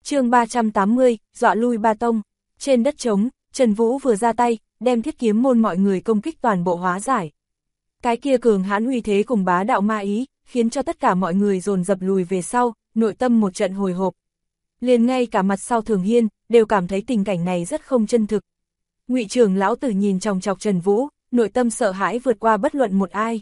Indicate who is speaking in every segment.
Speaker 1: chương 380, dọa lui Ba Tông. Trên đất trống, Trần Vũ vừa ra tay, đem Thiết Kiếm môn mọi người công kích toàn bộ hóa giải. Cái kia cường hãn uy thế cùng bá đạo ma ý, khiến cho tất cả mọi người dồn dập lùi về sau, nội tâm một trận hồi hộp. Liền ngay cả mặt sau Thường Hiên, đều cảm thấy tình cảnh này rất không chân thực. Ngụy trưởng lão tử nhìn chòng chọc Trần Vũ, nội tâm sợ hãi vượt qua bất luận một ai.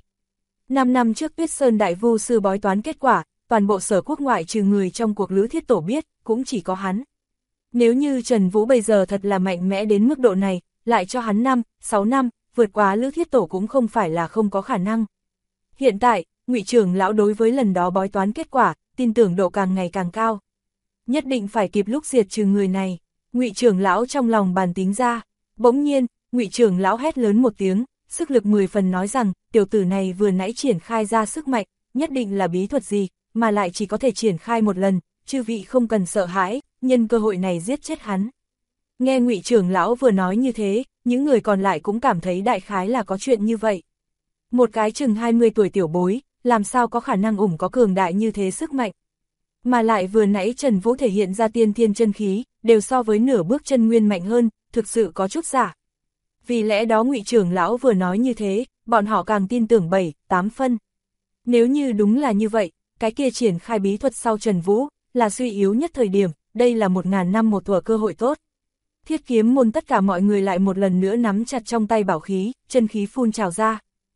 Speaker 1: 5 năm trước Tuyết Sơn Đại Vu sư bói toán kết quả, toàn bộ Sở Quốc ngoại trừ người trong cuộc Lữ Thiết Tổ biết, cũng chỉ có hắn. Nếu như Trần Vũ bây giờ thật là mạnh mẽ đến mức độ này, lại cho hắn 6 năm, vượt quá Lữ Thiết Tổ cũng không phải là không có khả năng. Hiện tại, Ngụy trưởng lão đối với lần đó bói toán kết quả, tin tưởng độ càng ngày càng cao. Nhất định phải kịp lúc diệt trừ người này, Ngụy trưởng lão trong lòng bàn tính ra. Bỗng nhiên, Ngụy trưởng lão hét lớn một tiếng, sức lực 10 phần nói rằng, tiểu tử này vừa nãy triển khai ra sức mạnh, nhất định là bí thuật gì, mà lại chỉ có thể triển khai một lần, chư vị không cần sợ hãi, nhân cơ hội này giết chết hắn. Nghe Ngụy trưởng lão vừa nói như thế, những người còn lại cũng cảm thấy đại khái là có chuyện như vậy. Một cái chừng 20 tuổi tiểu bối, làm sao có khả năng có cường đại như thế sức mạnh. Mà lại vừa nãy Trần Vũ thể hiện ra tiên thiên chân khí, đều so với nửa bước chân nguyên mạnh hơn, thực sự có chút giả. Vì lẽ đó Ngụy trưởng lão vừa nói như thế, bọn họ càng tin tưởng 7-8 phân. Nếu như đúng là như vậy, cái kia triển khai bí thuật sau Trần Vũ, là suy yếu nhất thời điểm, đây là 1000 năm một thuở cơ hội tốt. Thiết Kiếm môn tất cả mọi người lại một lần nữa nắm chặt trong tay bảo khí, chân khí phun trào ra.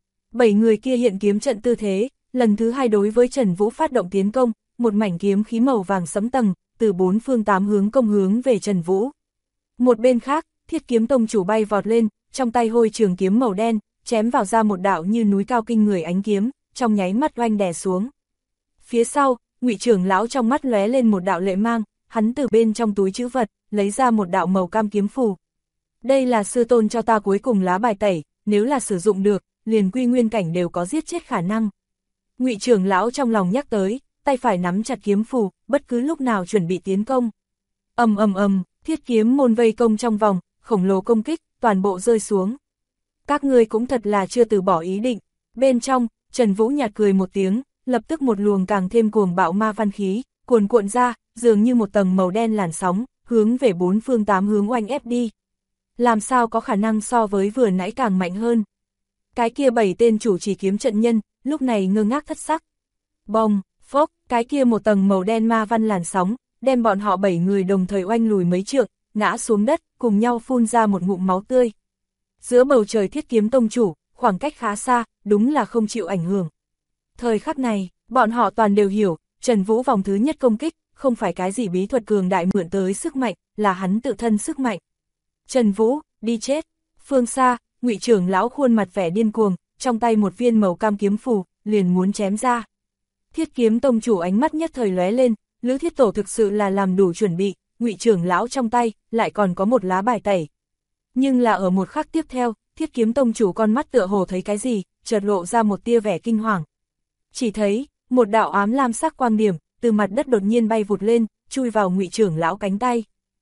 Speaker 1: 7 người kia hiện kiếm trận tư thế, lần thứ 2 đối với Trần Vũ phát động tiến công, một mảnh kiếm khí màu vàng sẫm tầng, từ 4 phương 8 hướng công hướng về Trần Vũ. Một bên khác, Thiết Kiếm tông chủ bay vọt lên, trong tay hôi trường kiếm màu đen, chém vào ra một đạo như núi cao kinh người ánh kiếm, trong nháy mắt oanh đè xuống. Phía sau, Ngụy trưởng lão trong mắt lóe lên một đạo lệ mang, hắn từ bên trong túi trữ vật, lấy ra một đạo màu cam kiếm phù. Đây là sư tôn cho ta cuối cùng lá bài tẩy, nếu là sử dụng được, liền quy nguyên cảnh đều có giết chết khả năng. Ngụy trưởng lão trong lòng nhắc tới, tay phải nắm chặt kiếm phù, bất cứ lúc nào chuẩn bị tiến công. Thiết Kiếm môn vây công trong vòng, khổng lồ công kích, toàn bộ rơi xuống. Các ngươi cũng thật là chưa từ bỏ ý định. Bên trong, Trần Vũ nhạt cười một tiếng, lập tức một luồng càng thêm cuồng bạo ma văn khí, cuồn cuộn ra, dường như một tầng màu đen làn sóng, hướng về 4 phương 8 hướng oanh ép đi. Làm sao có khả năng so với vừa nãy càng mạnh hơn. Cái kia 7 tên chủ trì kiếm trận nhân, lúc này ngơ ngác thất sắc. Bông, phốc, cái kia một tầng màu đen ma văn làn sóng, đem bọn họ 7 người đồng thời oanh lùi mấy trượng, ngã xuống đất, cùng nhau phun ra một ngụm máu tươi. Giữa bầu trời Thiết Kiếm tông chủ, khoảng cách khá xa, đúng là không chịu ảnh hưởng. Thời khắc này, bọn họ toàn đều hiểu, Trần Vũ vòng thứ nhất công kích, không phải cái gì bí thuật cường đại mượn tới sức mạnh, là hắn tự thân sức mạnh. Trần Vũ, đi chết. Phương xa, Ngụy trưởng lão khuôn mặt vẻ điên cuồng, trong tay một viên màu cam kiếm phù, liền muốn chém ra. Thiết Kiếm tông chủ ánh mắt nhất thời lóe lên, Lữ Thiết Tổ thực sự là làm đủ chuẩn bị, Ngụy trưởng lão trong tay, lại còn có một lá bài tẩy. Nhưng là ở một khắc tiếp theo, Thiết Kiếm tông chủ con mắt tựa hồ thấy cái gì, chợt lộ ra một tia vẻ kinh hoàng. Chỉ thấy, một đạo ám lam sắc quang điểm, từ mặt đất đột nhiên bay vụt lên, chui vào Ngụy trưởng lão cánh tay.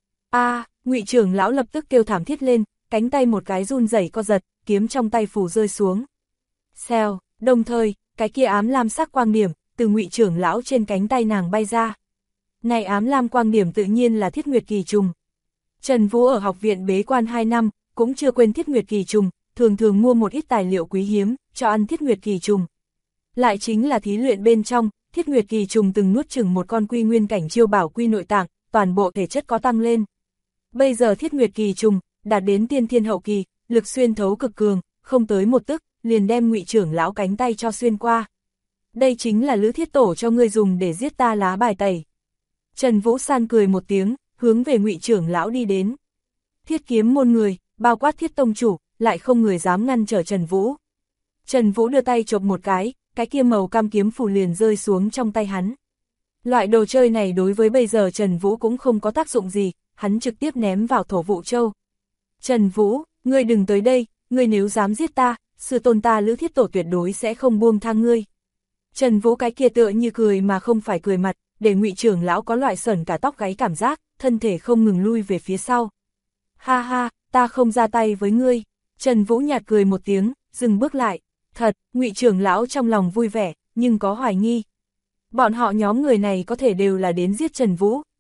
Speaker 1: Ngụy trưởng lão lập tức kêu thảm thiết lên, cánh tay một cái run rẩy co giật, kiếm trong tay phủ rơi xuống. Xèo, đồng thời, cái kia ám lam sắc quang điểm, từ Ngụy trưởng lão trên cánh tay nàng bay ra. Này ám lam quang điểm tự nhiên là Thiết Nguyệt Kỳ trùng. Trần Vũ ở học viện bế quan 2 năm, cũng chưa quên Thiết Nguyệt Kỳ trùng, thường thường mua một ít tài liệu quý hiếm, cho ăn Thiết Nguyệt Kỳ trùng. Lại chính là thí luyện bên trong, Thiết Nguyệt Kỳ trùng từng nuốt chửng một con quy nguyên cảnh chiêu bảo quy nội tạng, toàn bộ thể chất có tăng lên. Bây giờ Thiết Nguyệt Kỳ trùng, đạt đến tiên thiên hậu kỳ, lực xuyên thấu cực cường, không tới một tức, liền đem Ngụy trưởng lão cánh tay cho xuyên qua. Đây chính là Lữ Thiết Tổ cho ngươi dùng để giết ta lá bài tẩy. Trần Vũ san cười một tiếng, hướng về Ngụy trưởng lão đi đến. Thiết Kiếm môn người, bao quát Thiết tông chủ, lại không người dám ngăn trở Trần Vũ. Trần Vũ đưa tay chộp một cái kia màu cam kiếm phù liền rơi xuống trong tay hắn. Loại đồ chơi này đối với bây giờ Trần Vũ cũng không có tác dụng gì, hắn trực tiếp ném vào Thổ Vụ Châu. Trần Vũ, ngươi đừng tới đây, ngươi nếu dám giết ta, sư tôn ta Lữ Thiết Tổ tuyệt đối sẽ không buông tha ngươi. Trần Vũ cái kia tựa như cười mà không phải cười mặt, để Ngụy trưởng lão có loại sởn cả tóc gáy cảm giác, thân thể không ngừng lui về phía sau. Ha ha, ta không ra tay với ngươi. Trần Vũ nhạt cười một tiếng, dừng bước lại. Thật, Ngụy trưởng lão trong lòng vui vẻ, nhưng có hoài nghi. Bọn họ nhóm người này có thể đều là đến giết Trần Vũ,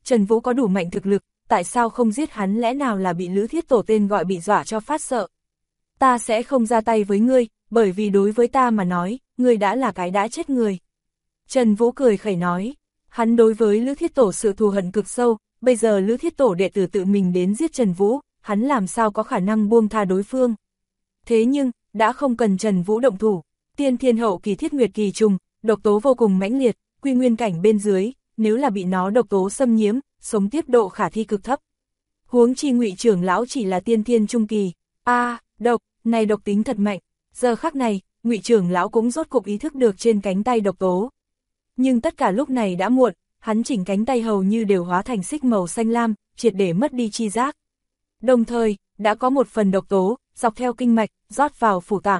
Speaker 1: Trần Vũ có đủ mạnh thực lực, tại sao không giết hắn, lẽ nào là bị Lữ Thiết Tổ tên gọi bị dọa cho phát sợ. Ta sẽ không ra tay với ngươi, bởi vì đối với ta mà nói, ngươi đã là cái đã chết người. Trần Vũ cười khẩy nói, hắn đối với Lữ Thiết Tổ sự thù hận cực sâu, bây giờ Lữ Thiết Tổ đệ tử tự mình đến giết Trần Vũ, hắn làm sao có khả năng buông tha đối phương. Thế nhưng, đã không cần Trần Vũ động thủ, tiên thiên hậu kỳ thiết nguyệt kỳ trùng, độc tố vô cùng mãnh liệt, quy nguyên cảnh bên dưới, nếu là bị nó độc tố xâm nhiễm, sống tiếp độ khả thi cực thấp. Huống chi Ngụy trưởng lão chỉ là tiên thiên trung kỳ, độc, này độc tính thật mạnh. Giờ khắc này, Ngụy trưởng lão cũng rốt cục ý thức được trên cánh tay độc tố. Nhưng tất cả lúc này đã muộn, hắn chỉnh cánh tay hầu như đều hóa thành xích màu xanh lam, triệt để mất đi chi giác. Đồng thời, đã có một phần độc tố, dọc theo kinh mạch, rót vào phủ tạng.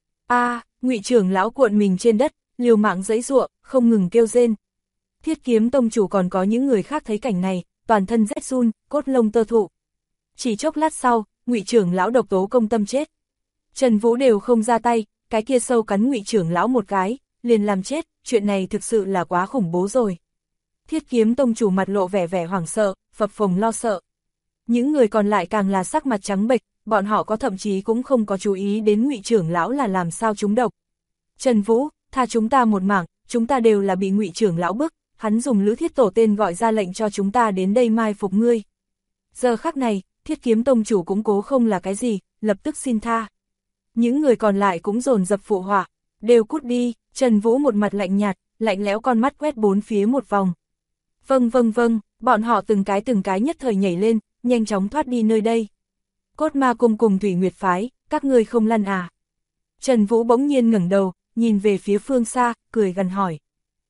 Speaker 1: Ngụy trưởng lão cuộn mình trên đất, liều mạng giãy giụa, không ngừng kêu rên. Thiết Kiếm tông chủ còn có những người khác thấy cảnh này, toàn thân rét run, cốt lông tơ thụ. Chỉ chốc lát sau, Ngụy trưởng lão độc tố công tâm chết. Trần Vũ đều không ra tay, cái kia sâu cắn Ngụy trưởng lão một cái, liền làm chết, chuyện này thực sự là quá khủng bố rồi. Thiết Kiếm tông chủ mặt lộ vẻ vẻ hoảng sợ, phập phồng lo sợ. Những người còn lại càng là sắc mặt trắng bệch, bọn họ có thậm chí cũng không có chú ý đến Ngụy trưởng lão là làm sao trúng độc. Trần Vũ, tha chúng ta một mảng, chúng ta đều là bị Ngụy trưởng lão bức, hắn dùng Lữ Thiết Tổ tên gọi ra lệnh cho chúng ta đến đây mai phục ngươi. Giờ khắc này, Thiết Kiếm tông chủ cũng cố không là cái gì, lập tức xin tha. Những người còn lại cũng dồn dập phụ họa, đều cút đi. Trần Vũ một mặt lạnh nhạt, lạnh lẽo con mắt quét bốn phía một vòng. Vâng, bọn họ từng cái nhất thời nhảy lên, nhanh chóng thoát đi nơi đây. Cốt Ma cung cùng Thủy Nguyệt phái, các ngươi không lăn à? Trần Vũ bỗng nhiên ngẩng đầu, nhìn về phía phương xa, cười gần hỏi.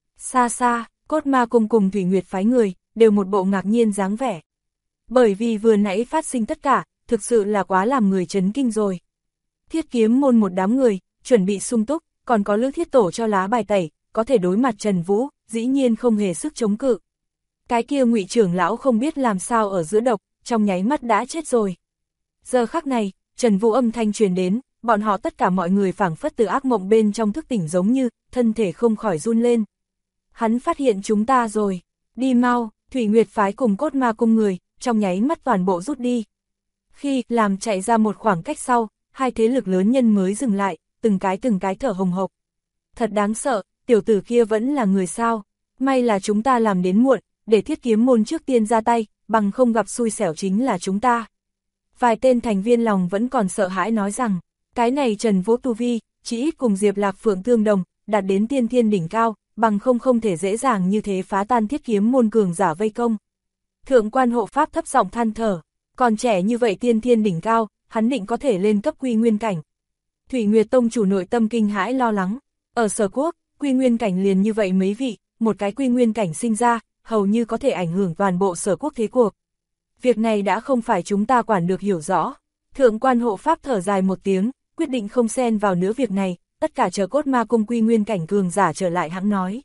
Speaker 1: Xa xa, Cốt Ma cung cùng Thủy Nguyệt phái người, đều một bộ ngạc nhiên dáng vẻ. Bởi vì vừa nãy phát sinh tất cả, thực sự là quá làm người chấn kinh rồi. Thiết Kiếm môn một đám người, chuẩn bị sung túc, còn có Lữ Thiết Tổ cho lá bài tẩy, có thể đối mặt Trần Vũ, dĩ nhiên không hề sức chống cự. Cái kia Ngụy trưởng lão không biết làm sao ở giữa độc, trong nháy mắt đã chết rồi. Giờ khắc này, Trần Vũ âm thanh truyền đến, bọn họ tất cả mọi người phảng phất từ ác mộng bên trong thức tỉnh giống như, thân thể không khỏi run lên. Hắn phát hiện chúng ta rồi, đi mau. Thủy Nguyệt phái cùng Cốt Ma cung người, trong nháy mắt toàn bộ rút đi. Khi làm chạy ra một khoảng cách sau, hai thế lực lớn nhân mới dừng lại, từng cái thở hồng hộc. Thật đáng sợ, tiểu tử kia vẫn là người sao, may là chúng ta làm đến muộn, để Thiết Kiếm môn trước tiên ra tay, bằng không gặp xui xẻo chính là chúng ta. Vài tên thành viên lòng vẫn còn sợ hãi nói rằng, cái này Trần Vũ tu vi, chỉ ít cùng Diệp Lạc Phượng tương đồng, đạt đến tiên thiên đỉnh cao, bằng không thể dễ dàng như thế phá tan Thiết Kiếm môn cường giả vây công. Thượng quan hộ pháp thấp giọng than thở, còn trẻ như vậy tiên thiên đỉnh cao, hắn định có thể lên cấp quy nguyên cảnh. Thủy Nguyệt tông chủ nội tâm kinh hãi lo lắng, ở Sở Quốc, quy nguyên cảnh liền như vậy mấy vị, một cái quy nguyên cảnh sinh ra, hầu như có thể ảnh hưởng toàn bộ Sở Quốc thế cuộc. Việc này đã không phải chúng ta quản được hiểu rõ. Thượng quan hộ pháp thở dài một tiếng, quyết định không xen vào nữa việc này, tất cả chờ Cốt Ma cung quy nguyên cảnh cường giả trở lại hãng nói.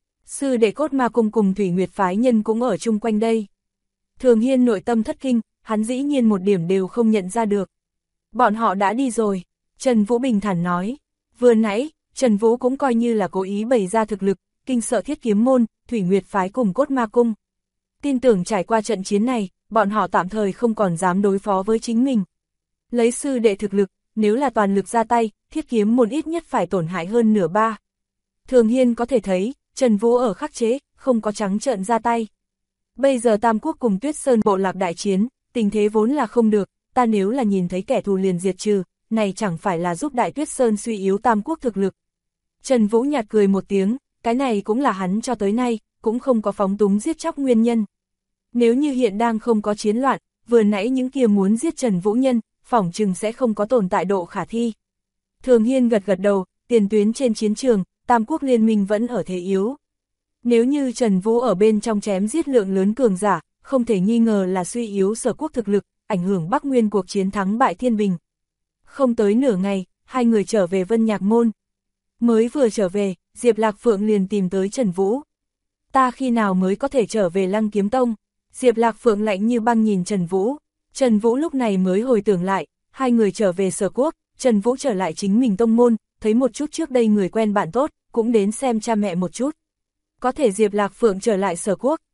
Speaker 1: Sư đệ Cốt Ma cung cùng Thủy Nguyệt phái nhân cũng ở chung quanh đây. Thường Hiên nội tâm thất kinh, hắn dĩ nhiên một điểm đều không nhận ra được. Bọn họ đã đi rồi, Trần Vũ bình thản nói. Vừa nãy, Trần Vũ cũng coi như là cố ý bày ra thực lực, kinh sợ Thiết Kiếm môn, Thủy Nguyệt phái cùng Cốt Ma cung. Tin tưởng trải qua trận chiến này, bọn họ tạm thời không còn dám đối phó với chính mình. Lấy sư đệ thực lực, nếu là toàn lực ra tay, Thiết Kiếm môn ít nhất phải tổn hại hơn nửa ba. Thường Hiên có thể thấy, Trần Vũ ở khắc chế, không có trắng trợn ra tay. Bây giờ Tam Quốc cùng Tuyết Sơn bộ lạc đại chiến, tình thế vốn là không được, ta nếu là nhìn thấy kẻ thù liền diệt trừ, này chẳng phải là giúp Đại Tuyết Sơn suy yếu Tam Quốc thực lực. Trần Vũ nhạt cười một tiếng, cái này cũng là hắn cho tới nay, cũng không có phóng túng giết chóc nguyên nhân. Nếu như hiện đang không có chiến loạn, vừa nãy những kia muốn giết Trần Vũ nhân, phỏng chừng sẽ không có tồn tại độ khả thi. Thường Hiên gật gật đầu, tiền tuyến trên chiến trường, Tam Quốc liên minh vẫn ở thế yếu. Nếu như Trần Vũ ở bên trong chém giết lượng lớn cường giả, không thể nghi ngờ là suy yếu Sở Quốc thực lực, ảnh hưởng Bắc Nguyên cuộc chiến thắng bại Thiên Bình. Không tới nửa ngày, hai người trở về Vân Nhạc Môn. Mới vừa trở về, Diệp Lạc Phượng liền tìm tới Trần Vũ. Ta khi nào mới có thể trở về Lăng Kiếm Tông? Diệp Lạc Phượng lạnh như băng nhìn Trần Vũ. Trần Vũ lúc này mới hồi tưởng lại, hai người trở về Sở Quốc, Trần Vũ trở lại chính mình tông môn, thấy một chút trước đây người quen bạn tốt, cũng đến xem cha mẹ một chút. Có thể Diệp Lạc Phượng trở lại Sở Quốc,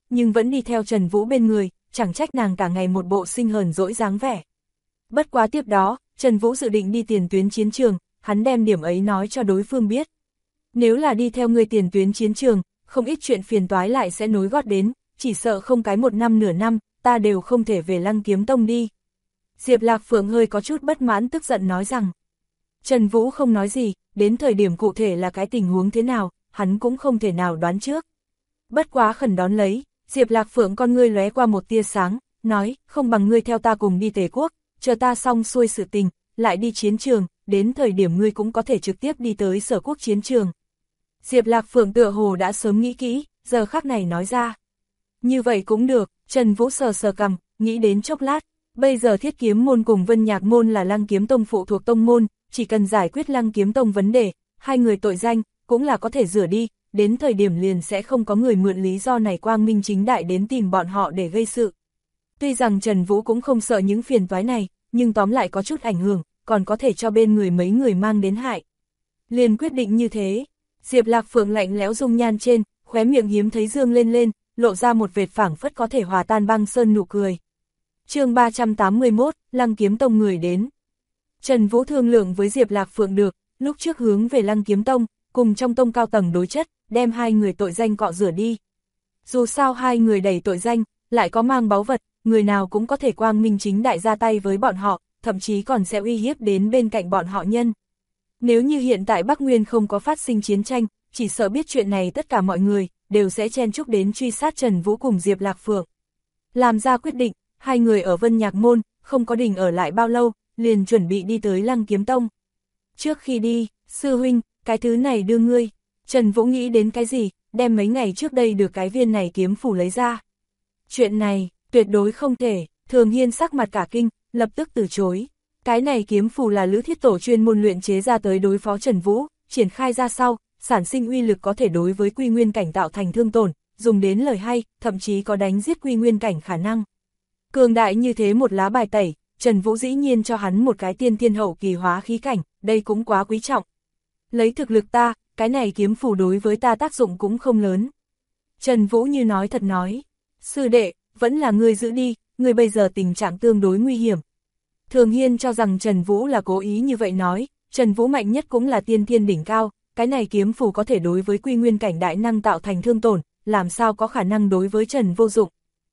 Speaker 1: nhưng vẫn đi theo Trần Vũ bên người, chẳng trách nàng cả ngày một bộ sinh hờn dỗi dáng vẻ. Bất quá tiếp đó, Trần Vũ dự định đi tiền tuyến chiến trường, hắn đem điểm ấy nói cho đối phương biết. Nếu là đi theo người tiền tuyến chiến trường, không ít chuyện phiền toái lại sẽ nối gót đến, chỉ sợ không cái một năm nửa năm, ta đều không thể về Lăng Kiếm Tông đi. Diệp Lạc Phượng hơi có chút bất mãn tức giận nói rằng. Trần Vũ không nói gì, đến thời điểm cụ thể là cái tình huống thế nào, hắn cũng không thể nào đoán trước. Bất quá khẩn đón lấy, Diệp Lạc Phượng con ngươi lóe qua một tia sáng, nói, không bằng ngươi theo ta cùng đi Tề Quốc, chờ ta xong xuôi sự tình, lại đi chiến trường, đến thời điểm ngươi cũng có thể trực tiếp đi tới Sở Quốc chiến trường. Diệp Lạc Phượng tựa hồ đã sớm nghĩ kỹ, giờ khắc này nói ra. Như vậy cũng được, Trần Vũ sờ sờ cằm, nghĩ đến chốc lát, bây giờ Thiết Kiếm môn cùng Vân Nhạc môn là Lăng Kiếm Tông phụ thuộc tông môn, chỉ cần giải quyết Lăng Kiếm Tông vấn đề, hai người tội danh, cũng là có thể rửa đi, đến thời điểm liền sẽ không có người mượn lý do này quang minh chính đại đến tìm bọn họ để gây sự. Tuy rằng Trần Vũ cũng không sợ những phiền toái này, nhưng tóm lại có chút ảnh hưởng, còn có thể cho bên người mấy người mang đến hại. Liền quyết định như thế, Diệp Lạc Phượng lạnh lẽo dung nhan trên, khóe miệng hiếm thấy dương lên lên, lộ ra một vệt phảng phất có thể hòa tan băng sơn nụ cười. Chương 381, Lăng Kiếm Tông người đến. Trần Vũ thương lượng với Diệp Lạc Phượng được, lúc trước hướng về Lăng Kiếm Tông, cùng trong tông cao tầng đối chất, đem hai người tội danh cọ rửa đi. Dù sao hai người đẩy tội danh, lại có mang báu vật, người nào cũng có thể quang minh chính đại ra tay với bọn họ, thậm chí còn sẽ uy hiếp đến bên cạnh bọn họ nhân. Nếu như hiện tại Bắc Nguyên không có phát sinh chiến tranh, chỉ sợ biết chuyện này tất cả mọi người, đều sẽ chen chúc đến truy sát Trần Vũ cùng Diệp Lạc Phượng. Làm ra quyết định, hai người ở Vân Nhạc môn, không có đình ở lại bao lâu, liền chuẩn bị đi tới Lăng Kiếm Tông. Trước khi đi, sư huynh, cái thứ này đưa ngươi. Trần Vũ nghĩ đến cái gì, đem mấy ngày trước đây được cái viên này kiếm phủ lấy ra. Chuyện này, tuyệt đối không thể, Thường Hiên sắc mặt cả kinh, lập tức từ chối. Cái này kiếm phủ là Lữ Thiết Tổ chuyên môn luyện chế ra tới đối phó Trần Vũ, triển khai ra sau, sản sinh uy lực có thể đối với quy nguyên cảnh tạo thành thương tổn, dùng đến lời hay, thậm chí có đánh giết quy nguyên cảnh khả năng. Cường đại như thế một lá bài tẩy, Trần Vũ dĩ nhiên cho hắn một cái tiên thiên hậu kỳ hóa khí cảnh, đây cũng quá quý trọng. Lấy thực lực ta, cái này kiếm phủ đối với ta tác dụng cũng không lớn. Trần Vũ như nói thật nói, sư đệ, vẫn là ngươi giữ đi, ngươi bây giờ tình trạng tương đối nguy hiểm. Thường Hiên cho rằng Trần Vũ là cố ý như vậy nói, Trần Vũ mạnh nhất cũng là tiên thiên đỉnh cao, cái này kiếm phủ có thể đối với quy nguyên cảnh đại năng tạo thành thương tổn, làm sao có khả năng đối với Trần vô dụng.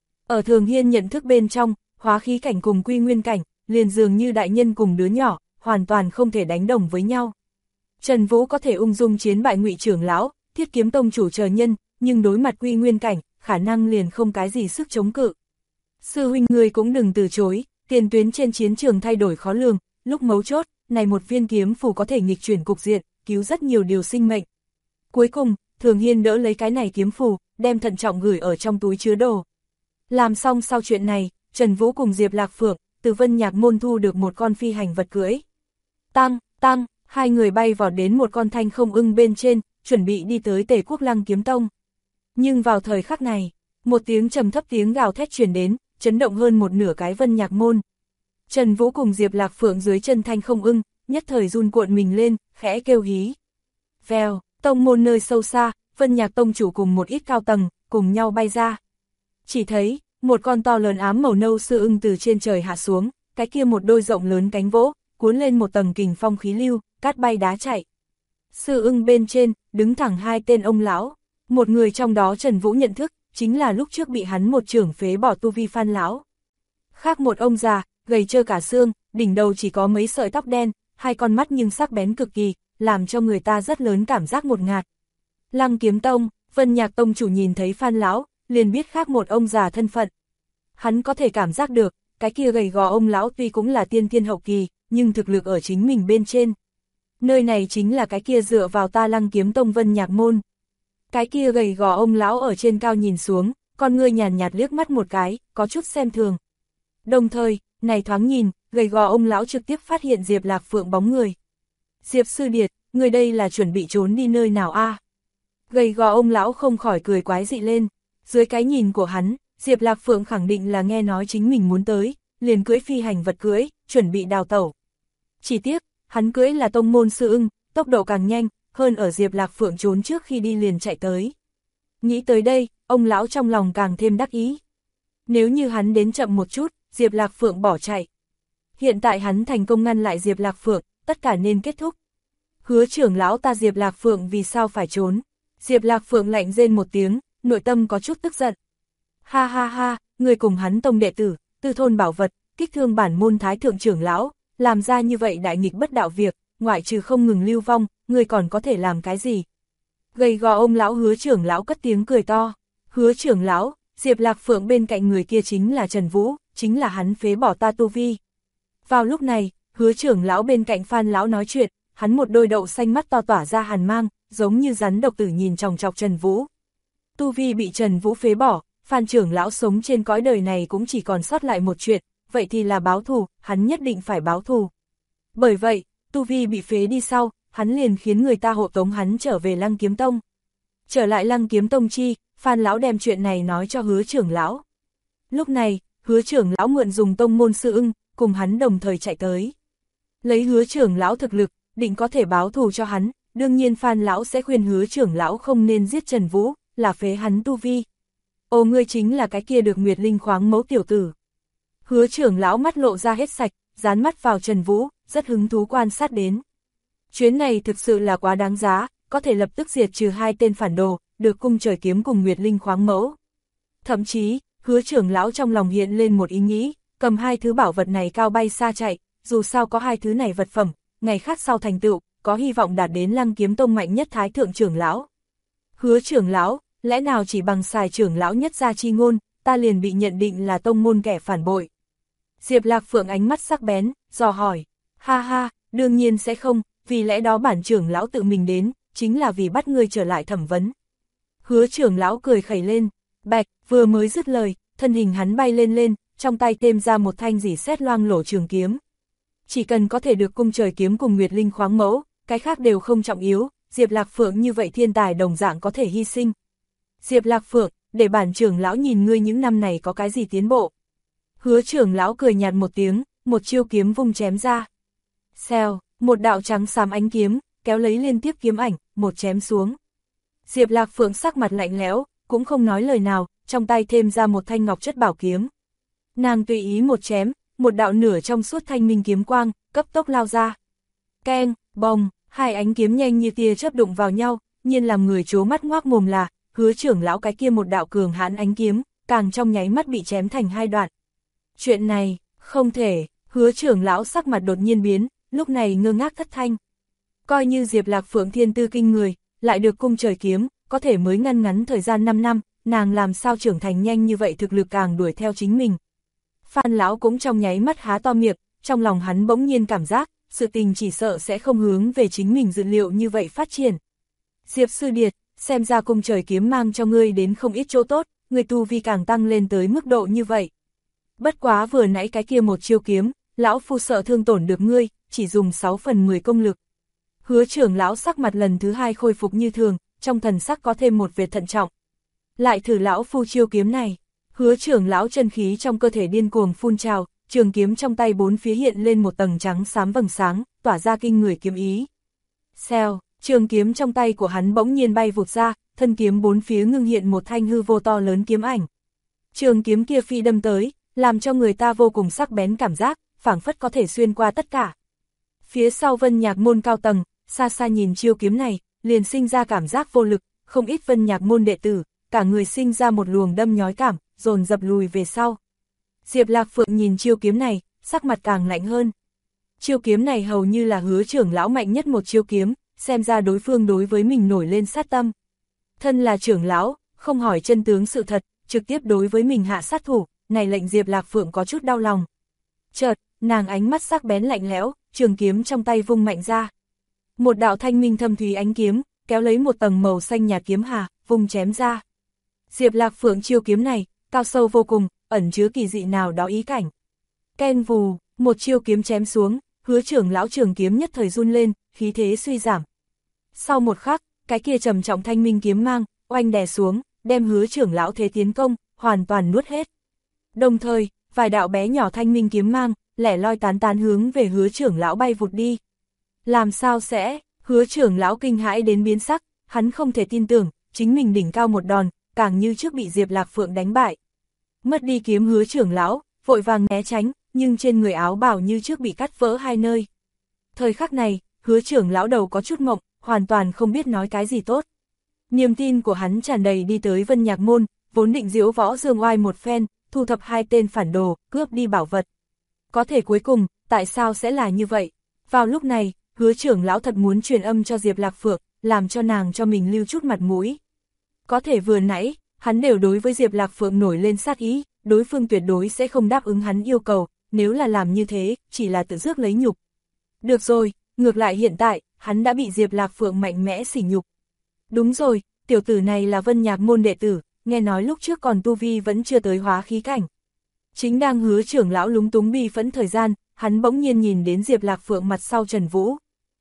Speaker 1: Ở Thường Hiên nhận thức bên trong, hóa khí cảnh cùng quy nguyên cảnh, liền dường như đại nhân cùng đứa nhỏ, hoàn toàn không thể đánh đồng với nhau. Trần Vũ có thể ung dung chiến bại Ngụy trưởng lão, Thiết Kiếm tông chủ chờ nhân, nhưng đối mặt quy nguyên cảnh, khả năng liền không cái gì sức chống cự. Sư huynh người cũng đừng từ chối, tiền tuyến trên chiến trường thay đổi khó lường, lúc mấu chốt, này một viên kiếm phù có thể nghịch chuyển cục diện, cứu rất nhiều điều sinh mệnh. Cuối cùng, Thường Hiên đỡ lấy cái này kiếm phù, đem thận trọng gửi ở trong túi chứa đồ. Làm xong sau chuyện này, Trần Vũ cùng Diệp Lạc Phượng, từ Vân Nhạc môn thu được một con phi hành vật cưỡi. Tăng, hai người bay vào đến một con thanh không ưng bên trên, chuẩn bị đi tới Tề Quốc Lăng Kiếm Tông. Nhưng vào thời khắc này, một tiếng trầm thấp tiếng gào thét truyền đến, chấn động hơn một nửa cái Vân Nhạc môn. Trần Vũ cùng Diệp Lạc Phượng dưới chân thanh không ưng, nhất thời run cuộn mình lên, khẽ kêu hí. Vèo, tông môn nơi sâu xa, Vân Nhạc tông chủ cùng một ít cao tầng, cùng nhau bay ra. Chỉ thấy, một con to lớn ám màu nâu sư ưng từ trên trời hạ xuống, cái kia một đôi rộng lớn cánh vỗ, cuốn lên một tầng kình phong khí lưu, cát bay đá chạy. Sư ưng bên trên, đứng thẳng hai tên ông lão, một người trong đó Trần Vũ nhận thức, chính là lúc trước bị hắn một chưởng phế bỏ tu vi Phan lão. Khác một ông già, gầy trơ cả xương, đỉnh đầu chỉ có mấy sợi tóc đen, hai con mắt nhưng sắc bén cực kỳ, làm cho người ta rất lớn cảm giác ngột ngạt. Lăng Kiếm Tông, Vân Nhạc tông chủ nhìn thấy Phan lão, liền biết khác một ông già thân phận. Hắn có thể cảm giác được, cái kia gầy gò ông lão tuy cũng là tiên thiên hậu kỳ, nhưng thực lực ở chính mình bên trên. Nơi này chính là cái kia dựa vào ta Lăng Kiếm Tông Vân Nhạc môn. Cái kia gầy gò ông lão ở trên cao nhìn xuống, con ngươi nhàn nhạt liếc mắt một cái, có chút xem thường. Đồng thời, này thoáng nhìn, gầy gò ông lão trực tiếp phát hiện Diệp Lạc Phượng bóng người. Diệp sư điệt, người đây là chuẩn bị trốn đi nơi nào a? Gầy gò ông lão không khỏi cười quái dị lên. Dưới cái nhìn của hắn, Diệp Lạc Phượng khẳng định là nghe nói chính mình muốn tới, liền cưỡi phi hành vật cưỡi, chuẩn bị đào tẩu. Chỉ tiếc, hắn cưỡi là tông môn sư ưng, tốc độ càng nhanh, hơn ở Diệp Lạc Phượng trốn trước khi đi liền chạy tới. Nghĩ tới đây, ông lão trong lòng càng thêm đắc ý. Nếu như hắn đến chậm một chút, Diệp Lạc Phượng bỏ chạy. Hiện tại hắn thành công ngăn lại Diệp Lạc Phượng, tất cả nên kết thúc. Hứa trưởng lão ta Diệp Lạc Phượng vì sao phải trốn? Diệp Lạc Phượng lạnh rên một tiếng, nội tâm có chút tức giận. Ha ha ha, người cùng hắn tông đệ tử, tư thôn bảo vật, kích thương bản môn thái thượng trưởng lão, làm ra như vậy đại nghịch bất đạo việc, ngoại trừ không ngừng lưu vong, người còn có thể làm cái gì? Gầy gò ông lão Hứa trưởng lão cất tiếng cười to. Hứa trưởng lão, Diệp Lạc Phượng bên cạnh người kia chính là Trần Vũ, chính là hắn phế bỏ ta tu vi. Vào lúc này, Hứa trưởng lão bên cạnh Phan lão nói chuyện, hắn một đôi đậu xanh mắt to tỏa ra hàn mang, giống như rắn độc tử nhìn chòng chọc Trần Vũ. Tu vi bị Trần Vũ phế bỏ, Phan trưởng lão sống trên cõi đời này cũng chỉ còn sót lại một chuyện, vậy thì là báo thù, hắn nhất định phải báo thù. Bởi vậy, tu vi bị phế đi sau, hắn liền khiến người ta hộ tống hắn trở về Lăng Kiếm Tông. Trở lại Lăng Kiếm Tông chi, Phan lão đem chuyện này nói cho Hứa trưởng lão. Lúc này, Hứa trưởng lão mượn dùng tông môn sư ưng, cùng hắn đồng thời chạy tới. Lấy Hứa trưởng lão thực lực, định có thể báo thù cho hắn, đương nhiên Phan lão sẽ khuyên Hứa trưởng lão không nên giết Trần Vũ, là phế hắn tu vi. Ồ, ngươi chính là cái kia được Nguyệt Linh khoáng mẫu tiểu tử. Hứa trưởng lão mắt lộ ra hết sạch, dán mắt vào Trần Vũ, rất hứng thú quan sát đến. Chuyến này thực sự là quá đáng giá, có thể lập tức diệt trừ 2 tên phản đồ, được cung trời kiếm cùng Nguyệt Linh khoáng mẫu. Thậm chí, Hứa trưởng lão trong lòng hiện lên một ý nghĩ, cầm 2 thứ bảo vật này cao bay xa chạy, dù sao có 2 thứ này vật phẩm, ngày khác sau thành tựu, có hy vọng đạt đến Lăng Kiếm Tông mạnh nhất thái thượng trưởng lão. Hứa trưởng lão, lẽ nào chỉ bằng xài trưởng lão nhất gia chi ngôn, ta liền bị nhận định là tông môn kẻ phản bội? Diệp Lạc Phượng ánh mắt sắc bén, dò hỏi. Ha ha, đương nhiên sẽ không, vì lẽ đó bản trưởng lão tự mình đến, chính là vì bắt ngươi trở lại thẩm vấn. Hứa trưởng lão cười khẩy lên, bạch, vừa mới dứt lời, thân hình hắn bay lên lên, trong tay thêm ra một thanh rỉ sét loang lổ trường kiếm. Chỉ cần có thể được cung trời kiếm cùng Nguyệt Linh khoáng mẫu, cái khác đều không trọng yếu, Diệp Lạc Phượng như vậy thiên tài đồng dạng có thể hy sinh. Diệp Lạc Phượng, để bản trưởng lão nhìn ngươi những năm này có cái gì tiến bộ. Hứa trưởng lão cười nhạt một tiếng, một chiêu kiếm vung chém ra. Xèo, một đạo trắng xám ánh kiếm, kéo lấy liên tiếp kiếm ảnh, một chém xuống. Diệp Lạc Phượng sắc mặt lạnh lẽo, cũng không nói lời nào, trong tay thêm ra một thanh ngọc chất bảo kiếm. Nàng tùy ý một chém, một đạo nửa trong suốt thanh minh kiếm quang, cấp tốc lao ra. Keng, bồng, 2 ánh kiếm nhanh như tia chớp đụng vào nhau, nhiên làm người trố mắt ngoác mồm là, Hứa trưởng lão cái kia một đạo cường hãn ánh kiếm, càng trong nháy mắt bị chém thành 2 đoạn. Chuyện này, không thể, Hứa trưởng lão sắc mặt đột nhiên biến, lúc này ngơ ngác thất thanh. Coi như Diệp Lạc Phượng thiên tư kinh người, lại được cung trời kiếm, có thể mới ngăn ngắn thời gian 5 năm, nàng làm sao trưởng thành nhanh như vậy, thực lực càng đuổi theo chính mình. Phan lão cũng trong nháy mắt há to miệng, trong lòng hắn bỗng nhiên cảm giác, sự tình chỉ sợ sẽ không hướng về chính mình dự liệu như vậy phát triển. Diệp sư điệt, xem ra cung trời kiếm mang cho ngươi đến không ít chỗ tốt, ngươi tu vi càng tăng lên tới mức độ như vậy. Bất quá vừa nãy cái kia một chiêu kiếm, lão phu sợ thương tổn được ngươi, chỉ dùng 6/10 công lực. Hứa trưởng lão sắc mặt lần thứ 2 khôi phục như thường, trong thần sắc có thêm một vệt thận trọng. Lại thử lão phu chiêu kiếm này. Hứa trưởng lão chân khí trong cơ thể điên cuồng phun trào, trường kiếm trong tay 4 phía hiện lên một tầng trắng xám vầng sáng, tỏa ra kinh người kiếm ý. Xèo, trường kiếm trong tay của hắn bỗng nhiên bay vụt ra, thân kiếm 4 phía ngưng hiện một thanh hư vô to lớn kiếm ảnh. Trường kiếm kia phi đâm tới, làm cho người ta vô cùng sắc bén cảm giác, phảng phất có thể xuyên qua tất cả. Phía sau Vân Nhạc môn cao tầng, xa xa nhìn chiêu kiếm này, liền sinh ra cảm giác vô lực, không ít Vân Nhạc môn đệ tử, cả người sinh ra một luồng đâm nhói cảm, dồn dập lùi về sau. Diệp Lạc Phượng nhìn chiêu kiếm này, sắc mặt càng lạnh hơn. Chiêu kiếm này hầu như là Hứa trưởng lão mạnh nhất một chiêu kiếm, xem ra đối phương đối với mình nổi lên sát tâm. Thân là trưởng lão, không hỏi chân tướng sự thật, trực tiếp đối với mình hạ sát thủ, này lệnh Diệp Lạc Phượng có chút đau lòng. Chợt, nàng ánh mắt sắc bén lạnh lẽo, trường kiếm trong tay vung mạnh ra. Một đạo thanh minh thâm thúy ánh kiếm, kéo lấy một tầng màu xanh nhạt kiếm hà, vung chém ra. Diệp Lạc Phượng chiêu kiếm này, cao sâu vô cùng, ẩn chứa kỳ dị nào đó ý cảnh. Ken vù, một chiêu kiếm chém xuống, Hứa trưởng lão trường kiếm nhất thời run lên, khí thế suy giảm. Sau một khắc, cái kia trầm trọng thanh minh kiếm mang, oanh đè xuống, đem Hứa trưởng lão thế tiến công, hoàn toàn nuốt hết. Đồng thời, vài đạo bé nhỏ thanh minh kiếm mang, lẻ loi tán tán hướng về Hứa trưởng lão bay vụt đi. Làm sao sẽ? Hứa trưởng lão kinh hãi đến biến sắc, hắn không thể tin tưởng, chính mình đỉnh cao một đòn, càng như trước bị Diệp Lạc Phượng đánh bại. Mất đi kiếm Hứa trưởng lão, vội vàng né tránh, nhưng trên người áo bào như trước bị cắt vỡ hai nơi. Thời khắc này, Hứa trưởng lão đầu có chút mộng, hoàn toàn không biết nói cái gì tốt. Niềm tin của hắn tràn đầy đi tới Vân Nhạc Môn, vốn định diễu võ dương oai một phen, thu thập hai tên phản đồ, cướp đi bảo vật. Có thể cuối cùng, tại sao sẽ là như vậy? Vào lúc này, Hứa trưởng lão thật muốn truyền âm cho Diệp Lạc Phượng, làm cho nàng cho mình lưu chút mặt mũi. Có thể vừa nãy, hắn đều đối với Diệp Lạc Phượng nổi lên sát ý, đối phương tuyệt đối sẽ không đáp ứng hắn yêu cầu, nếu là làm như thế, chỉ là tự rước lấy nhục. Được rồi, ngược lại hiện tại, hắn đã bị Diệp Lạc Phượng mạnh mẽ sỉ nhục. Đúng rồi, tiểu tử này là Vân Nhạc Môn đệ tử, nghe nói lúc trước còn tu vi vẫn chưa tới hóa khí cảnh. Chính đang Hứa trưởng lão lúng túng bi phẫn thời gian, hắn bỗng nhiên nhìn đến Diệp Lạc Phượng mặt sau Trần Vũ.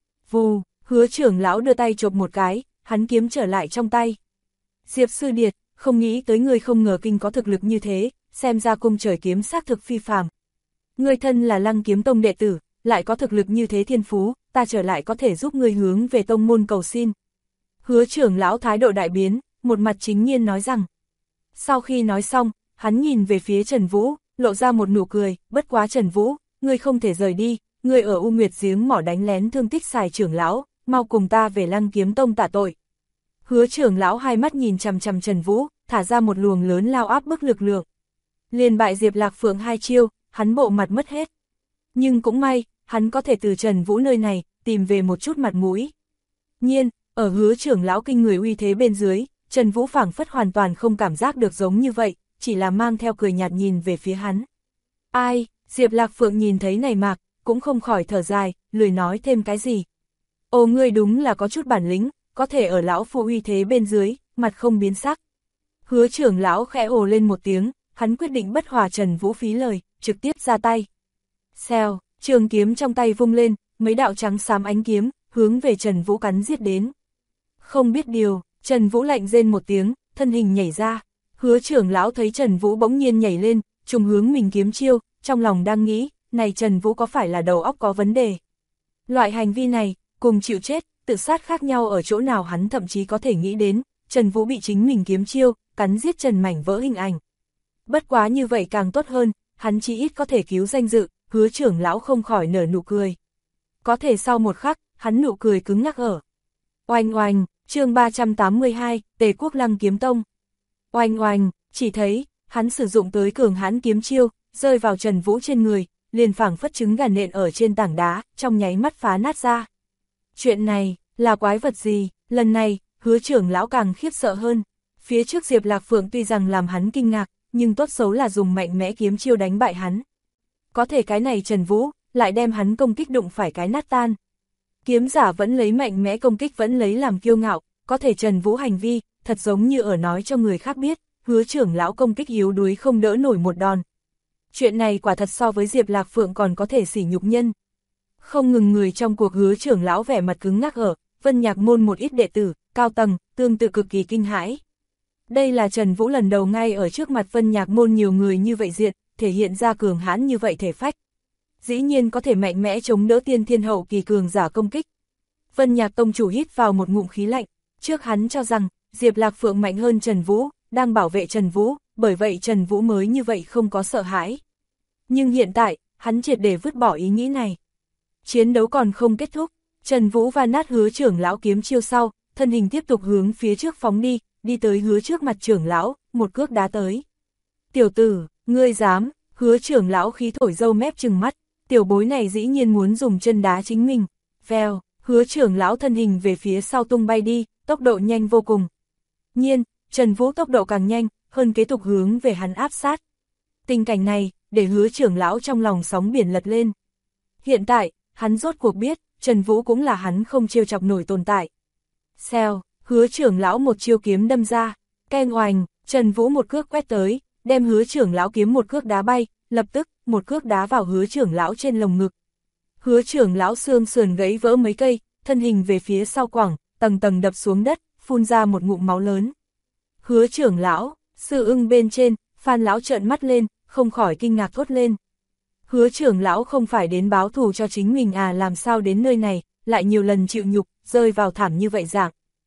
Speaker 1: Vù, Hứa trưởng lão đưa tay chộp một cái, hắn kiếm trở lại trong tay. Diệp sư điệt, không nghĩ tới người không ngờ kinh có thực lực như thế, xem ra cung trời kiếm xác thực phi phàm. Người thân là Lăng Kiếm Tông đệ tử, lại có thực lực như thế thiên phú, ta trở lại có thể giúp người hướng về tông môn cầu xin. Hứa trưởng lão thái độ đại biến, một mặt chính nhiên nói rằng. Sau khi nói xong, hắn nhìn về phía Trần Vũ, lộ ra một nụ cười, bất quá Trần Vũ, ngươi không thể rời đi, ngươi ở U Nguyệt giếng mỏ đánh lén thương tích xài trưởng lão, mau cùng ta về Lăng Kiếm Tông tạ tội. Hứa trưởng lão hai mắt nhìn chằm chằm Trần Vũ, thả ra một luồng lớn lao áp bức lực lượng. Liền bại Diệp Lạc Phượng hai chiêu, hắn bộ mặt mất hết. Nhưng cũng may, hắn có thể từ Trần Vũ nơi này, tìm về một chút mặt mũi. Nhiên, ở Hứa trưởng lão kinh người uy thế bên dưới, Trần Vũ phảng phất hoàn toàn không cảm giác được giống như vậy, chỉ là mang theo cười nhạt nhìn về phía hắn. Ai, Diệp Lạc Phượng nhìn thấy này mạc, cũng không khỏi thở dài, lười nói thêm cái gì. Ồ, ngươi đúng là có chút bản lĩnh, có thể ở lão phu uy thế bên dưới, mặt không biến sắc. Hứa trưởng lão khẽ ồ lên một tiếng, hắn quyết định bất hòa Trần Vũ phí lời, trực tiếp ra tay. Xèo, trường kiếm trong tay vung lên, mấy đạo trắng xám ánh kiếm, hướng về Trần Vũ cắn giết đến. Không biết điều, Trần Vũ lạnh rên một tiếng, thân hình nhảy ra. Hứa trưởng lão thấy Trần Vũ bỗng nhiên nhảy lên, trùng hướng mình kiếm chiêu, trong lòng đang nghĩ, này Trần Vũ có phải là đầu óc có vấn đề? Loại hành vi này, cùng chịu chết, tự sát khác nhau ở chỗ nào hắn thậm chí có thể nghĩ đến, Trần Vũ bị chính mình kiếm chiêu, cắn giết Trần mảnh vỡ hình ảnh. Bất quá như vậy càng tốt hơn, hắn chỉ ít có thể cứu danh dự, Hứa trưởng lão không khỏi nở nụ cười. Có thể sau một khắc, hắn nụ cười cứng ngắc ở. Oanh oanh, chương 382, Tề Quốc Lăng Kiếm Tông. Oanh oanh, chỉ thấy, hắn sử dụng tới cường hãn kiếm chiêu, rơi vào Trần Vũ trên người, liền phảng phất trứng gà nện ở trên tảng đá, trong nháy mắt phá nát ra. Chuyện này, là quái vật gì? Lần này, Hứa trưởng lão càng khiếp sợ hơn. Phía trước Diệp Lạc Phượng tuy rằng làm hắn kinh ngạc, nhưng tốt xấu là dùng mạnh mẽ kiếm chiêu đánh bại hắn. Có thể cái này Trần Vũ, lại đem hắn công kích đụng phải cái nát tan. Kiếm giả vẫn lấy mạnh mẽ công kích vẫn lấy làm kiêu ngạo, có thể Trần Vũ hành vi, thật giống như ở nói cho người khác biết, Hứa trưởng lão công kích yếu đuối không đỡ nổi một đòn. Chuyện này quả thật so với Diệp Lạc Phượng còn có thể sỉ nhục nhân. Không ngừng người trong cuộc Hứa trưởng lão vẻ mặt cứng ngắc ở, Vân Nhạc Môn một ít đệ tử, cao tầng, tương tự cực kỳ kinh hãi. Đây là Trần Vũ lần đầu ngay ở trước mặt Vân Nhạc Môn nhiều người như vậy diện, thể hiện ra cường hãn như vậy thể phách. Dĩ nhiên có thể mạnh mẽ chống đỡ tiên thiên hậu kỳ cường giả công kích. Vân Nhạc tông chủ hít vào một ngụm khí lạnh, trước hắn cho rằng, Diệp Lạc Phượng mạnh hơn Trần Vũ, đang bảo vệ Trần Vũ, bởi vậy Trần Vũ mới như vậy không có sợ hãi. Nhưng hiện tại, hắn triệt để vứt bỏ ý nghĩ này. Chiến đấu còn không kết thúc, Trần Vũ va nát Hứa trưởng lão kiếm chiêu sau, thân hình tiếp tục hướng phía trước phóng đi, đi tới Hứa trước mặt trưởng lão, một cước đá tới. Tiểu tử, ngươi dám? Hứa trưởng lão khí thổi râu mép trừng mắt, tiểu bối này dĩ nhiên muốn dùng chân đá chính mình. Vèo, Hứa trưởng lão thân hình về phía sau tung bay đi, tốc độ nhanh vô cùng. Nhiên, Trần Vũ tốc độ càng nhanh, hơn kế tục hướng về hắn áp sát. Tình cảnh này, để Hứa trưởng lão trong lòng sóng biển lật lên. Hiện tại, hắn rốt cuộc biết, Trần Vũ cũng là hắn không trêu chọc nổi tồn tại. Xèo, Hứa trưởng lão một chiêu kiếm đâm ra, keng oành, Trần Vũ một cước quét tới, đem Hứa trưởng lão kiếm một cước đá bay, lập tức, một cước đá vào Hứa trưởng lão trên lồng ngực. Hứa trưởng lão xương sườn gãy vỡ mấy cây, thân hình về phía sau quẳng, tầng tầng đập xuống đất, phun ra một ngụm máu lớn. Hứa trưởng lão, Sư Ưng bên trên, Phan lão trợn mắt lên, không khỏi kinh ngạc thốt lên. Hứa trưởng lão không phải đến báo thù cho chính mình à, làm sao đến nơi này, lại nhiều lần chịu nhục, rơi vào thảm như vậy dạng.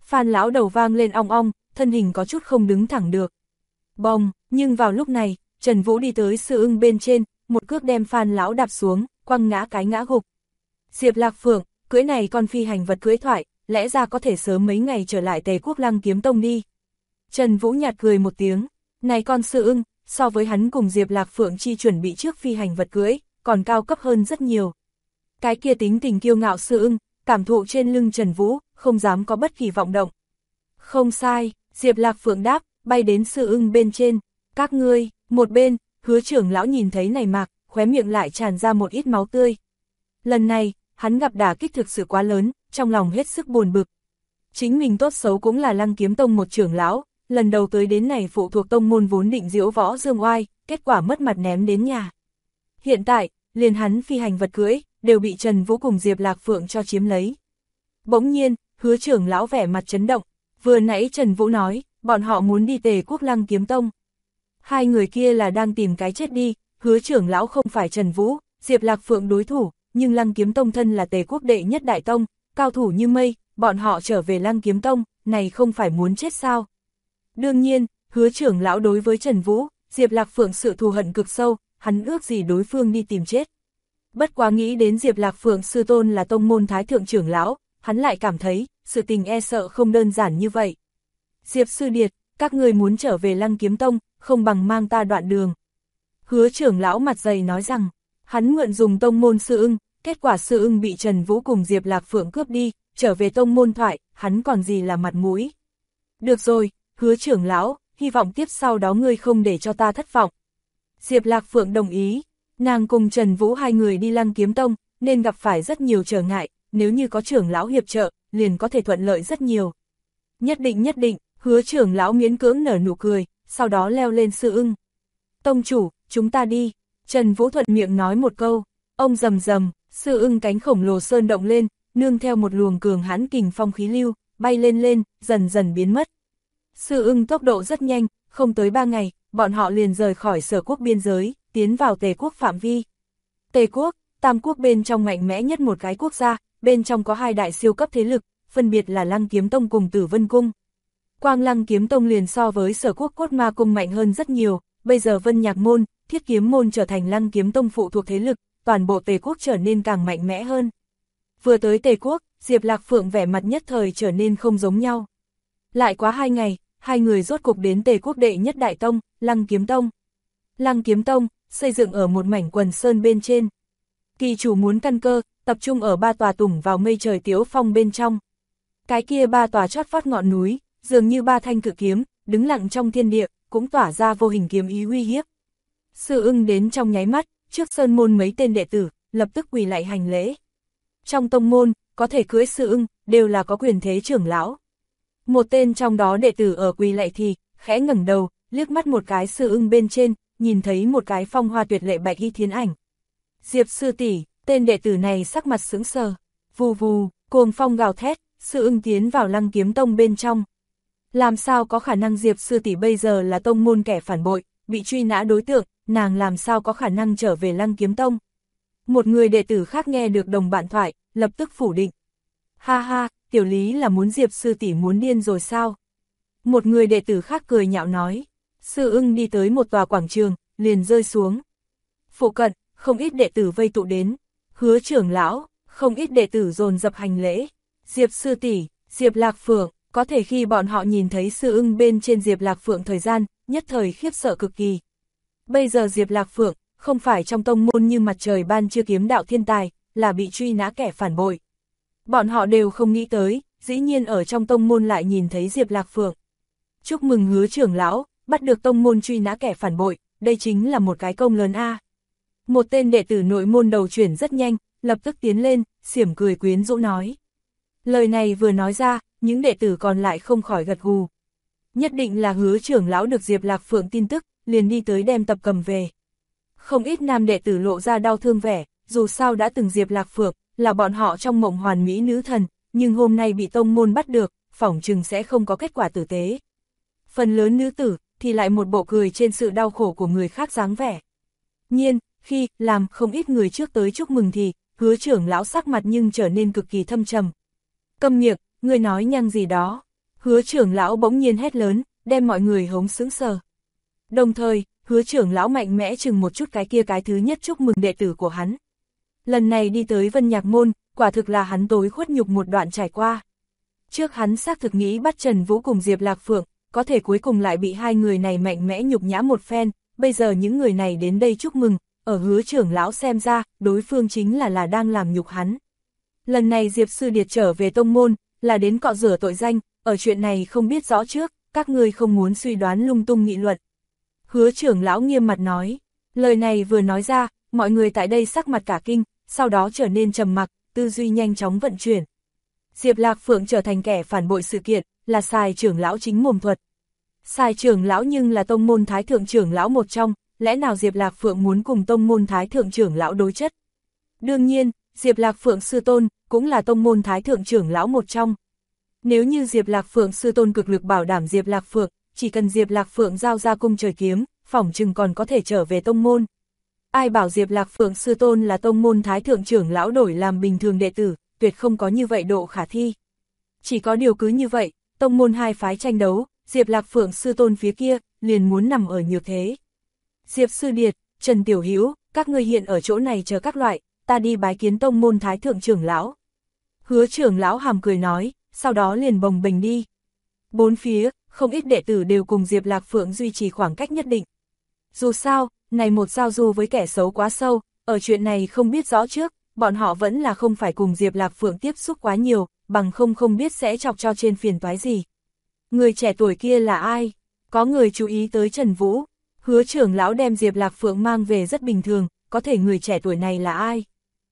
Speaker 1: Phan lão đầu vang lên ong ong, thân hình có chút không đứng thẳng được. Bồng, nhưng vào lúc này, Trần Vũ đi tới Sư Ưng bên trên, một cước đem Phan lão đạp xuống, quăng ngã cái ngã gục. Diệp Lạc Phượng, cưỡi này con phi hành vật cưỡi thoại, lẽ ra có thể sớm mấy ngày trở lại Tề Quốc Lăng Kiếm Tông đi. Trần Vũ nhạt cười một tiếng, này con Sư Ưng, so với hắn cùng Diệp Lạc Phượng chi chuẩn bị trước phi hành vật cưỡi, còn cao cấp hơn rất nhiều. Cái kia tính tình kiêu ngạo Sư Ưng, cảm thụ trên lưng Trần Vũ, không dám có bất kỳ vọng động. Không sai, Diệp Lạc Phượng đáp, bay đến Sư Ưng bên trên, các ngươi, một bên, Hứa trưởng lão nhìn thấy này mạc, khóe miệng lại tràn ra một ít máu tươi. Lần này, hắn gặp đả kích thực sự quá lớn, trong lòng hết sức buồn bực. Chính mình tốt xấu cũng là Lăng Kiếm Tông một trưởng lão, lần đầu tới đến này phụ thuộc tông môn vốn định diễu võ dương oai, kết quả mất mặt ném đến nhà. Hiện tại, liền hắn phi hành vật cưỡi, đều bị Trần Vũ cùng Diệp Lạc Phượng cho chiếm lấy. Bỗng nhiên, Hứa trưởng lão vẻ mặt chấn động, vừa nãy Trần Vũ nói, bọn họ muốn đi Tề Quốc Lăng Kiếm Tông. Hai người kia là đang tìm cái chết đi, Hứa trưởng lão không phải Trần Vũ, Diệp Lạc Phượng đối thủ, nhưng Lăng Kiếm Tông thân là Tề Quốc đệ nhất đại tông, cao thủ như mây, bọn họ trở về Lăng Kiếm Tông, này không phải muốn chết sao? Đương nhiên, Hứa trưởng lão đối với Trần Vũ, Diệp Lạc Phượng sự thù hận cực sâu, hắn ước gì đối phương đi tìm chết. Bất quá nghĩ đến Diệp Lạc Phượng sư tôn là tông môn thái thượng trưởng lão, hắn lại cảm thấy, sự tình e sợ không đơn giản như vậy. Diệp sư điệt, các người muốn trở về Lăng Kiếm Tông, không bằng mang ta đoạn đường. Hứa trưởng lão mặt dày nói rằng, hắn mượn dùng tông môn Sư Ưng, kết quả Sư Ưng bị Trần Vũ cùng Diệp Lạc Phượng cướp đi, trở về tông môn thoại, hắn còn gì là mặt mũi. Được rồi, Hứa trưởng lão, hy vọng tiếp sau đó ngươi không để cho ta thất vọng. Diệp Lạc Phượng đồng ý, nàng cùng Trần Vũ hai người đi Lăng Kiếm Tông, nên gặp phải rất nhiều trở ngại, nếu như có trưởng lão hiệp trợ, liền có thể thuận lợi rất nhiều. Nhất định, Hứa trưởng lão miễn cưỡng nở nụ cười, sau đó leo lên Sư Ưng. Tông chủ, chúng ta đi. Trần Vũ thuận miệng nói một câu, ông rầm rầm, Sư Ưng cánh khổng lồ sơn động lên, nương theo một luồng cường hãn kình phong khí lưu, bay lên, dần dần biến mất. Sư Ưng tốc độ rất nhanh, không tới 3 ngày, bọn họ liền rời khỏi Sở Quốc biên giới, tiến vào Tề Quốc phạm vi. Tề Quốc, Tam Quốc bên trong mạnh mẽ nhất một cái quốc gia, bên trong có hai đại siêu cấp thế lực, phân biệt là Lăng Kiếm Tông cùng Tử Vân Cung. Quang Lăng Kiếm Tông liền so với Sở Quốc Cốt Ma Cung mạnh hơn rất nhiều, bây giờ Vân Nhạc Môn, Thiết Kiếm Môn trở thành Lăng Kiếm Tông phụ thuộc thế lực, toàn bộ Tề Quốc trở nên càng mạnh mẽ hơn. Vừa tới Tề Quốc, Diệp Lạc Phượng vẻ mặt nhất thời trở nên không giống nhau. Lại quá 2 ngày, hai người rốt cục đến Tề Quốc đệ nhất đại tông, Lăng Kiếm Tông. Lăng Kiếm Tông, xây dựng ở một mảnh quần sơn bên trên. Kỳ chủ muốn căn cơ, tập trung ở 3 tòa tủng vào mây trời tiếu phong bên trong. Cái kia 3 tòa chót vót ngọn núi, dường như 3 thanh cự kiếm, đứng lặng trong thiên địa, cũng tỏa ra vô hình kiếm ý uy hiếp. Sư Ưng đến trong nháy mắt, trước sơn môn mấy tên đệ tử, lập tức quỳ lại hành lễ. Trong tông môn, có thể cưỡi Sư Ưng, đều là có quyền thế trưởng lão. Một tên trong đó đệ tử ở quỳ lại thì, khẽ ngẩng đầu, liếc mắt một cái Sư Ưng bên trên, nhìn thấy một cái phong hoa tuyệt lệ bạch y thiến ảnh. Diệp sư tỷ, tên đệ tử này sắc mặt sững sờ, vù vù, cuồng phong gào thét, Sư Ưng tiến vào Lăng Kiếm Tông bên trong. Làm sao có khả năng Diệp sư tỷ bây giờ là tông môn kẻ phản bội, bị truy nã đối tượng, nàng làm sao có khả năng trở về Lăng Kiếm Tông? Một người đệ tử khác nghe được đồng bạn thoại, lập tức phủ định. Ha ha, tiểu lý là muốn Diệp sư tỷ muốn điên rồi sao? Một người đệ tử khác cười nhạo nói. Sư Ưng đi tới một tòa quảng trường, liền rơi xuống. Phụ cận, không ít đệ tử vây tụ đến. Hứa trưởng lão, không ít đệ tử dồn dập hành lễ. Diệp sư tỷ, Diệp Lạc Phượng, có thể khi bọn họ nhìn thấy Sư Ưng bên trên Diệp Lạc Phượng thời gian, nhất thời khiếp sợ cực kỳ. Bây giờ Diệp Lạc Phượng, không phải trong tông môn như mặt trời ban trưa kiếm đạo thiên tài, là bị truy nã kẻ phản bội. Bọn họ đều không nghĩ tới, dĩ nhiên ở trong tông môn lại nhìn thấy Diệp Lạc Phượng. Chúc mừng Hứa trưởng lão, bắt được tông môn truy nã kẻ phản bội, đây chính là một cái công lớn a. Một tên đệ tử nội môn đầu chuyển rất nhanh, lập tức tiến lên, xỉm cười quyến rũ nói. Lời này vừa nói ra, những đệ tử còn lại không khỏi gật gù. Nhất định là Hứa trưởng lão được Diệp Lạc Phượng tin tức, liền đi tới đem tập cầm về. Không ít nam đệ tử lộ ra đau thương vẻ, dù sao đã từng Diệp Lạc Phượng, là bọn họ trong mộng hoàn mỹ nữ thần, nhưng hôm nay bị tông môn bắt được, phỏng chừng sẽ không có kết quả tử tế. Phần lớn nữ tử, thì lại một bộ cười trên sự đau khổ của người khác dáng vẻ. Nhiên, khi làm không ít người trước tới chúc mừng thì, Hứa trưởng lão sắc mặt nhưng trở nên cực kỳ thâm trầm. Câm miệng, ngươi nói nhăng gì đó. Hứa trưởng lão bỗng nhiên hét lớn, đem mọi người hống sững sờ. Đồng thời, hứa trưởng lão mạnh mẽ chừng một chút cái thứ nhất chúc mừng đệ tử của hắn. Lần này đi tới Vân Nhạc Môn, quả thực là hắn tối khuất nhục một đoạn trải qua. Trước hắn xác thực nghĩ bắt Trần Vũ cùng Diệp Lạc Phượng, có thể cuối cùng lại bị hai người này mạnh mẽ nhục nhã một phen, bây giờ những người này đến đây chúc mừng, ở hứa trưởng lão xem ra, đối phương chính là đang làm nhục hắn. Lần này Diệp Sư Điệt trở về tông môn, là đến cọ rửa tội danh, ở chuyện này không biết rõ trước, các ngươi không muốn suy đoán lung tung nghị luận. Hứa trưởng lão nghiêm mặt nói, lời này vừa nói ra, mọi người tại đây sắc mặt cả kinh, sau đó trở nên trầm mặc, tư duy nhanh chóng vận chuyển. Diệp Lạc Phượng trở thành kẻ phản bội sự kiện, là Sài trưởng lão chính mồm thuật. Sài trưởng lão nhưng là tông môn thái thượng trưởng lão một trong, lẽ nào Diệp Lạc Phượng muốn cùng tông môn thái thượng trưởng lão đối chất? Đương nhiên, Diệp Lạc Phượng sư tôn, cũng là tông môn thái thượng trưởng lão một trong. Nếu như Diệp Lạc Phượng sư tôn cực lực bảo đảm Diệp Lạc Phượng, chỉ cần Diệp Lạc Phượng giao ra cung trời kiếm, phỏng chừng còn có thể trở về tông môn. Ai bảo Diệp Lạc Phượng sư tôn là tông môn thái thượng trưởng lão đổi làm bình thường đệ tử, tuyệt không có như vậy độ khả thi. Chỉ có điều cứ như vậy, tông môn hai phái tranh đấu, Diệp Lạc Phượng sư tôn phía kia, liền muốn nằm ở nhược thế. Diệp Sư Điệt, Trần Tiểu Hữu, các ngươi hiện ở chỗ này chờ các loại, ta đi bái kiến tông môn thái thượng trưởng lão. Hứa trưởng lão hàm cười nói, sau đó liền bồng bềnh đi. Bốn phía, không ít đệ tử đều cùng Diệp Lạc Phượng duy trì khoảng cách nhất định. Dù sao, này một giao du với kẻ xấu quá sâu, ở chuyện này không biết rõ trước, bọn họ vẫn là không phải cùng Diệp Lạc Phượng tiếp xúc quá nhiều, bằng không biết sẽ chọc cho trên phiền toái gì. Người trẻ tuổi kia là ai? Có người chú ý tới Trần Vũ. Hứa trưởng lão đem Diệp Lạc Phượng mang về rất bình thường, có thể người trẻ tuổi này là ai?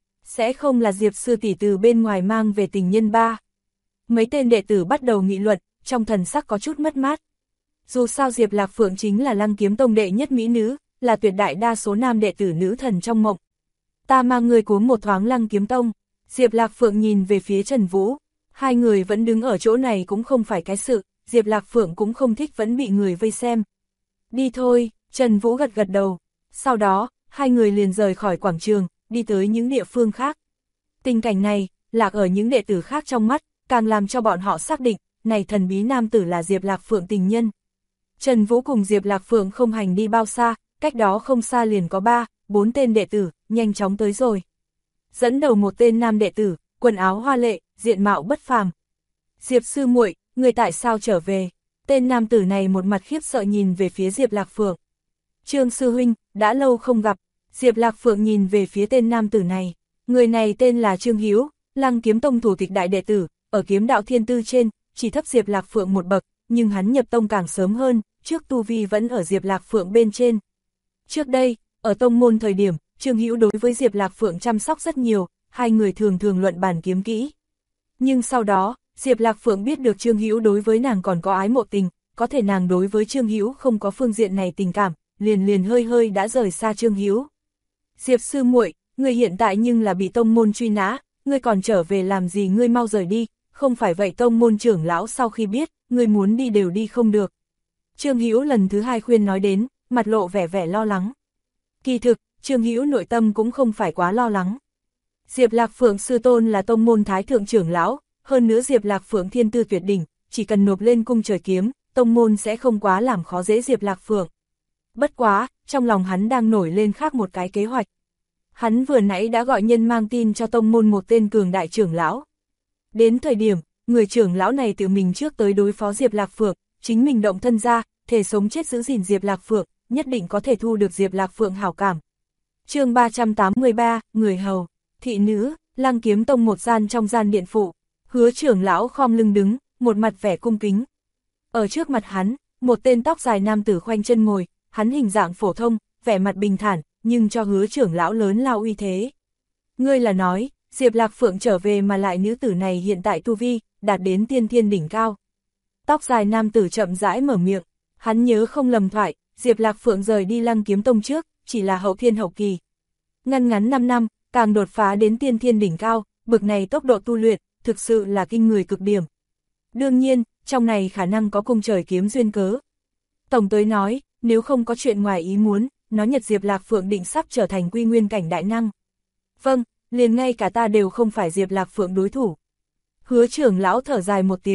Speaker 1: Sẽ không là Diệp sư tỷ từ bên ngoài mang về tình nhân ba. Mấy tên đệ tử bắt đầu nghị luận, trong thần sắc có chút mất mát. Dù sao Diệp Lạc Phượng chính là Lăng Kiếm Tông đệ nhất mỹ nữ, là tuyệt đại đa số nam đệ tử nữ thần trong mộng. Ta mang người cuốn một thoáng Lăng Kiếm Tông. Diệp Lạc Phượng nhìn về phía Trần Vũ. Hai người vẫn đứng ở chỗ này cũng không phải cái sự, Diệp Lạc Phượng cũng không thích vẫn bị người vây xem. Đi thôi, Trần Vũ gật gật đầu. Sau đó, hai người liền rời khỏi quảng trường, đi tới những địa phương khác. Tình cảnh này, lạc ở những đệ tử khác trong mắt, càng làm cho bọn họ xác định, này thần bí nam tử là Diệp Lạc Phượng tình nhân. Trần Vũ cùng Diệp Lạc Phượng không hành đi bao xa, cách đó không xa liền có 3-4 tên đệ tử, nhanh chóng tới rồi. Dẫn đầu một tên nam đệ tử, quần áo hoa lệ, diện mạo bất phàm. Diệp sư muội, người tại sao trở về? Tên nam tử này một mặt khiếp sợ nhìn về phía Diệp Lạc Phượng. Trương sư huynh, đã lâu không gặp. Diệp Lạc Phượng nhìn về phía tên nam tử này. Người này tên là Trương Hữu, Lăng Kiếm Tông thủ tịch đại đệ tử, ở kiếm đạo thiên tư trên, chỉ thấp Diệp Lạc Phượng một bậc, nhưng hắn nhập tông càng sớm hơn, trước tu vi vẫn ở Diệp Lạc Phượng bên trên. Trước đây, ở tông môn thời điểm, Trương Hữu đối với Diệp Lạc Phượng chăm sóc rất nhiều, hai người thường luận bàn kiếm kỹ. Nhưng sau đó, Diệp Lạc Phượng biết được Trương Hữu đối với nàng còn có ái mộ tình, có thể nàng đối với Trương Hữu không có phương diện này tình cảm, liền hơi đã rời xa Trương Hữu. Diệp sư muội, ngươi hiện tại nhưng là bị tông môn truy nã, ngươi còn trở về làm gì, ngươi mau rời đi, không phải vậy tông môn trưởng lão sau khi biết, ngươi muốn đi đều đi không được. Trương Hữu lần thứ hai khuyên nói đến, mặt lộ vẻ lo lắng. Kỳ thực, Trương Hữu nội tâm cũng không phải quá lo lắng. Diệp Lạc Phượng sư tôn là tông môn thái thượng trưởng lão, hơn nữa Diệp Lạc Phượng thiên tư tuyệt đỉnh, chỉ cần nộp lên cung trời kiếm, tông môn sẽ không quá làm khó dễ Diệp Lạc Phượng. Bất quá, trong lòng hắn đang nổi lên khác một cái kế hoạch. Hắn vừa nãy đã gọi nhân mang tin cho tông môn một tên cường đại trưởng lão. Đến thời điểm, người trưởng lão này tự mình trước tới đối phó Diệp Lạc Phượng, chính mình động thân ra, thể sống chết giữ gìn Diệp Lạc Phượng, nhất định có thể thu được Diệp Lạc Phượng hảo cảm. Chương 383, người hầu, thị nữ, Lăng Kiếm Tông một gian trong gian điện phụ, Hứa trưởng lão khom lưng đứng, một mặt vẻ cung kính. Ở trước mặt hắn, một tên tóc dài nam tử khoanh chân ngồi, hắn hình dạng phổ thông, vẻ mặt bình thản, nhưng cho Hứa trưởng lão lớn lao uy thế. Ngươi là nói, Diệp Lạc Phượng trở về mà lại nữ tử này hiện tại tu vi, đạt đến tiên thiên đỉnh cao. Tóc dài nam tử chậm rãi mở miệng, hắn nhớ không lầm thoại, Diệp Lạc Phượng rời đi Lăng Kiếm Tông trước, chỉ là hậu thiên hậu kỳ. Ngắn 5 năm, càng đột phá đến tiên thiên đỉnh cao, bực này tốc độ tu luyện, thực sự là kinh người cực điểm. Đương nhiên, trong này khả năng có cung trời kiếm duyên cớ. Tổng tới nói, nếu không có chuyện ngoài ý muốn, nó Nhật Diệp Lạc Phượng định sắp trở thành quy nguyên cảnh đại năng. Vâng, liền ngay cả ta đều không phải Diệp Lạc Phượng đối thủ. Hứa trưởng lão thở dài một tiếng,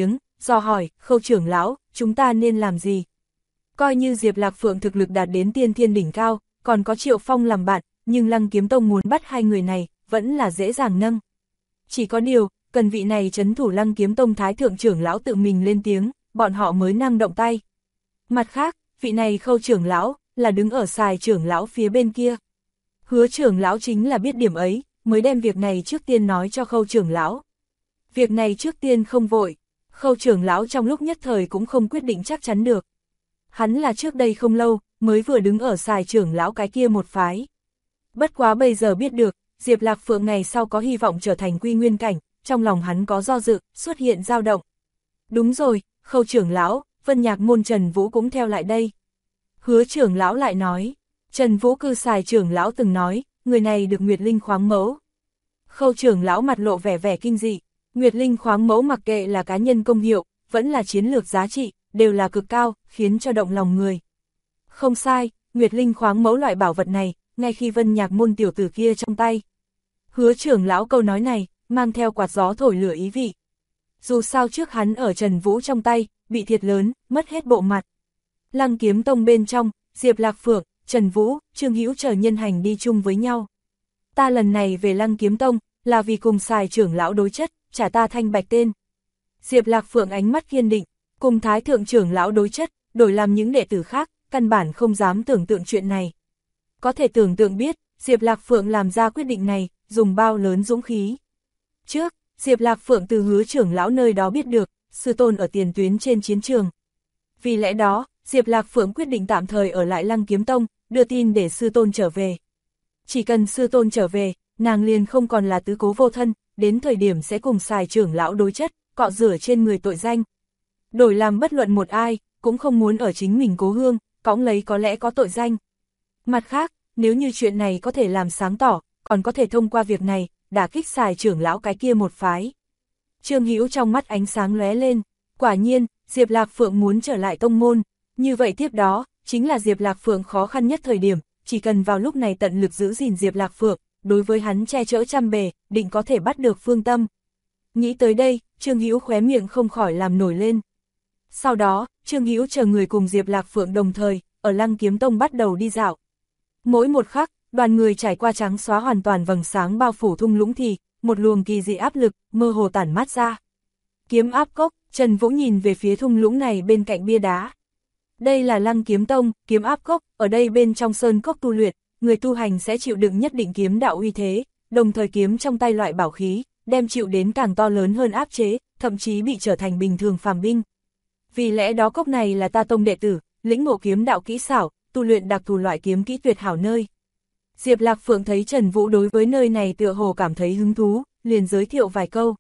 Speaker 1: dò hỏi, Khâu trưởng lão, chúng ta nên làm gì? Coi như Diệp Lạc Phượng thực lực đạt đến tiên thiên đỉnh cao, còn có Triệu Phong làm bạn, nhưng Lăng Kiếm Tông muốn bắt hai người này, vẫn là dễ dàng nâng. Chỉ có điều, cần vị này trấn thủ Lăng Kiếm Tông Thái Thượng trưởng lão tự mình lên tiếng, bọn họ mới năng động tay. Mặt khác, vị này Khâu trưởng lão, là đứng ở Sài trưởng lão phía bên kia. Hứa trưởng lão chính là biết điểm ấy, mới đem việc này trước tiên nói cho Khâu trưởng lão. Việc này trước tiên không vội, Khâu trưởng lão trong lúc nhất thời cũng không quyết định chắc chắn được. Hắn là trước đây không lâu, mới vừa đứng ở Sài trưởng lão cái kia một phái. Bất quá bây giờ biết được, Diệp Lạc Phượng ngày sau có hy vọng trở thành quy nguyên cảnh, trong lòng hắn có do dự, xuất hiện dao động. Đúng rồi, Khâu trưởng lão, Vân Nhạc môn Trần Vũ cũng theo lại đây. Hứa trưởng lão lại nói, Trần Vũ cư Sài trưởng lão từng nói, người này được Nguyệt Linh khoáng mẫu. Khâu trưởng lão mặt lộ vẻ vẻ kinh dị, Nguyệt Linh khoáng mẫu mặc kệ là cá nhân công hiệu, vẫn là chiến lược giá trị, đều là cực cao, khiến cho động lòng người. Không sai, Nguyệt Linh khoáng mẫu loại bảo vật này, ngay khi Vân Nhạc môn tiểu tử kia trong tay. Hứa trưởng lão câu nói này, mang theo quạt gió thổi lửa ý vị. Dù sao trước hắn ở Trần Vũ trong tay, bị thiệt lớn, mất hết bộ mặt. Lăng Kiếm Tông bên trong, Diệp Lạc Phượng, Trần Vũ, Trương Hữu chờ nhân hành đi chung với nhau. Ta lần này về Lăng Kiếm Tông, là vì cùng Sài trưởng lão đối chất, trả ta thanh bạch tên. Diệp Lạc Phượng ánh mắt kiên định, cùng Thái Thượng trưởng lão đối chất, đổi làm những đệ tử khác, căn bản không dám tưởng tượng chuyện này. Có thể tưởng tượng biết, Diệp Lạc Phượng làm ra quyết định này, dùng bao lớn dũng khí. Trước, Diệp Lạc Phượng từ Hứa trưởng lão nơi đó biết được, sư tôn ở tiền tuyến trên chiến trường. Vì lẽ đó, Diệp Lạc Phượng quyết định tạm thời ở lại Lăng Kiếm Tông, đưa tin để sư tôn trở về. Chỉ cần sư tôn trở về, nàng liền không còn là tứ cố vô thân, đến thời điểm sẽ cùng Sài trưởng lão đối chất, cọ rửa trên người tội danh. Đổi làm bất luận một ai, cũng không muốn ở chính mình cố hương, cõng lấy có lẽ có tội danh. Mặt khác, nếu như chuyện này có thể làm sáng tỏ, còn có thể thông qua việc này, đả kích Sài trưởng lão cái kia một phái. Trương Hữu trong mắt ánh sáng lóe lên, quả nhiên, Diệp Lạc Phượng muốn trở lại tông môn, như vậy tiếp đó, chính là Diệp Lạc Phượng khó khăn nhất thời điểm, chỉ cần vào lúc này tận lực giữ gìn Diệp Lạc Phượng, đối với hắn che chở trăm bề, định có thể bắt được phương tâm. Nghĩ tới đây, Trương Hữu khóe miệng không khỏi làm nổi lên. Sau đó, Trương Hữu chờ người cùng Diệp Lạc Phượng đồng thời, ở Lăng Kiếm Tông bắt đầu đi dạo. Mỗi một khắc, đoàn người trải qua trắng xóa hoàn toàn vầng sáng bao phủ thung lũng thì, một luồng kỳ dị áp lực, mơ hồ tản mát ra. Kiếm áp cốc, Trần Vũ nhìn về phía thung lũng này bên cạnh bia đá. Đây là Lăng Kiếm Tông, kiếm áp cốc, ở đây bên trong sơn cốc tu luyện, người tu hành sẽ chịu đựng nhất định kiếm đạo uy thế, đồng thời kiếm trong tay loại bảo khí, đem chịu đến càng to lớn hơn áp chế, thậm chí bị trở thành bình thường phàm binh. Vì lẽ đó cốc này là ta tông đệ tử, lĩnh ngộ kiếm đạo kỹ xảo, tu luyện đặc thù loại kiếm kỹ tuyệt hảo nơi. Diệp Lạc Phượng thấy Trần Vũ đối với nơi này tựa hồ cảm thấy hứng thú, liền giới thiệu vài câu.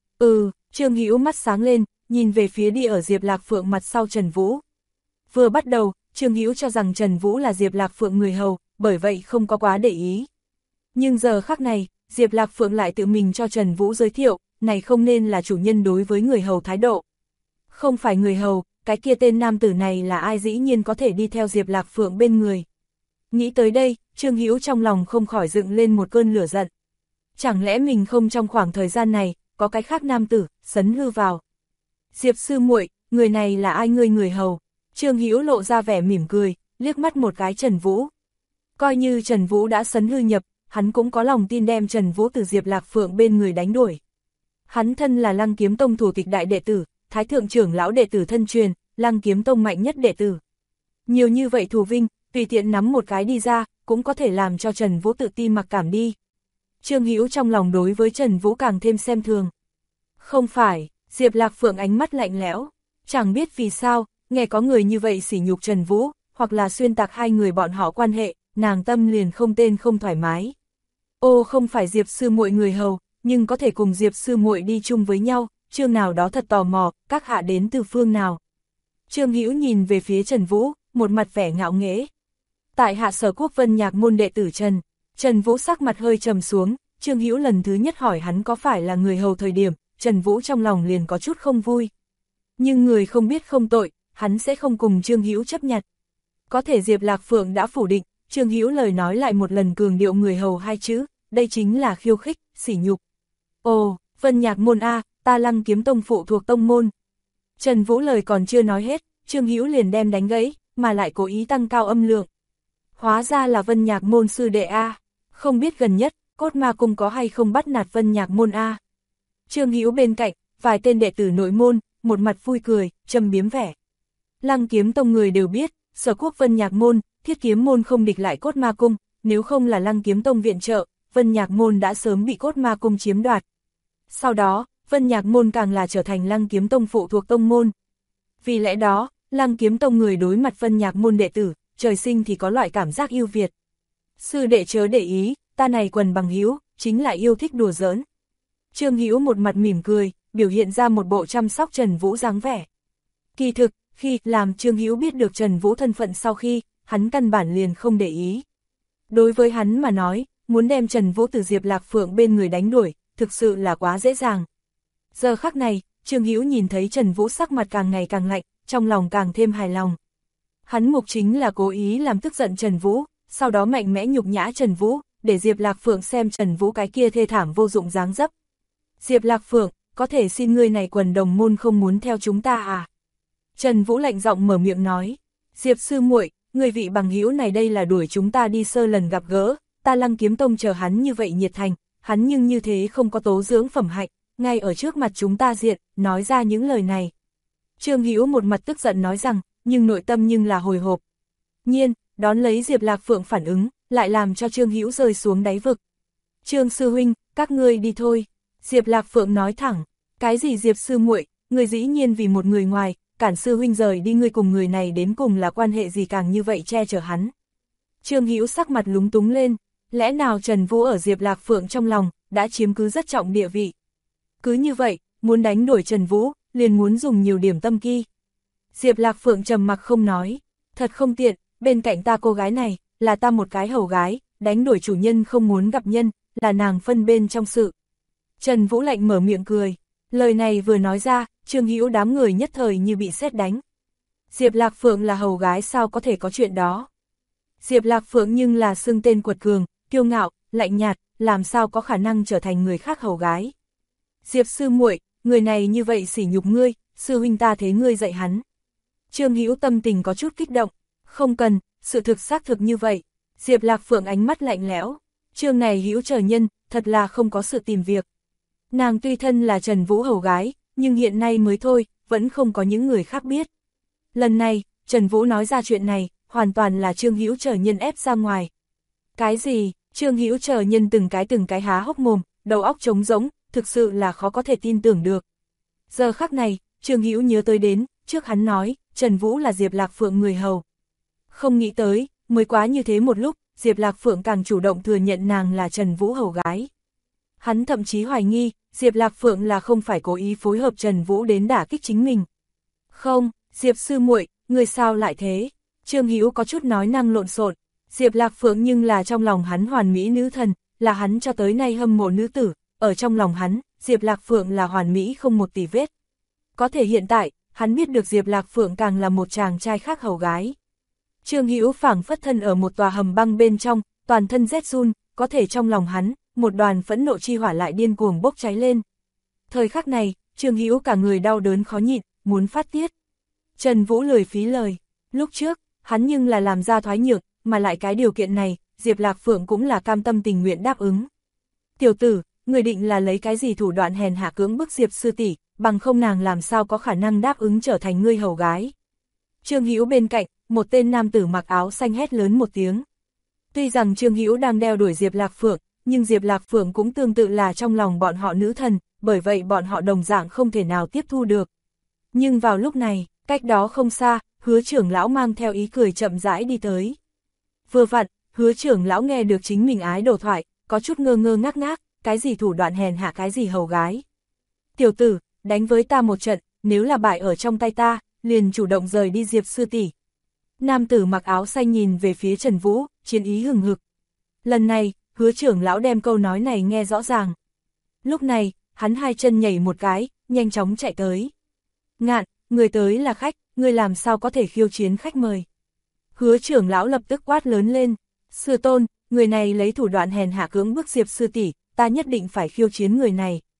Speaker 1: Trương Hữu mắt sáng lên, nhìn về phía đi ở Diệp Lạc Phượng mặt sau Trần Vũ. Vừa bắt đầu, Trương Hữu cho rằng Trần Vũ là Diệp Lạc Phượng người hầu, bởi vậy không có quá để ý. Nhưng giờ khắc này, Diệp Lạc Phượng lại tự mình cho Trần Vũ giới thiệu, này không nên là chủ nhân đối với người hầu thái độ. Không phải người hầu, cái kia tên nam tử này là ai dĩ nhiên có thể đi theo Diệp Lạc Phượng bên người. Nghĩ tới đây, Trương Hữu trong lòng không khỏi dựng lên một cơn lửa giận. Chẳng lẽ mình không trong khoảng thời gian này, có cái khác nam tử, sấn hư vào. Diệp sư muội, người này là ai ngươi người hầu? Trương Hữu lộ ra vẻ mỉm cười, liếc mắt một cái Trần Vũ. Coi như Trần Vũ đã sấn hư nhập, hắn cũng có lòng tin đem Trần Vũ từ Diệp Lạc Phượng bên người đánh đuổi. Hắn thân là Lăng Kiếm Tông thủ tịch đại đệ tử, Thái Thượng trưởng lão đệ tử thân truyền, Lăng Kiếm Tông mạnh nhất đệ tử. Nhiều như vậy thù vinh, tùy tiện nắm một cái đi ra, cũng có thể làm cho Trần Vũ tự ti mặc cảm đi. Trương Hữu trong lòng đối với Trần Vũ càng thêm xem thường. Không phải, Diệp Lạc Phượng ánh mắt lạnh lẽo, chẳng biết vì sao, nghe có người như vậy sỉ nhục Trần Vũ, hoặc là xuyên tạc hai người bọn họ quan hệ, nàng tâm liền không tên không thoải mái. Ô không phải Diệp sư muội người hầu, nhưng có thể cùng Diệp sư muội đi chung với nhau, chương nào đó thật tò mò, các hạ đến từ phương nào. Trương Hữu nhìn về phía Trần Vũ, một mặt vẻ ngạo nghễ. Tại hạ Sở Quốc Vân Nhạc môn đệ tử Trần Vũ sắc mặt hơi trầm xuống, Trương Hữu lần thứ nhất hỏi hắn có phải là người hầu thời điểm, Trần Vũ trong lòng liền có chút không vui. Nhưng người không biết không tội, hắn sẽ không cùng Trương Hữu chấp nhận. Có thể Diệp Lạc Phượng đã phủ định, Trương Hữu lời nói lại một lần cường điệu người hầu hai chữ, đây chính là khiêu khích, sỉ nhục. Ồ, Vân Nhạc môn a, ta Lăng Kiếm Tông phụ thuộc tông môn. Trần Vũ lời còn chưa nói hết, Trương Hữu liền đem đánh gãy, mà lại cố ý tăng cao âm lượng. Hóa ra là Vân Nhạc Môn sư đệ A, không biết gần nhất, Cốt Ma Cung có hay không bắt nạt Vân Nhạc Môn A. Trương Hữu bên cạnh, vài tên đệ tử nội môn, một mặt vui cười, châm biếm vẻ. Lăng Kiếm Tông người đều biết, Sở Quốc Vân Nhạc Môn, Thiết Kiếm Môn không địch lại Cốt Ma Cung, nếu không là Lăng Kiếm Tông viện trợ, Vân Nhạc Môn đã sớm bị Cốt Ma Cung chiếm đoạt. Sau đó, Vân Nhạc Môn càng là trở thành Lăng Kiếm Tông phụ thuộc tông môn. Vì lẽ đó, Lăng Kiếm Tông người đối mặt Vân Nhạc Môn đệ tử, trời sinh thì có loại cảm giác ưu việt. Sư đệ chớ để ý, ta này quần bằng hữu, chính là yêu thích đùa giỡn. Trương Hữu một mặt mỉm cười, biểu hiện ra một bộ chăm sóc Trần Vũ dáng vẻ. Kỳ thực, khi làm Trương Hữu biết được Trần Vũ thân phận sau khi, hắn căn bản liền không để ý. Đối với hắn mà nói, muốn đem Trần Vũ từ Diệp Lạc Phượng bên người đánh đuổi, thực sự là quá dễ dàng. Giờ khắc này, Trương Hữu nhìn thấy Trần Vũ sắc mặt càng ngày càng lạnh, trong lòng càng thêm hài lòng. Hắn mục chính là cố ý làm tức giận Trần Vũ, sau đó mạnh mẽ nhục nhã Trần Vũ, để Diệp Lạc Phượng xem Trần Vũ cái kia thê thảm vô dụng dáng dấp. Diệp Lạc Phượng, có thể xin ngươi này quần đồng môn không muốn theo chúng ta à? Trần Vũ lạnh giọng mở miệng nói, Diệp sư muội, người vị bằng hữu này đây là đuổi chúng ta đi sơ lần gặp gỡ, ta Lăng Kiếm Tông chờ hắn như vậy nhiệt thành, hắn nhưng như thế không có tố dưỡng phẩm hạnh, ngay ở trước mặt chúng ta diện, nói ra những lời này. Trương Hữu một mặt tức giận nói rằng, nhưng nội tâm nhưng là hồi hộp. Nhiên, đón lấy Diệp Lạc Phượng phản ứng, lại làm cho Trương Hữu rơi xuống đáy vực. Trương sư huynh, các ngươi đi thôi. Diệp Lạc Phượng nói thẳng, cái gì Diệp sư muội, người dĩ nhiên vì một người ngoài, cản sư huynh rời đi, ngươi cùng người này đến cùng là quan hệ gì càng như vậy che chở hắn. Trương Hữu sắc mặt lúng túng lên, lẽ nào Trần Vũ ở Diệp Lạc Phượng trong lòng, đã chiếm cứ rất trọng địa vị. Cứ như vậy, muốn đánh đuổi Trần Vũ, liền muốn dùng nhiều điểm tâm ki. Diệp Lạc Phượng trầm mặc không nói, thật không tiện, bên cạnh ta cô gái này, là ta một cái hầu gái, đánh đuổi chủ nhân không muốn gặp nhân, là nàng phân bên trong sự. Trần Vũ lạnh mở miệng cười, lời này vừa nói ra, Trương Hữu đám người nhất thời như bị sét đánh. Diệp Lạc Phượng là hầu gái sao có thể có chuyện đó. Diệp Lạc Phượng nhưng là xưng tên quật cường, kiêu ngạo, lạnh nhạt, làm sao có khả năng trở thành người khác hầu gái. Diệp sư muội, người này như vậy sỉ nhục ngươi, sư huynh ta thế ngươi dạy hắn. Trương Hữu tâm tình có chút kích động, không cần, sự thực xác thực như vậy. Diệp Lạc Phượng ánh mắt lạnh lẽo, Trương này Hữu trở nhân, thật là không có sự tìm việc. Nàng tuy thân là Trần Vũ hầu gái, nhưng hiện nay mới thôi, vẫn không có những người khác biết. Lần này, Trần Vũ nói ra chuyện này, hoàn toàn là Trương Hữu trở nhân ép ra ngoài. Cái gì? Trương Hữu trở nhân từng cái há hốc mồm, đầu óc trống rỗng, thực sự là khó có thể tin tưởng được. Giờ khắc này, Trương Hữu nhớ tới đến, trước hắn nói, Trần Vũ là Diệp Lạc Phượng người hầu. Không nghĩ tới, mới quá như thế một lúc, Diệp Lạc Phượng càng chủ động thừa nhận nàng là Trần Vũ hầu gái. Hắn thậm chí hoài nghi, Diệp Lạc Phượng là không phải cố ý phối hợp Trần Vũ đến đả kích chính mình. Không, Diệp sư muội, người sao lại thế? Trương Hữu có chút nói năng lộn xộn. Diệp Lạc Phượng nhưng là trong lòng hắn hoàn mỹ nữ thần, là hắn cho tới nay hâm mộ nữ tử, ở trong lòng hắn, Diệp Lạc Phượng là hoàn mỹ không một tì vết. Có thể hiện tại, hắn biết được Diệp Lạc Phượng càng là một chàng trai khác hầu gái. Trương Hữu phảng phất thân ở một tòa hầm băng bên trong, toàn thân rét run, có thể trong lòng hắn, một đoàn phẫn nộ chi hỏa lại điên cuồng bốc cháy lên. Thời khắc này, Trương Hữu cả người đau đớn khó nhịn, muốn phát tiết. Trần Vũ lười phí lời, lúc trước, hắn nhưng là làm ra thoái nhượng, mà lại cái điều kiện này, Diệp Lạc Phượng cũng là cam tâm tình nguyện đáp ứng. Tiểu tử, người định là lấy cái gì thủ đoạn hèn hạ cưỡng bức Diệp sư tỷ, bằng không nàng làm sao có khả năng đáp ứng trở thành ngươi hầu gái. Trương Hữu bên cạnh, một tên nam tử mặc áo xanh hét lớn một tiếng. Tuy rằng Trương Hữu đang đeo đuổi Diệp Lạc Phượng, nhưng Diệp Lạc Phượng cũng tương tự là trong lòng bọn họ nữ thần, bởi vậy bọn họ đồng dạng không thể nào tiếp thu được. Nhưng vào lúc này, cách đó không xa, Hứa trưởng lão mang theo ý cười chậm rãi đi tới. Vừa vặn, Hứa trưởng lão nghe được chính mình ái đồ thoại, có chút ngơ ngơ ngác ngác, cái gì thủ đoạn hèn hạ cái gì hầu gái. Tiểu tử, đánh với ta một trận, nếu là bại ở trong tay ta, liền chủ động rời đi Diệp sư tỷ. Nam tử mặc áo xanh nhìn về phía Trần Vũ, chiến ý hừng hực. Lần này, Hứa trưởng lão đem câu nói này nghe rõ ràng. Lúc này, hắn hai chân nhảy một cái, nhanh chóng chạy tới. Ngạn, người tới là khách, người làm sao có thể khiêu chiến khách mời. Hứa trưởng lão lập tức quát lớn lên. Sư tôn, người này lấy thủ đoạn hèn hạ cưỡng bức Diệp sư tỷ, ta nhất định phải khiêu chiến người này.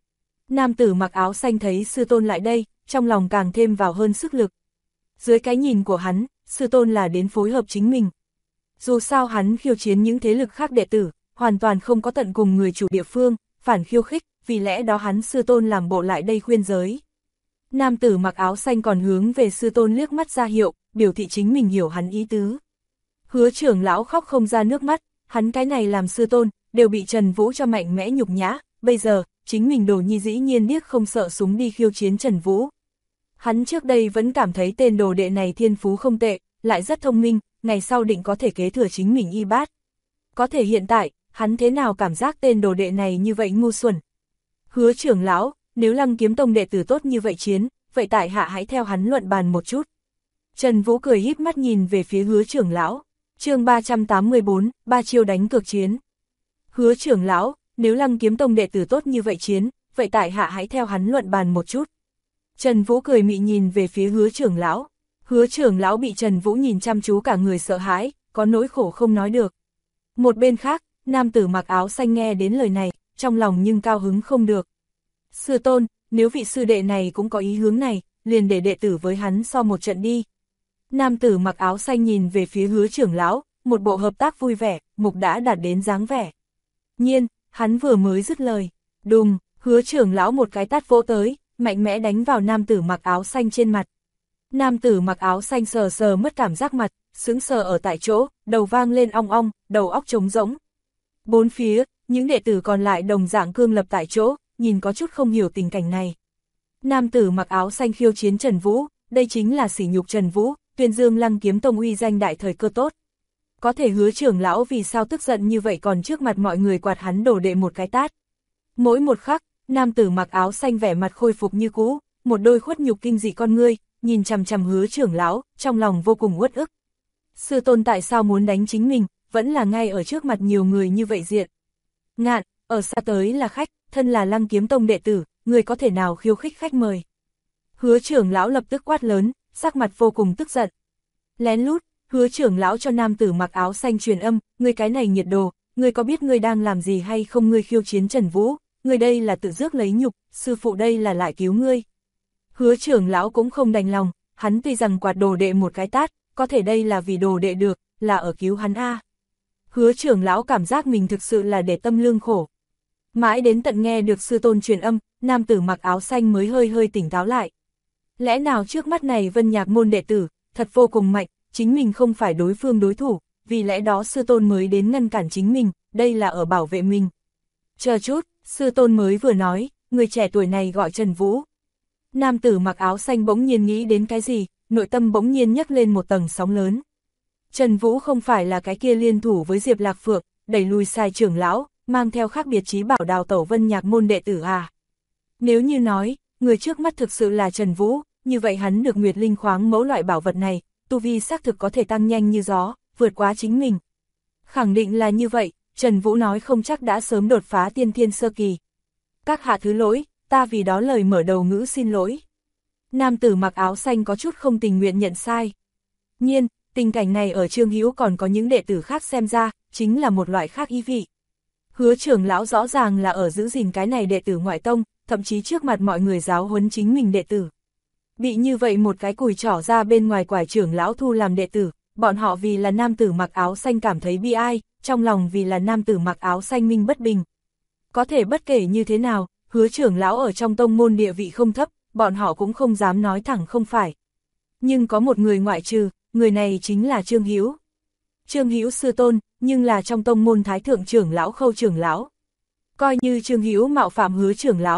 Speaker 1: Nam tử mặc áo xanh thấy sư tôn lại đây, trong lòng càng thêm vào hơn sức lực. Dưới cái nhìn của hắn, sư tôn là đến phối hợp chính mình. Dù sao hắn khiêu chiến những thế lực khác đệ tử, hoàn toàn không có tận cùng người chủ địa phương, phản khiêu khích, vì lẽ đó hắn sư tôn làm bộ lại đây khuyên giới. Nam tử mặc áo xanh còn hướng về sư tôn liếc mắt ra hiệu, biểu thị chính mình hiểu hắn ý tứ. Hứa trưởng lão khóc không ra nước mắt, hắn cái này làm sư tôn, đều bị Trần Vũ cho mạnh mẽ nhục nhã, bây giờ, chính mình đồ nhi dĩ nhiên điếc không sợ súng đi khiêu chiến Trần Vũ. Hắn trước đây vẫn cảm thấy tên đồ đệ này thiên phú không tệ, lại rất thông minh, ngày sau định có thể kế thừa chính mình y bát. Có thể hiện tại, hắn thế nào cảm giác tên đồ đệ này như vậy ngu xuẩn. Hứa trưởng lão, nếu Lăng Kiếm Tông đệ tử tốt như vậy chiến, vậy tại hạ hãy theo hắn luận bàn một chút. Trần Vũ cười híp mắt nhìn về phía hứa trưởng lão, chương 384, ba chiêu đánh cược chiến. Hứa trưởng lão, nếu Lăng Kiếm Tông đệ tử tốt như vậy chiến, vậy tại hạ hãy theo hắn luận bàn một chút. Trần Vũ cười mị nhìn về phía hứa trưởng lão. Hứa trưởng lão bị Trần Vũ nhìn chăm chú cả người sợ hãi, có nỗi khổ không nói được. Một bên khác, nam tử mặc áo xanh nghe đến lời này, trong lòng nhưng cao hứng không được. Sư tôn, nếu vị sư đệ này cũng có ý hướng này, liền để đệ tử với hắn so một trận đi. Nam tử mặc áo xanh nhìn về phía hứa trưởng lão, một bộ hợp tác vui vẻ, mục đã đạt đến dáng vẻ. Nhiên, hắn vừa mới dứt lời, đùng, hứa trưởng lão một cái tát vỗ tới, mạnh mẽ đánh vào nam tử mặc áo xanh trên mặt. Nam tử mặc áo xanh sờ sờ mất cảm giác mặt, sững sờ ở tại chỗ, đầu vang lên ong ong, đầu óc trống rỗng. Bốn phía, những đệ tử còn lại đồng dạng cương lập tại chỗ, nhìn có chút không hiểu tình cảnh này. Nam tử mặc áo xanh khiêu chiến Trần Vũ, đây chính là sỉ nhục Trần Vũ, tuyên dương Lăng Kiếm Tông uy danh đại thời cơ tốt. Có thể hứa trưởng lão vì sao tức giận như vậy còn trước mặt mọi người quạt hắn đổ đệ một cái tát. Mỗi một khắc, nam tử mặc áo xanh vẻ mặt khôi phục như cũ, một đôi khuất nhục kinh dị con ngươi, nhìn chằm chằm hứa trưởng lão, trong lòng vô cùng uất ức. Sư tôn tại sao muốn đánh chính mình, vẫn là ngay ở trước mặt nhiều người như vậy diện. Ngạn, ở xa tới là khách, thân là Lăng Kiếm Tông đệ tử, người có thể nào khiêu khích khách mời. Hứa trưởng lão lập tức quát lớn, sắc mặt vô cùng tức giận. Lén lút, hứa trưởng lão cho nam tử mặc áo xanh truyền âm, ngươi cái này nhiệt đồ, ngươi có biết ngươi đang làm gì hay không, ngươi khiêu chiến Trần Vũ, ngươi đây là tự rước lấy nhục, sư phụ đây là lại cứu ngươi. Hứa trưởng lão cũng không đành lòng, hắn tuy rằng quạt đồ đệ một cái tát, có thể đây là vì đồ đệ được, là ở cứu hắn a. Hứa trưởng lão cảm giác mình thực sự là để tâm lương khổ. Mãi đến tận nghe được sư tôn truyền âm, nam tử mặc áo xanh mới hơi hơi tỉnh táo lại. Lẽ nào trước mắt này Vân Nhạc môn đệ tử, thật vô cùng mạnh, chính mình không phải đối phương đối thủ, vì lẽ đó sư tôn mới đến ngăn cản chính mình, đây là ở bảo vệ mình. Chờ chút, sư tôn mới vừa nói, người trẻ tuổi này gọi Trần Vũ. Nam tử mặc áo xanh bỗng nhiên nghĩ đến cái gì, nội tâm bỗng nhiên nhấc lên một tầng sóng lớn. Trần Vũ không phải là cái kia liên thủ với Diệp Lạc Phượng, đẩy lùi sai trưởng lão, mang theo khác biệt chí bảo đào tẩu Vân Nhạc môn đệ tử à? Nếu như nói, người trước mắt thực sự là Trần Vũ, như vậy hắn được Nguyệt Linh khoáng mẫu loại bảo vật này, tu vi xác thực có thể tăng nhanh như gió, vượt quá chính mình. Khẳng định là như vậy, Trần Vũ nói không chắc đã sớm đột phá tiên thiên sơ kỳ. Các hạ thứ lỗi, ta vì đó lời mở đầu ngữ xin lỗi. Nam tử mặc áo xanh có chút không tình nguyện nhận sai. Nhiên, tình cảnh này ở Trương Hữu còn có những đệ tử khác xem ra, chính là một loại khác ý vị. Hứa trưởng lão rõ ràng là ở giữ gìn cái này đệ tử ngoại tông, thậm chí trước mặt mọi người giáo huấn chính mình đệ tử. Bị như vậy một cái cùi trỏ ra bên ngoài quải trưởng lão thu làm đệ tử, bọn họ vì là nam tử mặc áo xanh cảm thấy bi ai, trong lòng vì là nam tử mặc áo xanh minh bất bình. Có thể bất kể như thế nào, hứa trưởng lão ở trong tông môn địa vị không thấp, bọn họ cũng không dám nói thẳng không phải. Nhưng có một người ngoại trừ, người này chính là Trương Hữu. Trương Hữu sư tôn, nhưng là trong tông môn thái thượng trưởng lão Khâu trưởng lão. Coi như Trương Hữu mạo phạm hứa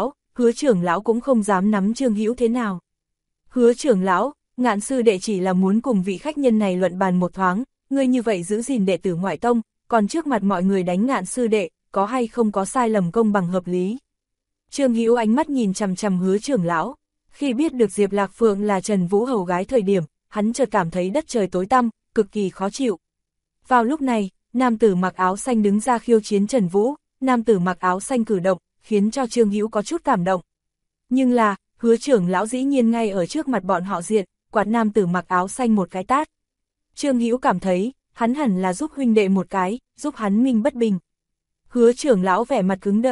Speaker 1: trưởng lão cũng không dám nắm Trương Hữu thế nào. Hứa trưởng lão, Ngạn sư đệ chỉ là muốn cùng vị khách nhân này luận bàn một thoáng, ngươi như vậy giữ gìn đệ tử ngoại tông, còn trước mặt mọi người đánh Ngạn sư đệ, có hay không có sai lầm công bằng hợp lý. Trương Hữu ánh mắt nhìn chằm chằm hứa trưởng lão, khi biết được Diệp Lạc Phượng là Trần Vũ hầu gái thời điểm, hắn chợt cảm thấy đất trời tối tăm, cực kỳ khó chịu. Vào lúc này, nam tử mặc áo xanh đứng ra khiêu chiến Trần Vũ, nam tử mặc áo xanh cử động, khiến cho Trương Hữu có chút cảm động. Nhưng là, hứa trưởng lão dĩ nhiên ngay ở trước mặt bọn họ diện, quạt nam tử mặc áo xanh một cái tát. Trương Hữu cảm thấy, hắn hẳn là giúp huynh đệ một cái, giúp hắn minh bất bình. Hứa trưởng lão vẻ mặt cứng đờ,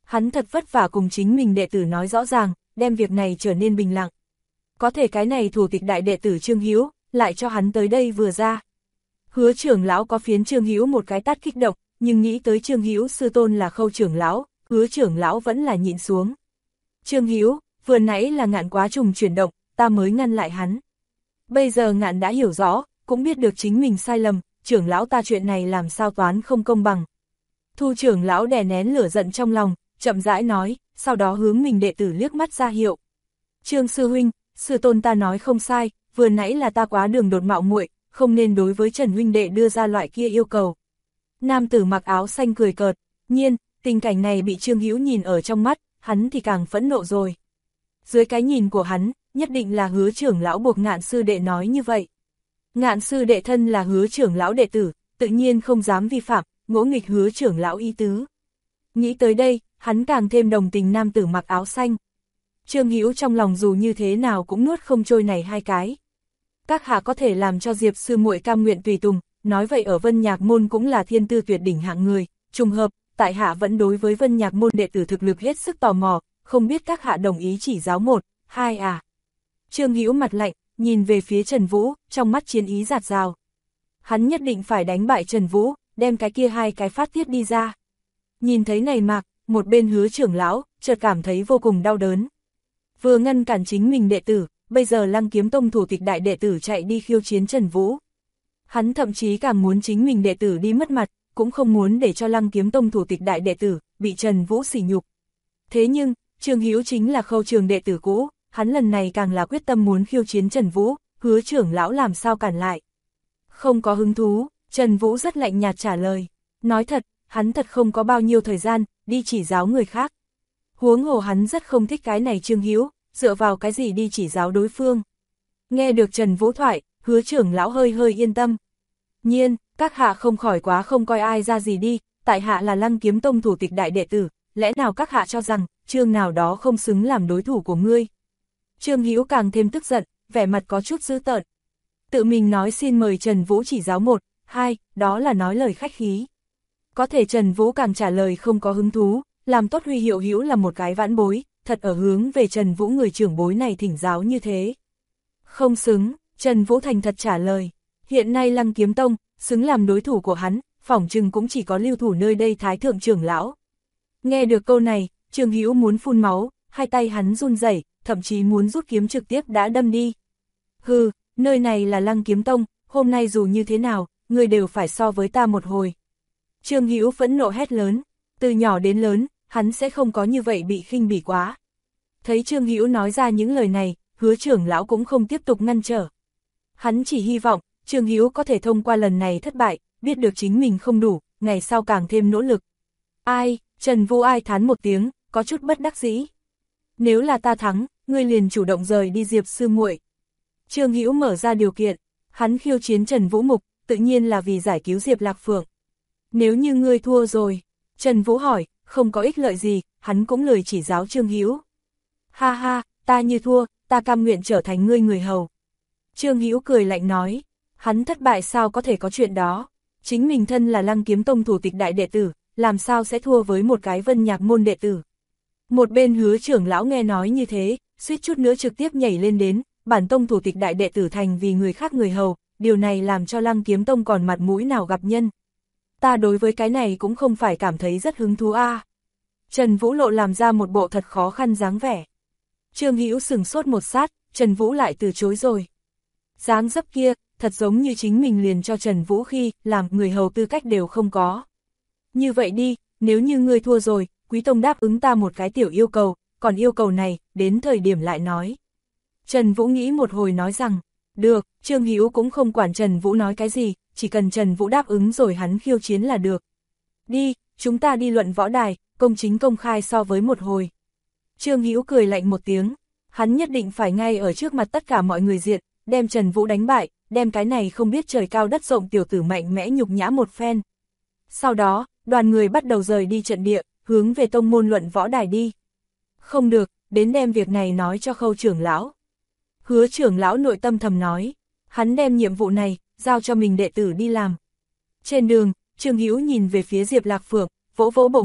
Speaker 1: Hắn thật vất vả cùng chính mình đệ tử nói rõ ràng, đem việc này trở nên bình lặng. Có thể cái này thủ tịch đại đệ tử Trương Hữu lại cho hắn tới đây vừa ra. Hứa trưởng lão có phiến Trương Hữu một cái tát kích động, nhưng nghĩ tới Trương Hữu sư tôn là Khâu trưởng lão, Hứa trưởng lão vẫn là nhịn xuống. Trương Hữu, vừa nãy là Ngạn quá trùng chuyển động, ta mới ngăn lại hắn. Bây giờ Ngạn đã hiểu rõ, cũng biết được chính mình sai lầm, trưởng lão ta chuyện này làm sao toán không công bằng. Thu trưởng lão đè nén lửa giận trong lòng, chậm rãi nói, sau đó hướng mình đệ tử liếc mắt ra hiệu. Trương sư huynh, sư tôn ta nói không sai, vừa nãy là ta quá đường đột mạo muội, không nên đối với Trần huynh đệ đưa ra loại kia yêu cầu. Nam tử mặc áo xanh cười cợt, nhiên, tình cảnh này bị Trương Hữu nhìn ở trong mắt, hắn thì càng phẫn nộ rồi. Dưới cái nhìn của hắn, nhất định là Hứa trưởng lão buộc Ngạn sư đệ nói như vậy. Ngạn sư đệ thân là Hứa trưởng lão đệ tử, tự nhiên không dám vi phạm, ngỗ nghịch Hứa trưởng lão ý tứ. Nghĩ tới đây, hắn càng thêm đồng tình nam tử mặc áo xanh. Trương Hữu trong lòng dù như thế nào cũng nuốt không trôi này hai cái. Các hạ có thể làm cho Diệp sư muội cam nguyện tùy tùng, nói vậy ở Vân Nhạc môn cũng là thiên tư tuyệt đỉnh hạng người, trùng hợp, tại hạ vẫn đối với Vân Nhạc môn đệ tử thực lực hết sức tò mò, không biết các hạ đồng ý chỉ giáo 1, 2 à. Trương Hữu mặt lạnh, nhìn về phía Trần Vũ, trong mắt chiến ý rạt rào. Hắn nhất định phải đánh bại Trần Vũ, đem cái kia hai cái phát tiết đi ra. Nhìn thấy này mạc, một bên Hứa trưởng lão, chợt cảm thấy vô cùng đau đớn. Vừa ngăn cản chính mình đệ tử, bây giờ Lăng Kiếm Tông thủ tịch đại đệ tử chạy đi khiêu chiến Trần Vũ. Hắn thậm chí càng muốn chính mình đệ tử đi mất mặt, cũng không muốn để cho Lăng Kiếm Tông thủ tịch đại đệ tử bị Trần Vũ sỉ nhục. Thế nhưng, Trương Hữu chính là Khâu trường đệ tử cũ, hắn lần này càng là quyết tâm muốn khiêu chiến Trần Vũ, Hứa trưởng lão làm sao cản lại. Không có hứng thú, Trần Vũ rất lạnh nhạt trả lời. Nói thật, hắn thật không có bao nhiêu thời gian đi chỉ giáo người khác. Huống hồ hắn rất không thích cái này Trương Hữu, dựa vào cái gì đi chỉ giáo đối phương. Nghe được Trần Vũ thoại, Hứa trưởng lão hơi hơi yên tâm. Nhiên, các hạ không khỏi quá không coi ai ra gì đi, tại hạ là Lăng Kiếm Tông thủ tịch đại đệ tử, lẽ nào các hạ cho rằng Trương nào đó không xứng làm đối thủ của ngươi. Trương Hữu càng thêm tức giận, vẻ mặt có chút dữ tợn. Tự mình nói xin mời Trần Vũ chỉ giáo 1, 2, đó là nói lời khách khí. Có thể Trần Vũ càng trả lời không có hứng thú, làm tốt Huy Hiệu Hữu là một cái vãn bối, thật ở hướng về Trần Vũ người trưởng bối này thỉnh giáo như thế. Không xứng, Trần Vũ thành thật trả lời. Hiện nay Lăng Kiếm Tông, xứng làm đối thủ của hắn, phỏng chừng cũng chỉ có lưu thủ nơi đây Thái thượng trưởng lão. Nghe được câu này, Trương Hữu muốn phun máu, hai tay hắn run rẩy, thậm chí muốn rút kiếm trực tiếp đã đâm đi. Hừ, nơi này là Lăng Kiếm Tông, hôm nay dù như thế nào, người đều phải so với ta một hồi. Trương Hữu phẫn nộ hét lớn, từ nhỏ đến lớn, hắn sẽ không có như vậy bị khinh bỉ quá. Thấy Trương Hữu nói ra những lời này, Hứa trưởng lão cũng không tiếp tục ngăn trở. Hắn chỉ hy vọng, Trương Hữu có thể thông qua lần này thất bại, biết được chính mình không đủ, ngày sau càng thêm nỗ lực. Ai, Trần Vũ ai thán một tiếng, có chút bất đắc dĩ. Nếu là ta thắng, ngươi liền chủ động rời đi Diệp sư muội. Trương Hữu mở ra điều kiện, hắn khiêu chiến Trần Vũ mục, tự nhiên là vì giải cứu Diệp Lạc Phượng. Nếu như ngươi thua rồi, Trần Vũ hỏi, không có ích lợi gì, hắn cũng lười chỉ giáo Trương Hữu. Ha ha, ta như thua, ta cam nguyện trở thành ngươi người hầu. Trương Hữu cười lạnh nói, hắn thất bại sao có thể có chuyện đó, chính mình thân là Lăng Kiếm Tông thủ tịch đại đệ tử, làm sao sẽ thua với một cái Vân Nhạc môn đệ tử. Một bên Hứa trưởng lão nghe nói như thế, suýt chút nữa trực tiếp nhảy lên đến, bản tông thủ tịch đại đệ tử thành vì người khác người hầu, điều này làm cho Lăng Kiếm Tông còn mặt mũi nào gặp nhân. Ta đối với cái này cũng không phải cảm thấy rất hứng thú a. Trần Vũ Lộ làm ra một bộ thật khó khăn dáng vẻ. Trương Hữu sừng sốt một sát, Trần Vũ lại từ chối rồi. Dáng dấp kia, thật giống như chính mình liền cho Trần Vũ khi làm người hầu tư cách đều không có. Như vậy đi, nếu như ngươi thua rồi, Quý Tông đáp ứng ta một cái tiểu yêu cầu, còn yêu cầu này, đến thời điểm lại nói. Trần Vũ nghĩ một hồi nói rằng, được, Trương Hữu cũng không quản Trần Vũ nói cái gì, chỉ cần Trần Vũ đáp ứng rồi hắn khiêu chiến là được. Đi, chúng ta đi luận võ đài, công chính công khai so với một hồi. Trương Hữu cười lạnh một tiếng, hắn nhất định phải ngay ở trước mặt tất cả mọi người diện, đem Trần Vũ đánh bại, đem cái này không biết trời cao đất rộng tiểu tử mạnh mẽ nhục nhã một phen. Sau đó, đoàn người bắt đầu rời đi trận địa, hướng về tông môn luận võ đài đi. Không được, đến đem việc này nói cho Khâu trưởng lão. Hứa trưởng lão nội tâm thầm nói, hắn đem nhiệm vụ này, giao cho mình đệ tử đi làm. Trên đường, Trương Hữu nhìn về phía Diệp Lạc Phượng, vỗ vỗ bộ ngực,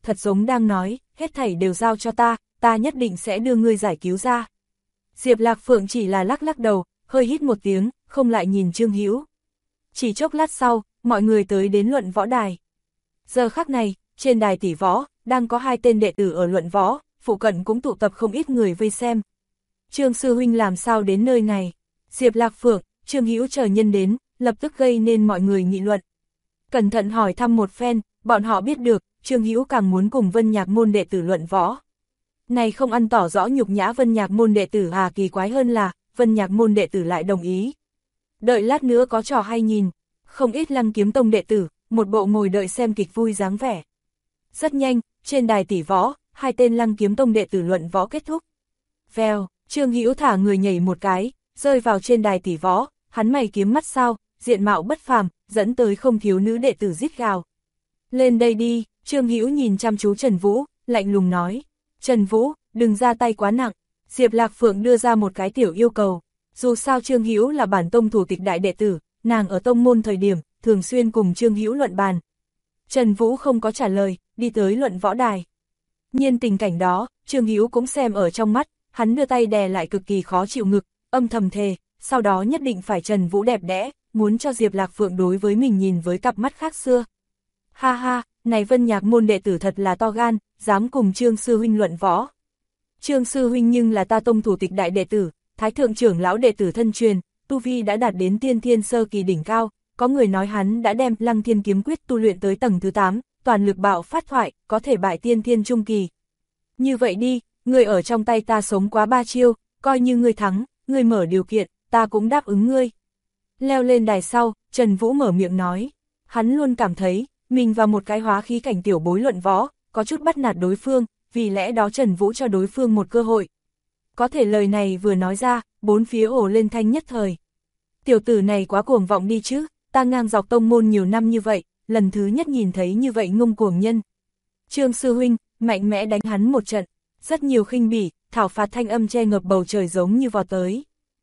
Speaker 1: thật giống đang nói, hết thảy đều giao cho ta nhất định sẽ đưa ngươi giải cứu ra. Diệp Lạc Phượng chỉ là lắc lắc đầu, hơi hít một tiếng, không lại nhìn Trương Hữu. Chỉ chốc lát sau, mọi người tới đến luận võ đài. Giờ khắc này, trên đài tỷ võ, đang có 2 tên đệ tử ở luận võ, phụ cận cũng tụ tập không ít người vây xem. Trương sư huynh làm sao đến nơi này? Diệp Lạc Phượng, Trương Hữu chờ nhân đến, lập tức gây nên mọi người nghị luận. Cẩn thận hỏi thăm một phen, bọn họ biết được, Trương Hữu càng muốn cùng Vân Nhạc môn đệ tử luận võ. Này không ăn tỏ rõ nhục nhã Vân Nhạc môn đệ tử kỳ quái hơn là, Vân Nhạc môn đệ tử lại đồng ý. Đợi lát nữa có trò hay nhìn, không ít Lăng Kiếm Tông đệ tử, một bộ ngồi đợi xem kịch vui dáng vẻ. Rất nhanh, trên đài tỷ võ, 2 tên Lăng Kiếm Tông đệ tử luận võ kết thúc. Vèo, Trương Hữu thả người nhảy một cái, rơi vào trên đài tỷ võ, hắn mày kiếm mắt sao, diện mạo bất phàm, dẫn tới không thiếu nữ đệ tử rít gào. Lên đây đi, Trương Hữu nhìn chăm chú Trần Vũ, lạnh lùng nói. Trần Vũ, đừng ra tay quá nặng. Diệp Lạc Phượng đưa ra một cái tiểu yêu cầu. Dù sao Trương Hữu là bản tông thủ tịch đại đệ tử, nàng ở tông môn thời điểm, thường xuyên cùng Trương Hữu luận bàn. Trần Vũ không có trả lời, đi tới luận võ đài. Nhiên tình cảnh đó, Trương Hữu cũng xem ở trong mắt, hắn đưa tay đè lại cực kỳ khó chịu ngực, âm thầm thề, sau đó nhất định phải Trần Vũ đẹp đẽ, muốn cho Diệp Lạc Phượng đối với mình nhìn với cặp mắt khác xưa. Ha ha, này Vân Nhạc môn đệ tử thật là to gan, dám cùng Trương sư huynh luận võ. Trương sư huynh nhưng là ta tông thủ tịch đại đệ tử, thái thượng trưởng lão đệ tử thân truyền, tu vi đã đạt đến tiên thiên sơ kỳ đỉnh cao, có người nói hắn đã đem Lăng Thiên kiếm quyết tu luyện tới tầng thứ 8, toàn lực bạo phát thoại, có thể bại tiên thiên trung kỳ. Như vậy đi, ngươi ở trong tay ta sống quá 3 chiêu, coi như ngươi thắng, ngươi mở điều kiện, ta cũng đáp ứng ngươi. Leo lên đài sau, Trần Vũ mở miệng nói, hắn luôn cảm thấy, mình và một cái hóa khí cảnh tiểu bối luận võ, có chút bắt nạt đối phương, vì lẽ đó Trần Vũ cho đối phương một cơ hội. Có thể lời này vừa nói ra, bốn phía ồ lên thanh nhất thời. Tiểu tử này quá cuồng vọng đi chứ, ta ngang dọc tông môn nhiều năm như vậy, lần thứ nhất nhìn thấy như vậy ngông cuồng nhân. Trương sư huynh, mạnh mẽ đánh hắn một trận, rất nhiều khinh bỉ, thảo phạt thanh âm che ngập bầu trời giống như vò tới.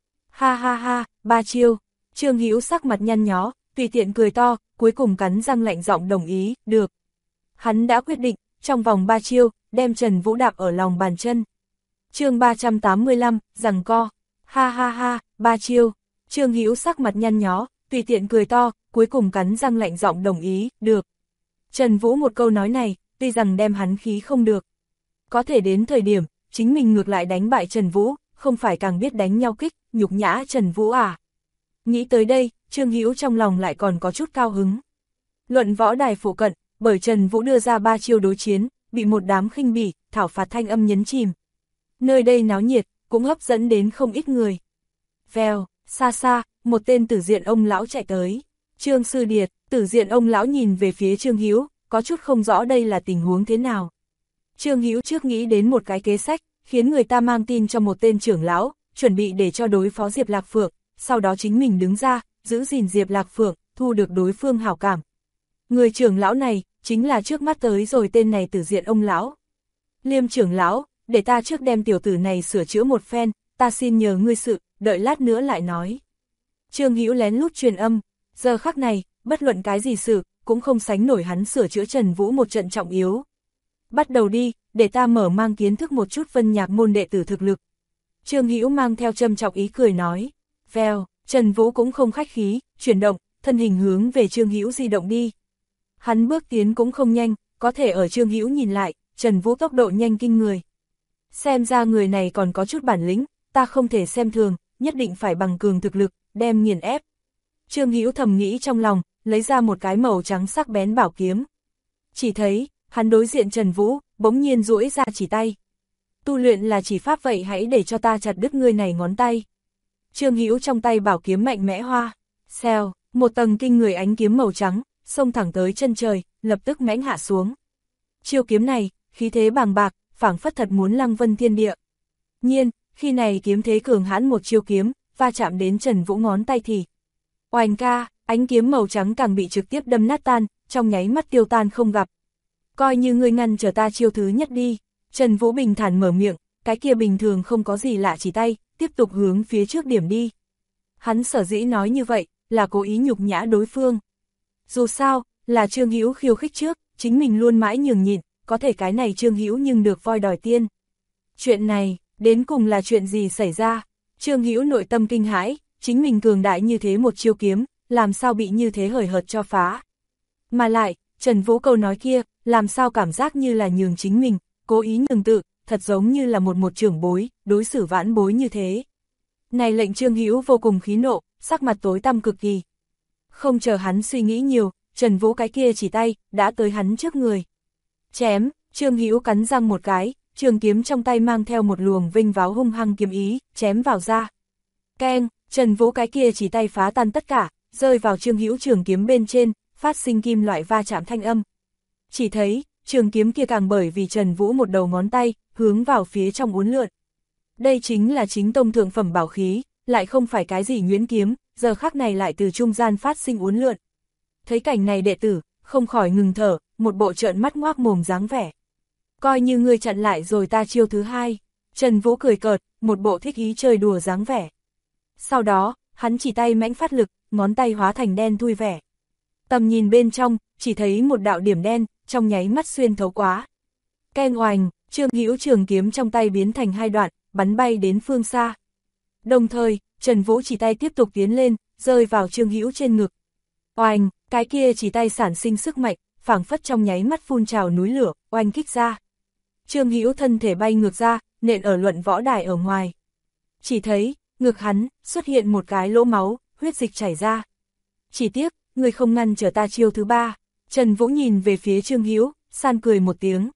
Speaker 1: Ha ha ha, 3 chiêu, Trương Hữu sắc mặt nhăn nhó, tùy tiện cười to, cuối cùng cắn răng lạnh giọng đồng ý, được. Hắn đã quyết định, trong vòng 3 chiêu, đem Trần Vũ đạp ở lòng bàn chân. Chương 385, giằng co. Ha ha ha, 3 chiêu. Trương Hữu sắc mặt nhăn nhó, tùy tiện cười to, cuối cùng cắn răng lạnh giọng đồng ý, được. Trần Vũ một câu nói này, tuy rằng đem hắn khí không được. Có thể đến thời điểm, chính mình ngược lại đánh bại Trần Vũ, không phải càng biết đánh nhau kích, nhục nhã Trần Vũ à. Nghĩ tới đây, Trương Hữu trong lòng lại còn có chút cao hứng. Luận võ đài phụ cận, bởi Trần Vũ đưa ra 3 chiêu đối chiến, bị một đám khinh bỉ, thảo phạt thanh âm nhấn chìm. Nơi đây náo nhiệt, cũng hấp dẫn đến không ít người. Vèo, xa xa, một tên Tử Diện ông lão chạy tới. Trương sư điệt, Tử Diện ông lão nhìn về phía Trương Hữu, có chút không rõ đây là tình huống thế nào. Trương Hữu trước nghĩ đến một cái kế sách, khiến người ta mang tin cho một tên trưởng lão, chuẩn bị để cho đối phó Diệp Lạc Phượng, sau đó chính mình đứng ra, giữ gìn Diệp Lạc Phượng, thu được đối phương hảo cảm. Người trưởng lão này, chính là trước mắt tới rồi tên này Tử Diện ông lão. Liêm trưởng lão, để ta trước đem tiểu tử này sửa chữa một phen, ta xin nhờ ngươi sự, đợi lát nữa lại nói. Trương Hữu lén lút truyền âm, giờ khắc này, bất luận cái gì sự, cũng không sánh nổi hắn sửa chữa Trần Vũ một trận trọng yếu. Bắt đầu đi, để ta mở mang kiến thức một chút Vân Nhạc môn đệ tử thực lực. Trương Hữu mang theo châm chọc ý cười nói. Vèo, Trần Vũ cũng không khách khí, chuyển động, thân hình hướng về Trương Hữu di động đi. Hắn bước tiến cũng không nhanh, có thể ở Trương Hữu nhìn lại, Trần Vũ tốc độ nhanh kinh người. Xem ra người này còn có chút bản lĩnh, ta không thể xem thường, nhất định phải bằng cường thực lực, đem nghiền ép. Trương Hữu thầm nghĩ trong lòng, lấy ra một cái màu trắng sắc bén bảo kiếm. Chỉ thấy, hắn đối diện Trần Vũ, bỗng nhiên duỗi ra chỉ tay. Tu luyện là chỉ pháp vậy hãy để cho ta chặt đứt ngươi này ngón tay. Trương Hữu trong tay bảo kiếm mạnh mẽ hoa, xèo, một tầng kinh người ánh kiếm màu trắng, xông thẳng tới chân trời, lập tức mãnh hạ xuống. Chiêu kiếm này, khí thế bàng bạc, phảng phất thật muốn lăng vân thiên địa. Nhiên, khi này kiếm thế cường hãn một chiêu kiếm, va chạm đến Trần Vũ ngón tay thì. Oanh ca, ánh kiếm màu trắng càng bị trực tiếp đâm nát tan, trong nháy mắt tiêu tan không gặp. Coi như ngươi ngăn trở ta chiêu thứ nhất đi. Trần Vũ bình thản mở miệng, cái kia bình thường không có gì lạ chỉ tay, tiếp tục hướng phía trước điểm đi. Hắn sở dĩ nói như vậy, là cố ý nhục nhã đối phương. Dù sao, là Trương Hữu khiêu khích trước, chính mình luôn mãi nhường nhịn, có thể cái này Trương Hữu nhưng được voi đòi tiên. Chuyện này, đến cùng là chuyện gì xảy ra? Trương Hữu nội tâm kinh hãi, chính mình cường đại như thế một chiêu kiếm, làm sao bị như thế hời hợt cho phá. Mà lại, Trần Vũ câu nói kia, làm sao cảm giác như là nhường chính mình, cố ý nhường tự, thật giống như là một trưởng bối, đối xử vãn bối như thế. Này lệnh Trương Hữu vô cùng khí nộ, sắc mặt tối tăm cực kỳ. Không chờ hắn suy nghĩ nhiều, Trần Vũ cái kia chỉ tay, đã tới hắn trước người. Chém, Trương Hữu cắn răng một cái, trường kiếm trong tay mang theo một luồng vinh váo hung hăng kiếm ý, chém vào ra. Keng, Trần Vũ cái kia chỉ tay phá tan tất cả, rơi vào Trương Hữu trường kiếm bên trên, phát sinh kim loại va chạm thanh âm. Chỉ thấy, trường kiếm kia càng bởi vì Trần Vũ một đầu ngón tay, hướng vào phía trong uốn lượn. Đây chính là chính tông thượng phẩm bảo khí, lại không phải cái gì nhuyễn kiếm, giờ khắc này lại từ trung gian phát sinh uốn lượn. Thấy cảnh này đệ tử, không khỏi ngừng thở, một bộ trợn mắt ngoác mồm dáng vẻ. Coi như ngươi chặn lại rồi ta chiêu thứ hai. Trần Vũ cười cợt, một bộ thích ý chơi đùa dáng vẻ. Sau đó, hắn chỉ tay mãnh phát lực, ngón tay hóa thành đen thui vẻ. Tầm nhìn bên trong, chỉ thấy một đạo điểm đen, trong nháy mắt xuyên thấu quá. Keng oành, Trương Hữu trường kiếm trong tay biến thành hai đoạn, bắn bay đến phương xa. Đồng thời, Trần Vũ chỉ tay tiếp tục tiến lên, rơi vào Trương Hữu trên ngực. Oành, cái kia chỉ tay sản sinh sức mạnh, phảng phất trong nháy mắt phun trào núi lửa, oanh kích ra. Trương Hữu thân thể bay ngược ra, nện ở luận võ đài ở ngoài. Chỉ thấy, ngực hắn, xuất hiện một cái lỗ máu, huyết dịch chảy ra. Chỉ tiếc, người không ngăn trở ta chiêu thứ ba. Trần Vũ nhìn về phía Trương Hữu, san cười một tiếng.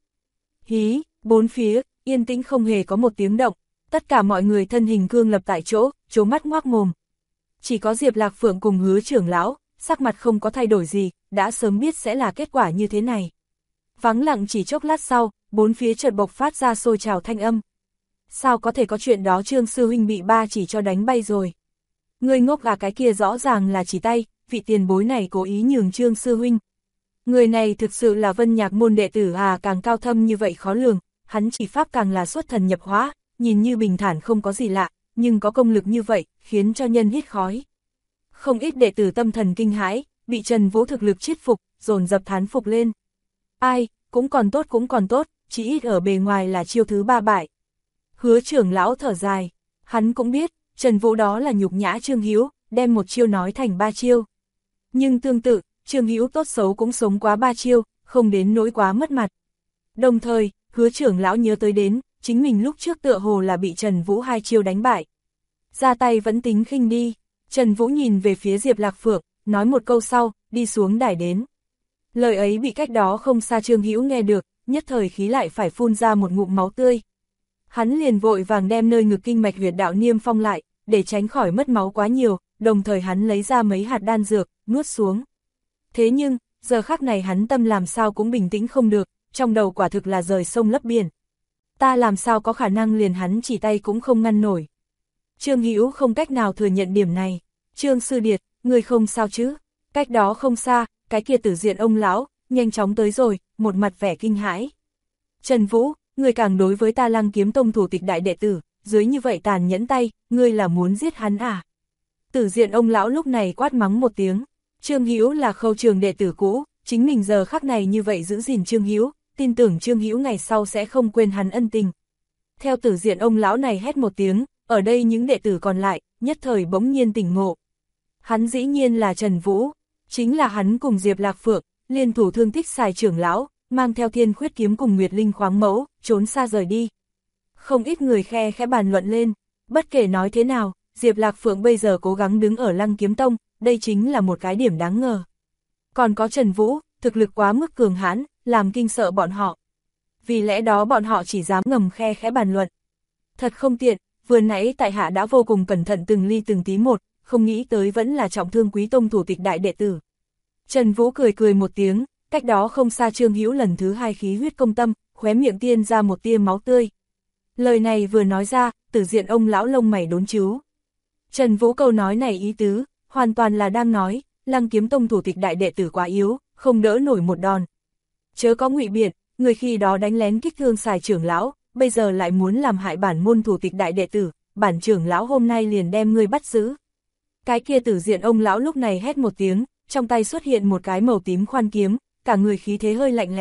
Speaker 1: Hí, bốn phía, yên tĩnh không hề có một tiếng động. Tất cả mọi người thân hình cương lập tại chỗ, trố mắt ngoác mồm. Chỉ có Diệp Lạc Phượng cùng Hứa trưởng lão, sắc mặt không có thay đổi gì, đã sớm biết sẽ là kết quả như thế này. Vắng lặng chỉ chốc lát sau, bốn phía chợt bộc phát ra sôi trào thanh âm. Sao có thể có chuyện đó, Trương sư huynh bị ba chỉ cho đánh bay rồi. Người ngốc à, cái kia rõ ràng là chỉ tay, vị tiền bối này cố ý nhường Trương sư huynh. Người này thực sự là Vân Nhạc môn đệ tử à, càng cao thâm như vậy khó lường, hắn chỉ pháp càng là xuất thần nhập hóa, nhìn như bình thản không có gì lạ, nhưng có công lực như vậy, khiến cho nhân hít khói. Không ít đệ tử tâm thần kinh hãi, bị Trần Vũ thực lực chiết phục, dồn dập thán phục lên. Ai, cũng còn tốt, chỉ ít ở bề ngoài là chiêu thứ ba bại. Hứa trưởng lão thở dài, hắn cũng biết, Trần Vũ đó là nhục nhã Trương Hữu, đem một chiêu nói thành ba chiêu. Nhưng tương tự, Trương Hữu tốt xấu cũng sống quá ba chiêu, không đến nỗi quá mất mặt. Đồng thời, Hứa trưởng lão nhớ tới đến, chính mình lúc trước tựa hồ là bị Trần Vũ hai chiêu đánh bại. Ra tay vẫn tính khinh đi. Trần Vũ nhìn về phía Diệp Lạc Phượng, nói một câu sau, đi xuống đài đến. Lời ấy bị cách đó không xa Trương Hữu nghe được, nhất thời khí lại phải phun ra một ngụm máu tươi. Hắn liền vội vàng đem nơi ngực kinh mạch huyệt đạo niêm phong lại, để tránh khỏi mất máu quá nhiều, đồng thời hắn lấy ra mấy hạt đan dược, nuốt xuống. Thế nhưng, giờ khắc này hắn tâm làm sao cũng bình tĩnh không được, trong đầu quả thực là rời sông lấp biển. Ta làm sao có khả năng liền hắn chỉ tay cũng không ngăn nổi. Trương Hữu không cách nào thừa nhận điểm này. Trương sư điệt, người không sao chứ? Cách đó không xa, cái kia Tử Diện ông lão nhanh chóng tới rồi, một mặt vẻ kinh hãi. Trần Vũ, người càng đối với ta Lăng Kiếm Tông thủ tịch đại đệ tử, dưới như vậy tàn nhẫn tay, ngươi là muốn giết hắn à? Tử Diện ông lão lúc này quát mắng một tiếng. Trương Hữu là Khâu Trường đệ tử cũ, chính mình giờ khắc này như vậy giữ gìn Trương Hữu, tin tưởng Trương Hữu ngày sau sẽ không quên hắn ân tình. Theo Tử Diện ông lão này hét một tiếng, ở đây những đệ tử còn lại, nhất thời bỗng nhiên tỉnh ngộ. Hắn dĩ nhiên là Trần Vũ, chính là hắn cùng Diệp Lạc Phượng, liên thủ thương tích xài trưởng lão, mang theo Thiên Khuyết kiếm cùng Nguyệt Linh khoáng mẫu, trốn xa rời đi. Không ít người khe khẽ bàn luận lên, bất kể nói thế nào, Diệp Lạc Phượng bây giờ cố gắng đứng ở Lăng Kiếm Tông, đây chính là một cái điểm đáng ngờ. Còn có Trần Vũ, thực lực quá mức cường hãn, làm kinh sợ bọn họ. Vì lẽ đó bọn họ chỉ dám ngầm khe khẽ bàn luận. Thật không tiện, vừa nãy tại hạ đã vô cùng cẩn thận từng ly từng tí một, không nghĩ tới vẫn là trọng thương Quý Tông thủ tịch đại đệ tử. Trần Vũ cười một tiếng, cách đó không xa Trương Hữu lần thứ hai khí huyết công tâm, khóe miệng tiên ra một tia máu tươi. Lời này vừa nói ra, Tử Diện ông lão lông mày đốn chíu. Trần Vũ câu nói này ý tứ, hoàn toàn là đang nói, Lăng Kiếm Tông thủ tịch đại đệ tử quá yếu, không đỡ nổi một đòn. Chớ có ngụy biện, người khi đó đánh lén kích thương xài trưởng lão, bây giờ lại muốn làm hại bản môn thủ tịch đại đệ tử, bản trưởng lão hôm nay liền đem ngươi bắt giữ. Cái kia Tử Diện ông lão lúc này hét một tiếng, trong tay xuất hiện một cái màu tím khoan kiếm, cả người khí thế hơi lạnh lẽo,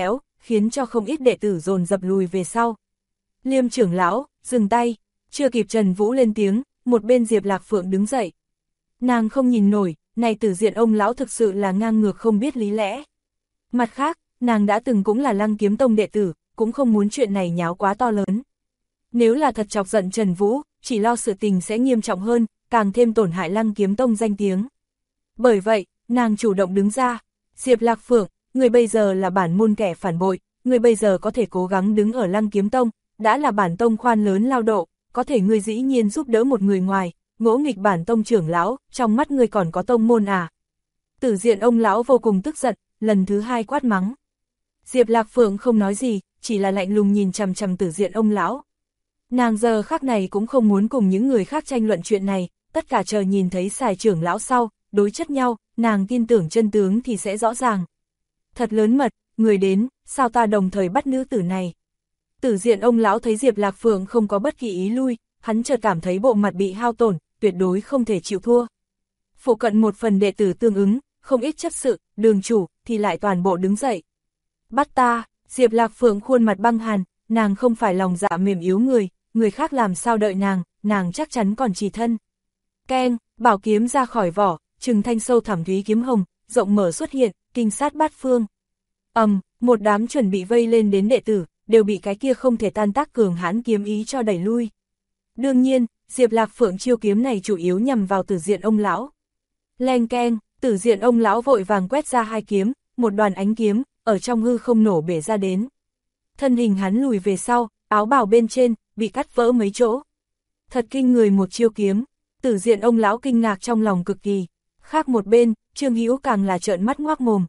Speaker 1: khiến cho không ít đệ tử dồn dập lùi về sau. Liêm trưởng lão, dừng tay, chưa kịp Trần Vũ lên tiếng, một bên Diệp Lạc Phượng đứng dậy. Nàng không nhìn nổi, này Tử Diện ông lão thực sự là ngang ngược không biết lý lẽ. Mặt khác, nàng đã từng cũng là Lăng Kiếm Tông đệ tử, cũng không muốn chuyện này nháo quá to lớn. Nếu là thật chọc giận Trần Vũ, chỉ lo sự tình sẽ nghiêm trọng hơn, càng thêm tổn hại Lăng Kiếm Tông danh tiếng. Bởi vậy, nàng chủ động đứng ra. Diệp Lạc Phượng, người bây giờ là bản môn kẻ phản bội, người bây giờ có thể cố gắng đứng ở Lăng Kiếm Tông, đã là bản tông khoan lớn lao độ, có thể người dĩ nhiên giúp đỡ một người ngoài, ngỗ nghịch bản tông trưởng lão, trong mắt người còn có tông môn à. Tử Diện ông lão vô cùng tức giận, lần thứ hai quát mắng. Diệp Lạc Phượng không nói gì, chỉ là lạnh lùng nhìn chằm chằm Tử Diện ông lão. Nàng giờ khắc này cũng không muốn cùng những người khác tranh luận chuyện này, tất cả chờ nhìn thấy Sài trưởng lão sau, đối chất nhau, nàng tin tưởng chân tướng thì sẽ rõ ràng. Thật lớn mật, người đến, sao ta đồng thời bắt nữ tử này? Tử Diện ông lão thấy Diệp Lạc Phượng không có bất kỳ ý lui, hắn chợt cảm thấy bộ mặt bị hao tổn, tuyệt đối không thể chịu thua. Phụ cận một phần đệ tử tương ứng, không ít chấp sự, đường chủ, thì lại toàn bộ đứng dậy. Bắt ta, Diệp Lạc Phượng khuôn mặt băng hàn, nàng không phải lòng dạ mềm yếu người khác làm sao đợi nàng chắc chắn còn trì thân. Keng, bảo kiếm ra khỏi vỏ, trừng thanh sâu thẳm thúy kiếm hồng, rộng mở xuất hiện, kinh sát bát phương. Một đám chuẩn bị vây lên đến đệ tử, đều bị cái kia không thể tan tác cường hãn kiếm ý cho đẩy lui. Đương nhiên, Diệp Lạc Phượng chiêu kiếm này chủ yếu nhằm vào Tử Diện ông lão. Leng keng, Tử Diện ông lão vội vàng quét ra hai kiếm, một đoàn ánh kiếm, ở trong hư không nổ bể ra đến. Thân hình hắn lùi về sau, áo bào bên trên, bị cắt vỡ mấy chỗ. Thật kinh người một chiêu kiếm, Tử Diện ông lão kinh ngạc trong lòng cực kỳ. Khác một bên, Trương Hữu càng là trợn mắt ngoác mồm.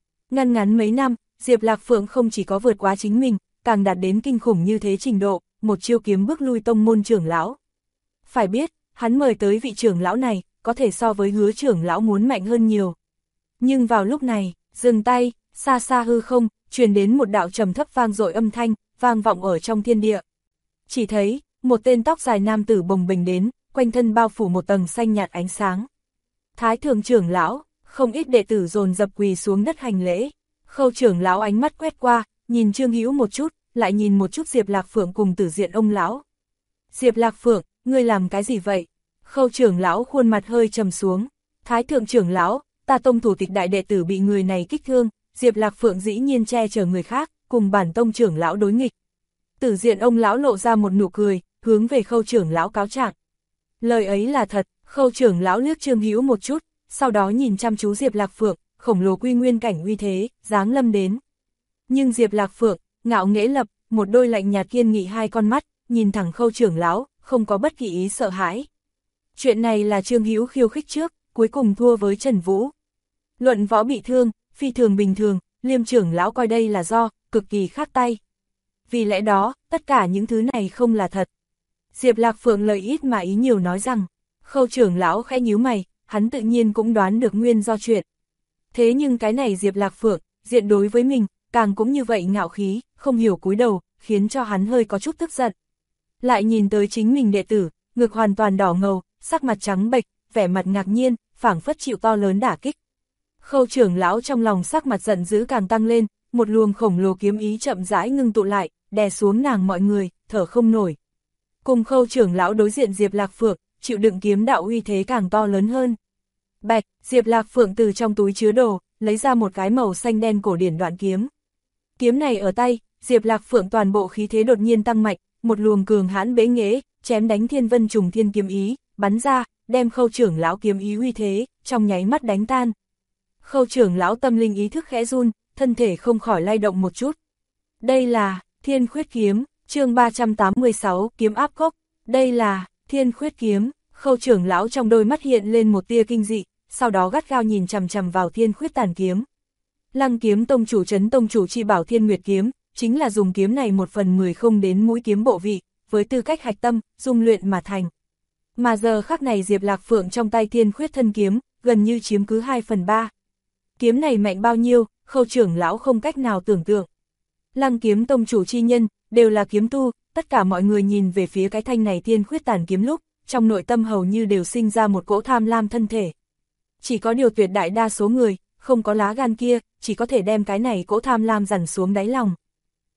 Speaker 1: Ngắn mấy năm, Diệp Lạc Phượng không chỉ có vượt quá chính mình, càng đạt đến kinh khủng như thế trình độ, một chiêu kiếm bước lui tông môn trưởng lão. Phải biết, hắn mời tới vị trưởng lão này, có thể so với Hứa trưởng lão muốn mạnh hơn nhiều. Nhưng vào lúc này, dừng tay, xa xa hư không, truyền đến một đạo trầm thấp vang dội âm thanh, vang vọng ở trong thiên địa. Chỉ thấy, một tên tóc dài nam tử bồng bềnh đến, quanh thân bao phủ một tầng xanh nhạt ánh sáng. Thái thượng trưởng lão, không ít đệ tử dồn dập quỳ xuống đất hành lễ. Khâu trưởng lão ánh mắt quét qua, nhìn Trương Hữu một chút, lại nhìn một chút Diệp Lạc Phượng cùng Tử Diện ông lão. Diệp Lạc Phượng, ngươi làm cái gì vậy? Khâu trưởng lão khuôn mặt hơi trầm xuống. Thái thượng trưởng lão, ta tông thủ tịch đại đệ tử bị người này kích thương, Diệp Lạc Phượng dĩ nhiên che chở người khác, cùng bản tông trưởng lão đối nghịch. Tử Diện ông lão lộ ra một nụ cười, hướng về Khâu trưởng lão cáo trạng. Lời ấy là thật, Khâu trưởng lão liếc Trương Hữu một chút, sau đó nhìn chăm chú Diệp Lạc Phượng, khổng lồ quy nguyên cảnh uy thế, giáng lâm đến. Nhưng Diệp Lạc Phượng, ngạo nghễ lập, một đôi lạnh nhạt kiên nghị hai con mắt, nhìn thẳng Khâu trưởng lão, không có bất kỳ ý sợ hãi. Chuyện này là Trương Hữu khiêu khích trước, cuối cùng thua với Trần Vũ. Luận võ bị thương, phi thường bình thường, Liêm trưởng lão coi đây là do, cực kỳ khác tay. Vì lẽ đó, tất cả những thứ này không là thật. Diệp Lạc Phượng lời ít mà ý nhiều nói rằng, Khâu trưởng lão khẽ nhíu mày, hắn tự nhiên cũng đoán được nguyên do chuyện. Thế nhưng cái này Diệp Lạc Phượng, diện đối với mình, càng cũng như vậy ngạo khí, không hiểu cúi đầu, khiến cho hắn hơi có chút tức giận. Lại nhìn tới chính mình đệ tử, ngực hoàn toàn đỏ ngầu, sắc mặt trắng bệch, vẻ mặt ngạc nhiên, phảng phất chịu to lớn đả kích. Khâu trưởng lão trong lòng sắc mặt giận dữ càng tăng lên, một luồng khổng lồ kiếm ý chậm rãi ngưng tụ lại, đè xuống nàng mọi người, thở không nổi. Cùng Khâu trưởng lão đối diện Diệp Lạc Phượng, chịu đựng kiếm đạo uy thế càng to lớn hơn. Bạch, Diệp Lạc Phượng từ trong túi chứa đồ, lấy ra một cái màu xanh đen cổ điển đoạn kiếm. Kiếm này ở tay, Diệp Lạc Phượng toàn bộ khí thế đột nhiên tăng mạnh, một luồng cường hãn bế nghễ, chém đánh thiên vân trùng thiên kiếm ý, bắn ra, đem Khâu trưởng lão kiếm ý uy thế, trong nháy mắt đánh tan. Khâu trưởng lão tâm linh ý thức khẽ run, thân thể không khỏi lay động một chút. Đây là Thiên Khuyết kiếm, chương 386, kiếm áp cốc. Đây là Thiên Khuyết kiếm. Khâu trưởng lão trong đôi mắt hiện lên một tia kinh dị, sau đó gắt gao nhìn chằm chằm vào Thiên Khuyết tàn kiếm. Lăng Kiếm tông chủ trấn tông chủ chi bảo Thiên Nguyệt kiếm, chính là dùng kiếm này 1/10 không đến mũi kiếm bộ vị, với tư cách hạch tâm, dung luyện mà thành. Mà giờ khắc này Diệp Lạc Phượng trong tay Thiên Khuyết thân kiếm, gần như chiếm cứ 2/3. Kiếm này mạnh bao nhiêu, Khâu trưởng lão không cách nào tưởng tượng. Lăng Kiếm tông chủ chi nhân, đều là kiếm tu, tất cả mọi người nhìn về phía cái thanh này Thiên Khuyết tàn kiếm lúc, trong nội tâm hầu như đều sinh ra một cỗ tham lam thân thể. Chỉ có điều tuyệt đại đa số người, không có lá gan kia, chỉ có thể đem cái này cỗ tham lam dằn xuống đáy lòng.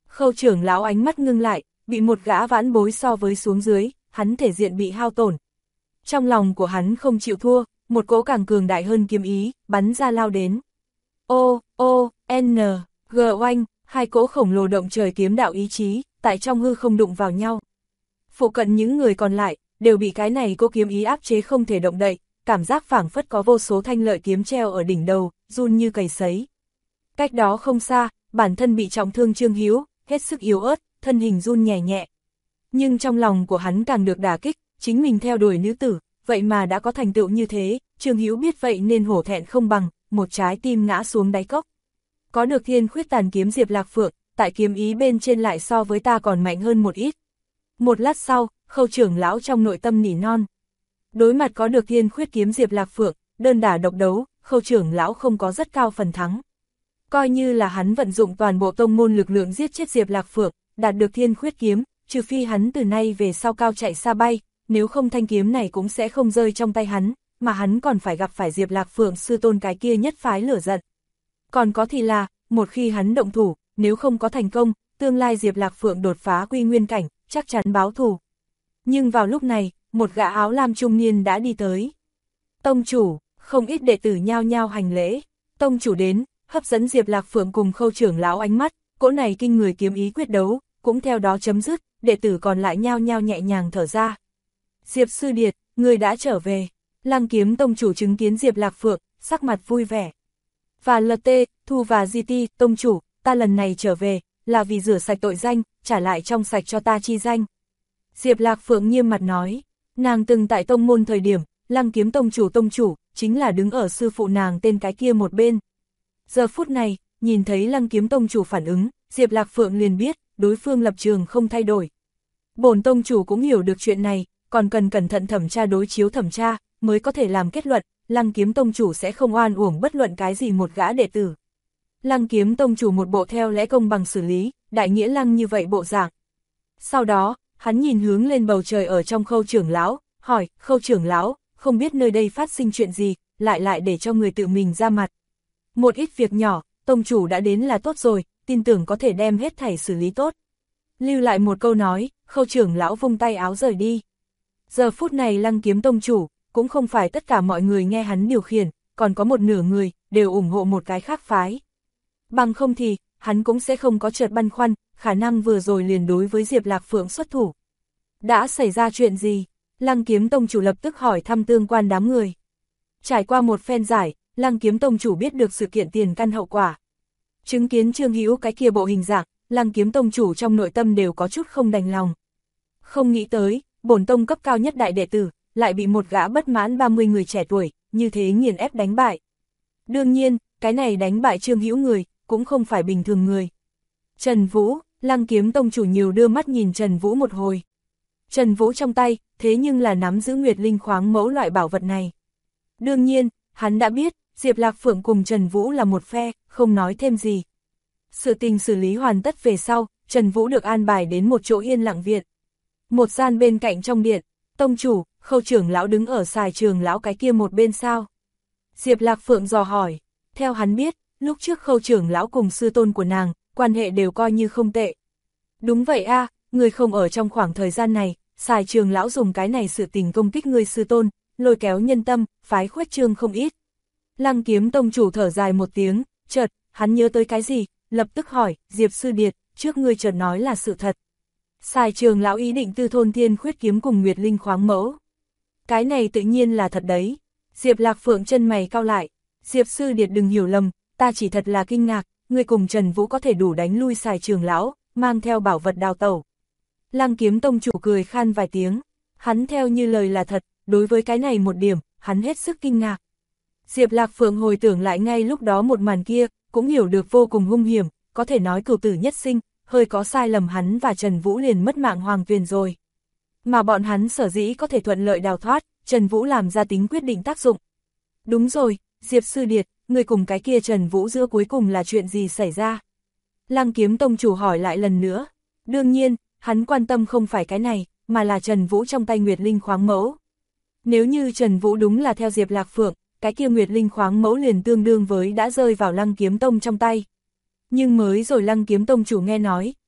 Speaker 1: Khâu trưởng lão ánh mắt ngưng lại, bị một gã vãn bối so với xuống dưới, hắn thể diện bị hao tổn. Trong lòng của hắn không chịu thua, một cỗ càng cường đại hơn kiếm ý, bắn ra lao đến. G oanh, hai cỗ khổng lồ động trời kiếm đạo ý chí, tại trong hư không đụng vào nhau. Phụ cận những người còn lại, đều bị cái này cỗ kiếm ý áp chế không thể động đậy, cảm giác phảng phất có vô số thanh lợi kiếm treo ở đỉnh đầu, run như cầy sấy. Cách đó không xa, bản thân bị trọng thương Trương Hữu, hết sức yếu ớt, thân hình run nhẹ nhẹ. Nhưng trong lòng của hắn càng được đả kích, chính mình theo đuổi nữ tử, vậy mà đã có thành tựu như thế, Trương Hữu biết vậy nên hổ thẹn không bằng, một trái tim ngã xuống đáy cốc. Có được thiên khuyết tàn kiếm Diệp Lạc Phượng, tại kiếm ý bên trên lại so với ta còn mạnh hơn một ít. Một lát sau, Khâu trưởng lão trong nội tâm nỉ non. Đối mặt có được thiên khuyết kiếm Diệp Lạc Phượng, đơn đả độc đấu, Khâu trưởng lão không có rất cao phần thắng. Coi như là hắn vận dụng toàn bộ tông môn lực lượng giết chết Diệp Lạc Phượng, đạt được thiên khuyết kiếm, trừ phi hắn từ nay về sau cao chạy xa bay, nếu không thanh kiếm này cũng sẽ không rơi trong tay hắn, mà hắn còn phải gặp phải Diệp Lạc Phượng sư tôn cái kia nhất phái lửa giận. Còn có thì là, một khi hắn động thủ, nếu không có thành công, tương lai Diệp Lạc Phượng đột phá quy nguyên cảnh, chắc chắn báo thù. Nhưng vào lúc này, một gã áo lam trung niên đã đi tới. Tông chủ, không ít đệ tử nhao nhao hành lễ. Tông chủ đến, hấp dẫn Diệp Lạc Phượng cùng Khâu trưởng lão ánh mắt, cỗ này kinh người kiếm ý quyết đấu, cũng theo đó chấm dứt, đệ tử còn lại nhao nhao nhẹ nhàng thở ra. Diệp sư điệt, người đã trở về. Lăng Kiếm tông chủ chứng kiến Diệp Lạc Phượng, sắc mặt vui vẻ. Và LT, Thu và GT, tông chủ, ta lần này trở về, là vì rửa sạch tội danh, trả lại trong sạch cho ta chi danh. Diệp Lạc Phượng nghiêm mặt nói, nàng từng tại tông môn thời điểm, Lăng Kiếm tông chủ, chính là đứng ở sư phụ nàng tên cái kia một bên. Giờ phút này, nhìn thấy Lăng Kiếm tông chủ phản ứng, Diệp Lạc Phượng liền biết, đối phương lập trường không thay đổi. Bổn tông chủ cũng hiểu được chuyện này, còn cần cẩn thận thẩm tra đối chiếu thẩm tra, mới có thể làm kết luận, Lăng Kiếm tông chủ sẽ không oan uổng bất luận cái gì một gã đệ tử. Lăng Kiếm tông chủ một bộ theo lẽ công bằng xử lý, đại nghĩa lăng như vậy bộ dạng. Sau đó, hắn nhìn hướng lên bầu trời ở trong Khâu trưởng lão, hỏi, Khâu trưởng lão, không biết nơi đây phát sinh chuyện gì, lại để cho người tự mình ra mặt. Một ít việc nhỏ, tông chủ đã đến là tốt rồi, tin tưởng có thể đem hết thảy xử lý tốt. Lưu lại một câu nói, Khâu trưởng lão vung tay áo rời đi. Giờ phút này Lăng Kiếm tông chủ, cũng không phải tất cả mọi người nghe hắn điều khiển, còn có một nửa người, đều ủng hộ một cái khác phái. Bằng không thì, hắn cũng sẽ không có chợt băn khoăn, khả năng vừa rồi liền đối với Diệp Lạc Phượng xuất thủ. Đã xảy ra chuyện gì? Lăng Kiếm tông chủ lập tức hỏi thăm tương quan đám người. Trải qua một phen giải, Lăng Kiếm tông chủ biết được sự kiện tiền căn hậu quả. Chứng kiến Trương Hữu cái kia bộ hình dạng, Lăng Kiếm tông chủ trong nội tâm đều có chút không đành lòng. Không nghĩ tới, bổn tông cấp cao nhất đại đệ tử, lại bị một gã bất mãn 30 người trẻ tuổi, như thế nghiền ép đánh bại. Đương nhiên, cái này đánh bại Trương Hữu người, cũng không phải bình thường người. Trần Vũ, Lăng Kiếm tông chủ nhiều đưa mắt nhìn Trần Vũ một hồi. Trần Vũ trong tay, thế nhưng là nắm giữ Nguyệt Linh khoáng mẫu loại bảo vật này. Đương nhiên, hắn đã biết, Diệp Lạc Phượng cùng Trần Vũ là một phe, không nói thêm gì. Sự tình xử lý hoàn tất về sau, Trần Vũ được an bài đến một chỗ yên lặng viện. Một gian bên cạnh trong điện, tông chủ, Khâu trưởng lão đứng ở xài trường lão cái kia một bên sao? Diệp Lạc Phượng dò hỏi, theo hắn biết, lúc trước Khâu trưởng lão cùng sư tôn của nàng, quan hệ đều coi như không tệ. Đúng vậy a, người không ở trong khoảng thời gian này, xài trường lão dùng cái này sự tình công kích người sư tôn, lôi kéo nhân tâm, phái khuếch trương không ít. Lăng Kiếm tông chủ thở dài một tiếng, chợt, hắn nhớ tới cái gì, lập tức hỏi, Diệp sư điệt, trước ngươi chợt nói là sự thật. Xài trường lão ý định tư thôn thiên khuyết kiếm cùng Nguyệt Linh khoáng mẫu. Cái này tự nhiên là thật đấy. Diệp Lạc Phượng chân mày cau lại. Diệp sư điệt đừng hiểu lầm, ta chỉ thật là kinh ngạc, ngươi cùng Trần Vũ có thể đủ đánh lui xài trường lão, mang theo bảo vật đào tẩu. Lăng Kiếm tông chủ cười khan vài tiếng, hắn theo như lời là thật, đối với cái này một điểm, hắn hết sức kinh ngạc. Diệp Lạc Phượng hồi tưởng lại ngay lúc đó một màn kia, cũng hiểu được vô cùng hung hiểm, có thể nói cửu tử nhất sinh, hơi có sai lầm hắn và Trần Vũ liền mất mạng hoàng tuyền rồi. Mà bọn hắn sở dĩ có thể thuận lợi đào thoát, Trần Vũ làm ra tính quyết định tác dụng. Đúng rồi, Diệp sư điệt, người cùng cái kia Trần Vũ giữa cuối cùng là chuyện gì xảy ra? Lăng Kiếm tông chủ hỏi lại lần nữa. Đương nhiên, hắn quan tâm không phải cái này, mà là Trần Vũ trong tay Nguyệt Linh khoáng mẫu. Nếu như Trần Vũ đúng là theo Diệp Lạc Phượng, cái kia Nguyệt Linh khoáng mẫu liền tương đương với đã rơi vào Lăng Kiếm tông trong tay. Nhưng mới rồi Lăng Kiếm tông chủ nghe nói,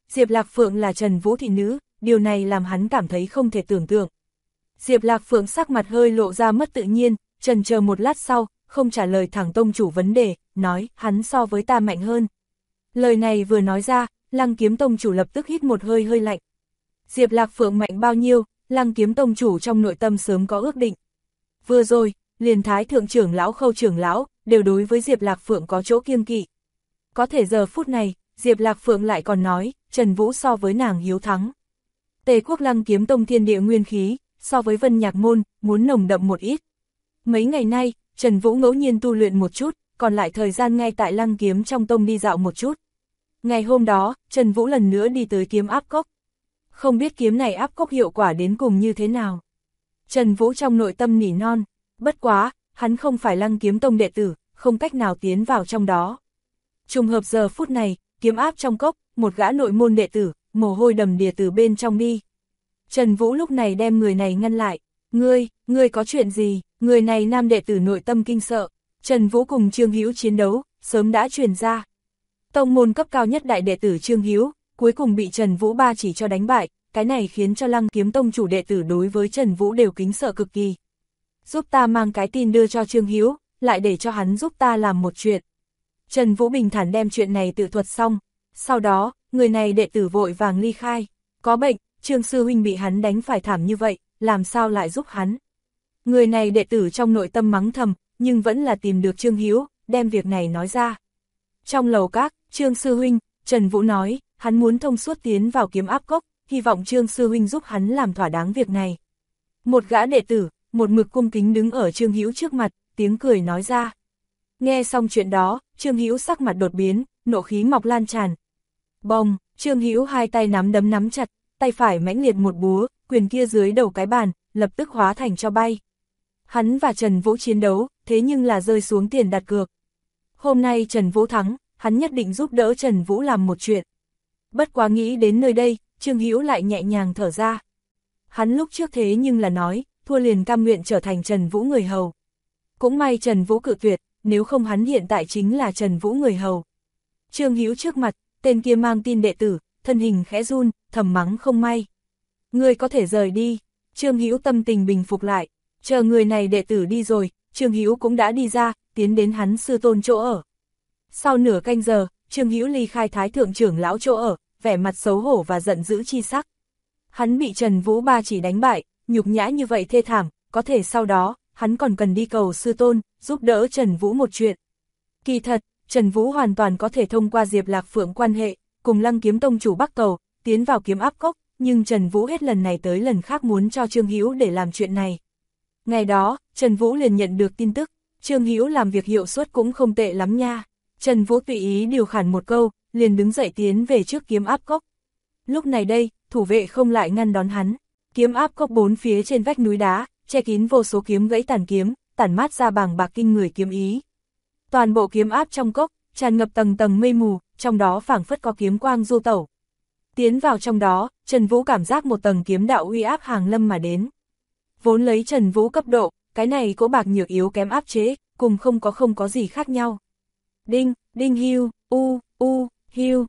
Speaker 1: Diệp Lạc Phượng là Trần Vũ thị nữ, điều này làm hắn cảm thấy không thể tưởng tượng. Diệp Lạc Phượng sắc mặt hơi lộ ra mất tự nhiên, chần chờ một lát sau, không trả lời thẳng tông chủ vấn đề, nói, hắn so với ta mạnh hơn. Lời này vừa nói ra, Lăng Kiếm tông chủ lập tức hít một hơi hơi lạnh. Diệp Lạc Phượng mạnh bao nhiêu, Lăng Kiếm tông chủ trong nội tâm sớm có ước định. Vừa rồi, liền Thái thượng trưởng lão Khâu trưởng lão, đều đối với Diệp Lạc Phượng có chỗ kiêng kỵ. Có thể giờ phút này, Diệp Lạc Phượng lại còn nói, Trần Vũ so với nàng hiếu thắng. Tề quốc Lăng Kiếm tông thiên địa nguyên khí, so với Vân Nhạc môn, muốn nồng đậm một ít. Mấy ngày nay, Trần Vũ ngẫu nhiên tu luyện một chút, còn lại thời gian ngay tại Lăng Kiếm trong tông đi dạo một chút. Ngày hôm đó, Trần Vũ lần nữa đi tới kiếm áp cốc. Không biết kiếm này áp cốc hiệu quả đến cùng như thế nào. Trần Vũ trong nội tâm nỉ non, bất quá, hắn không phải Lăng Kiếm tông đệ tử, không cách nào tiến vào trong đó. Trùng hợp giờ phút này, kiếm áp trong cốc, một gã nội môn đệ tử, mồ hôi đầm đìa từ bên trong đi. Trần Vũ lúc này đem người này ngăn lại, ngươi có chuyện gì? Người này nam đệ tử nội tâm kinh sợ. Trần Vũ cùng Trương Hữu chiến đấu, sớm đã truyền ra. Tông môn cấp cao nhất đại đệ tử Trương Hữu, cuối cùng bị Trần Vũ ba chỉ cho đánh bại, cái này khiến cho Lăng Kiếm tông chủ đệ tử đối với Trần Vũ đều kính sợ cực kỳ. Giúp ta mang cái tin đưa cho Trương Hữu, lại để cho hắn giúp ta làm một chuyện. Trần Vũ bình thản đem chuyện này tự thuật xong, sau đó, người này đệ tử vội vàng ly khai, có bệnh, Trương sư huynh bị hắn đánh phải thảm như vậy, làm sao lại giúp hắn. Người này đệ tử trong nội tâm mắng thầm, nhưng vẫn là tìm được Trương Hữu, đem việc này nói ra. Trong lầu các, Trương sư huynh, Trần Vũ nói, hắn muốn thông suốt tiến vào kiếm áp cốc, hy vọng Trương sư huynh giúp hắn làm thỏa đáng việc này. Một gã đệ tử, một mực cung kính đứng ở Trương Hữu trước mặt, tiếng cười nói ra. Nghe xong chuyện đó, Trương Hữu sắc mặt đột biến, nộ khí mọc lan tràn. Bồng, Trương Hữu hai tay nắm đấm nắm chặt, tay phải mãnh liệt một búa, quyền kia dưới đầu cái bàn, lập tức hóa thành tro bay. Hắn và Trần Vũ chiến đấu, thế nhưng là rơi xuống tiền đặt cược. Hôm nay Trần Vũ thắng, hắn nhất định giúp đỡ Trần Vũ làm một chuyện. Bất quá nghĩ đến nơi đây, Trương Hữu lại nhẹ nhàng thở ra. Hắn lúc trước thế nhưng là nói, thua liền cam nguyện trở thành Trần Vũ người hầu. Cũng may Trần Vũ cự tuyệt, nếu không hắn hiện tại chính là Trần Vũ người hầu. Trương Hữu trước mặt, tên kia mang tin đệ tử, thân hình khẽ run, thầm mắng không may. Ngươi có thể rời đi. Trương Hữu tâm tình bình phục lại, chờ người này đệ tử đi rồi, Trương Hữu cũng đã đi ra, tiến đến hắn sư tôn chỗ ở. Sau nửa canh giờ, Trương Hữu ly khai Thái thượng trưởng lão chỗ ở, vẻ mặt xấu hổ và giận dữ chi sắc. Hắn bị Trần Vũ ba chỉ đánh bại, nhục nhã như vậy thê thảm, có thể sau đó, hắn còn cần đi cầu sư tôn, giúp đỡ Trần Vũ một chuyện. Kỳ thật, Trần Vũ hoàn toàn có thể thông qua Diệp Lạc Phượng quan hệ, cùng Lăng Kiếm tông chủ Bắc Cầu, tiến vào kiếm áp cốc, nhưng Trần Vũ hết lần này tới lần khác muốn cho Trương Hữu để làm chuyện này. Ngày đó, Trần Vũ liền nhận được tin tức, Trương Hữu làm việc hiệu suất cũng không tệ lắm nha. Trần Vũ tùy ý điều khản một câu, liền đứng dậy tiến về trước kiếm áp cốc. Lúc này đây, thủ vệ không lại ngăn đón hắn. Kiếm áp cốc bốn phía trên vách núi đá, che kín vô số kiếm gãy tàn kiếm, tản mát ra bàng bạc kinh người kiếm ý. Toàn bộ kiếm áp trong cốc, tràn ngập tầng tầng mây mù, trong đó phảng phất có kiếm quang du tẩu. Tiến vào trong đó, Trần Vũ cảm giác một tầng kiếm đạo uy áp hàng lâm mà đến. Vốn lấy Trần Vũ cấp độ, cái này cỗ bạc nhược yếu kém áp chế, cùng không có gì khác nhau. Đinh, đinh hiu, hiu,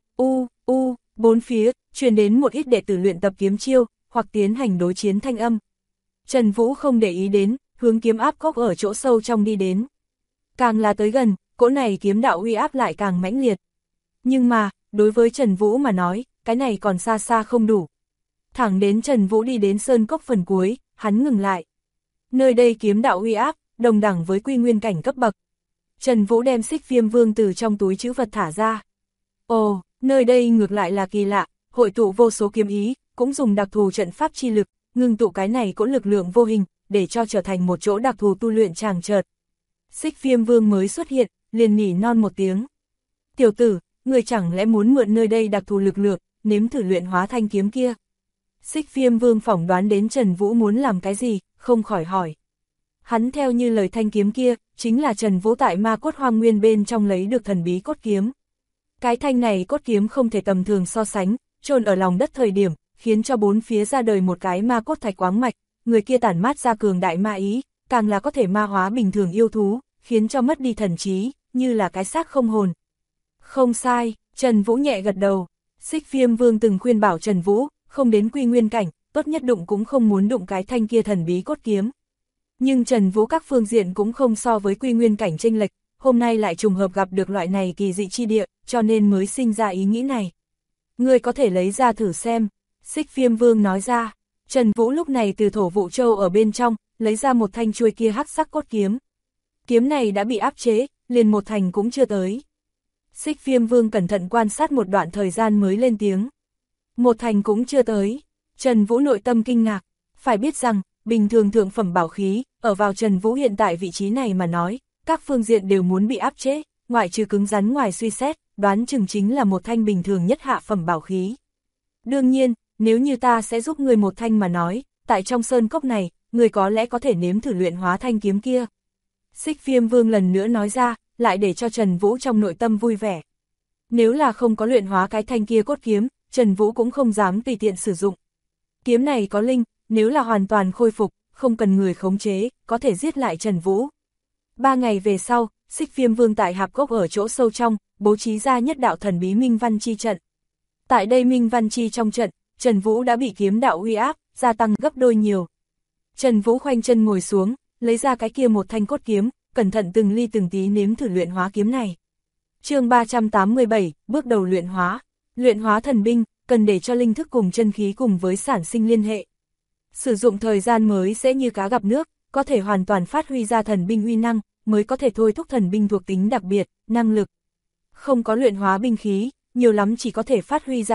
Speaker 1: bốn phía, truyền đến một ít đệ tử luyện tập kiếm chiêu, hoặc tiến hành đối chiến thanh âm. Trần Vũ không để ý đến, hướng kiếm áp cốc ở chỗ sâu trong đi đến. Càng là tới gần, cỗ này kiếm đạo uy áp lại càng mãnh liệt. Nhưng mà, đối với Trần Vũ mà nói, cái này còn xa xa không đủ. Thẳng đến Trần Vũ đi đến sơn cốc phần cuối, hắn ngừng lại. Nơi đây kiếm đạo uy áp, đồng đẳng với quy nguyên cảnh cấp bậc. Trần Vũ đem Xích Viêm Vương từ trong túi trữ vật thả ra. Ồ, nơi đây ngược lại là kỳ lạ, hội tụ vô số kiếm ý, cũng dùng đặc thù trận pháp chi lực, ngưng tụ cái này có lực lượng vô hình, để cho trở thành một chỗ đặc thù tu luyện tràng chợt. Xích Viêm Vương mới xuất hiện, liền nỉ non một tiếng. Tiểu tử, người chẳng lẽ muốn mượn nơi đây đặc thù lực lượng, nếm thử luyện hóa thanh kiếm kia? Xích Viêm Vương phỏng đoán đến Trần Vũ muốn làm cái gì, không khỏi hỏi. Hắn theo như lời thanh kiếm kia, chính là Trần Vũ tại Ma Cốt Hoang Nguyên bên trong lấy được thần bí cốt kiếm. Cái thanh này cốt kiếm không thể tầm thường so sánh, chôn ở lòng đất thời điểm, khiến cho bốn phía ra đời một cái ma cốt thạch quáng mạch, người kia tản mát ra cường đại ma ý, càng là có thể ma hóa bình thường yêu thú, khiến cho mất đi thần trí, như là cái xác không hồn. Không sai, Trần Vũ nhẹ gật đầu. Xích Viêm Vương từng khuyên bảo Trần Vũ, không đến quy nguyên cảnh, tốt nhất đụng cũng không muốn đụng cái thanh kia thần bí cốt kiếm. Nhưng Trần Vũ các phương diện cũng không so với quy nguyên cảnh chênh lệch, hôm nay lại trùng hợp gặp được loại này kỳ dị chi địa, cho nên mới sinh ra ý nghĩ này. Ngươi có thể lấy ra thử xem, Xích Viêm Vương nói ra. Trần Vũ lúc này từ thổ vụ châu ở bên trong, lấy ra một thanh chuôi kia hắc sắc cốt kiếm. Kiếm này đã bị áp chế, liền một thành cũng chưa tới. Xích Viêm Vương cẩn thận quan sát một đoạn thời gian mới lên tiếng. Một thành cũng chưa tới. Trần Vũ nội tâm kinh ngạc. Phải biết rằng, bình thường thượng phẩm bảo khí, ở vào Trần Vũ hiện tại vị trí này mà nói, các phương diện đều muốn bị áp chế, ngoại trừ cứng rắn ngoài suy xét, đoán chừng chính là một thanh bình thường nhất hạ phẩm bảo khí. Đương nhiên, nếu như ta sẽ giúp người một thanh mà nói, tại trong sơn cốc này, người có lẽ có thể nếm thử luyện hóa thanh kiếm kia. Xích Viêm Vương lần nữa nói ra, lại để cho Trần Vũ trong nội tâm vui vẻ. Nếu là không có luyện hóa cái thanh kia cốt kiếm, Trần Vũ cũng không dám tùy tiện sử dụng. Kiếm này có linh, nếu là hoàn toàn khôi phục, không cần người khống chế, có thể giết lại Trần Vũ. 3 ngày về sau, Xích Viêm Vương tại hạp cốc ở chỗ sâu trong, bố trí ra nhất đạo thần bí Minh Văn Chi trận. Tại đây Minh Văn Chi trong trận, Trần Vũ đã bị kiếm đạo uy áp, gia tăng gấp đôi nhiều. Trần Vũ khoanh chân ngồi xuống, lấy ra cái kia một thanh cốt kiếm, cẩn thận từng ly từng tí nếm thử luyện hóa kiếm này. Chương 387, bước đầu luyện hóa. Luyện hóa thần binh, cần để cho linh thức cùng chân khí cùng với sản sinh liên hệ. Sử dụng thời gian mới sẽ như cá gặp nước, có thể hoàn toàn phát huy ra thần binh uy năng, mới có thể thôi thúc thần binh thuộc tính đặc biệt, năng lực. Không có luyện hóa binh khí, nhiều lắm chỉ có thể phát huy ra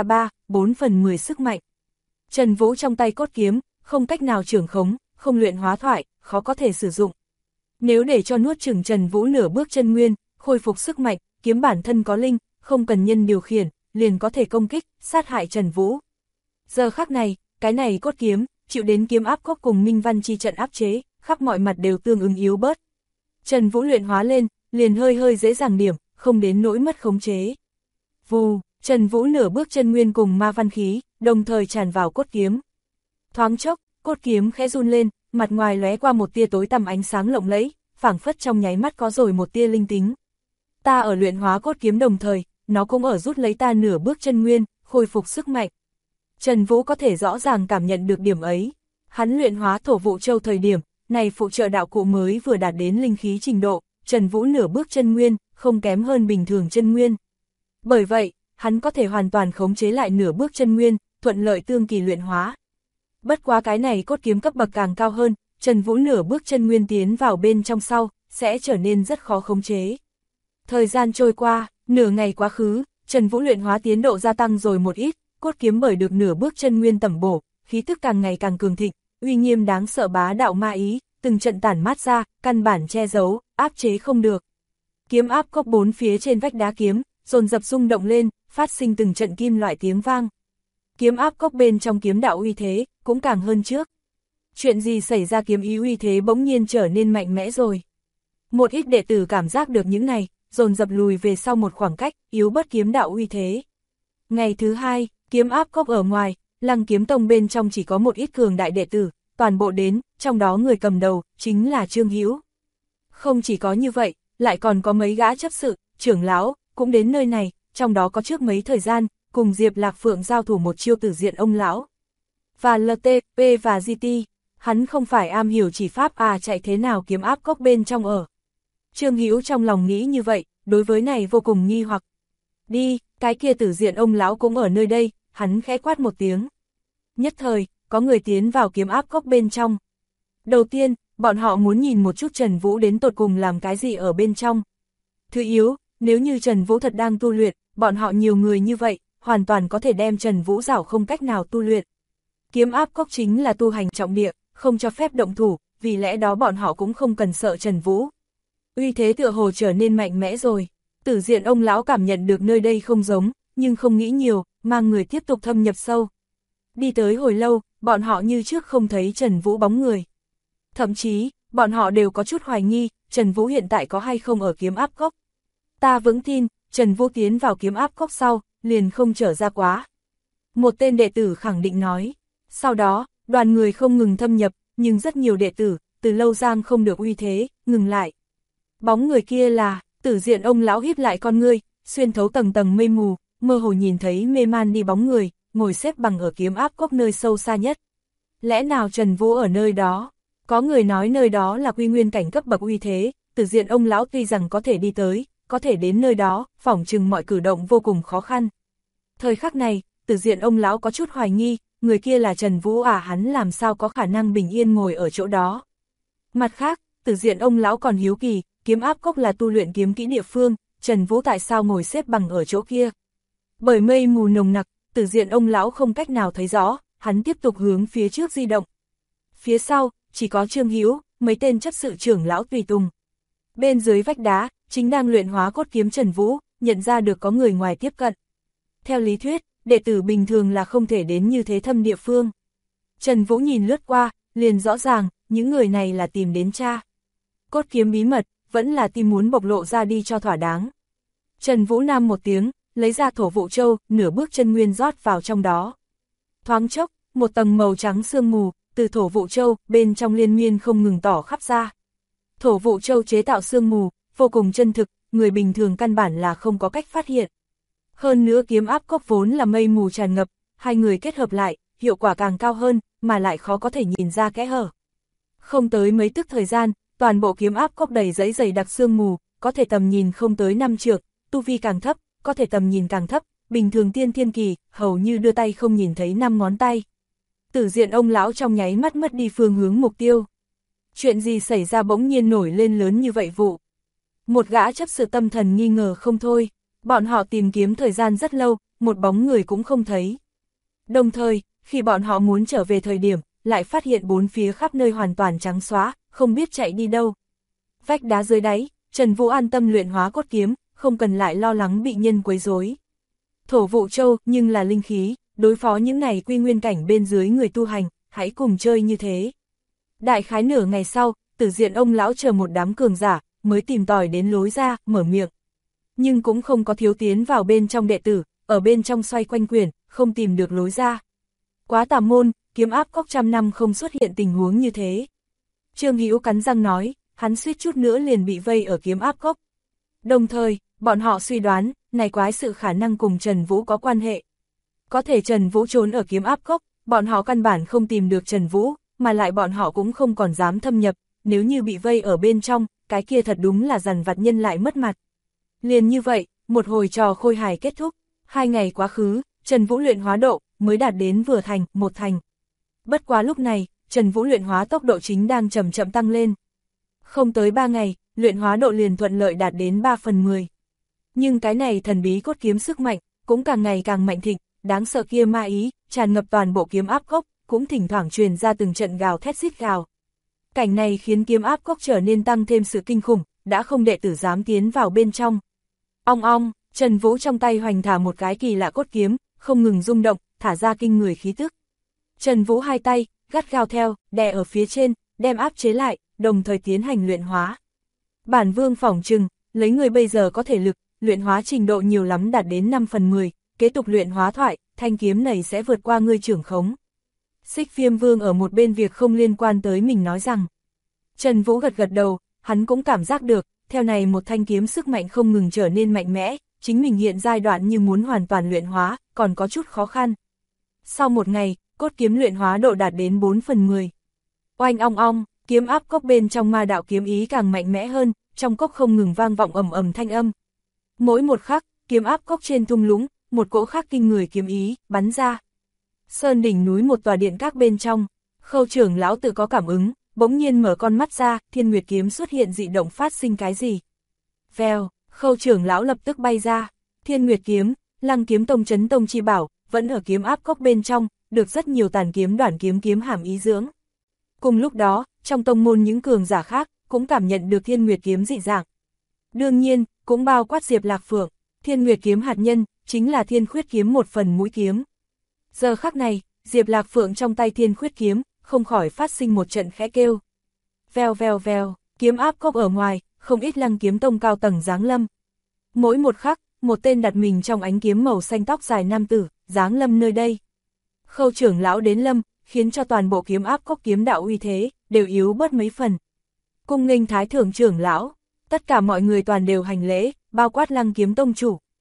Speaker 1: 3/4 sức mạnh. Trần Vũ trong tay cốt kiếm, không cách nào trưởng khống, không luyện hóa thoại, khó có thể sử dụng. Nếu để cho nuốt chửng Trần Vũ nửa bước chân nguyên, khôi phục sức mạnh, kiếm bản thân có linh, không cần nhân điều khiển, liền có thể công kích, sát hại Trần Vũ. Giờ khắc này, cái này cốt kiếm, chịu đến kiếm áp cốc cùng Minh Văn Chi trận áp chế, khắp mọi mặt đều tương ứng yếu bớt. Trần Vũ luyện hóa lên, liền hơi dễ dàng điểm, không đến nỗi mất khống chế. Vù, Trần Vũ nửa bước chân nguyên cùng ma văn khí, đồng thời tràn vào cốt kiếm. Thoáng chốc, cốt kiếm khẽ run lên, mặt ngoài lóe qua một tia tối tăm ánh sáng lộng lẫy, phảng phất trong nháy mắt có rồi một tia linh tính. Ta ở luyện hóa cốt kiếm đồng thời, nó cũng ở rút lấy ta nửa bước chân nguyên, khôi phục sức mạnh. Trần Vũ có thể rõ ràng cảm nhận được điểm ấy. Hắn luyện hóa thổ vụ châu thời điểm, này phụ trợ đạo cụ mới vừa đạt đến linh khí trình độ, Trần Vũ nửa bước chân nguyên, không kém hơn bình thường chân nguyên. Bởi vậy, hắn có thể hoàn toàn khống chế lại nửa bước chân nguyên, thuận lợi tương kỳ luyện hóa. Bất quá cái này cốt kiếm cấp bậc càng cao hơn, Trần Vũ nửa bước chân nguyên tiến vào bên trong sau, sẽ trở nên rất khó khống chế. Thời gian trôi qua, nửa ngày quá khứ, Trần Vũ luyện hóa tiến độ gia tăng rồi một ít, cốt kiếm bởi được nửa bước chân nguyên tẩm bổ, khí tức càng ngày càng cường thịnh, uy nghiêm đáng sợ bá đạo ma ý, từng trận tản mát ra, căn bản che giấu, áp chế không được. Kiếm áp cốc 4 phía trên vách đá kiếm, dồn dập rung động lên, phát sinh từng trận kim loại tiếng vang. Kiếm áp cốc bên trong kiếm đạo uy thế, cũng càng hơn trước. Chuyện gì xảy ra, kiếm ý uy thế bỗng nhiên trở nên mạnh mẽ rồi. Một ít đệ tử cảm giác được những này, dồn dập lùi về sau một khoảng cách, yếu bớt kiếm đạo uy thế. Ngày thứ hai, kiếm áp cốc ở ngoài, Lăng Kiếm Tông bên trong chỉ có một ít cường đại đệ tử, toàn bộ đến, trong đó người cầm đầu, chính là Trương Hữu. Không chỉ có như vậy, lại còn có mấy gã chấp sự, trưởng lão, cũng đến nơi này, trong đó có trước mấy thời gian, cùng Diệp Lạc Phượng giao thủ một chiêu tử diện ông lão. Và LTP và GT, hắn không phải am hiểu chỉ pháp chạy thế nào kiếm áp cốc bên trong ở. Trương Hữu trong lòng nghĩ như vậy, đối với này vô cùng nghi hoặc. Đi, cái kia tử diện ông lão cũng ở nơi đây, hắn khẽ quát một tiếng. Nhất thời, có người tiến vào kiếm áp cốc bên trong. Đầu tiên, bọn họ muốn nhìn một chút Trần Vũ đến tột cùng làm cái gì ở bên trong. Thứ yếu, nếu như Trần Vũ thật đang tu luyện, bọn họ nhiều người như vậy, hoàn toàn có thể đem Trần Vũ giảo không cách nào tu luyện. Kiếm áp cốc chính là tu hành trọng địa, không cho phép động thủ, vì lẽ đó bọn họ cũng không cần sợ Trần Vũ. Uy thế tựa hồ trở nên mạnh mẽ rồi. Tử diện ông lão cảm nhận được nơi đây không giống, nhưng không nghĩ nhiều, mang người tiếp tục thâm nhập sâu. Đi tới hồi lâu, bọn họ như trước không thấy Trần Vũ bóng người. Thậm chí, bọn họ đều có chút hoài nghi, Trần Vũ hiện tại có hay không ở kiếm áp cốc. Ta vững tin, Trần Vũ tiến vào kiếm áp cốc sau, liền không trở ra quá. Một tên đệ tử khẳng định nói. Sau đó, đoàn người không ngừng thâm nhập, nhưng rất nhiều đệ tử, từ lâu giang không được uy thế, ngừng lại. Bóng người kia là, tử diện ông lão híp lại con ngươi, xuyên thấu tầng tầng mây mù, mơ hồ nhìn thấy mê man đi bóng người, ngồi xếp bằng ở kiếm áp cốc nơi sâu xa nhất. Lẽ nào Trần Vũ ở nơi đó? Có người nói nơi đó là quy nguyên cảnh cấp bậc uy thế, Tử Diện ông lão tuy rằng có thể đi tới, có thể đến nơi đó, phỏng chừng mọi cử động vô cùng khó khăn. Thời khắc này, Tử Diện ông lão có chút hoài nghi, người kia là Trần Vũ à, hắn làm sao có khả năng bình yên ngồi ở chỗ đó. Mặt khác, Tử Diện ông lão còn hiếu kỳ, kiếm áp cốc là tu luyện kiếm kỹ địa phương, Trần Vũ tại sao ngồi xếp bằng ở chỗ kia. Bởi mây mù nồng nặc, Tử Diện ông lão không cách nào thấy rõ, hắn tiếp tục hướng phía trước di động. Phía sau, chỉ có Trương Hữu, mấy tên chấp sự trưởng lão tùy tùng. Bên dưới vách đá, chính đang luyện hóa cốt kiếm Trần Vũ, nhận ra được có người ngoài tiếp cận. Theo lý thuyết, đệ tử bình thường là không thể đến như thế thâm địa phương. Trần Vũ nhìn lướt qua, liền rõ ràng, những người này là tìm đến cha. Cốt kiếm bí mật, vẫn là tìm muốn bộc lộ ra đi cho thỏa đáng. Trần Vũ nam một tiếng, lấy ra thổ vụ châu, nửa bước chân nguyên rót vào trong đó. Thoáng chốc, một tầng màu trắng sương mù, từ thổ vụ châu, bên trong liên miên không ngừng tỏ khắp ra. Thổ vụ châu chế tạo sương mù, vô cùng chân thực, người bình thường căn bản là không có cách phát hiện. Hơn nữa kiếm áp cốc vốn là mây mù tràn ngập, hai người kết hợp lại, hiệu quả càng cao hơn, mà lại khó có thể nhìn ra kẽ hở. Không tới mấy tức thời gian, toàn bộ kiếm áp cốc đầy giấy dày đặc sương mù, có thể tầm nhìn không tới 5 trượng, tu vi càng thấp, có thể tầm nhìn càng thấp, bình thường tiên thiên kỳ, hầu như đưa tay không nhìn thấy 5 ngón tay. Tử Diện ông lão trong nháy mắt mất đi phương hướng mục tiêu. Chuyện gì xảy ra bỗng nhiên nổi lên lớn như vậy vụ? Một gã chấp sự tâm thần nghi ngờ không thôi, bọn họ tìm kiếm thời gian rất lâu, một bóng người cũng không thấy. Đồng thời, khi bọn họ muốn trở về thời điểm, lại phát hiện bốn phía khắp nơi hoàn toàn trắng xóa, không biết chạy đi đâu. Vách đá dưới đáy, Trần Vũ an tâm luyện hóa cốt kiếm, không cần lại lo lắng bị nhân quấy rối. Thổ vụ châu nhưng là linh khí, đối phó những này quy nguyên cảnh bên dưới người tu hành, hãy cùng chơi như thế. Đại khái nửa ngày sau, Tử Diện ông lão chờ một đám cường giả, mới tìm tòi đến lối ra, mở miệng. Nhưng cũng không có thiếu tiến vào bên trong đệ tử, ở bên trong xoay quanh quyển, không tìm được lối ra. Quá tà môn, kiếm áp cốc trăm năm không xuất hiện tình huống như thế. Trương Hữu cắn răng nói, hắn suýt chút nữa liền bị vây ở kiếm áp cốc. Đồng thời, bọn họ suy đoán, này quái sự khả năng cùng Trần Vũ có quan hệ. Có thể Trần Vũ trốn ở kiếm áp cốc, bọn họ căn bản không tìm được Trần Vũ, mà lại bọn họ cũng không còn dám thâm nhập, nếu như bị vây ở bên trong, cái kia thật đúng là dằn vặt nhân lại mất mặt. Liền như vậy, một hồi trò khôi hài kết thúc, 2 ngày quá khứ, Trần Vũ luyện hóa độ mới đạt đến vừa thành, một thành. Bất quá lúc này, Trần Vũ luyện hóa tốc độ chính đang chậm chậm tăng lên. Không tới 3 ngày, luyện hóa độ liền thuận lợi đạt đến 3/10. Nhưng cái này thần bí cốt kiếm sức mạnh, cũng càng ngày càng mạnh thịnh, đáng sợ kia ma ý, tràn ngập toàn bộ kiếm áp cốc, cũng thỉnh thoảng truyền ra từng trận gào thét rít gào. Cảnh này khiến kiếm áp cốc trở nên tăng thêm sự kinh khủng, đã không đệ tử dám tiến vào bên trong. Ong ong, Trần Vũ trong tay hoành thả một cái kỳ lạ cốt kiếm, không ngừng rung động, thả ra kinh người khí tức. Trần Vũ hai tay, gắt gao theo, đè ở phía trên, đem áp chế lại, đồng thời tiến hành luyện hóa. Bản vương phỏng chừng, lấy người bây giờ có thể lực, luyện hóa trình độ nhiều lắm đạt đến 5/10, kế tục luyện hóa thoại, thanh kiếm này sẽ vượt qua ngươi trưởng khống. Xích Viêm Vương ở một bên việc không liên quan tới mình nói rằng. Trần Vũ gật gật đầu, hắn cũng cảm giác được, theo này một thanh kiếm sức mạnh không ngừng trở nên mạnh mẽ, chính mình hiện giai đoạn như muốn hoàn toàn luyện hóa, còn có chút khó khăn. Sau một ngày, cốt kiếm luyện hóa độ đạt đến 4/10. Oanh ong ong, kiếm áp cốc bên trong ma đạo kiếm ý càng mạnh mẽ hơn, trong cốc không ngừng vang vọng ầm ầm thanh âm. Mỗi một khắc, kiếm áp cốc trên thung lũng, một cỗ khác kinh người kiếm ý, bắn ra. Sơn đỉnh núi một tòa điện các bên trong, Khâu trưởng lão tự có cảm ứng, bỗng nhiên mở con mắt ra, Thiên Nguyệt kiếm xuất hiện dị động phát sinh cái gì. Vèo, Khâu trưởng lão lập tức bay ra, Thiên Nguyệt kiếm, Lăng Kiếm Tông Chấn Tông chi bảo, vẫn ở kiếm áp cốc bên trong, được rất nhiều tàn kiếm đoản kiếm hàm ý dưỡng. Cùng lúc đó, trong tông môn những cường giả khác, cũng cảm nhận được Thiên Nguyệt kiếm dị dạng. Đương nhiên, cũng bao quát Diệp Lạc Phượng, Thiên Nguyệt kiếm hạt nhân, chính là Thiên Khuyết kiếm một phần mũi kiếm. Giờ khắc này, Diệp Lạc Phượng trong tay Thiên Khuyết kiếm, không khỏi phát sinh một trận khẽ kêu. Vèo vèo vèo, kiếm áp cốc ở ngoài, không ít Lăng Kiếm Tông cao tầng giáng lâm. Mỗi một khắc, một tên đặt mình trong ánh kiếm màu xanh tóc dài nam tử, giáng lâm nơi đây. Khâu trưởng lão đến lâm, khiến cho toàn bộ kiếm áp cốc kiếm đạo uy thế, đều yếu bớt mấy phần. Cung nghênh Thái thượng trưởng lão, tất cả mọi người toàn đều hành lễ, bao quát Lăng Kiếm Tông chủ.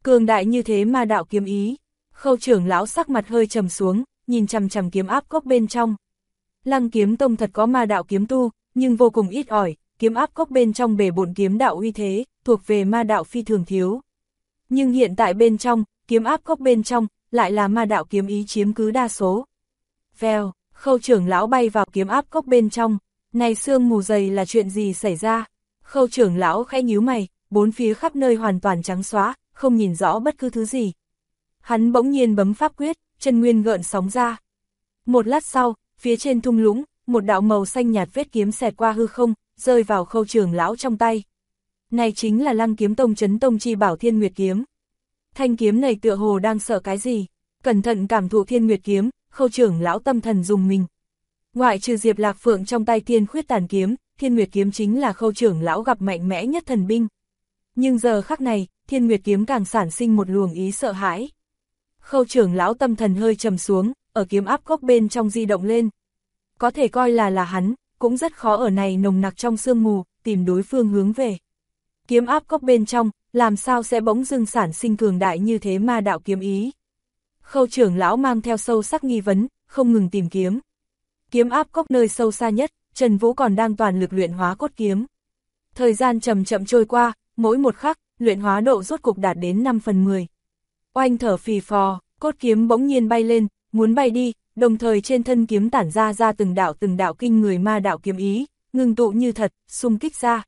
Speaker 1: Cường đại như thế ma đạo kiếm ý. Khâu trưởng lão sắc mặt hơi trầm xuống, nhìn chằm chằm kiếm áp cốc bên trong. Lăng Kiếm Tông thật có ma đạo kiếm tu, nhưng vô cùng ít ỏi, kiếm áp cốc bên trong bể bộn kiếm đạo uy thế, thuộc về ma đạo phi thường thiếu. Nhưng hiện tại bên trong, kiếm áp cốc bên trong, lại là ma đạo kiếm ý chiếm cứ đa số. Vèo, Khâu trưởng lão bay vào kiếm áp cốc bên trong, này sương mù dày là chuyện gì xảy ra? Khâu trưởng lão khẽ nhíu mày, bốn phía khắp nơi hoàn toàn trắng xóa, không nhìn rõ bất cứ thứ gì. Hắn bỗng nhiên bấm pháp quyết, chân nguyên gợn sóng ra. Một lát sau, phía trên thung lũng, một đạo màu xanh nhạt vết kiếm xẹt qua hư không, rơi vào Khâu trưởng lão trong tay. Này chính là Lăng Kiếm Tông Chấn Tông chi bảo Thiên Nguyệt kiếm. Thanh kiếm này tựa hồ đang sợ cái gì? Cẩn thận cảm thụ Thiên Nguyệt kiếm, Khâu trưởng lão tâm thần rùng mình. Ngoại trừ Diệp Lạc Phượng trong tay Thiên Khuyết Tàn kiếm, Thiên Nguyệt kiếm chính là Khâu trưởng lão gặp mạnh mẽ nhất thần binh. Nhưng giờ khắc này, Thiên Nguyệt kiếm càng sản sinh một luồng ý sợ hãi. Khâu trưởng lão tâm thần hơi trầm xuống, ở kiếm áp cốc bên trong di động lên. Có thể coi là hắn, cũng rất khó ở này nồng nặc trong sương mù, tìm đối phương hướng về. Kiếm áp cốc bên trong, làm sao sẽ bỗng dưng sản sinh cường đại như thế ma đạo kiếm ý. Khâu trưởng lão mang theo sâu sắc nghi vấn, không ngừng tìm kiếm. Kiếm áp cốc nơi sâu xa nhất, Trần Vũ còn đang toàn lực luyện hóa cốt kiếm. Thời gian chậm chậm trôi qua, mỗi một khắc, luyện hóa độ rốt cục đạt đến 5/10. Oanh thở phì phò, cốt kiếm bỗng nhiên bay lên, muốn bay đi, đồng thời trên thân kiếm tản ra từng đạo kinh người ma đạo kiếm ý, ngưng tụ như thật, xung kích ra.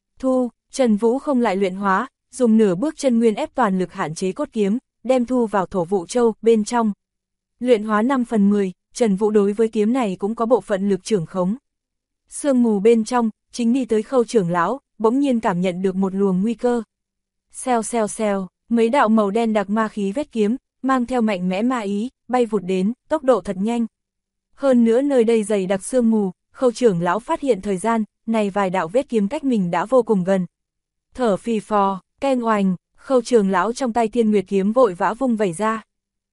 Speaker 1: Trần Vũ không lại luyện hóa, dùng nửa bước chân nguyên ép toàn lực hạn chế cốt kiếm, đem thu vào thổ vụ châu bên trong. Luyện hóa 5/10, Trần Vũ đối với kiếm này cũng có bộ phận lực trưởng khống. Sương mù bên trong, chính đi tới Khâu trưởng lão, bỗng nhiên cảm nhận được một luồng nguy cơ. Xèo, mấy đạo màu đen đặc ma khí vết kiếm, mang theo mạnh mẽ ma ý, bay vụt đến, tốc độ thật nhanh. Hơn nữa nơi đây dày đặc sương mù, Khâu trưởng lão phát hiện thời gian, này vài đạo vết kiếm cách mình đã vô cùng gần. Thở phì phò, keng oành, Khâu trưởng lão trong tay Thiên Nguyệt kiếm vội vã vung vẩy ra.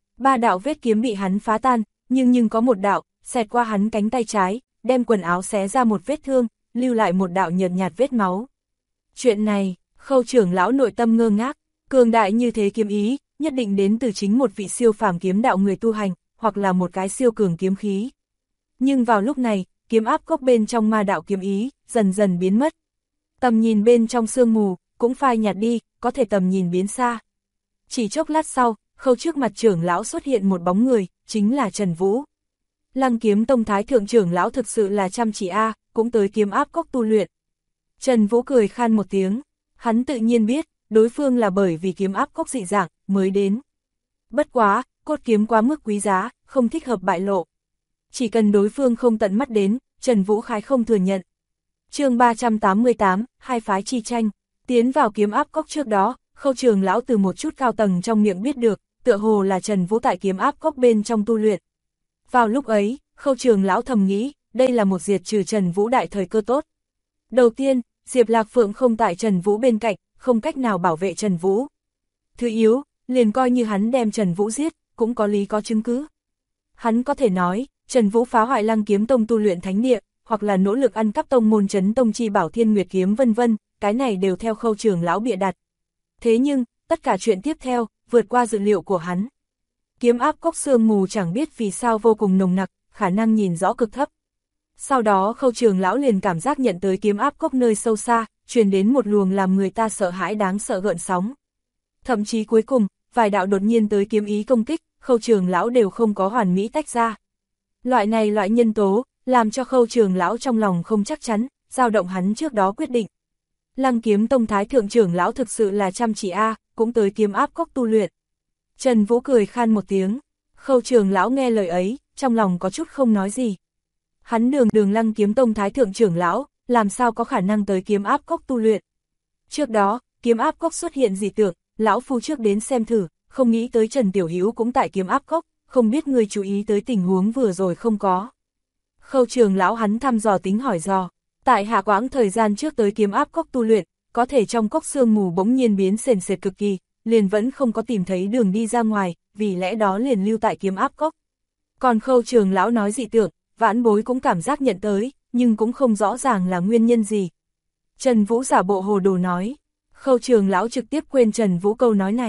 Speaker 1: 3 đạo vết kiếm bị hắn phá tan, nhưng có một đạo, xẹt qua hắn cánh tay trái, đem quần áo xé ra một vết thương, lưu lại một đạo nhợt nhạt vết máu. Chuyện này, Khâu trưởng lão nội tâm ngơ ngác, cường đại như thế kiếm ý, nhất định đến từ chính một vị siêu phàm kiếm đạo người tu hành, hoặc là một cái siêu cường kiếm khí. Nhưng vào lúc này, kiếm áp cốc bên trong ma đạo kiếm ý, dần dần biến mất. Tầm nhìn bên trong sương mù, cũng phai nhạt đi, có thể tầm nhìn biến xa. Chỉ chốc lát sau, Khâu trước mặt trưởng lão xuất hiện một bóng người, chính là Trần Vũ. Lăng Kiếm Tông Thái thượng trưởng lão thực sự là chăm chỉ cũng tới kiếm áp cốc tu luyện. Trần Vũ cười khan một tiếng, hắn tự nhiên biết, đối phương là bởi vì kiếm áp cốc dị dạng, mới đến. Bất quá, cốt kiếm quá mức quý giá, không thích hợp bại lộ. Chỉ cần đối phương không tận mắt đến, Trần Vũ khái không thừa nhận. Chương 388, hai phái chi tranh. Tiến vào kiếm áp cốc trước đó, Khâu trưởng lão từ một chút cao tầng trong miệng biết được, tựa hồ là Trần Vũ tại kiếm áp cốc bên trong tu luyện. Vào lúc ấy, Khâu trưởng lão thầm nghĩ, đây là một diệt trừ Trần Vũ đại thời cơ tốt. Đầu tiên, Diệp Lạc Phượng không tại Trần Vũ bên cạnh, không cách nào bảo vệ Trần Vũ. Thứ yếu, liền coi như hắn đem Trần Vũ giết, cũng có lý có chứng cứ. Hắn có thể nói, Trần Vũ phá hoại Lăng Kiếm Tông tu luyện thánh địa, hoặc là nỗ lực ăn cắp tông môn Chấn Tông chi bảo Thiên Nguyệt kiếm vân vân, cái này đều theo Khâu trưởng lão bịa đặt. Thế nhưng, tất cả chuyện tiếp theo, vượt qua dự liệu của hắn. Kiếm áp cốc sương mù chẳng biết vì sao vô cùng nồng nặc, khả năng nhìn rõ cực thấp. Sau đó Khâu trưởng lão liền cảm giác nhận tới kiếm áp cốc nơi sâu xa, truyền đến một luồng làm người ta sợ hãi đáng sợ gợn sóng. Thậm chí cuối cùng, vài đạo đột nhiên tới kiếm ý công kích, Khâu trưởng lão đều không có hoàn mỹ tách ra. Loại nhân tố, làm cho Khâu trưởng lão trong lòng không chắc chắn, dao động hắn trước đó quyết định. Lăng Kiếm Tông Thái thượng trưởng lão thực sự là chăm chỉ cũng tới kiếm áp cốc tu luyện. Trần Vũ cười khan một tiếng, Khâu trưởng lão nghe lời ấy, trong lòng có chút không nói gì. Hắn đường Lăng Kiếm Tông Thái thượng trưởng lão, làm sao có khả năng tới kiếm áp cốc tu luyện. Trước đó, kiếm áp cốc xuất hiện dị tượng, lão phu trước đến xem thử, không nghĩ tới Trần Tiểu Hữu cũng tại kiếm áp cốc, không biết người chú ý tới tình huống vừa rồi không có. Khâu trưởng lão hắn thăm dò tính hỏi dò, tại hạ quãng thời gian trước tới kiếm áp cốc tu luyện, có thể trong cốc sương mù bỗng nhiên biến sền sệt cực kỳ, liền vẫn không có tìm thấy đường đi ra ngoài, vì lẽ đó liền lưu tại kiếm áp cốc. Còn Khâu trưởng lão nói dị tượng, vãn bối cũng cảm giác nhận tới, nhưng cũng không rõ ràng là nguyên nhân gì. Trần Vũ giả bộ hồ đồ nói, Khâu trưởng lão trực tiếp quên Trần Vũ câu nói này.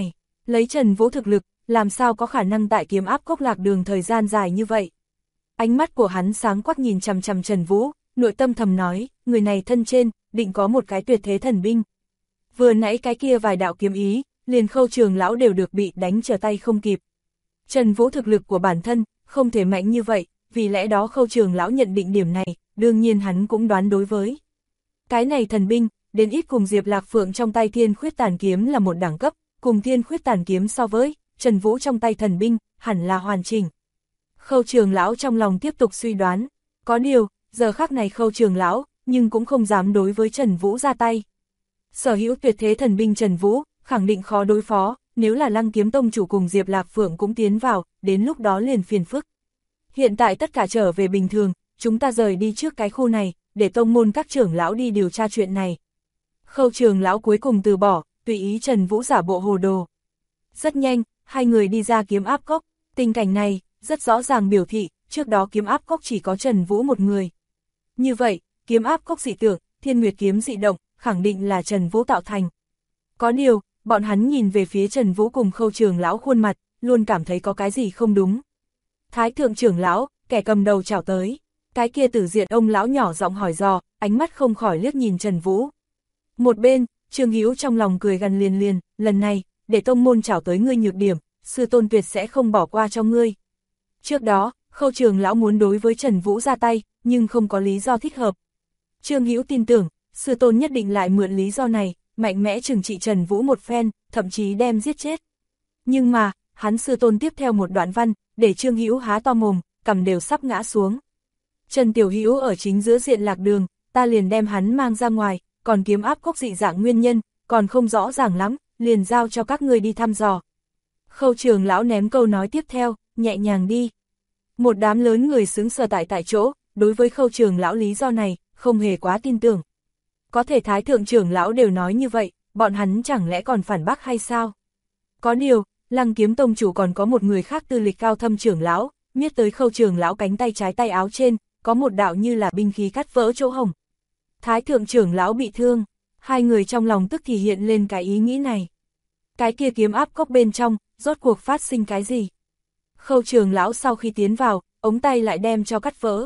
Speaker 1: Lấy Trần Vũ thực lực, làm sao có khả năng tại kiếm áp cốc lạc đường thời gian dài như vậy. Ánh mắt của hắn sáng quắc nhìn chằm chằm Trần Vũ, nội tâm thầm nói, người này thân trên, định có một cái tuyệt thế thần binh. Vừa nãy cái kia vài đạo kiếm ý, liền Khâu Trường lão đều được bị đánh trở tay không kịp. Trần Vũ thực lực của bản thân, không thể mạnh như vậy, vì lẽ đó Khâu Trường lão nhận định điểm này, đương nhiên hắn cũng đoán đối với. Cái này thần binh, đến ít cùng Diệp Lạc Phượng trong tay Thiên Khuyết Tàn kiếm là một đẳng cấp, cùng Thiên Khuyết Tàn kiếm so với Trần Vũ trong tay thần binh, hẳn là hoàn chỉnh. Khâu Trường lão trong lòng tiếp tục suy đoán, có điều, giờ khắc này Khâu Trường lão, nhưng cũng không dám đối với Trần Vũ ra tay. Sở hữu tuyệt thế thần binh Trần Vũ, khẳng định khó đối phó, nếu là Lăng Kiếm Tông chủ cùng Diệp Lạc Phượng cũng tiến vào, đến lúc đó liền phiền phức. Hiện tại tất cả trở về bình thường, chúng ta rời đi trước cái khu này, để tông môn các trưởng lão đi điều tra chuyện này. Khâu Trường lão cuối cùng từ bỏ, tùy ý Trần Vũ giả bộ hồ đồ. Rất nhanh, hai người đi ra kiếm áp cốc, tình cảnh này, rất rõ ràng biểu thị, trước đó kiếm áp cốc chỉ có Trần Vũ một người. Như vậy, kiếm áp cốc dị tượng, Thiên Nguyệt kiếm dị động, khẳng định là Trần Vũ tạo thành. Có điều, bọn hắn nhìn về phía Trần Vũ cùng Khâu Trường lão khuôn mặt, luôn cảm thấy có cái gì không đúng. Thái thượng trưởng lão, kẻ cầm đầu chào tới, cái kia Tử Diện ông lão nhỏ giọng hỏi dò, ánh mắt không khỏi liếc nhìn Trần Vũ. Một bên, Trương Hữu trong lòng cười gần liền, lần này, để tông môn chào tới ngươi nhược điểm, sư tôn tuyệt sẽ không bỏ qua cho ngươi. Trước đó, Khâu Trường lão muốn đối với Trần Vũ ra tay, nhưng không có lý do thích hợp. Trương Hữu tin tưởng, sư tôn nhất định lại mượn lý do này, mạnh mẽ trừng trị Trần Vũ một phen, thậm chí đem giết chết. Nhưng mà, hắn sư tôn tiếp theo một đoạn văn, để Trương Hữu há to mồm, cằm đều sắp ngã xuống. Trần Tiểu Hữu ở chính giữa diện lạc đường, ta liền đem hắn mang ra ngoài, còn kiếm áp cốc dị dạng nguyên nhân, còn không rõ ràng lắm, liền giao cho các ngươi đi thăm dò. Khâu Trường lão ném câu nói tiếp theo, nhẹ nhàng đi. Một đám lớn người sững sờ tại chỗ, đối với Khâu Trường lão lý do này, không hề quá tin tưởng. Có thể Thái thượng trưởng lão đều nói như vậy, bọn hắn chẳng lẽ còn phản bác hay sao? Có điều, Lăng Kiếm Tông chủ còn có một người khác tư lịch cao thâm trưởng lão, biết tới Khâu Trường lão cánh tay trái tay áo trên, có một đạo như là binh khí cắt vỡ chỗ hổng. Thái thượng trưởng lão bị thương, hai người trong lòng tức thì hiện lên cái ý nghĩ này. Cái kia kiếm áp cốc bên trong, rốt cuộc phát sinh cái gì? Khâu Trường lão sau khi tiến vào, ống tay lại đem cho cắt vỡ.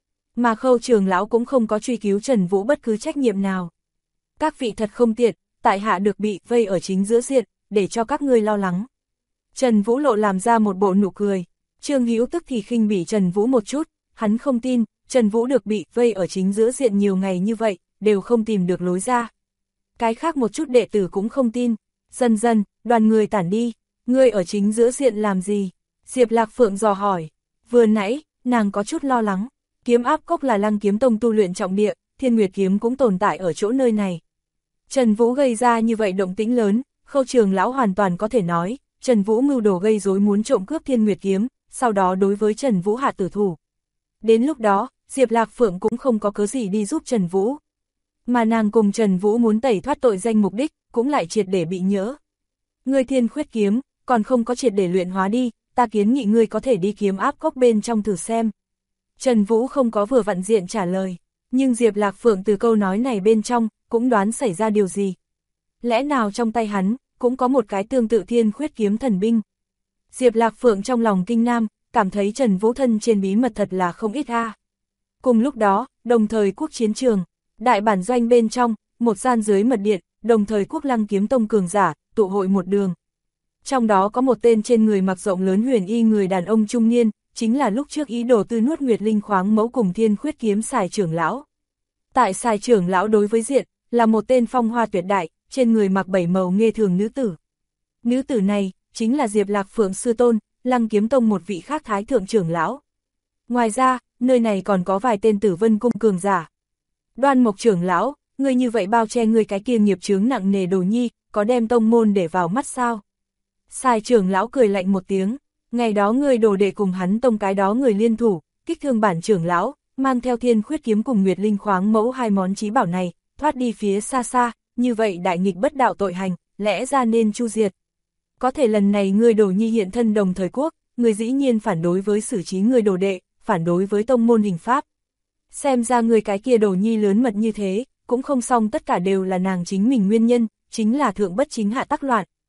Speaker 1: Mà Khâu Trường lão cũng không có truy cứu Trần Vũ bất cứ trách nhiệm nào. Các vị thật không tiện, tại hạ được bị vây ở chính giữa diện, để cho các ngươi lo lắng. Trần Vũ lộ làm ra một bộ nụ cười, Trương Hữu tức thì khinh bỉ Trần Vũ một chút, hắn không tin, Trần Vũ được bị vây ở chính giữa diện nhiều ngày như vậy, đều không tìm được lối ra. Cái khác một chút đệ tử cũng không tin, dần dần, đoàn người tản đi, ngươi ở chính giữa diện làm gì? Diệp Lạc Phượng dò hỏi, vừa nãy, nàng có chút lo lắng, kiếm áp cốc là Lăng Kiếm Tông tu luyện trọng địa, Thiên Nguyệt kiếm cũng tồn tại ở chỗ nơi này. Trần Vũ gây ra như vậy động tĩnh lớn, Khâu Trường lão hoàn toàn có thể nói, Trần Vũ mưu đồ gây rối muốn trộm cướp Thiên Nguyệt kiếm, sau đó đối với Trần Vũ hạ tử thủ. Đến lúc đó, Diệp Lạc Phượng cũng không có cớ gì đi giúp Trần Vũ. Mà nàng cùng Trần Vũ muốn tẩy thoát tội danh mục đích, cũng lại triệt để bị nhỡ. Ngươi Thiên Khuyết kiếm, còn không có triệt để luyện hóa đi, ta kiến nghị ngươi có thể đi kiếm áp cốc bên trong thử xem. Trần Vũ không có vừa vặn diện trả lời, nhưng Diệp Lạc Phượng từ câu nói này bên trong, cũng đoán xảy ra điều gì. Lẽ nào trong tay hắn, cũng có một cái tương tự Thiên Khuyết kiếm thần binh. Diệp Lạc Phượng trong lòng kinh nam, cảm thấy Trần Vũ thân trên bí mật thật là không ít a. Cùng lúc đó, đồng thời quốc chiến trường, đại bản doanh bên trong, một gian dưới mật điện, đồng thời quốc Lăng Kiếm Tông cường giả, tụ hội một đường. Trong đó có một tên trên người mặc rộng lớn huyền y người đàn ông trung niên, chính là lúc trước ý đồ tư nuốt Nguyệt Linh khoáng mẫu cùng Thiên Khuyết kiếm Sài trưởng lão. Tại Sài trưởng lão đối với diện, là một tên phong hoa tuyệt đại, trên người mặc bảy màu nghê thường nữ tử. Nữ tử này, chính là Diệp Lạc Phượng sư tôn, Lăng Kiếm Tông một vị khác thái thượng trưởng lão. Ngoài ra, nơi này còn có vài tên Tử Vân cung cường giả. Đoan Mộc trưởng lão, ngươi như vậy bao che ngươi cái kia nghiệp chướng nặng nề đồ nhi, có đem tông môn để vào mắt sao? Sài trưởng lão cười lạnh một tiếng, ngày đó ngươi đồ đệ cùng hắn tông cái đó người liên thủ, kích thương bản trưởng lão, mang theo Thiên Khuyết kiếm cùng Nguyệt Linh khoáng mẫu hai món chí bảo này, thoát đi phía xa xa, như vậy đại nghịch bất đạo tội hành, lẽ ra nên chu diệt. Có thể lần này ngươi đồ nhi hiện thân đồng thời quốc, ngươi dĩ nhiên phản đối với xử trí ngươi đồ đệ, phản đối với tông môn hình pháp. Xem ra ngươi cái kia đồ nhi lớn mật như thế, cũng không xong tất cả đều là nàng chính mình nguyên nhân, chính là thượng bất chính hạ tắc loạn.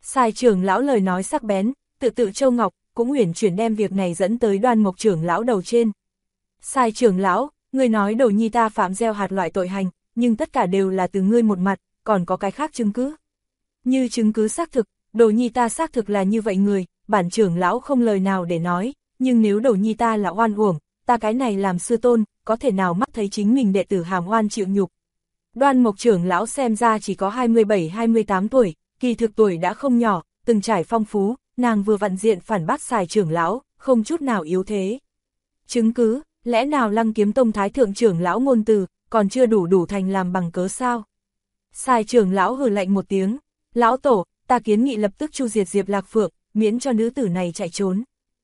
Speaker 1: Sai trưởng lão lời nói sắc bén, tự Châu Ngọc, cũng uyển chuyển đem việc này dẫn tới Đoan Mộc trưởng lão đầu trên. Sai trưởng lão, ngươi nói Đồ Nhi ta phạm gieo hạt loại tội hành, nhưng tất cả đều là từ ngươi một mặt, còn có cái khác chứng cứ. Như chứng cứ xác thực, Đồ Nhi ta xác thực là như vậy người, bản trưởng lão không lời nào để nói, nhưng nếu Đồ Nhi ta là oan uổng, ta cái này làm sư tôn, có thể nào mắt thấy chính mình đệ tử hàm oan chịu nhục. Đoan Mộc trưởng lão xem ra chỉ có 27-28 tuổi, kỳ thực tuổi đã không nhỏ, từng trải phong phú, nàng vừa vặn diện phản bác Sai trưởng lão, không chút nào yếu thế. Chứng cứ, lẽ nào Lăng Kiếm Tông thái thượng trưởng lão ngôn từ, còn chưa đủ thành làm bằng cớ sao? Sai trưởng lão hừ lạnh một tiếng, lão tổ, ta kiến nghị lập tức chu diệt Diệp Lạc Phượng, miễn cho nữ tử này chạy trốn.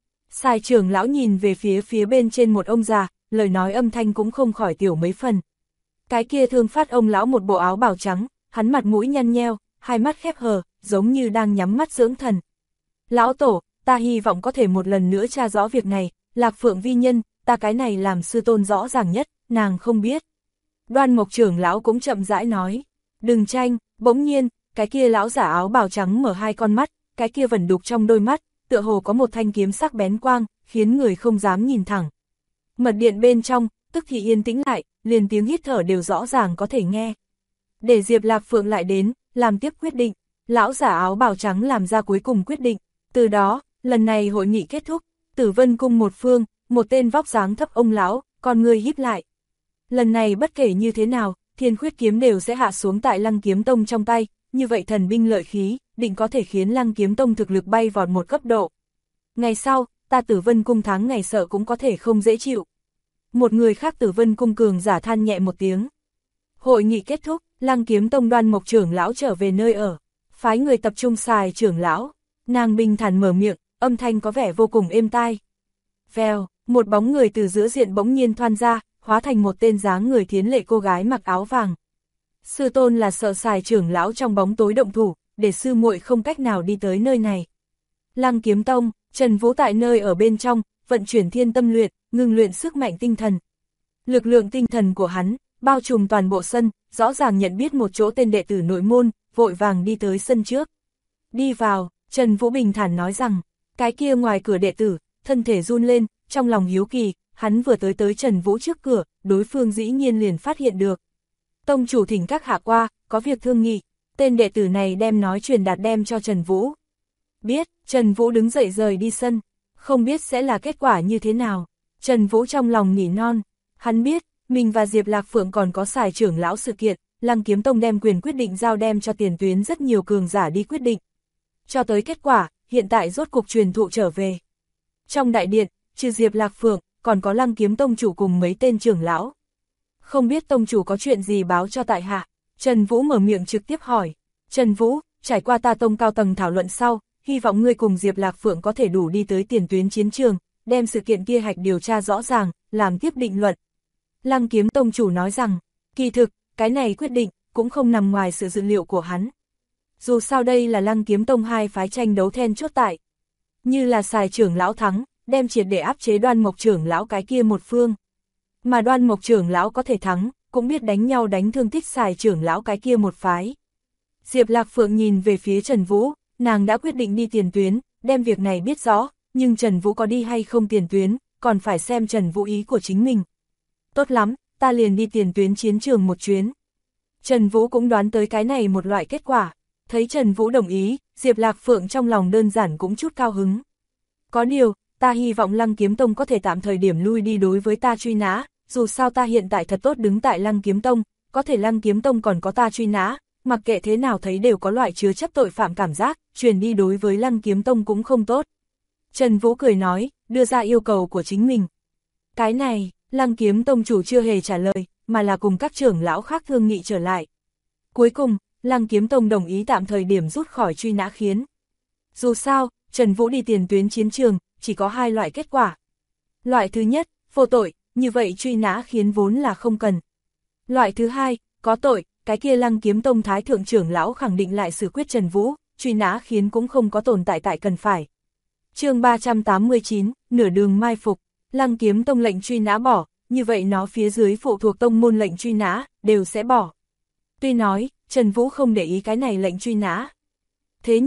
Speaker 1: Sai trưởng lão nhìn về phía bên trên một ông già, lời nói âm thanh cũng không khỏi tiểu mấy phần. Cái kia thương phát ông lão một bộ áo bào trắng, hắn mặt mũi nhăn nheo, hai mắt khép hờ, giống như đang nhắm mắt dưỡng thần. Lão tổ, ta hy vọng có thể một lần nữa tra rõ việc này, Lạc Phượng vi nhân, ta cái này làm sư tôn rõ ràng nhất, nàng không biết. Đoan Mộc trưởng lão cũng chậm rãi nói, đừng tranh, bỗng nhiên, cái kia lão giả áo bào trắng mở hai con mắt, cái kia vẩn đục trong đôi mắt, tựa hồ có một thanh kiếm sắc bén quang, khiến người không dám nhìn thẳng. Mật điện bên trong, tức thì yên tĩnh lại, liền tiếng hít thở đều rõ ràng có thể nghe. Để Diệp Lạc Phượng lại đến, làm tiếp quyết định, lão giả áo bào trắng làm ra cuối cùng quyết định. Từ đó, lần này hội nghị kết thúc, Tử Vân Cung một phương, một tên vóc dáng thấp ông lão, con người híp lại. Lần này bất kể như thế nào, Thiên Khuyết kiếm đều sẽ hạ xuống tại Lăng Kiếm Tông trong tay, như vậy thần binh lợi khí, định có thể khiến Lăng Kiếm Tông thực lực bay vọt một cấp độ. Ngày sau, ta Tử Vân Cung tháng ngày sợ cũng có thể không dễ chịu. Một người khác Tử Vân Cung cường giả than nhẹ một tiếng. Hội nghị kết thúc, Lăng Kiếm Tông Đoan Mộc trưởng lão trở về nơi ở, phái người tập trung Sai trưởng lão, nàng bình thản mở miệng, âm thanh có vẻ vô cùng êm tai. Vèo, một bóng người từ giữa diện bỗng nhiên thoăn ra, hóa thành một tên dáng người thiến lệ cô gái mặc áo vàng. Sư tôn là sợ Sai trưởng lão trong bóng tối động thủ, để sư muội không cách nào đi tới nơi này. Lăng Kiếm Tông, Trần Vũ tại nơi ở bên trong, vận chuyển thiên tâm luyện, ngưng luyện sức mạnh tinh thần. Lực lượng tinh thần của hắn, bao trùm toàn bộ sân, rõ ràng nhận biết một chỗ tên đệ tử nội môn, vội vàng đi tới sân trước. Đi vào, Trần Vũ bình thản nói rằng, cái kia ngoài cửa đệ tử, thân thể run lên, trong lòng hiếu kỳ, hắn vừa tới Trần Vũ trước cửa, đối phương dĩ nhiên liền phát hiện được. Tông chủ thỉnh các hạ qua, có việc thương nghị, tên đệ tử này đem nói truyền đạt đem cho Trần Vũ. Biết, Trần Vũ đứng dậy rời đi sân, không biết sẽ là kết quả như thế nào. Trần Vũ trong lòng nỉ non, hắn biết, mình và Diệp Lạc Phượng còn có Sai trưởng lão sự kiện, Lăng Kiếm Tông đem quyền quyết định giao đem cho tiền tuyến rất nhiều cường giả đi quyết định. Cho tới kết quả, hiện tại rốt cục truyền thụ trở về. Trong đại điện, trừ Diệp Lạc Phượng, còn có Lăng Kiếm Tông chủ cùng mấy tên trưởng lão. Không biết tông chủ có chuyện gì báo cho tại hạ, Trần Vũ mở miệng trực tiếp hỏi. Trần Vũ, trải qua ta tông cao tầng thảo luận sau, hy vọng ngươi cùng Diệp Lạc Phượng có thể đủ đi tới tiền tuyến chiến trường, đem sự kiện kia hạch điều tra rõ ràng, làm tiếp định luận. Lăng Kiếm Tông chủ nói rằng, kỳ thực, cái này quyết định, cũng không nằm ngoài sự dự liệu của hắn. Dù sao đây là Lăng Kiếm Tông hai phái tranh đấu then chốt tại. Như là Sai trưởng lão thắng, đem triệt để áp chế Đoan Mộc trưởng lão cái kia một phương. Mà Đoan Mộc trưởng lão có thể thắng, cũng biết đánh nhau đánh thương tích Sai trưởng lão cái kia một phái. Diệp Lạc Phượng nhìn về phía Trần Vũ, nàng đã quyết định đi tiền tuyến, đem việc này biết rõ, nhưng Trần Vũ có đi hay không tiền tuyến, còn phải xem Trần Vũ ý của chính mình. Tốt lắm, ta liền đi tiền tuyến chiến trường một chuyến. Trần Vũ cũng đoán tới cái này một loại kết quả, thấy Trần Vũ đồng ý, Diệp Lạc Phượng trong lòng đơn giản cũng chút cao hứng. Có điều, ta hy vọng Lăng Kiếm Tông có thể tạm thời điểm lui đi đối với ta truy nã, dù sao ta hiện tại thật tốt đứng tại Lăng Kiếm Tông, có thể Lăng Kiếm Tông còn có ta truy nã, mặc kệ thế nào thấy đều có loại chứa chấp tội phạm cảm giác, truyền đi đối với Lăng Kiếm Tông cũng không tốt. Trần Vũ cười nói, đưa ra yêu cầu của chính mình. Cái này, Lăng Kiếm Tông chủ chưa hề trả lời, mà là cùng các trưởng lão khác thương nghị trở lại. Cuối cùng, Lăng Kiếm Tông đồng ý tạm thời điểm rút khỏi truy nã khiến. Dù sao, Trần Vũ đi tiền tuyến chiến trường, chỉ có hai loại kết quả. Loại thứ nhất, vô tội, như vậy truy nã khiến vốn là không cần. Loại thứ hai, có tội, cái kia Lăng Kiếm Tông thái thượng trưởng lão khẳng định lại xử quyết Trần Vũ, truy nã khiến cũng không có tồn tại cần phải. Chương 389, nửa đường mai phục, Lăng Kiếm Tông lệnh truy nã bỏ, như vậy nó phía dưới phụ thuộc tông môn lệnh truy nã, đều sẽ bỏ. Tuy nói, Trần Vũ không để ý cái này lệnh truy nã. Thế nhưng,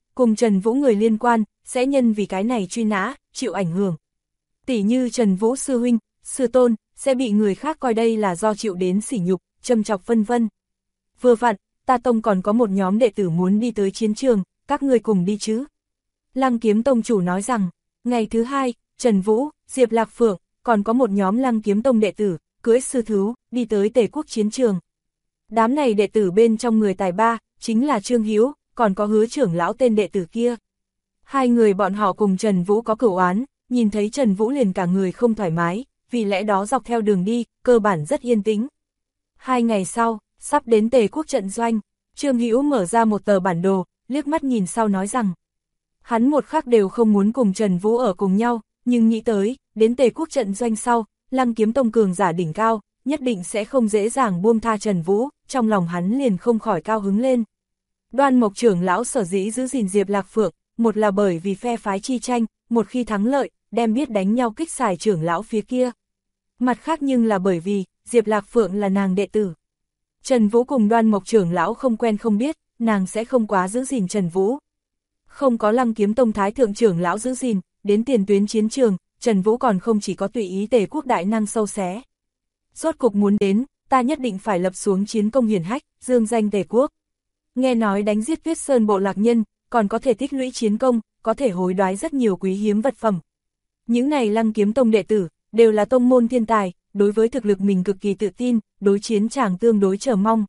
Speaker 1: cùng Trần Vũ người liên quan, sẽ nhân vì cái này truy nã, chịu ảnh hưởng. Tỷ như Trần Vũ sư huynh, sư tôn, sẽ bị người khác coi đây là do chịu đến sỉ nhục, châm chọc vân vân. Vừa vặn, ta tông còn có một nhóm đệ tử muốn đi tới chiến trường, các ngươi cùng đi chứ. Lăng Kiếm Tông chủ nói rằng, ngày thứ hai, Trần Vũ, Diệp Lạc Phượng, còn có một nhóm Lăng Kiếm Tông đệ tử, cưỡi sư thú, đi tới Tề quốc chiến trường. Đám này đệ tử bên trong người tài ba, chính là Trương Hiếu, còn có Hứa trưởng lão tên đệ tử kia. Hai người bọn họ cùng Trần Vũ có cửu oán, nhìn thấy Trần Vũ liền cả người không thoải mái, vì lẽ đó dọc theo đường đi, cơ bản rất yên tĩnh. 2 ngày sau, sắp đến Tề quốc trận doanh, Trương Hữu mở ra một tờ bản đồ, liếc mắt nhìn sau nói rằng, hắn một khắc đều không muốn cùng Trần Vũ ở cùng nhau, nhưng nghĩ tới, đến Tề quốc trận doanh sau, Lăng Kiếm Tông cường giả đỉnh cao, nhất định sẽ không dễ dàng buông tha Trần Vũ, trong lòng hắn liền không khỏi cao hứng lên. Đoan Mộc trưởng lão sở dĩ giữ gìn Diệp Lạc Phượng, một là bởi vì phe phái chi tranh, một khi thắng lợi, đem biết đánh nhau kích xài trưởng lão phía kia. Mặt khác nhưng là bởi vì, Diệp Lạc Phượng là nàng đệ tử. Trần Vũ cùng Đoan Mộc trưởng lão không quen không biết, nàng sẽ không quá giữ gìn Trần Vũ. Không có Lăng Kiếm Tông thái thượng trưởng lão giữ gìn, đến tiền tuyến chiến trường, Trần Vũ còn không chỉ có tùy ý Tề quốc đại năng sâu xé. Rốt cục muốn đến, ta nhất định phải lập xuống chiến công hiển hách, dương danh Tề quốc. Nghe nói đánh giết Tuyết Sơn bộ lạc nhân, còn có thể tích lũy chiến công, có thể hối đoái rất nhiều quý hiếm vật phẩm. Những này Lăng Kiếm Tông đệ tử, đều là tông môn thiên tài, đối với thực lực mình cực kỳ tự tin, đối chiến chàng tương đối chờ mong.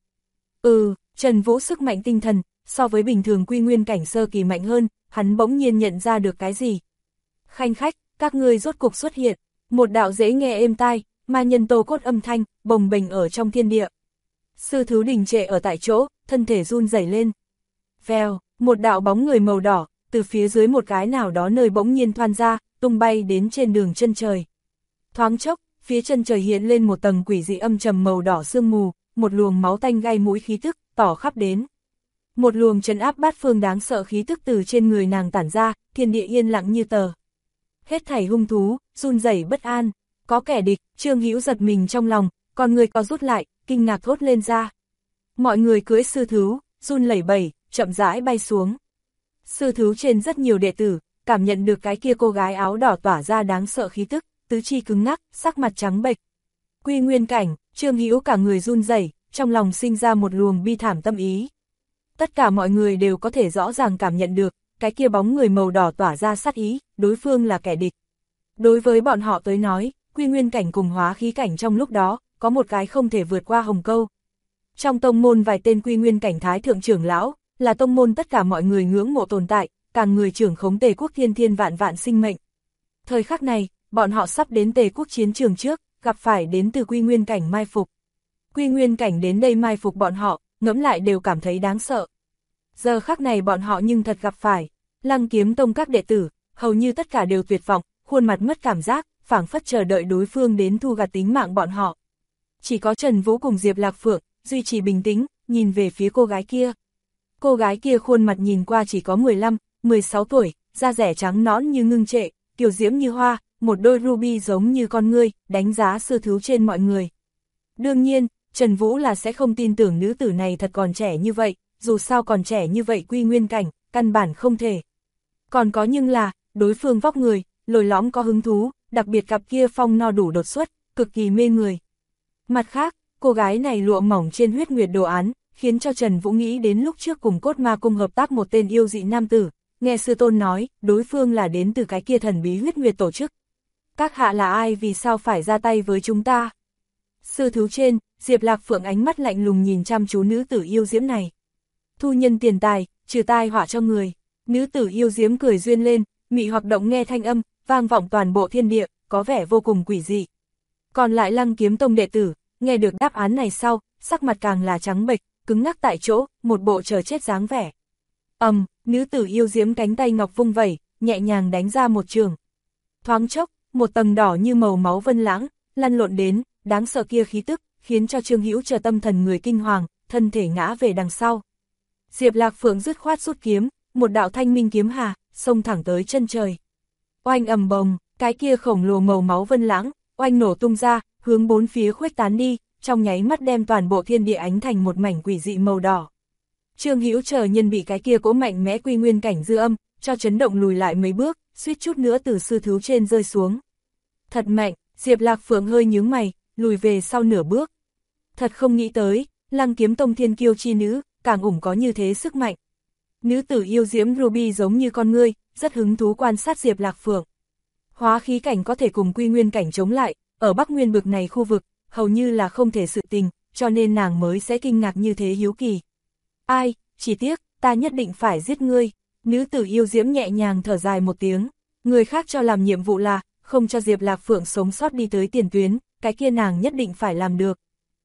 Speaker 1: Trần Vũ sức mạnh tinh thần, so với bình thường quy nguyên cảnh sơ kỳ mạnh hơn, hắn bỗng nhiên nhận ra được cái gì. Khanh khách, các ngươi rốt cục xuất hiện, một đạo dễ nghe êm tai, ma nhân tô cốt âm thanh, bồng bềnh ở trong thiên địa. Sư thú đình trệ ở tại chỗ, thân thể run rẩy lên. Vèo, một đạo bóng người màu đỏ, từ phía dưới một cái nào đó nơi bỗng nhiên thoăn ra, tung bay đến trên đường chân trời. Thoáng chốc, phía chân trời hiện lên một tầng quỷ dị âm trầm màu đỏ sương mù, một luồng máu tanh gai mũi khí tức, tỏ khắp đến. Một luồng trấn áp bát phương đáng sợ khí tức từ trên người nàng tản ra, thiên địa yên lặng như tờ. Hết thảy hung thú, run rẩy bất an, có kẻ địch, Trương Hữu giật mình trong lòng, còn người có rút lại, kinh ngạc thốt lên ra. Mọi người cưỡi sư thú, run lẩy bẩy, chậm rãi bay xuống. Sư thú trên rất nhiều đệ tử, cảm nhận được cái kia cô gái áo đỏ tỏa ra đáng sợ khí tức, tứ chi cứng ngắc, sắc mặt trắng bệch. Quy nguyên cảnh, Trương Hữu cả người run rẩy, trong lòng sinh ra một luồng bi thảm tâm ý. Tất cả mọi người đều có thể rõ ràng cảm nhận được, cái kia bóng người màu đỏ tỏa ra sát ý, đối phương là kẻ địch. Đối với bọn họ tới nói, quy nguyên cảnh cùng hóa khí cảnh trong lúc đó, có một cái không thể vượt qua hồng câu. Trong tông môn vài tên quy nguyên cảnh thái thượng trưởng lão, là tông môn tất cả mọi người ngưỡng mộ tồn tại, càng người trưởng khống Tề quốc thiên thiên vạn vạn sinh mệnh. Thời khắc này, bọn họ sắp đến Tề quốc chiến trường trước, gặp phải đến từ quy nguyên cảnh mai phục. Quy nguyên cảnh đến đây mai phục bọn họ, ngẫm lại đều cảm thấy đáng sợ. Giờ khắc này bọn họ nhưng thật gặp phải, Lăng Kiếm Tông các đệ tử, hầu như tất cả đều tuyệt vọng, khuôn mặt mất cảm giác, phảng phất chờ đợi đối phương đến thu gặt tính mạng bọn họ. Chỉ có Trần Vũ cùng Diệp Lạc Phượng, duy trì bình tĩnh, nhìn về phía cô gái kia. Cô gái kia khuôn mặt nhìn qua chỉ có 15, 16 tuổi, da rẻ trắng nõn như ngưng trệ, kiều diễm như hoa, một đôi ruby giống như con ngươi, đánh giá sư thú trên mọi người. Đương nhiên, Trần Vũ là sẽ không tin tưởng nữ tử này thật còn trẻ như vậy, dù sao còn trẻ như vậy quy nguyên cảnh, căn bản không thể. Còn có nhưng là, đối phương vóc người, lồi lõm có hứng thú, đặc biệt cặp kia phong no đủ đột xuất, cực kỳ mê người. Mặt khác, cô gái này lụa mỏng trên huyết nguyệt đồ án, khiến cho Trần Vũ nghĩ đến lúc trước cùng Cốt Ma Cung hợp tác một tên yêu dị nam tử, nghe sư tôn nói, đối phương là đến từ cái kia thần bí huyết nguyệt tổ chức. Các hạ là ai vì sao phải ra tay với chúng ta? Sư thú trên, Diệp Lạc Phượng ánh mắt lạnh lùng nhìn chăm chú nữ tử yêu diễm này. Thu nhân tiền tài, trừ tai họa cho người. Nữ tử yêu diễm cười duyên lên, mị hoặc động nghe thanh âm, vang vọng toàn bộ thiên địa, có vẻ vô cùng quỷ dị. Còn lại Lăng Kiếm Tông đệ tử, nghe được đáp án này sau, sắc mặt càng là trắng bệch, cứng ngắc tại chỗ, một bộ chờ chết dáng vẻ. Nữ tử yêu diễm cánh tay ngọc vung vẩy, nhẹ nhàng đánh ra một trường. Thoáng chốc, một tầng đỏ như màu máu vân lãng, lăn lộn đến, đáng sợ kia khí tức, khiến cho Trương Hữu chờ tâm thần người kinh hoàng, thân thể ngã về đằng sau. Diệp Lạc Phượng dứt khoát rút kiếm, một đạo thanh minh kiếm hà, xông thẳng tới chân trời. Oanh ầm bồng, cái kia khổng lồ màu máu vân lãng, oanh nổ tung ra, hướng bốn phía khuếch tán đi, trong nháy mắt đem toàn bộ thiên địa ánh thành một mảnh quỷ dị màu đỏ. Trương Hữu chờ nhân bị cái kia cỗ mạnh mẽ quy nguyên cảnh dư âm, cho chấn động lùi lại mấy bước, suýt chút nữa từ sư thú trên rơi xuống. Thật mạnh, Diệp Lạc Phượng hơi nhướng mày, lùi về sau nửa bước. Thật không nghĩ tới, Lăng Kiếm Tông thiên kiêu chi nữ, càng có như thế sức mạnh. Nữ tử yêu diễm Ruby giống như con ngươi, rất hứng thú quan sát Diệp Lạc Phượng. Hóa khí cảnh có thể cùng quy nguyên cảnh chống lại, ở Bắc Nguyên bực này khu vực, hầu như là không thể sự tình, cho nên nàng mới sẽ kinh ngạc như thế hiếu kỳ. Ai, chỉ tiếc, ta nhất định phải giết ngươi. Nữ tử yêu diễm nhẹ nhàng thở dài một tiếng. Người khác cho làm nhiệm vụ là, không cho Diệp Lạc Phượng sống sót đi tới tiền tuyến, cái kia nàng nhất định phải làm được.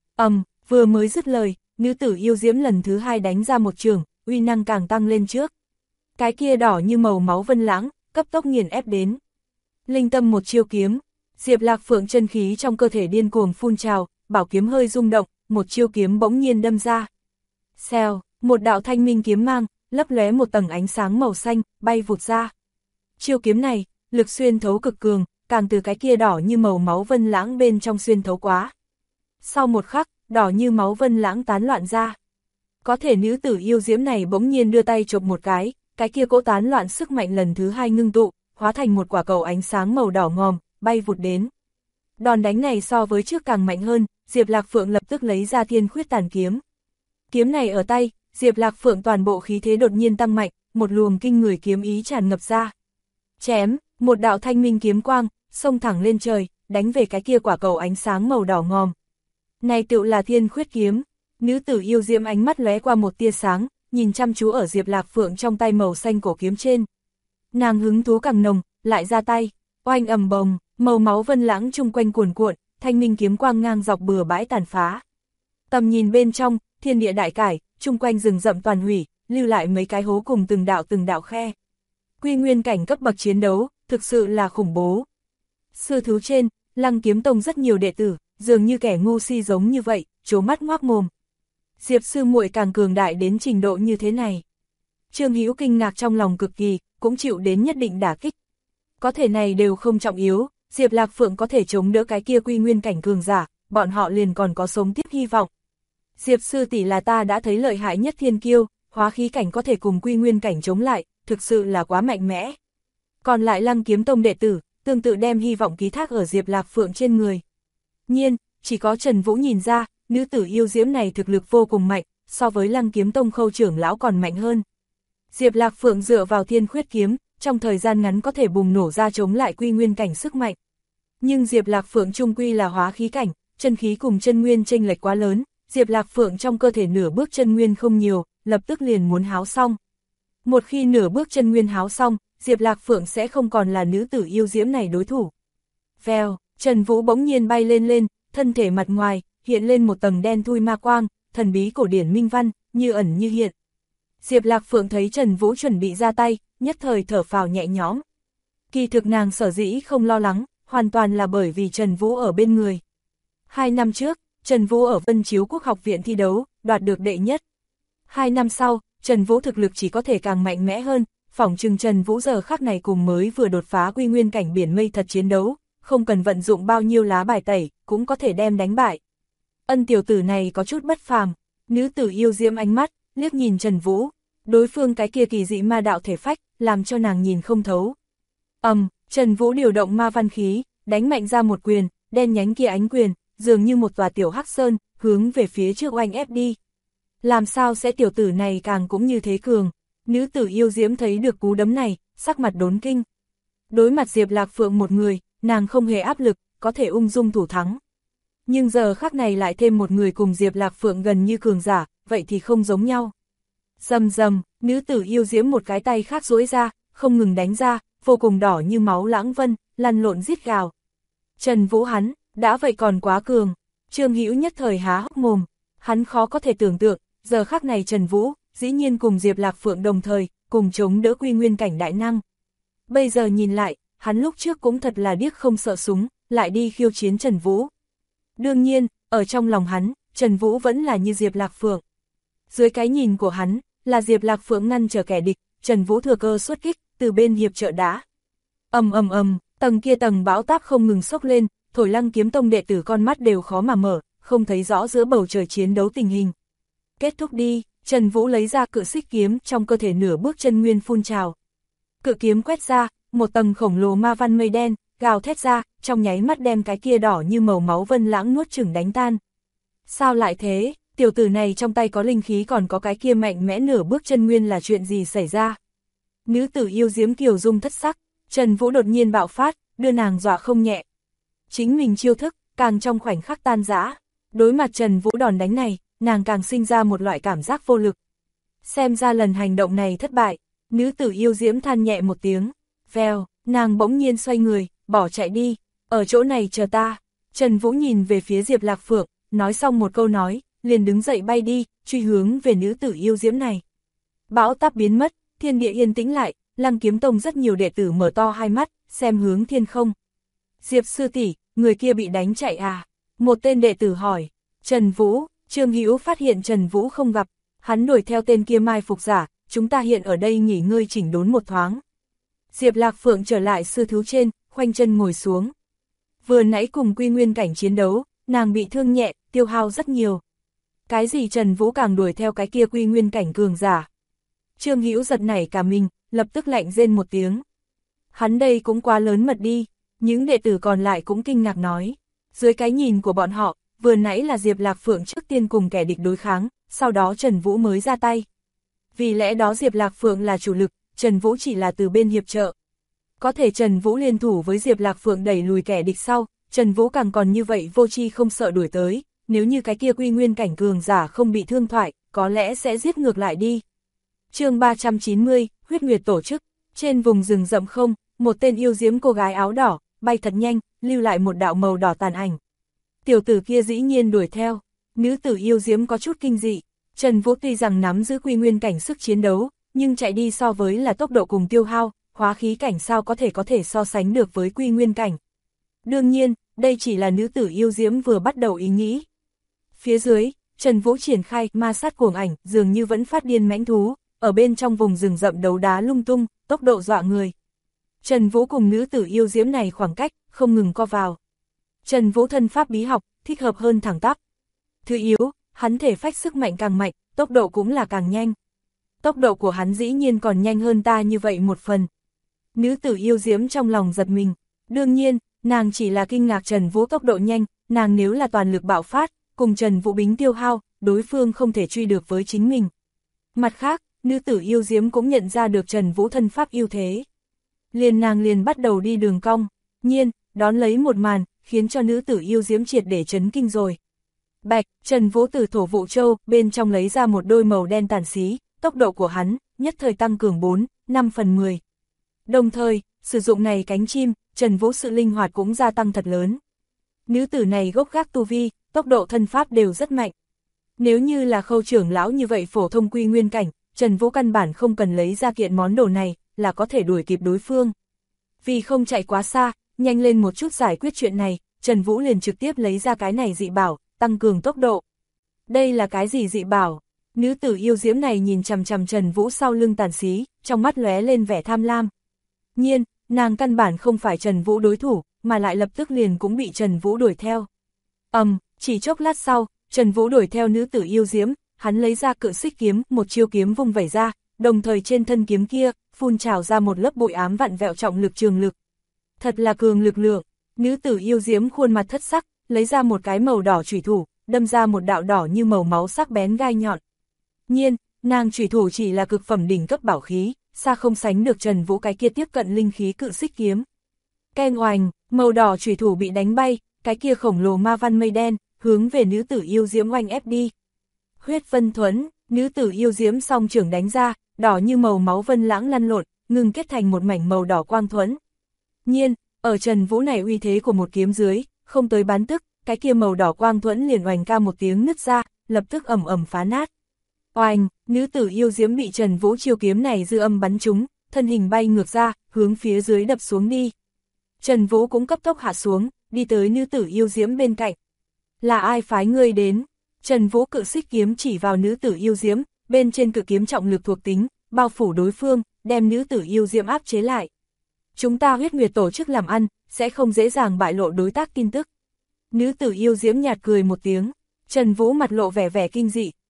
Speaker 1: Vừa mới dứt lời, nữ tử yêu diễm lần thứ hai đánh ra một trường, uy năng càng tăng lên trước. Cái kia đỏ như màu máu vân lãng, cấp tốc nghiền ép đến. Linh tâm một chiêu kiếm, Diệp Lạc Phượng chân khí trong cơ thể điên cuồng phun trào, bảo kiếm hơi rung động, một chiêu kiếm bỗng nhiên đâm ra. Xèo, một đạo thanh minh kiếm mang, lấp lóe một tầng ánh sáng màu xanh, bay vụt ra. Chiêu kiếm này, lực xuyên thấu cực cường, càng từ cái kia đỏ như màu máu vân lãng bên trong xuyên thấu quá. Sau một khắc, đỏ như máu vân lãng tán loạn ra. Có thể nữ tử yêu diễm này bỗng nhiên đưa tay chộp một cái kia cỗ tán loạn sức mạnh lần thứ hai ngưng tụ, hóa thành một quả cầu ánh sáng màu đỏ ngòm, bay vụt đến. Đòn đánh này so với trước càng mạnh hơn, Diệp Lạc Phượng lập tức lấy ra Thiên Khuyết Tàn kiếm. Kiếm này ở tay, Diệp Lạc Phượng toàn bộ khí thế đột nhiên tăng mạnh, một luồng kinh người kiếm ý tràn ngập ra. Chém, một đạo thanh minh kiếm quang, xông thẳng lên trời, đánh về cái kia quả cầu ánh sáng màu đỏ ngòm. Này tựu là Thiên Khuyết kiếm. Nữ tử yêu diễm ánh mắt lóe qua một tia sáng, nhìn chăm chú ở Diệp Lạc Phượng trong tay màu xanh cổ kiếm trên. Nàng hứng thú càng nồng, lại ra tay, oanh ầm bồng, màu máu vân lãng chung quanh cuồn cuộn, thanh minh kiếm quang ngang dọc bừa bãi tàn phá. Tầm nhìn bên trong, thiên địa đại cải, chung quanh rừng rậm toàn hủy, lưu lại mấy cái hố cùng từng đạo khe. Quy nguyên cảnh cấp bậc chiến đấu, thực sự là khủng bố. Sư thú trên, Lăng Kiếm Tông rất nhiều đệ tử, dường như kẻ ngu si giống như vậy, trố mắt ngoác mồm. Diệp sư muội càng cường đại đến trình độ như thế này. Trương Hữu kinh ngạc trong lòng cực kỳ, cũng chịu đến nhất định đả kích. Có thể này đều không trọng yếu, Diệp Lạc Phượng có thể chống đỡ cái kia quy nguyên cảnh cường giả, bọn họ liền còn có sống tiếp hy vọng. Diệp sư tỷ là ta đã thấy lợi hại nhất thiên kiêu, hóa khí cảnh có thể cùng quy nguyên cảnh chống lại, thực sự là quá mạnh mẽ. Còn lại Lăng Kiếm Tông đệ tử, tương tự đem hy vọng ký thác ở Diệp Lạc Phượng trên người. Nhiên, chỉ có Trần Vũ nhìn ra, nữ tử yêu diễm này thực lực vô cùng mạnh, so với Lăng Kiếm Tông Khâu trưởng lão còn mạnh hơn. Diệp Lạc Phượng dựa vào Thiên Khuyết kiếm, trong thời gian ngắn có thể bùng nổ ra chống lại quy nguyên cảnh sức mạnh. Nhưng Diệp Lạc Phượng chung quy là hóa khí cảnh, chân khí cùng chân nguyên chênh lệch quá lớn, Diệp Lạc Phượng trong cơ thể nửa bước chân nguyên không nhiều, lập tức liền muốn háo xong. Một khi nửa bước chân nguyên háo xong, Diệp Lạc Phượng sẽ không còn là nữ tử yêu diễm này đối thủ. Vèo, Trần Vũ bỗng nhiên bay lên, thân thể mặt ngoài, hiện lên một tầng đen thui ma quang, thần bí cổ điển minh văn, như ẩn như hiện. Diệp Lạc Phượng thấy Trần Vũ chuẩn bị ra tay, nhất thời thở phào nhẹ nhõm. Kỳ thực nàng sở dĩ không lo lắng, hoàn toàn là bởi vì Trần Vũ ở bên người. 2 năm trước, Trần Vũ ở Vân Chiếu Quốc học viện thi đấu, đoạt được đệ nhất. 2 năm sau, Trần Vũ thực lực chỉ có thể càng mạnh mẽ hơn, phỏng chừng Trần Vũ giờ khắc này cùng mới vừa đột phá quy nguyên cảnh biển mây thật chiến đấu, không cần vận dụng bao nhiêu lá bài tẩy, cũng có thể đem đánh bại. Ân tiểu tử này có chút bất phàm, nữ tử yêu diễm ánh mắt, liếc nhìn Trần Vũ, đối phương cái kia kỳ dị ma đạo thể phách, làm cho nàng nhìn không thấu. Trần Vũ điều động ma văn khí, đánh mạnh ra một quyền, đen nhánh kia ánh quyền, dường như một tòa tiểu hắc sơn, hướng về phía trước oanh ép đi. Làm sao sẽ tiểu tử này càng cũng như thế cường, nữ tử yêu diễm thấy được cú đấm này, sắc mặt đốn kinh. Đối mặt Diệp Lạc Phượng một người, nàng không hề áp lực, có thể ung dung thủ thắng. Nhưng giờ khắc này lại thêm một người cùng Diệp Lạc Phượng gần như cường giả, vậy thì không giống nhau. Rầm rầm, nữ tử yêu diễm một cái tay khác duỗi ra, không ngừng đánh ra, vô cùng đỏ như máu lãng vân, lăn lộn rít gào. Trần Vũ hắn, đã vậy còn quá cường. Trương Hữu nhất thời há hốc mồm, hắn khó có thể tưởng tượng, giờ khắc này Trần Vũ, dĩ nhiên cùng Diệp Lạc Phượng đồng thời, cùng chống đỡ quy nguyên cảnh đại năng. Bây giờ nhìn lại, hắn lúc trước cũng thật là điếc không sợ súng, lại đi khiêu chiến Trần Vũ. Đương nhiên, ở trong lòng hắn, Trần Vũ vẫn là như Diệp Lạc Phượng. Dưới cái nhìn của hắn, là Diệp Lạc Phượng ngăn trở kẻ địch, Trần Vũ thừa cơ xuất kích, từ bên hiệp trợ đã. Tầng kia tầng bão táp không ngừng sốc lên, thổi Lăng Kiếm Tông đệ tử con mắt đều khó mà mở, không thấy rõ giữa bầu trời chiến đấu tình hình. Kết thúc đi, Trần Vũ lấy ra cự xích kiếm, trong cơ thể nửa bước chân nguyên phun trào. Cự kiếm quét ra, một tầng khổng lồ ma văn mây đen, gào thét ra, trong nháy mắt đem cái kia đỏ như màu máu Vân Lãng nuốt chửng đánh tan. Sao lại thế, tiểu tử này trong tay có linh khí còn có cái kia mạnh mẽ nửa bước chân nguyên là chuyện gì xảy ra? Nữ tử yêu diễm kiều dung thất sắc, Trần Vũ đột nhiên bạo phát, đưa nàng dọa không nhẹ. Chính mình chiêu thức, càng trong khoảnh khắc tan rã. Đối mặt Trần Vũ đòn đánh này, nàng càng sinh ra một loại cảm giác vô lực. Xem ra lần hành động này thất bại, nữ tử yêu diễm than nhẹ một tiếng. Vèo, nàng bỗng nhiên xoay người, bỏ chạy đi, ở chỗ này chờ ta. Trần Vũ nhìn về phía Diệp Lạc Phượng, nói xong một câu nói, liền đứng dậy bay đi, truy hướng về nữ tử yêu diễm này. Bão táp biến mất, thiên địa yên tĩnh lại, Lăng Kiếm Tông rất nhiều đệ tử mở to hai mắt, xem hướng thiên không. Diệp sư tỷ, người kia bị đánh chạy à? Một tên đệ tử hỏi. Trần Vũ, Trương Hữu phát hiện Trần Vũ không gặp, hắn đuổi theo tên kia mai phục giả, chúng ta hiện ở đây nghỉ ngơi chỉnh đốn một thoáng. Diệp Lạc Phượng trở lại sư thú trên, khoanh chân ngồi xuống. Vừa nãy cùng quy nguyên cảnh chiến đấu, nàng bị thương nhẹ, tiêu hao rất nhiều. Cái gì Trần Vũ càng đuổi theo cái kia quy nguyên cảnh cường giả? Trương Hữu giật nảy cả mình, lập tức lạnh rên một tiếng. Hắn đây cũng quá lớn mật đi, những đệ tử còn lại cũng kinh ngạc nói. Dưới cái nhìn của bọn họ, vừa nãy là Diệp Lạc Phượng trước tiên cùng kẻ địch đối kháng, sau đó Trần Vũ mới ra tay. Vì lẽ đó Diệp Lạc Phượng là chủ lực, Trần Vũ chỉ là từ bên hiệp trợ. Có thể Trần Vũ liên thủ với Diệp Lạc Phượng đẩy lùi kẻ địch sau, Trần Vũ càng còn như vậy vô tri không sợ đuổi tới, nếu như cái kia quy nguyên cảnh cường giả không bị thương thoại, có lẽ sẽ giết ngược lại đi. Chương 390, huyết nguyệt tổ chức, trên vùng rừng rậm không, một tên yêu diễm cô gái áo đỏ, bay thật nhanh, lưu lại một đạo màu đỏ tàn ảnh. Tiểu tử kia dĩ nhiên đuổi theo, nữ tử yêu diễm có chút kinh dị, Trần Vũ tuy rằng nắm giữ quy nguyên cảnh sức chiến đấu, nhưng chạy đi so với là tốc độ cùng tiêu hao, hóa khí cảnh sao có thể so sánh được với quy nguyên cảnh. Đương nhiên, đây chỉ là nữ tử yêu diễm vừa bắt đầu ý nghĩ. Phía dưới, Trần Vũ triển khai ma sát cuồng ảnh, dường như vẫn phát điên mãnh thú, ở bên trong vùng rừng rậm đấu đá lung tung, tốc độ dọa người. Trần Vũ cùng nữ tử yêu diễm này khoảng cách, không ngừng co vào. Trần Vũ thân pháp bí học, thích hợp hơn thẳng tắp. Thứ yếu, hắn thể phách sức mạnh càng mạnh, tốc độ cũng là càng nhanh. Tốc độ của hắn dĩ nhiên còn nhanh hơn ta như vậy một phần. Nữ tử yêu diễm trong lòng giật mình. Đương nhiên, nàng chỉ là kinh ngạc Trần Vũ tốc độ nhanh, nàng nếu là toàn lực bạo phát, cùng Trần Vũ bính tiêu hao, đối phương không thể truy được với chính mình. Mặt khác, nữ tử yêu diễm cũng nhận ra được Trần Vũ thân pháp ưu thế. Nàng liền bắt đầu đi đường cong, nhiên, đón lấy một màn, khiến cho nữ tử yêu diễm triệt để chấn kinh rồi. Bạch, Trần Vũ từ thổ vụ châu, bên trong lấy ra một đôi màu đen tàn xí, tốc độ của hắn, nhất thời tăng cường 4-5/10. Đồng thời, sử dụng này cánh chim, Trần Vũ sự linh hoạt cũng gia tăng thật lớn. Nữ tử này gốc gác tu vi, tốc độ thân pháp đều rất mạnh. Nếu như là Khâu trưởng lão như vậy phổ thông quy nguyên cảnh, Trần Vũ căn bản không cần lấy ra kiện món đồ này, là có thể đuổi kịp đối phương. Vì không chạy quá xa, nhanh lên một chút giải quyết chuyện này, Trần Vũ liền trực tiếp lấy ra cái này dị bảo, tăng cường tốc độ. Đây là cái gì dị bảo? Nữ tử yêu diễm này nhìn chằm chằm Trần Vũ sau lưng tàn xí, trong mắt lóe lên vẻ tham lam. Nhiên, nàng căn bản không phải Trần Vũ đối thủ, mà lại lập tức liền cũng bị Trần Vũ đuổi theo. Chỉ chốc lát sau, Trần Vũ đuổi theo nữ tử yêu diễm, hắn lấy ra cự xích kiếm, một chiêu kiếm vung vẩy ra, đồng thời trên thân kiếm kia, phun trào ra một lớp bụi ám vặn vẹo trọng lực trường lực. Thật là cường lực lượng, nữ tử yêu diễm khuôn mặt thất sắc, lấy ra một cái màu đỏ chủy thủ, đâm ra một đạo đỏ như màu máu sắc bén gai nhọn. Nhiên, nàng chủy thủ chỉ là cực phẩm đỉnh cấp bảo khí, xa không sánh được Trần Vũ cái kia tiếp cận linh khí cự xích kiếm. Keng oành, màu đỏ chủy thủ bị đánh bay, cái kia khổng lồ ma văn mây đen, hướng về nữ tử yêu diễm oanh ép đi. Huyết vân thuẫn, nữ tử yêu diễm song trưởng đánh ra, đỏ như màu máu vân lãng lăn lộn, ngừng kết thành một mảnh màu đỏ quang thuẫn. Nhiên, ở Trần Vũ này uy thế của một kiếm dưới, không tới bán tức, cái kia màu đỏ quang thuẫn liền oành ca một tiếng nứt ra, lập tức ầm ầm phá nát. Oành, nữ tử yêu diễm bị Trần Vũ chiêu kiếm này dư âm bắn trúng, thân hình bay ngược ra, hướng phía dưới đập xuống đi. Trần Vũ cũng cấp tốc hạ xuống, đi tới nữ tử yêu diễm bên cạnh. Là ai phái ngươi đến? Trần Vũ cự xích kiếm chỉ vào nữ tử yêu diễm, bên trên cự kiếm trọng lực thuộc tính, bao phủ đối phương, đem nữ tử yêu diễm áp chế lại. Chúng ta huyết nguyệt tổ chức làm ăn, sẽ không dễ dàng bại lộ đối tác tin tức. Nữ tử yêu diễm nhạt cười một tiếng, Trần Vũ mặt lộ vẻ kinh dị,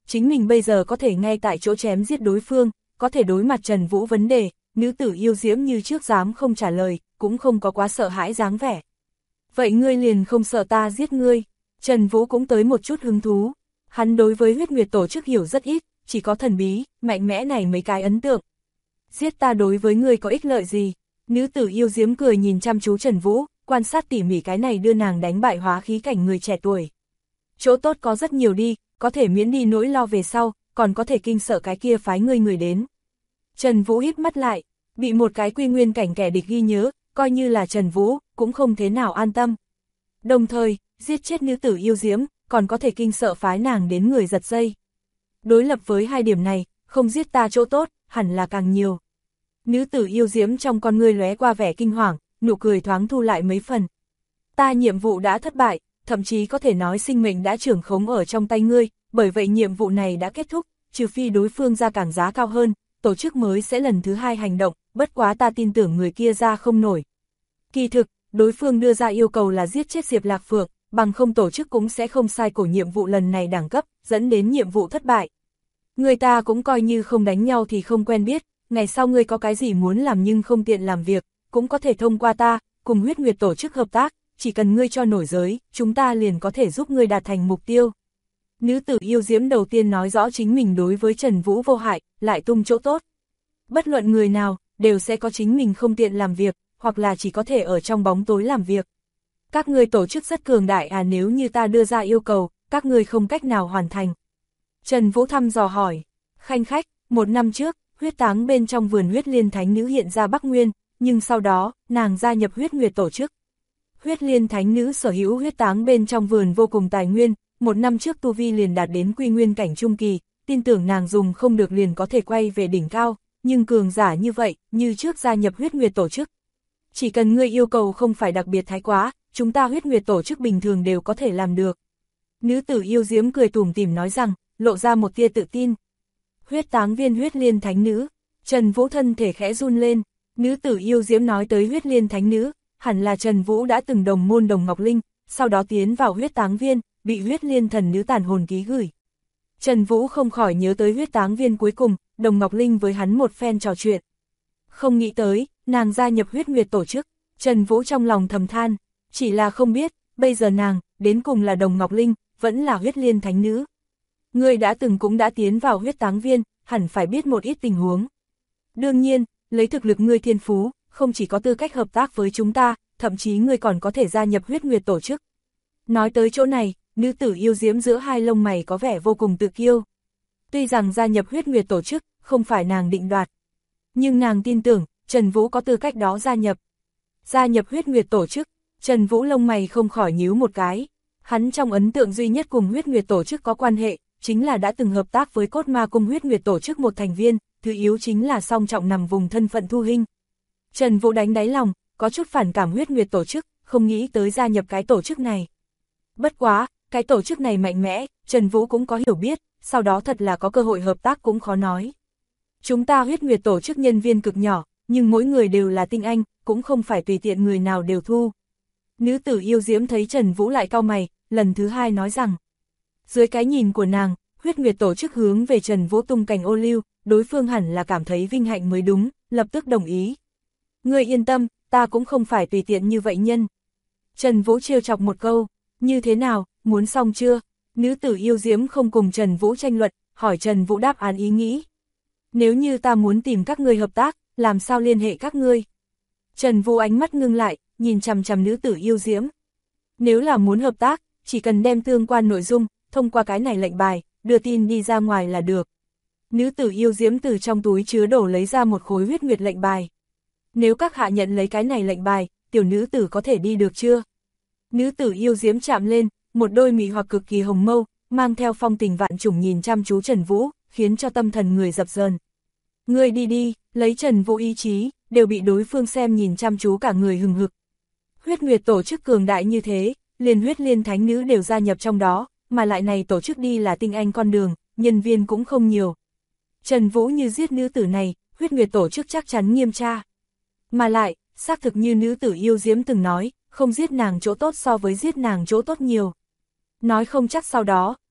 Speaker 1: chính mình bây giờ có thể ngay tại chỗ chém giết đối phương, có thể đối mặt Trần Vũ vấn đề, nữ tử yêu diễm như trước dám không trả lời, cũng không có quá sợ hãi dáng vẻ. Vậy ngươi liền không sợ ta giết ngươi? Trần Vũ cũng tới một chút hứng thú. Hắn đối với huyết nguyệt tổ chức hiểu rất ít, chỉ có thần bí, mạnh mẽ này mấy cái ấn tượng. Giết ta đối với ngươi có ích lợi gì? Nữ tử yêu diễm cười nhìn chăm chú Trần Vũ, quan sát tỉ mỉ cái này đưa nàng đánh bại hóa khí cảnh người trẻ tuổi. Chỗ tốt có rất nhiều đi, có thể miễn đi nỗi lo về sau, còn có thể kinh sợ cái kia phái người đến. Trần Vũ híp mắt lại, bị một cái quy nguyên cảnh kẻ địch ghi nhớ, coi như là Trần Vũ, cũng không thế nào an tâm. Đồng thời, giết chết nữ tử yêu diễm, còn có thể kinh sợ phái nàng đến người giật dây. Đối lập với hai điểm này, không giết ta chỗ tốt, hẳn là càng nhiều. Nữ tử yêu diễm trong con ngươi lóe qua vẻ kinh hoàng, nụ cười thoáng thu lại mấy phần. Ta nhiệm vụ đã thất bại, thậm chí có thể nói sinh mệnh đã trưởng khống ở trong tay ngươi, bởi vậy nhiệm vụ này đã kết thúc, trừ phi đối phương ra càng giá cao hơn, tổ chức mới sẽ lần thứ hai hành động, bất quá ta tin tưởng người kia ra không nổi. Kỳ thực, đối phương đưa ra yêu cầu là giết chết Diệp Lạc Phượng, bằng không tổ chức cũng sẽ không sai cổ nhiệm vụ lần này đẳng cấp, dẫn đến nhiệm vụ thất bại. Người ta cũng coi như không đánh nhau thì không quen biết, ngày sau ngươi có cái gì muốn làm nhưng không tiện làm việc, cũng có thể thông qua ta, cùng huyết nguyệt tổ chức hợp tác, chỉ cần ngươi cho nổi giới, chúng ta liền có thể giúp ngươi đạt thành mục tiêu. Nữ tử yêu diễm đầu tiên nói rõ chính mình đối với Trần Vũ vô hại, lại tung chỗ tốt. Bất luận người nào, đều sẽ có chính mình không tiện làm việc, hoặc là chỉ có thể ở trong bóng tối làm việc. Các ngươi tổ chức rất cường đại à, nếu như ta đưa ra yêu cầu, các ngươi không cách nào hoàn thành. Trần Vũ thăm dò hỏi, khanh khách, 1 năm trước, huyết táng bên trong vườn huyết liên thánh nữ hiện ra Bắc Nguyên, nhưng sau đó, nàng gia nhập huyết nguyệt tổ chức. Huyết liên thánh nữ sở hữu huyết táng bên trong vườn vô cùng tài nguyên, 1 năm trước tu vi liền đạt đến quy nguyên cảnh trung kỳ, tin tưởng nàng dùng không được liền có thể quay về đỉnh cao, nhưng cường giả như vậy, như trước gia nhập huyết nguyệt tổ chức. Chỉ cần ngươi yêu cầu không phải đặc biệt thái quá, chúng ta huyết nguyệt tổ chức bình thường đều có thể làm được. Nữ tử yêu diễm cười tủm tỉm nói rằng, lộ ra một tia tự tin. Huyết táng viên huyết liên thánh nữ, Trần Vũ thân thể khẽ run lên, nữ tử yêu diễm nói tới huyết liên thánh nữ, hẳn là Trần Vũ đã từng đồng môn Đồng Ngọc Linh, sau đó tiến vào huyết táng viên, bị huyết liên thần nữ tàn hồn ký gửi. Trần Vũ không khỏi nhớ tới huyết táng viên cuối cùng, Đồng Ngọc Linh với hắn một phen trò chuyện. Không nghĩ tới, nàng gia nhập huyết nguyệt tổ chức, Trần Vũ trong lòng thầm than, chỉ là không biết, bây giờ nàng, đến cùng là Đồng Ngọc Linh, vẫn là huyết liên thánh nữ. Ngươi đã từng cũng đã tiến vào huyết táng viên, hẳn phải biết một ít tình huống. Đương nhiên, lấy thực lực ngươi thiên phú, không chỉ có tư cách hợp tác với chúng ta, thậm chí ngươi còn có thể gia nhập huyết nguyệt tổ chức. Nói tới chỗ này, nữ tử yêu diễm giữa hai lông mày có vẻ vô cùng tự kiêu. Tuy rằng gia nhập huyết nguyệt tổ chức, không phải nàng định đoạt. Nhưng nàng tin tưởng, Trần Vũ có tư cách đó gia nhập. Gia nhập huyết nguyệt tổ chức, Trần Vũ lông mày không khỏi nhíu một cái. Hắn trong ấn tượng duy nhất cùng huyết nguyệt tổ chức có quan hệ, chính là đã từng hợp tác với Cốt Ma Cung huyết nguyệt tổ chức một thành viên, thứ yếu chính là song trọng nằm vùng thân phận Thu Hinh. Trần Vũ đánh đáy lòng, có chút phản cảm huyết nguyệt tổ chức, không nghĩ tới gia nhập cái tổ chức này. Bất quá, cái tổ chức này mạnh mẽ, Trần Vũ cũng có hiểu biết, sau đó thật là có cơ hội hợp tác cũng khó nói. Chúng ta huyết nguyệt tổ chức nhân viên cực nhỏ, nhưng mỗi người đều là tinh anh, cũng không phải tùy tiện người nào đều thu. Nữ tử yêu diễm thấy Trần Vũ lại cau mày, lần thứ hai nói rằng, dưới cái nhìn của nàng, huyết nguyệt tổ chức hướng về Trần Vũ tung cành ô liu, đối phương hẳn là cảm thấy vinh hạnh mới đúng, lập tức đồng ý. Ngươi yên tâm, ta cũng không phải tùy tiện như vậy nhân. Trần Vũ trêu chọc một câu, như thế nào, muốn xong chưa? Nữ tử yêu diễm không cùng Trần Vũ tranh luận, hỏi Trần Vũ đáp án ý nghĩ. Nếu như ta muốn tìm các ngươi hợp tác, làm sao liên hệ các ngươi? Trần Vũ ánh mắt ngưng lại, nhìn chằm chằm nữ tử yêu diễm. Nếu là muốn hợp tác, chỉ cần đem tương quan nội dung, thông qua cái này lệnh bài, đưa tin đi ra ngoài là được. Nữ tử yêu diễm từ trong túi chứa đồ lấy ra một khối huyết nguyệt lệnh bài. Nếu các hạ nhận lấy cái này lệnh bài, tiểu nữ tử có thể đi được chưa? Nữ tử yêu diễm chạm lên, một đôi mị hoặc cực kỳ hồng mâu, mang theo phong tình vạn trùng nhìn chăm chú Trần Vũ, khiến cho tâm thần người dập dờn. Ngươi đi đi, lấy Trần Vũ ý chí, đều bị đối phương xem nhìn chăm chú cả người hừng hực. Huyết nguyệt tổ chức cường đại như thế, liền huyết liên thánh nữ đều gia nhập trong đó, mà lại này tổ chức đi là tinh anh con đường, nhân viên cũng không nhiều. Trần Vũ như giết nữ tử này, huyết nguyệt tổ chức chắc chắn nghiêm tra. Mà lại, xác thực như nữ tử yêu diễm từng nói, không giết nàng chỗ tốt so với giết nàng chỗ tốt nhiều. Nói không chắc sau đó,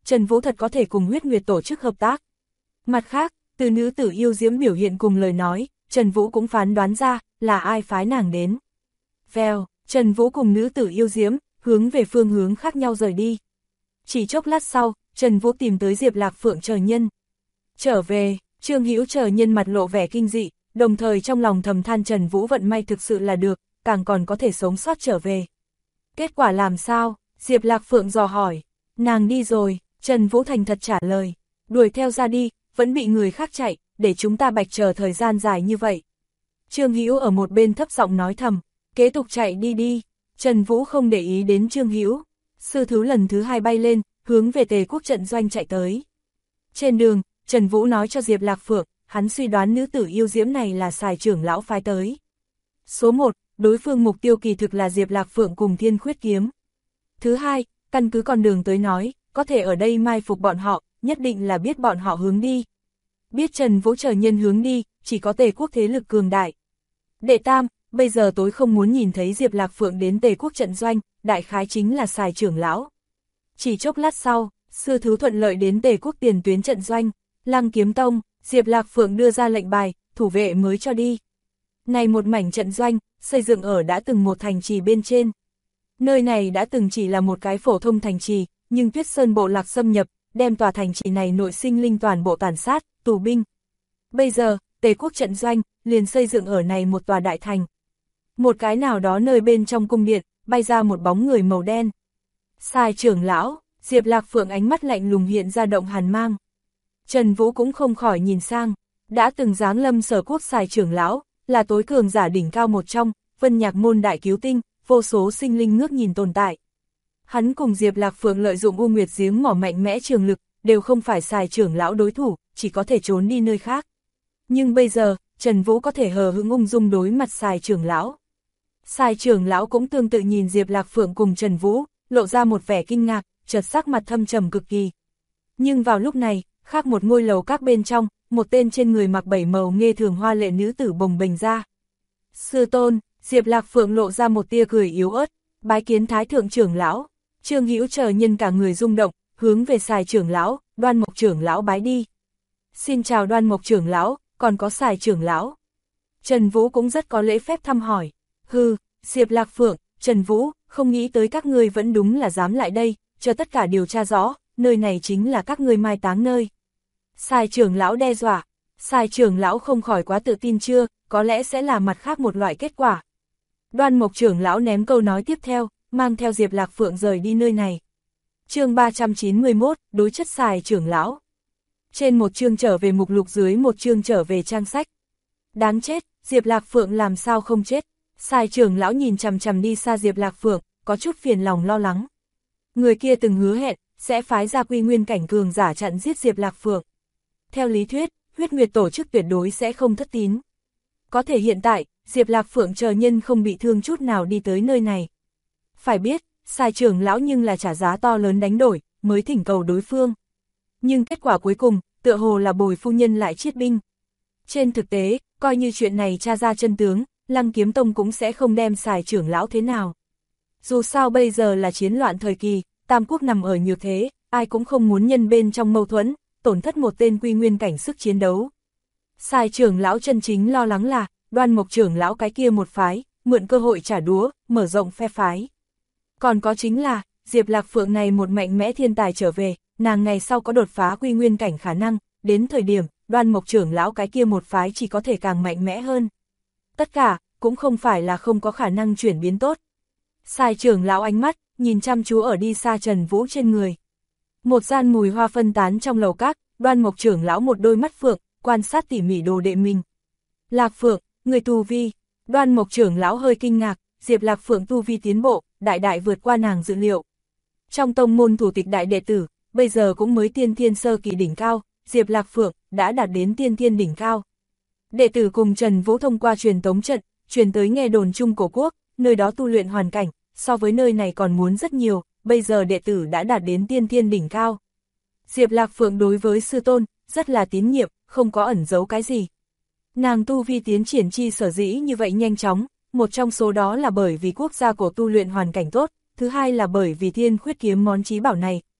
Speaker 1: Trần Vũ thật có thể cùng huyết nguyệt tổ chức hợp tác. Mặt khác, từ nữ tử yêu diễm biểu hiện cùng lời nói, Trần Vũ cũng phán đoán ra, là ai phái nàng đến. Vèo, Trần Vũ cùng nữ tử yêu diễm, hướng về phương hướng khác nhau rời đi. Chỉ chốc lát sau, Trần Vũ tìm tới Diệp Lạc Phượng chờ nhân. Trở về, Trương Hữu chờ nhân mặt lộ vẻ kinh dị, đồng thời trong lòng thầm than Trần Vũ vận may thực sự là được, càng còn có thể sống sót trở về. Kết quả làm sao? Diệp Lạc Phượng dò hỏi. Nàng đi rồi, Trần Vũ thành thật trả lời. Đuổi theo ra đi, vẫn bị người khác chạy, để chúng ta bạch chờ thời gian dài như vậy. Trương Hữu ở một bên thấp giọng nói thầm, kế tục chạy đi đi. Trần Vũ không để ý đến Trương Hữu. Sư thú lần thứ 2 bay lên, hướng về Tề Quốc trận doanh chạy tới. Trên đường, Trần Vũ nói cho Diệp Lạc Phượng, hắn suy đoán nữ tử yêu diễm này là Sài trưởng lão phái tới. Số 1, đối phương mục tiêu kỳ thực là Diệp Lạc Phượng cùng Thiên Khuyết Kiếm. Thứ hai, căn cứ con đường tới nói, có thể ở đây mai phục bọn họ, nhất định là biết bọn họ hướng đi. Biết Trần Vũ chờ nhân hướng đi, chỉ có Tề Quốc thế lực cường đại. Đệ tam, bây giờ tối không muốn nhìn thấy Diệp Lạc Phượng đến Tề Quốc trận doanh, đại khái chính là Sài trưởng lão. Chỉ chốc lát sau, sư thú thuận lợi đến Tề Quốc tiền tuyến trận doanh, Lăng Kiếm Tông, Diệp Lạc Phượng đưa ra lệnh bài, thủ vệ mới cho đi. Này một mảnh trận doanh, xây dựng ở đã từng một thành trì bên trên. Nơi này đã từng chỉ là một cái phổ thông thành trì, nhưng Tuyết Sơn bộ lạc xâm nhập, đem tòa thành trì này nội sinh linh toàn bộ tàn sát, tù binh. Bây giờ, Tề Quốc trận doanh, liền xây dựng ở này một tòa đại thành. Một cái nào đó nơi bên trong cung điện, bay ra một bóng người màu đen. Sài trưởng lão, Diệp Lạc Phượng ánh mắt lạnh lùng hiện ra động hàn mang. Trần Vũ cũng không khỏi nhìn sang, đã từng giáng lâm Sở Quốc Sài trưởng lão, là tối cường giả đỉnh cao một trong, Vân Nhạc môn đại cứu tinh, vô số sinh linh ngước nhìn tồn tại. Hắn cùng Diệp Lạc Phượng lợi dụng U Nguyệt giếng mỏ mạnh mẽ trường lực, đều không phải Sài trưởng lão đối thủ, chỉ có thể trốn đi nơi khác. Nhưng bây giờ, Trần Vũ có thể hờ hững ung dung đối mặt Sài trưởng lão. Sài trưởng lão cũng tương tự nhìn Diệp Lạc Phượng cùng Trần Vũ, lộ ra một vẻ kinh ngạc, chợt sắc mặt thâm trầm cực kỳ. Nhưng vào lúc này, khác một ngôi lầu các bên trong, một tên trên người mặc 7 màu nghê thường hoa lệ nữ tử bồng bềnh ra. Sư tôn, Diệp Lạc Phượng lộ ra một tia cười yếu ớt, bái kiến Thái thượng trưởng lão. Trương Hữu chờ nhân cả người rung động, hướng về Sài trưởng lão, Đoan Mộc trưởng lão bái đi. Xin chào Đoan Mộc trưởng lão, còn có Sài trưởng lão. Trần Vũ cũng rất có lễ phép thăm hỏi. Hừ, Diệp Lạc Phượng, Trần Vũ, không nghĩ tới các ngươi vẫn đúng là dám lại đây, cho tất cả điều tra rõ, nơi này chính là các ngươi mai táng nơi. Sài trưởng lão đe dọa, Sài trưởng lão không khỏi quá tự tin chưa, có lẽ sẽ là mặt khác một loại kết quả. Đoan Mộc trưởng lão ném câu nói tiếp theo, mang theo Diệp Lạc Phượng rời đi nơi này. Chương 391, đối chất Sài trưởng lão. Trên một chương trở về mục lục, dưới một chương trở về trang sách. Đáng chết, Diệp Lạc Phượng làm sao không chết? Sài trưởng lão nhìn chằm chằm đi xa Diệp Lạc Phượng, có chút phiền lòng lo lắng. Người kia từng hứa hẹn, sẽ phái ra quy nguyên cảnh cường giả chặn giết Diệp Lạc Phượng. Theo lý thuyết, huyết nguyệt tổ chức tuyệt đối sẽ không thất tín. Có thể hiện tại, Diệp Lạc Phượng chờ nhân không bị thương chút nào đi tới nơi này. Phải biết, Sài trưởng lão nhưng là trả giá to lớn đánh đổi, mới thỉnh cầu đối phương. Nhưng kết quả cuối cùng, tựa hồ là Bồi phu nhân lại chiết binh. Trên thực tế, coi như chuyện này tra ra chân tướng, Lăng Kiếm Tông cũng sẽ không đem Sài trưởng lão thế nào. Dù sao bây giờ là chiến loạn thời kỳ, Tam Quốc nằm ở như thế, ai cũng không muốn nhân bên trong mâu thuẫn, tổn thất một tên quy nguyên cảnh sức chiến đấu. Sài trưởng lão chân chính lo lắng là, Đoan Mộc trưởng lão cái kia một phái, mượn cơ hội trả đũa, mở rộng phe phái. Còn có chính là, Diệp Lạc Phượng này một mạnh mẽ thiên tài trở về, nàng ngày sau có đột phá quy nguyên cảnh khả năng, đến thời điểm, Đoan Mộc trưởng lão cái kia một phái chỉ có thể càng mạnh mẽ hơn. Tất cả, cũng không phải là không có khả năng chuyển biến tốt. Sài trưởng lão ánh mắt, nhìn chăm chú ở đi xa Trần Vũ trên người. Một gian mùi hoa phân tán trong lầu các, Đoan Mộc trưởng lão một đôi mắt phượng, quan sát tỉ mỉ đồ đệ mình. Lạc Phượng, người tu vi. Đoan Mộc trưởng lão hơi kinh ngạc, Diệp Lạc Phượng tu vi tiến bộ, đại đại vượt qua nàng dự liệu. Trong tông môn thủ tịch đại đệ tử, bây giờ cũng mới tiên thiên sơ kỳ đỉnh cao, Diệp Lạc Phượng đã đạt đến tiên thiên đỉnh cao. Đệ tử cùng Trần Vũ thông qua truyền tống trận, truyền tới nghe đồn Trung Cổ Quốc, nơi đó tu luyện hoàn cảnh, so với nơi này còn muốn rất nhiều, bây giờ đệ tử đã đạt đến tiên thiên đỉnh cao. Diệp Lạc Phượng đối với sư tôn, rất là tín nhiệm, không có ẩn giấu cái gì. Nàng tu vi tiến triển chi sở dĩ như vậy nhanh chóng, một trong số đó là bởi vì quốc gia cổ tu luyện hoàn cảnh tốt, thứ hai là bởi vì Thiên Khuyết kiếm món chí bảo này,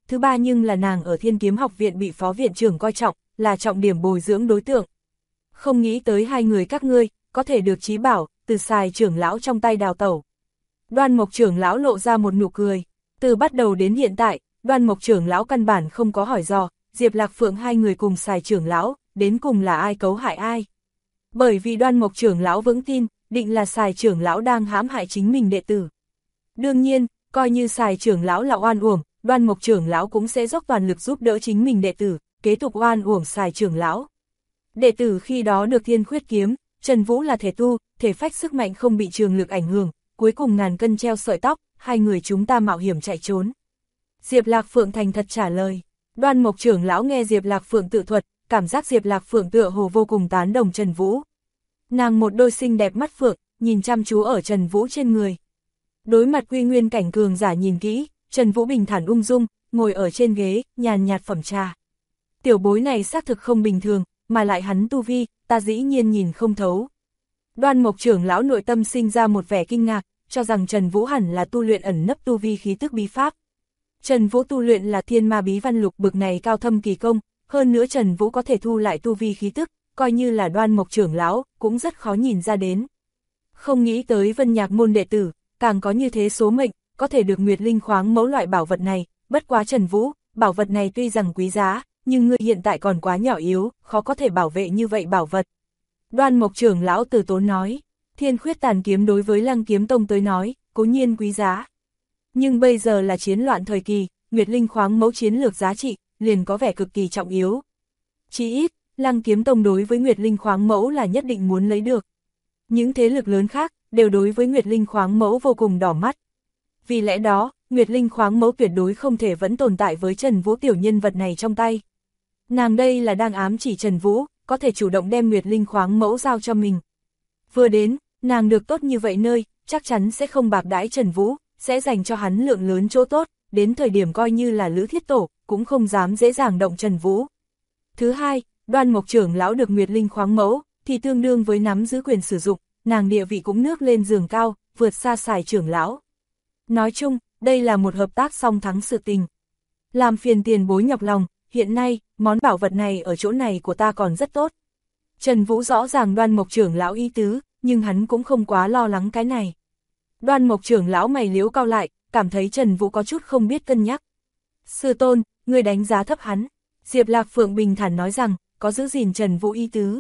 Speaker 1: thứ ba nhưng là nàng ở Thiên Kiếm Học viện bị phó viện trưởng coi trọng, là trọng điểm bồi dưỡng đối tượng. Không nghĩ tới hai người các ngươi, có thể được trí bảo, từ Sài trưởng lão trong tay đào tẩu. Đoan Mộc trưởng lão lộ ra một nụ cười, từ bắt đầu đến hiện tại, Đoan Mộc trưởng lão căn bản không có hỏi dò, Diệp Lạc Phượng hai người cùng Sài trưởng lão, đến cùng là ai cấu hại ai. Bởi vì Đoan Mộc trưởng lão vững tin, định là Sài trưởng lão đang hãm hại chính mình đệ tử. Đương nhiên, coi như Sài trưởng lão là oan uổng, Đoan Mộc trưởng lão cũng sẽ dốc toàn lực giúp đỡ chính mình đệ tử, kế tục oan uổng Sài trưởng lão. Đệ tử khi đó được Thiên Khuyết kiếm, Trần Vũ là thể tu, thể phách sức mạnh không bị trường lực ảnh hưởng, cuối cùng ngàn cân treo sợi tóc, hai người chúng ta mạo hiểm chạy trốn. Diệp Lạc Phượng thành thật trả lời. Đoan Mộc trưởng lão nghe Diệp Lạc Phượng tự thuật, cảm giác Diệp Lạc Phượng tựa hồ vô cùng tán đồng Trần Vũ. Nàng một đôi xinh đẹp mắt phượng, nhìn chăm chú ở Trần Vũ trên người. Đối mặt quy nguyên cảnh cường giả nhìn kỹ, Trần Vũ bình thản ung dung, ngồi ở trên ghế, nhàn nhạt phẩm trà. Tiểu bối này xác thực không bình thường, mà lại hắn tu vi, ta dĩ nhiên nhìn không thấu. Đoan Mộc trưởng lão nội tâm sinh ra một vẻ kinh ngạc, cho rằng Trần Vũ hẳn là tu luyện ẩn nấp tu vi khí tức bí pháp. Trần Vũ tu luyện là Thiên Ma Bí Văn Lục bực này cao thâm kỳ công, hơn nữa Trần Vũ có thể thu lại tu vi khí tức, coi như là Đoan Mộc trưởng lão, cũng rất khó nhìn ra đến. Không nghĩ tới Vân Nhạc môn đệ tử, càng có như thế số mệnh, có thể được Nguyệt Linh khoáng mẫu loại bảo vật này, bất quá Trần Vũ, bảo vật này tuy rằng quý giá, nhưng ngươi hiện tại còn quá nhỏ yếu, khó có thể bảo vệ như vậy bảo vật. Đoan Mộc trưởng lão từ tốn nói, Thiên Khuyết tàn kiếm đối với Lăng Kiếm Tông tới nói, cố nhiên quý giá. Nhưng bây giờ là chiến loạn thời kỳ, Nguyệt Linh khoáng mẫu chiến lược giá trị, liền có vẻ cực kỳ trọng yếu. Chỉ ít, Lăng Kiếm Tông đối với Nguyệt Linh khoáng mẫu là nhất định muốn lấy được. Những thế lực lớn khác, đều đối với Nguyệt Linh khoáng mẫu vô cùng đỏ mắt. Vì lẽ đó, Nguyệt Linh khoáng mẫu tuyệt đối không thể vẫn tồn tại với Trần Vũ tiểu nhân vật này trong tay. Nàng đây là đang ám chỉ Trần Vũ, có thể chủ động đem Nguyệt Linh khoáng mẫu giao cho mình. Vừa đến, nàng được tốt như vậy nơi, chắc chắn sẽ không bạc đãi Trần Vũ, sẽ dành cho hắn lượng lớn chỗ tốt, đến thời điểm coi như là Lữ Thiết Tổ, cũng không dám dễ dàng động Trần Vũ. Thứ hai, Đoan Mộc trưởng lão được Nguyệt Linh khoáng mẫu, thì tương đương với nắm giữ quyền sử dụng, nàng địa vị cũng nước lên giường cao, vượt xa Sài trưởng lão. Nói chung, đây là một hợp tác song thắng sự tình. Làm phiền tiền bối nhọc lòng, hiện nay, món bảo vật này ở chỗ này của ta còn rất tốt. Trần Vũ rõ ràng Đoan Mộc trưởng lão ý tứ, nhưng hắn cũng không quá lo lắng cái này. Đoan Mộc trưởng lão mày liếu cau lại, cảm thấy Trần Vũ có chút không biết cân nhắc. Sư tôn, ngươi đánh giá thấp hắn. Diệp Lạc Phượng bình thản nói rằng, có giữ gìn Trần Vũ ý tứ.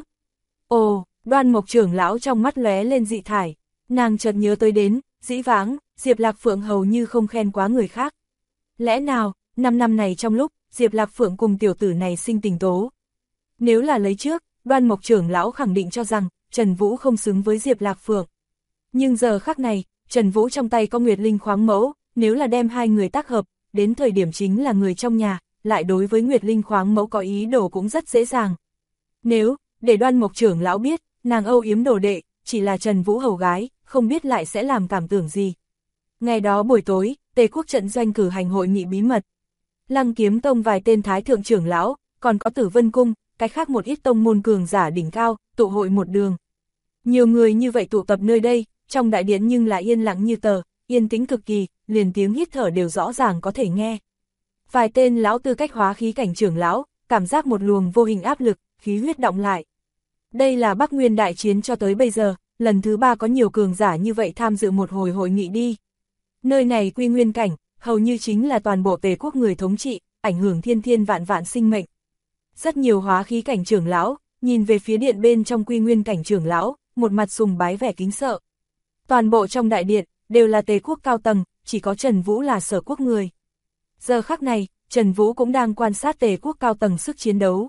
Speaker 1: Ồ, Đoan Mộc trưởng lão trong mắt lóe lên dị thải. Nàng chợt nhớ tới đến, dĩ vãng, Diệp Lạc Phượng hầu như không khen quá người khác. Lẽ nào, 5 năm này trong lúc, Diệp Lạc Phượng cùng tiểu tử này sinh tình tố. Nếu là lấy trước, Đoan Mộc trưởng lão khẳng định cho rằng, Trần Vũ không xứng với Diệp Lạc Phượng. Nhưng giờ khắc này, Trần Vũ trong tay có Nguyệt Linh khoáng mẫu, nếu là đem hai người tác hợp, đến thời điểm chính là người trong nhà, lại đối với Nguyệt Linh khoáng mẫu có ý đồ cũng rất dễ dàng. Nếu, để Đoan Mộc trưởng lão biết, nàng âu yếm đồ đệ, chỉ là Trần Vũ hầu gái, không biết lại sẽ làm cảm tưởng gì. Ngày đó buổi tối, Tề Quốc trận doanh cử hành hội nghị bí mật. Lăng Kiếm Tông vài tên thái thượng trưởng lão, còn có Tử Vân Cung, cái khác một ít tông môn cường giả đỉnh cao, tụ hội một đường. Nhiều người như vậy tụ tập nơi đây, trong đại điện nhưng lại yên lặng như tờ, yên tĩnh cực kỳ, liền tiếng hít thở đều rõ ràng có thể nghe. Vài tên lão tư cách hóa khí cảnh trưởng lão, cảm giác một luồng vô hình áp lực, khí huyết động lại. Đây là Bắc Nguyên đại chiến cho tới bây giờ, lần thứ 3 có nhiều cường giả như vậy tham dự một hồi hội nghị đi. Nơi này quy nguyên cảnh, hầu như chính là toàn bộ Tề Quốc người thống trị, ảnh hưởng thiên thiên vạn vạn sinh mệnh. Rất nhiều hóa khí cảnh trưởng lão, nhìn về phía điện bên trong quy nguyên cảnh trưởng lão, một mặt sùng bái vẻ kính sợ. Toàn bộ trong đại điện, đều là Tề Quốc cao tầng, chỉ có Trần Vũ là Sở Quốc người. Giờ khắc này, Trần Vũ cũng đang quan sát Tề Quốc cao tầng sức chiến đấu.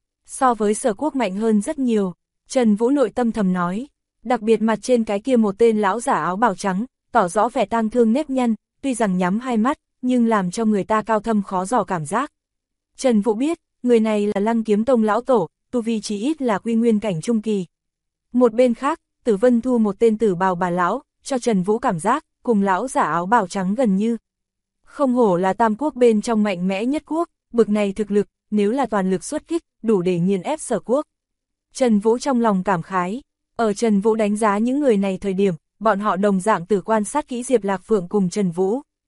Speaker 1: So với Sở Quốc mạnh hơn rất nhiều, Trần Vũ nội tâm thầm nói, đặc biệt mặt trên cái kia một tên lão giả áo bào trắng, tỏ rõ vẻ tang thương nếp nhăn, tuy rằng nhắm hai mắt, nhưng làm cho người ta cao thâm khó dò cảm giác. Trần Vũ biết, người này là Lăng Kiếm Tông lão tổ, tu vi chí ít là quy nguyên cảnh trung kỳ. Một bên khác, Tử Vân Thu một tên tử bào bà lão, cho Trần Vũ cảm giác, cùng lão giả áo bào trắng gần như. Không hổ là Tam Quốc bên trong mạnh mẽ nhất quốc, bực này thực lực, nếu là toàn lực xuất kích, đủ để nghiền ép Sở Quốc. Trần Vũ trong lòng cảm khái, ở Trần Vũ đánh giá những người này thời điểm, bọn họ đồng dạng từ quan sát kỹ Diệp Lạc Phượng cùng Trần Vũ.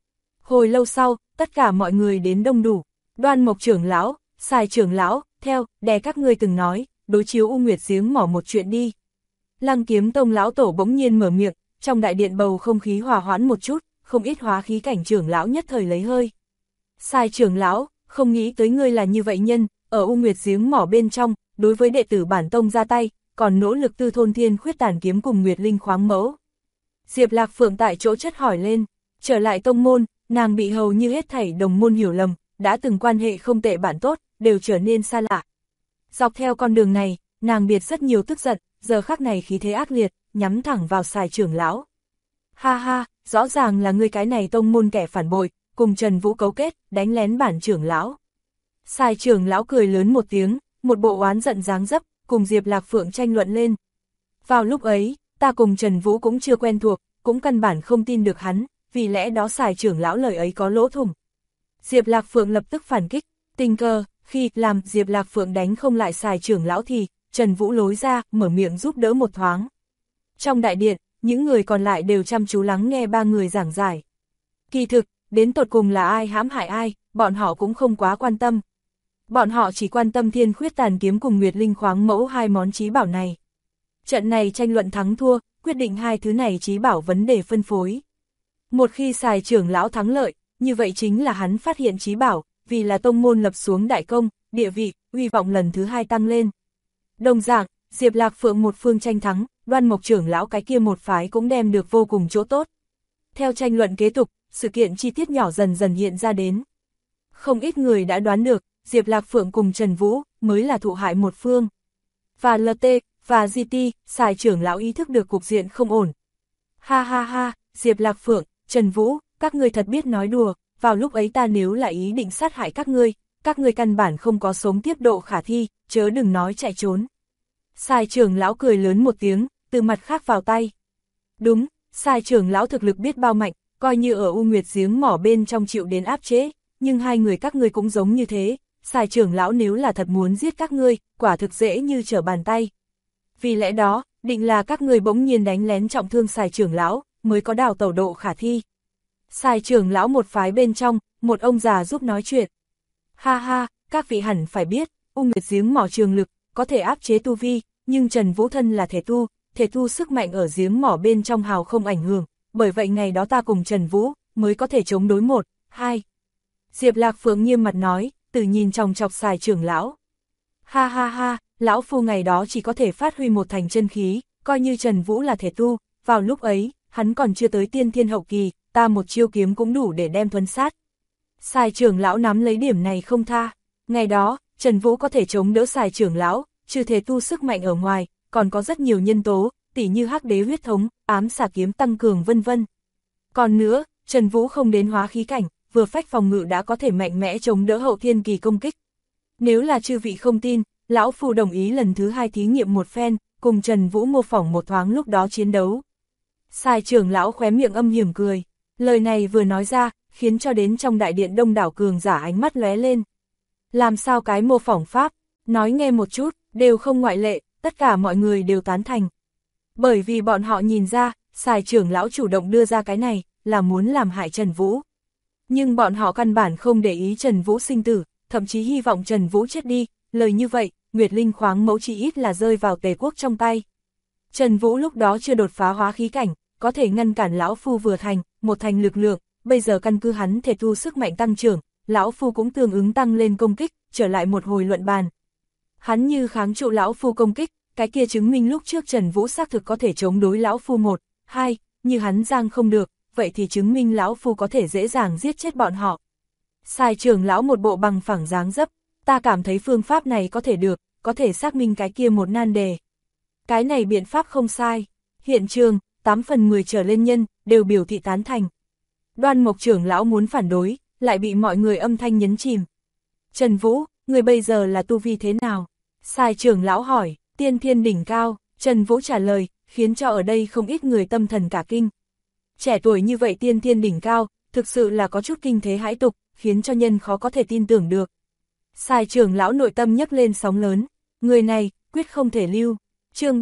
Speaker 1: Hồi lâu sau, tất cả mọi người đến đông đủ. Đoan Mộc trưởng lão, Sài trưởng lão, theo, đè các ngươi từng nói, đối chiếu U Nguyệt giếng mỏ một chuyện đi. Lăng Kiếm Tông lão tổ bỗng nhiên mở miệng, trong đại điện bầu không khí hòa hoãn một chút, không ít hóa khí cảnh trưởng lão nhất thời lấy hơi. Sài trưởng lão, không nghĩ tới ngươi là như vậy nhân, ở U Nguyệt giếng mỏ bên trong, đối với đệ tử bản tông ra tay, còn nỗ lực tư thôn thiên khuyết tàn kiếm cùng Nguyệt Linh khoáng mẫu. Diệp Lạc Phượng tại chỗ chất hỏi lên, trở lại tông môn, nàng bị hầu như hết thảy đồng môn hiểu lầm, đã từng quan hệ không tệ bạn tốt, đều trở nên xa lạ. Dọc theo con đường này, nàng biệt rất nhiều tức giận, giờ khắc này khí thế ác liệt, nhắm thẳng vào Sài trưởng lão. Ha ha, rõ ràng là ngươi cái này tông môn kẻ phản bội, cùng Trần Vũ cấu kết, đánh lén bản trưởng lão. Sài trưởng lão cười lớn một tiếng, một bộ oán giận dáng dấp, cùng Diệp Lạc Phượng tranh luận lên. Vào lúc ấy, ta cùng Trần Vũ cũng chưa quen thuộc, cũng căn bản không tin được hắn, vì lẽ đó Sài trưởng lão lời ấy có lỗ thủng. Diệp Lạc Phượng lập tức phản kích, tình cờ, khi làm Diệp Lạc Phượng đánh không lại Sài trưởng lão thì, Trần Vũ lối ra, mở miệng giúp đỡ một thoáng. Trong đại điện, những người còn lại đều chăm chú lắng nghe ba người giảng giải. Kỳ thực, đến tột cùng là ai hãm hại ai, bọn họ cũng không quá quan tâm. Bọn họ chỉ quan tâm thiên khuyết tàn kiếm cùng Nguyệt Linh khoáng mẫu hai món chí bảo này. Trận này tranh luận thắng thua, quyết định hai thứ này chí bảo vấn đề phân phối. Một khi Sài trưởng lão thắng lợi, như vậy chính là hắn phát hiện chí bảo, vì là tông môn lập xuống đại công, địa vị, uy vọng lần thứ hai tăng lên. Đồng dạng, Diệp Lạc Phượng một phương tranh thắng, Đoan Mộc trưởng lão cái kia một phái cũng đem được vô cùng chỗ tốt. Theo tranh luận kế tục, sự kiện chi tiết nhỏ dần dần hiện ra đến. Không ít người đã đoán được, Diệp Lạc Phượng cùng Trần Vũ mới là thụ hại một phương. Và LT, và GT, Sài trưởng lão ý thức được cục diện không ổn. Ha ha ha, Diệp Lạc Phượng, Trần Vũ, các ngươi thật biết nói đùa, vào lúc ấy ta nếu là ý định sát hại các ngươi căn bản không có sống tiếp độ khả thi, chớ đừng nói chạy trốn. Sài trưởng lão cười lớn một tiếng, từ mặt khác vào tay. Đúng, Sài trưởng lão thực lực biết bao mạnh, coi như ở U Nguyệt giếng mỏ bên trong chịu đến áp chế, nhưng hai người các ngươi cũng giống như thế, Sài trưởng lão nếu là thật muốn giết các ngươi, quả thực dễ như trở bàn tay. Vì lẽ đó, định là các ngươi bỗng nhiên đánh lén trọng thương Sài trưởng lão, mới có đào tẩu độ khả thi. Sài trưởng lão một phái bên trong, một ông già giúp nói chuyện. Ha ha, các vị hẳn phải biết, U Nguyệt giếng mỏ trường lực, có thể áp chế tu vi, nhưng Trần Vũ thân là thể tu sức mạnh ở giếng mỏ bên trong hào không ảnh hưởng, bởi vậy ngày đó ta cùng Trần Vũ, mới có thể chống đối 1, 2. Diệp Lạc Phượng nghiêm mặt nói, từ nhìn chòng chọc Sài trưởng lão. Ha ha ha, lão phu ngày đó chỉ có thể phát huy một thành chân khí, coi như Trần Vũ là thể tu, vào lúc ấy, hắn còn chưa tới tiên thiên hậu kỳ, ta một chiêu kiếm cũng đủ để đem thuấn sát. Sài trưởng lão nắm lấy điểm này không tha, ngày đó, Trần Vũ có thể chống đỡ Sài trưởng lão, trừ thể tu sức mạnh ở ngoài, còn có rất nhiều nhân tố, tỉ như hắc đế huyết thống, ám xà kiếm tăng cường vân vân. Còn nữa, Trần Vũ không đến hóa khí cảnh, vừa phách phòng ngự đã có thể mạnh mẽ chống đỡ hậu thiên kỳ công kích. Nếu là chư vị không tin, lão phu đồng ý lần thứ 2 thí nghiệm một phen, cùng Trần Vũ mô phỏng một thoáng lúc đó chiến đấu. Sài trưởng lão khóe miệng âm hiểm cười, lời này vừa nói ra, khiến cho đến trong đại điện đông đảo cường giả ánh mắt lóe lên. Làm sao cái mô phỏng pháp, nói nghe một chút, đều không ngoại lệ, tất cả mọi người đều tán thành. Bởi vì bọn họ nhìn ra, Sài trưởng lão chủ động đưa ra cái này, là muốn làm hại Trần Vũ. Nhưng bọn họ căn bản không để ý Trần Vũ sinh tử, thậm chí hy vọng Trần Vũ chết đi, lời như vậy, Nguyệt Linh khoáng mẫu chỉ ít là rơi vào Tề Quốc trong tay. Trần Vũ lúc đó chưa đột phá hóa khí cảnh, có thể ngăn cản lão phu vừa thành, một thành lực lượng, bây giờ căn cứ hắn thể tu sức mạnh tăng trưởng, lão phu cũng tương ứng tăng lên công kích, trở lại một hồi luận bàn. Hắn như kháng trụ lão phu công kích, cái kia chứng minh lúc trước Trần Vũ xác thực có thể chống đối lão phu 1, 2, như hắn giang không được, vậy thì chứng minh lão phu có thể dễ dàng giết chết bọn họ. Sài trưởng lão một bộ bằng phẳng dáng dấp, ta cảm thấy phương pháp này có thể được, có thể xác minh cái kia một nan đề. Cái này biện pháp không sai, hiện trường, 8 phần 10 trở lên nhân, đều biểu thị tán thành. Đoan Mộc trưởng lão muốn phản đối, lại bị mọi người âm thanh nhấn chìm. Trần Vũ, người bây giờ là tu vi thế nào? Sài trưởng lão hỏi, tiên thiên đỉnh cao, Trần Vũ trả lời, khiến cho ở đây không ít người tâm thần cả kinh. Trẻ tuổi như vậy tiên thiên đỉnh cao, thực sự là có chút kinh thế hãi tục, khiến cho nhân khó có thể tin tưởng được. Sài trưởng lão nội tâm nhấc lên sóng lớn, người này, quyết không thể lưu. Chương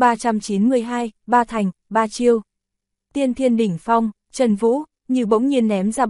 Speaker 1: 392, ba thành, ba chiêu. Tiên thiên đỉnh phong, Trần Vũ, như bỗng nhiên ném ra bom,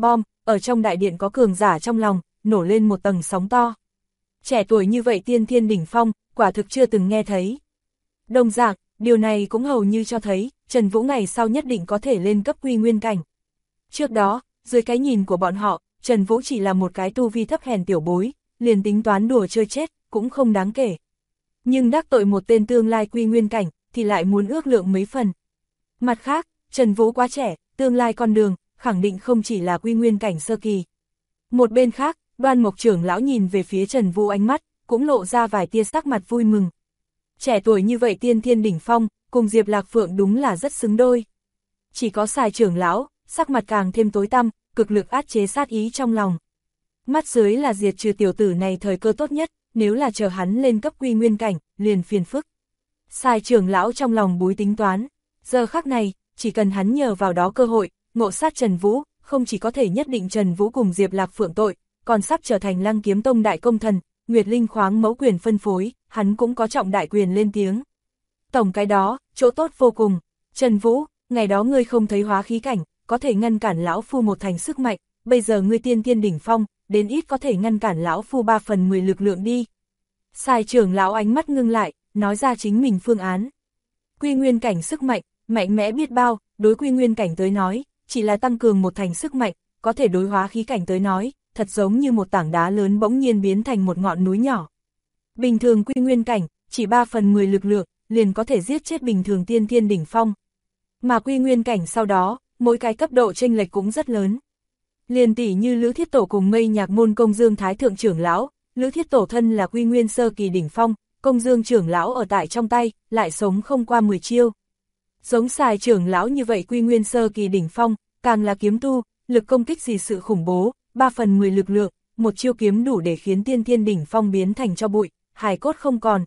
Speaker 1: ở trong đại điện có cường giả trong lòng, nổ lên một tầng sóng to. Trẻ tuổi như vậy tiên thiên đỉnh phong, quả thực chưa từng nghe thấy. Đồng dạng, điều này cũng hầu như cho thấy, Trần Vũ ngày sau nhất định có thể lên cấp quy nguyên cảnh. Trước đó, dưới cái nhìn của bọn họ, Trần Vũ chỉ là một cái tu vi thấp hèn tiểu bối, liền tính toán đùa chơi chết, cũng không đáng kể. Nhưng đắc tội một tên tương lai quy nguyên cảnh, thì lại muốn ước lượng mấy phần. Mặt khác, Trần Vũ quá trẻ, tương lai con đường, khẳng định không chỉ là quy nguyên cảnh sơ kỳ. Một bên khác, Đoan Mộc trưởng lão nhìn về phía Trần Vũ ánh mắt, cũng lộ ra vài tia sắc mặt vui mừng. Trẻ tuổi như vậy tiên thiên đỉnh phong, cùng Diệp Lạc Phượng đúng là rất xứng đôi. Chỉ có Sài trưởng lão, sắc mặt càng thêm tối tăm, cực lực át chế sát ý trong lòng. Mắt dưới là diệt trừ tiểu tử này thời cơ tốt nhất, nếu là chờ hắn lên cấp quy nguyên cảnh, liền phiền phức. Sài trưởng lão trong lòng búi tính toán, giờ khắc này, chỉ cần hắn nhờ vào đó cơ hội, ngộ sát Trần Vũ, không chỉ có thể nhất định Trần Vũ cùng Diệp Lạc Phượng tội, còn sắp trở thành Lăng Kiếm Tông đại công thần, Nguyệt Linh khoáng mẫu quyền phân phối, hắn cũng có trọng đại quyền lên tiếng. Tổng cái đó, chỗ tốt vô cùng, Trần Vũ, ngày đó ngươi không thấy hóa khí cảnh, có thể ngăn cản lão phu một thành sức mạnh, bây giờ ngươi tiên thiên đỉnh phong, đến ít có thể ngăn cản lão phu 3/10 lực lượng đi. Sài trưởng lão ánh mắt ngưng lại, nói ra chính mình phương án. Quy nguyên cảnh sức mạnh, mạnh mẽ biết bao, đối quy nguyên cảnh tới nói, chỉ là tăng cường một thành sức mạnh, có thể đối hóa khí cảnh tới nói, thật giống như một tảng đá lớn bỗng nhiên biến thành một ngọn núi nhỏ. Bình thường quy nguyên cảnh, chỉ 3/10 lực lượng, liền có thể giết chết bình thường tiên thiên đỉnh phong. Mà quy nguyên cảnh sau đó, mỗi cái cấp độ chênh lệch cũng rất lớn. Liền tỷ như Lữ Thiết Tổ cùng Mây Nhạc Môn Công Dương Thái Thượng trưởng lão, Lữ Thiết Tổ thân là quy nguyên sơ kỳ đỉnh phong, Công Dương trưởng lão ở tại trong tay, lại sống không qua 10 chiêu. Giống Sài trưởng lão như vậy quy nguyên sơ kỳ đỉnh phong, càng là kiếm tu, lực công kích gì sự khủng bố, 3/10 lực lượng, một chiêu kiếm đủ để khiến tiên thiên đỉnh phong biến thành cho bụi, hài cốt không còn.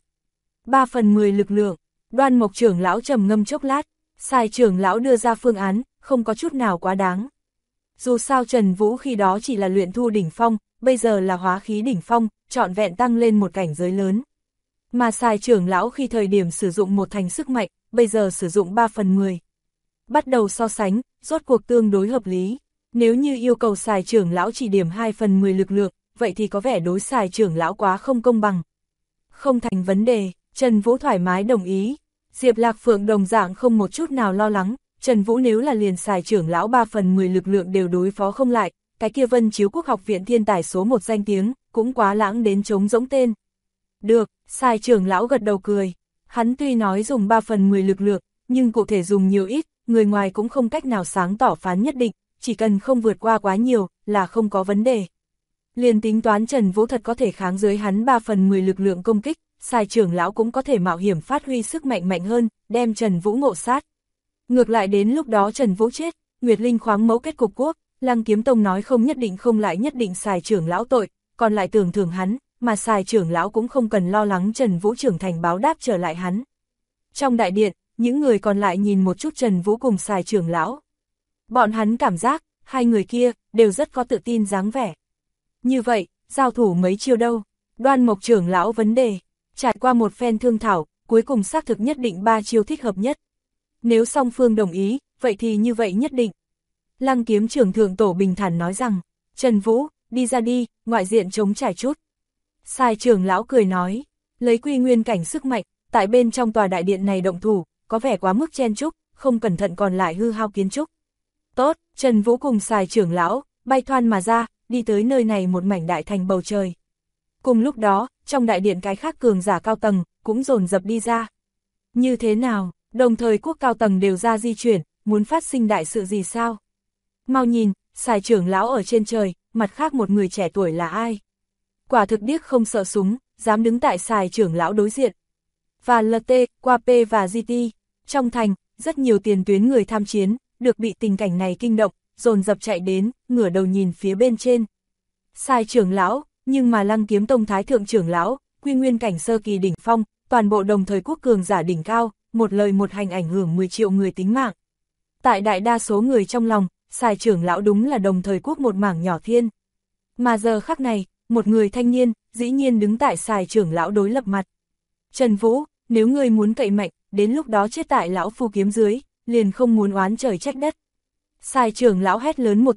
Speaker 1: 3/10 lực lượng, Đoan Mộc trưởng lão trầm ngâm chốc lát, Sài trưởng lão đưa ra phương án, không có chút nào quá đáng. Dù sao Trần Vũ khi đó chỉ là luyện thu đỉnh phong, bây giờ là hóa khí đỉnh phong, trọn vẹn tăng lên một cảnh giới lớn. Mà Sài trưởng lão khi thời điểm sử dụng một thành sức mạnh, bây giờ sử dụng 3/10. Bắt đầu so sánh, rốt cuộc tương đối hợp lý. Nếu như yêu cầu Sài trưởng lão chỉ điểm 2/10 lực lượng, vậy thì có vẻ đối Sài trưởng lão quá không công bằng. Không thành vấn đề, Trần Vũ thoải mái đồng ý. Diệp Lạc Phượng đồng dạng không một chút nào lo lắng, Trần Vũ nếu là liền Sài trưởng lão 3/10 lực lượng đều đối phó không lại, cái kia Vân Chiếu Quốc học viện thiên tài số 1 danh tiếng, cũng quá lãng đến trống rỗng tên. Được, Sài trưởng lão gật đầu cười. Hắn tuy nói dùng 3/10 lực lượng, nhưng cụ thể dùng nhiều ít, người ngoài cũng không cách nào sáng tỏ phán nhất định, chỉ cần không vượt qua quá nhiều, là không có vấn đề. Liền tính toán Trần Vũ thật có thể kháng dưới hắn 3/10 lực lượng công kích, Sài trưởng lão cũng có thể mạo hiểm phát huy sức mạnh mạnh hơn, đem Trần Vũ ngộ sát. Ngược lại đến lúc đó Trần Vũ chết, Nguyệt Linh khoáng mẫu kết cục quốc, Lăng Kiếm Tông nói không nhất định không lại nhất định Sài trưởng lão tội, còn lại tưởng thưởng hắn, mà Sài trưởng lão cũng không cần lo lắng Trần Vũ trưởng thành báo đáp trở lại hắn. Trong đại điện, những người còn lại nhìn một chút Trần Vũ cùng Sài trưởng lão. Bọn hắn cảm giác, hai người kia, đều rất có tự tin dáng vẻ. Như vậy, giao thủ mấy chiêu đâu? Đoan Mộc trưởng lão vấn đề, trải qua một phen thương thảo, cuối cùng xác thực nhất định 3 chiêu thích hợp nhất. Nếu song phương đồng ý, vậy thì như vậy nhất định. Lăng Kiếm trưởng thượng tổ bình thản nói rằng, Trần Vũ, đi ra đi, ngoại diện chống trải chút. Sài trưởng lão cười nói, lấy quy nguyên cảnh sức mạnh, tại bên trong tòa đại điện này động thủ, có vẻ quá mức chen chúc, không cẩn thận còn lại hư hao kiến trúc. Tốt, Trần Vũ cùng Sài trưởng lão, bay thoăn mà ra, đi tới nơi này một mảnh đại thành bầu trời. Cùng lúc đó, trong đại điện cái khác cường giả cao tầng, cũng dồn dập đi ra. Như thế nào, đồng thời quốc cao tầng đều ra di chuyển, muốn phát sinh đại sự gì sao? Mau nhìn, Sài trưởng lão ở trên trời, mặt khác một người trẻ tuổi là ai? Quả thực điếc không sợ súng, dám đứng tại Sài trưởng lão đối diện. Và LT, qua P và GT, trong thành, rất nhiều tiền tuyến người tham chiến, được bị tình cảnh này kinh động, dồn dập chạy đến, ngửa đầu nhìn phía bên trên. Sài trưởng lão, nhưng mà Lăng Kiếm Tông Thái Thượng trưởng lão, quy nguyên cảnh sơ kỳ đỉnh phong, toàn bộ đồng thời quốc cường giả đỉnh cao, một lời một hành ảnh hưởng 10 triệu người tính mạng. Tại đại đa số người trong lòng, Sài trưởng lão đúng là đồng thời quốc một mảng nhỏ thiên. Mà giờ khắc này, một người thanh niên, dĩ nhiên đứng tại Sài trưởng lão đối lập mặt. Trần Vũ, nếu ngươi muốn cậy mạnh, đến lúc đó chết tại lão phu kiếm dưới, liền không muốn oán trời trách đất. Sài trưởng lão hét lớn một tiếng,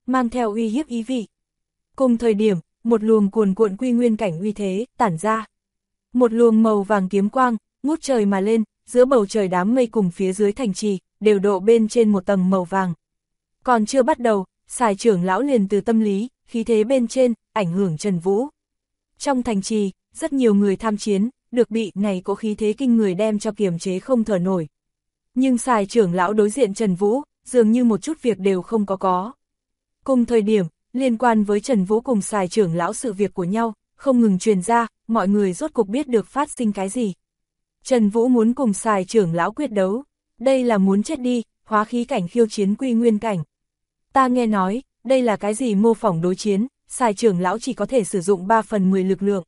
Speaker 1: mang theo uy hiếp ý vị. Cùng thời điểm, một luồng cuồn cuộn quy nguyên cảnh uy thế, tản ra. Một luồng màu vàng kiếm quang, ngút trời mà lên, giữa bầu trời đám mây cùng phía dưới thành trì, đều độ bên trên một tầng màu vàng. Còn chưa bắt đầu, Sài trưởng lão liền từ tâm lý, khí thế bên trên, ảnh hưởng Trần Vũ. Trong thành trì, rất nhiều người tham chiến, được bị này có khí thế kinh người đem cho kiềm chế không thở nổi. Nhưng Sài trưởng lão đối diện Trần Vũ, dường như một chút việc đều không có. Cùng thời điểm, liên quan với Trần Vũ cùng Sài trưởng lão sự việc của nhau, không ngừng truyền ra, mọi người rốt cục biết được phát sinh cái gì. Trần Vũ muốn cùng Sài trưởng lão quyết đấu, đây là muốn chết đi, hóa khí cảnh khiêu chiến quy nguyên cảnh. Ta nghe nói, đây là cái gì mô phỏng đối chiến, Sài trưởng lão chỉ có thể sử dụng 3/10 lực lượng.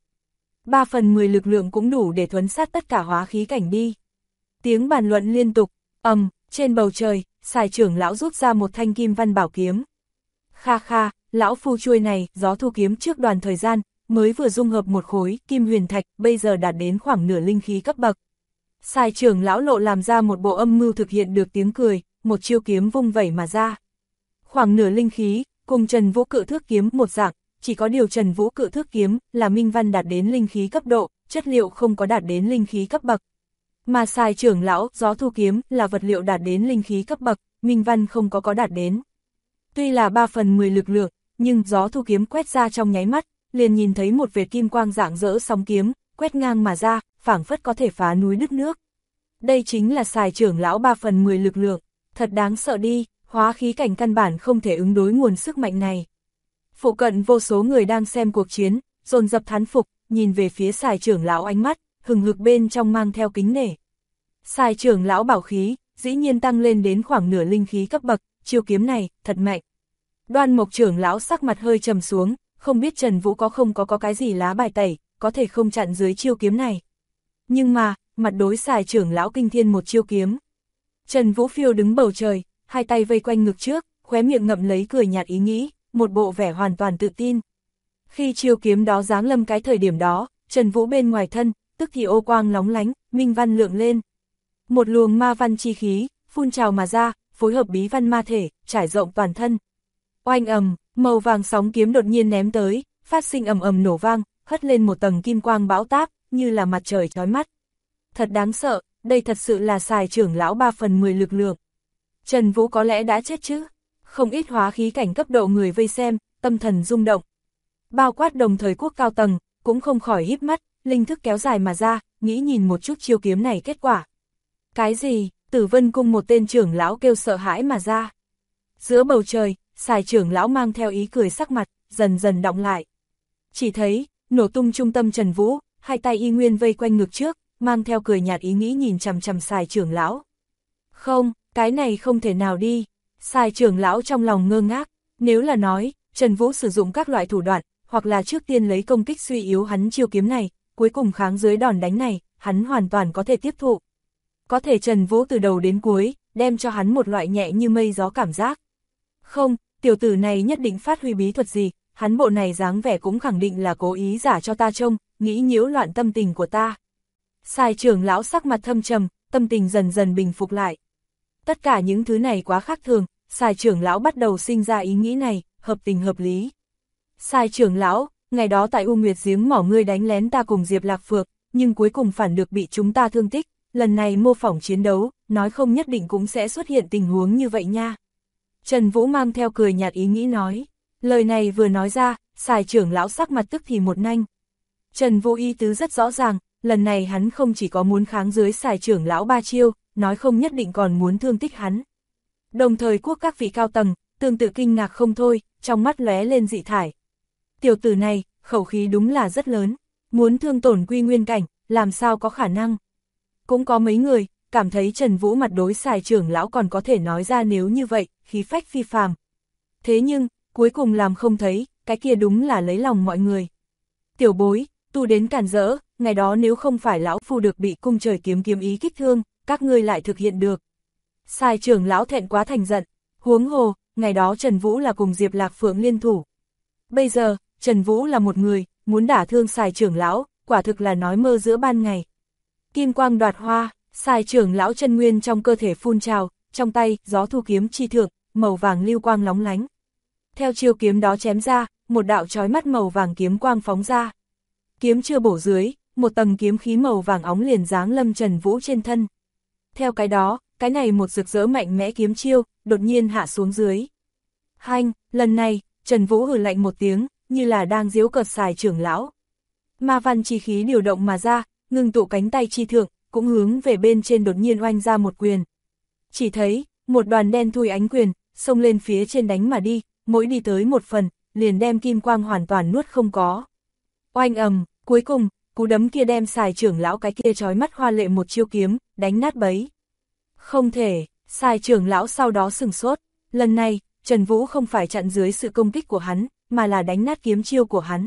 Speaker 1: 3/10 lực lượng cũng đủ để thuấn sát tất cả hóa khí cảnh đi. Tiếng bàn luận liên tục, trên bầu trời, Sài trưởng lão rút ra một thanh kim văn bảo kiếm. Kha kha, lão phu chuôi này, gió thu kiếm trước đoàn thời gian, mới vừa dung hợp một khối kim huyền thạch, bây giờ đạt đến khoảng nửa linh khí cấp bậc. Sài trưởng lão lộ làm ra một bộ âm mưu thực hiện được tiếng cười, một chiêu kiếm vung vẩy mà ra. Khoảng nửa linh khí, cùng Trần Vũ cự thước kiếm một dạng, chỉ có điều Trần Vũ cự thước kiếm là minh văn đạt đến linh khí cấp độ, chất liệu không có đạt đến linh khí cấp bậc. Mà Sài trưởng lão gió thu kiếm là vật liệu đạt đến linh khí cấp bậc, minh văn không có đạt đến. Tuy là 3/10 lực lượng, nhưng gió thu kiếm quét ra trong nháy mắt, liền nhìn thấy một vệt kim quang rạng rỡ sóng kiếm, quét ngang mà ra, phảng phất có thể phá núi đứt nước. Đây chính là Sài trưởng lão 3/10 lực lượng, thật đáng sợ đi, hóa khí cảnh căn bản không thể ứng đối nguồn sức mạnh này. Phụ cận vô số người đang xem cuộc chiến, dồn dập thán phục, nhìn về phía Sài trưởng lão ánh mắt, hừng hực bên trong mang theo kính nể. Sài trưởng lão bảo khí, dĩ nhiên tăng lên đến khoảng nửa linh khí cấp bậc, chiêu kiếm này, thật mạnh. Đoan Mộc trưởng lão sắc mặt hơi trầm xuống, không biết Trần Vũ có không có cái gì lá bài tẩy, có thể không chặn dưới chiêu kiếm này. Nhưng mà, mặt đối Sài trưởng lão kinh thiên một chiêu kiếm. Trần Vũ phiêu đứng bầu trời, hai tay vây quanh ngực trước, khóe miệng ngậm lấy cười nhạt ý nghĩ, một bộ vẻ hoàn toàn tự tin. Khi chiêu kiếm đó giáng lâm cái thời điểm đó, Trần Vũ bên ngoài thân, tức thì ô quang lóng lánh, minh văn lượng lên. Một luồng ma văn chi khí, phun trào mà ra, phối hợp bí văn ma thể, trải rộng toàn thân. Oanh ầm, màu vàng sóng kiếm đột nhiên ném tới, phát sinh ầm ầm nổ vang, hất lên một tầng kim quang bão táp, như là mặt trời chói mắt. Thật đáng sợ, đây thật sự là Sài trưởng lão 3/10 lực lượng. Trần Vũ có lẽ đã chết chứ? Không ít hóa khí cảnh cấp độ người vây xem, tâm thần rung động. Bao quát đồng thời quốc cao tầng, cũng không khỏi híp mắt, linh thức kéo dài mà ra, nghĩ nhìn một chút chiêu kiếm này kết quả. Cái gì? Tử Vân Cung một tên trưởng lão kêu sợ hãi mà ra. Giữa bầu trời, Sài trưởng lão mang theo ý cười sắc mặt, dần dần đọng lại. Chỉ thấy, nổ tung trung tâm Trần Vũ, hai tay y nguyên vây quanh ngực trước, mang theo cười nhạt ý nghĩ nhìn chằm chằm Sài trưởng lão. Không, cái này không thể nào đi. Sài trưởng lão trong lòng ngơ ngác, nếu là nói, Trần Vũ sử dụng các loại thủ đoạn, hoặc là trước tiên lấy công kích suy yếu hắn chiêu kiếm này, cuối cùng kháng dưới đòn đánh này, hắn hoàn toàn có thể tiếp thụ. Có thể Trần Vũ từ đầu đến cuối, đem cho hắn một loại nhẹ như mây gió cảm giác. Không, tiểu tử này nhất định phát huy bí thuật gì, hắn bộ này dáng vẻ cũng khẳng định là cố ý giả cho ta trông, nghĩ nhiễu loạn tâm tình của ta. Sài trưởng lão sắc mặt thâm trầm, tâm tình dần dần bình phục lại. Tất cả những thứ này quá khác thường, Sài trưởng lão bắt đầu sinh ra ý nghĩ này, hợp tình hợp lý. Sài trưởng lão, ngày đó tại U Nguyệt giếng mỏ ngươi đánh lén ta cùng Diệp Lạc Phượng, nhưng cuối cùng phản được bị chúng ta thương tích, lần này mô phỏng chiến đấu, nói không nhất định cũng sẽ xuất hiện tình huống như vậy nha. Trần Vũ mang theo cười nhạt ý nghĩ nói, lời này vừa nói ra, Sài trưởng lão sắc mặt tức thì một nanh. Trần Vũ ý tứ rất rõ ràng, lần này hắn không chỉ có muốn kháng dưới Sài trưởng lão 3 chiêu, nói không nhất định còn muốn thương tích hắn. Đồng thời quốc các vị cao tầng, tương tự kinh ngạc không thôi, trong mắt lóe lên dị thải. Tiểu tử này, khẩu khí đúng là rất lớn, muốn thương tổn quy nguyên cảnh, làm sao có khả năng. Cũng có mấy người, cảm thấy Trần Vũ mặt đối Sài trưởng lão còn có thể nói ra nếu như vậy, khí phách phi phàm. Thế nhưng, cuối cùng làm không thấy, cái kia đúng là lấy lòng mọi người. Tiểu bối, tu đến cản rỡ, ngày đó nếu không phải lão phu được bị cung trời kiếm kiếm ý kích thương, các ngươi lại thực hiện được. Sài trưởng lão thẹn quá thành giận, huống hồ, ngày đó Trần Vũ là cùng Diệp Lạc Phượng liên thủ. Bây giờ, Trần Vũ là một người, muốn đả thương Sài trưởng lão, quả thực là nói mơ giữa ban ngày. Kim quang đoạt hoa, Sài trưởng lão chân nguyên trong cơ thể phun trào, trong tay, gió thu kiếm chi thượng, màu vàng lưu quang lóng lánh. Theo chiêu kiếm đó chém ra, một đạo chói mắt màu vàng kiếm quang phóng ra. Kiếm chưa bổ dưới, một tầng kiếm khí màu vàng óng liền giáng lâm Trần Vũ trên thân. Theo cái đó, cái này một rực rỡ mạnh mẽ kiếm chiêu, đột nhiên hạ xuống dưới. Hanh, lần này, Trần Vũ hừ lạnh một tiếng, như là đang giễu cợt Sài trưởng lão. Ma văn chi khí điều động mà ra, ngưng tụ cánh tay chi thượng, cũng hướng về bên trên đột nhiên oanh ra một quyền. Chỉ thấy, một đoàn đen thui ánh quyền, xông lên phía trên đánh mà đi, mỗi đi tới một phần, liền đem kim quang hoàn toàn nuốt không có. Oanh ầm, cuối cùng, cú đấm kia đem Sài trưởng lão cái kia chói mắt hoa lệ một chiêu kiếm, đánh nát bấy. Không thể, Sài trưởng lão sau đó sừng sốt, lần này, Trần Vũ không phải chặn dưới sự công kích của hắn, mà là đánh nát kiếm chiêu của hắn.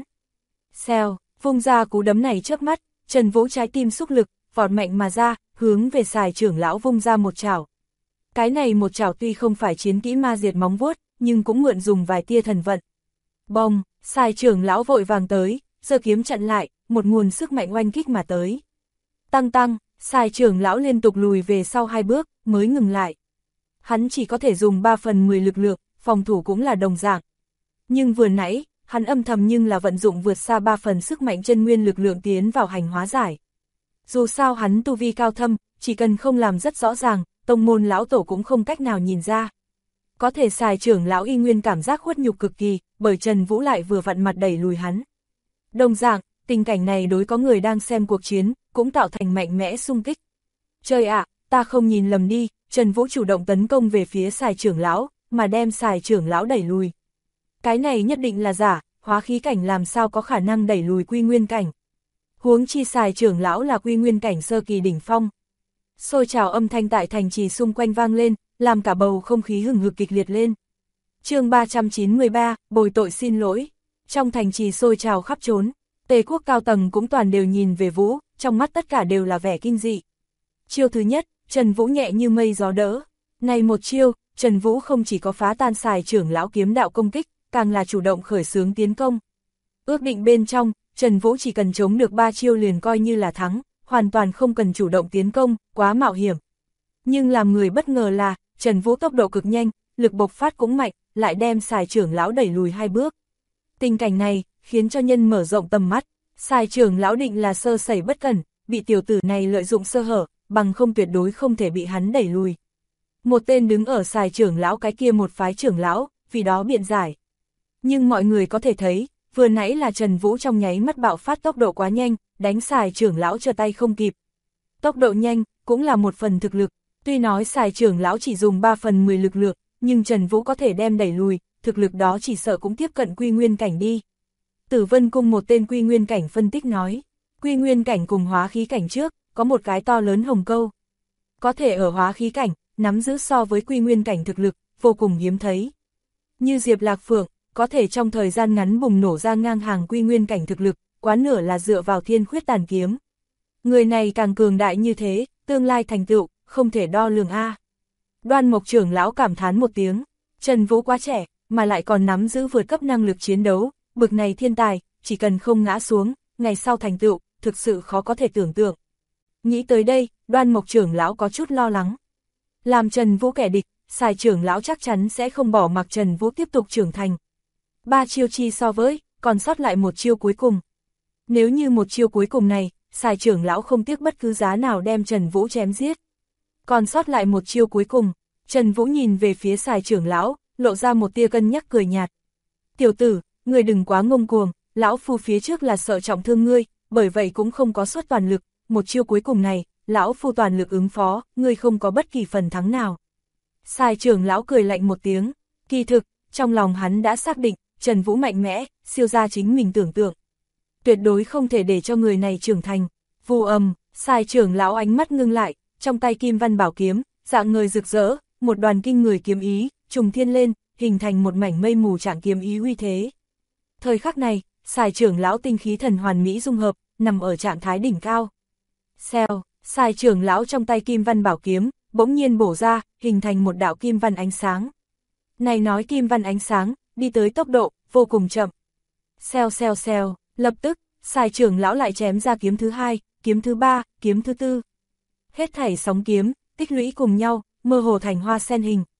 Speaker 1: Xèo, vung ra cú đấm này chớp mắt, Trần Vũ trái tim xúc lực, vọt mạnh mà ra, hướng về Sài trưởng lão vung ra một chảo. Cái này một chảo tuy không phải chiến kỹ ma diệt móng vuốt, nhưng cũng mượn dùng vài tia thần vận. Bông, Sài trưởng lão vội vàng tới, giơ kiếm chặn lại, một nguồn sức mạnh oanh kích mà tới. Tăng tăng, Sài trưởng lão liên tục lùi về sau 2 bước, mới ngừng lại. Hắn chỉ có thể dùng 3/10 lực lượng, phòng thủ cũng là đồng dạng. Nhưng vừa nãy, hắn âm thầm nhưng là vận dụng vượt xa 3 phần sức mạnh chân nguyên lực lượng tiến vào hành hóa giải. Dù sao hắn tu vi cao thâm, chỉ cần không làm rất rõ ràng, tông môn lão tổ cũng không cách nào nhìn ra. Có thể Sài trưởng lão y nguyên cảm giác khuất nhục cực kỳ, bởi Trần Vũ lại vừa vặn mặt đẩy lùi hắn. Đồng dạng, tình cảnh này đối có người đang xem cuộc chiến, cũng tạo thành mạnh mẽ xung kích. Trời ạ, ta không nhìn lầm đi, Trần Vũ chủ động tấn công về phía Sài trưởng lão, mà đem Sài trưởng lão đẩy lùi. Cái này nhất định là giả, hóa khí cảnh làm sao có khả năng đẩy lùi quy nguyên cảnh. Huống chi Sài trưởng lão là quy nguyên cảnh sơ kỳ đỉnh phong. Xôi trào âm thanh tại thành trì xung quanh vang lên, làm cả bầu không khí hừng hực kịch liệt lên. Chương 393, bồi tội xin lỗi. Trong thành trì xôi trào khắp trốn, Tề quốc cao tầng cũng toàn đều nhìn về Vũ, trong mắt tất cả đều là vẻ kinh dị. Chiêu thứ nhất, Trần Vũ nhẹ như mây gió đỡ. Này một chiêu, Trần Vũ không chỉ có phá tan Sài trưởng lão kiếm đạo công kích, càng là chủ động khởi xướng tiến công. Ước định bên trong, Trần Vũ chỉ cần chống được 3 chiêu liền coi như là thắng, hoàn toàn không cần chủ động tiến công, quá mạo hiểm. Nhưng làm người bất ngờ là, Trần Vũ tốc độ cực nhanh, lực bộc phát cũng mạnh, lại đem Sài trưởng lão đẩy lùi 2 bước. Tình cảnh này, khiến cho nhân mở rộng tầm mắt, Sài trưởng lão định là sơ sẩy bất cẩn, bị tiểu tử này lợi dụng sơ hở, bằng không tuyệt đối không thể bị hắn đẩy lùi. Một tên đứng ở Sài trưởng lão cái kia một phái trưởng lão, vì đó biện giải. Nhưng mọi người có thể thấy, vừa nãy là Trần Vũ trong nháy mắt bạo phát tốc độ quá nhanh, đánh Sài trưởng lão trở tay không kịp. Tốc độ nhanh, cũng là một phần thực lực, tuy nói Sài trưởng lão chỉ dùng 3/10 lực lượng, nhưng Trần Vũ có thể đem đẩy lùi, thực lực đó chỉ sợ cũng tiếp cận quy nguyên cảnh đi. Tử Vân Cung một tên quy nguyên cảnh phân tích nói, quy nguyên cảnh cùng hóa khí cảnh trước, có một cái to lớn hồng câu. Có thể ở hóa khí cảnh, nắm giữ so với quy nguyên cảnh thực lực, vô cùng hiếm thấy. Như Diệp Lạc Phượng, có thể trong thời gian ngắn bùng nổ ra ngang hàng quy nguyên cảnh thực lực, quá nửa là dựa vào Thiên Khuyết Tàn Kiếm. Người này càng cường đại như thế, tương lai thành tựu, không thể đo lường a. Đoan Mộc trưởng lão cảm thán một tiếng, Trần Vũ quá trẻ, mà lại còn nắm giữ vượt cấp năng lực chiến đấu, bực này thiên tài, chỉ cần không ngã xuống, ngày sau thành tựu, thực sự khó có thể tưởng tượng. Nghĩ tới đây, Đoan Mộc trưởng lão có chút lo lắng. Làm Trần Vũ kẻ địch, Sài trưởng lão chắc chắn sẽ không bỏ mặc Trần Vũ tiếp tục trưởng thành. 3 chiêu chi so với, còn sót lại một chiêu cuối cùng. Nếu như một chiêu cuối cùng này, Sài trưởng lão không tiếc bất cứ giá nào đem Trần Vũ chém giết. Còn sót lại một chiêu cuối cùng, Trần Vũ nhìn về phía Sài trưởng lão, lộ ra một tia cân nhắc cười nhạt. Tiểu tử, ngươi đừng quá ngông cuồng, lão phu phía trước là sợ trọng thương ngươi, bởi vậy cũng không có xuất toàn lực, một chiêu cuối cùng này, lão phu toàn lực ứng phó, ngươi không có bất kỳ phần thắng nào. Sài trưởng lão cười lạnh một tiếng, kỳ thực, trong lòng hắn đã xác định, Trần Vũ mạnh mẽ, siêu ra chính mình tưởng tượng. Tuyệt đối không thể để cho người này trưởng thành. Vù ầm, Sài trưởng lão ánh mắt ngưng lại, trong tay Kim Văn Bảo kiếm, dạng người rực rỡ, một đoàn kinh người kiếm ý, trùng thiên lên, hình thành một mảnh mây mù trạng kiếm ý uy thế. Thời khắc này, Sài trưởng lão tinh khí thần hoàn mỹ dung hợp, nằm ở trạng thái đỉnh cao. Xèo, Sài trưởng lão trong tay Kim Văn Bảo kiếm, bỗng nhiên bổ ra, hình thành một đạo kim văn ánh sáng. Này nói kim văn ánh sáng, đi tới tốc độ, vô cùng chậm. Xèo xèo xèo, lập tức, Sài trưởng lão lại chém ra kiếm thứ 2, kiếm thứ 3, kiếm thứ 4. Hết thảy sóng kiếm, tích lũy cùng nhau, mơ hồ thành hoa sen hình.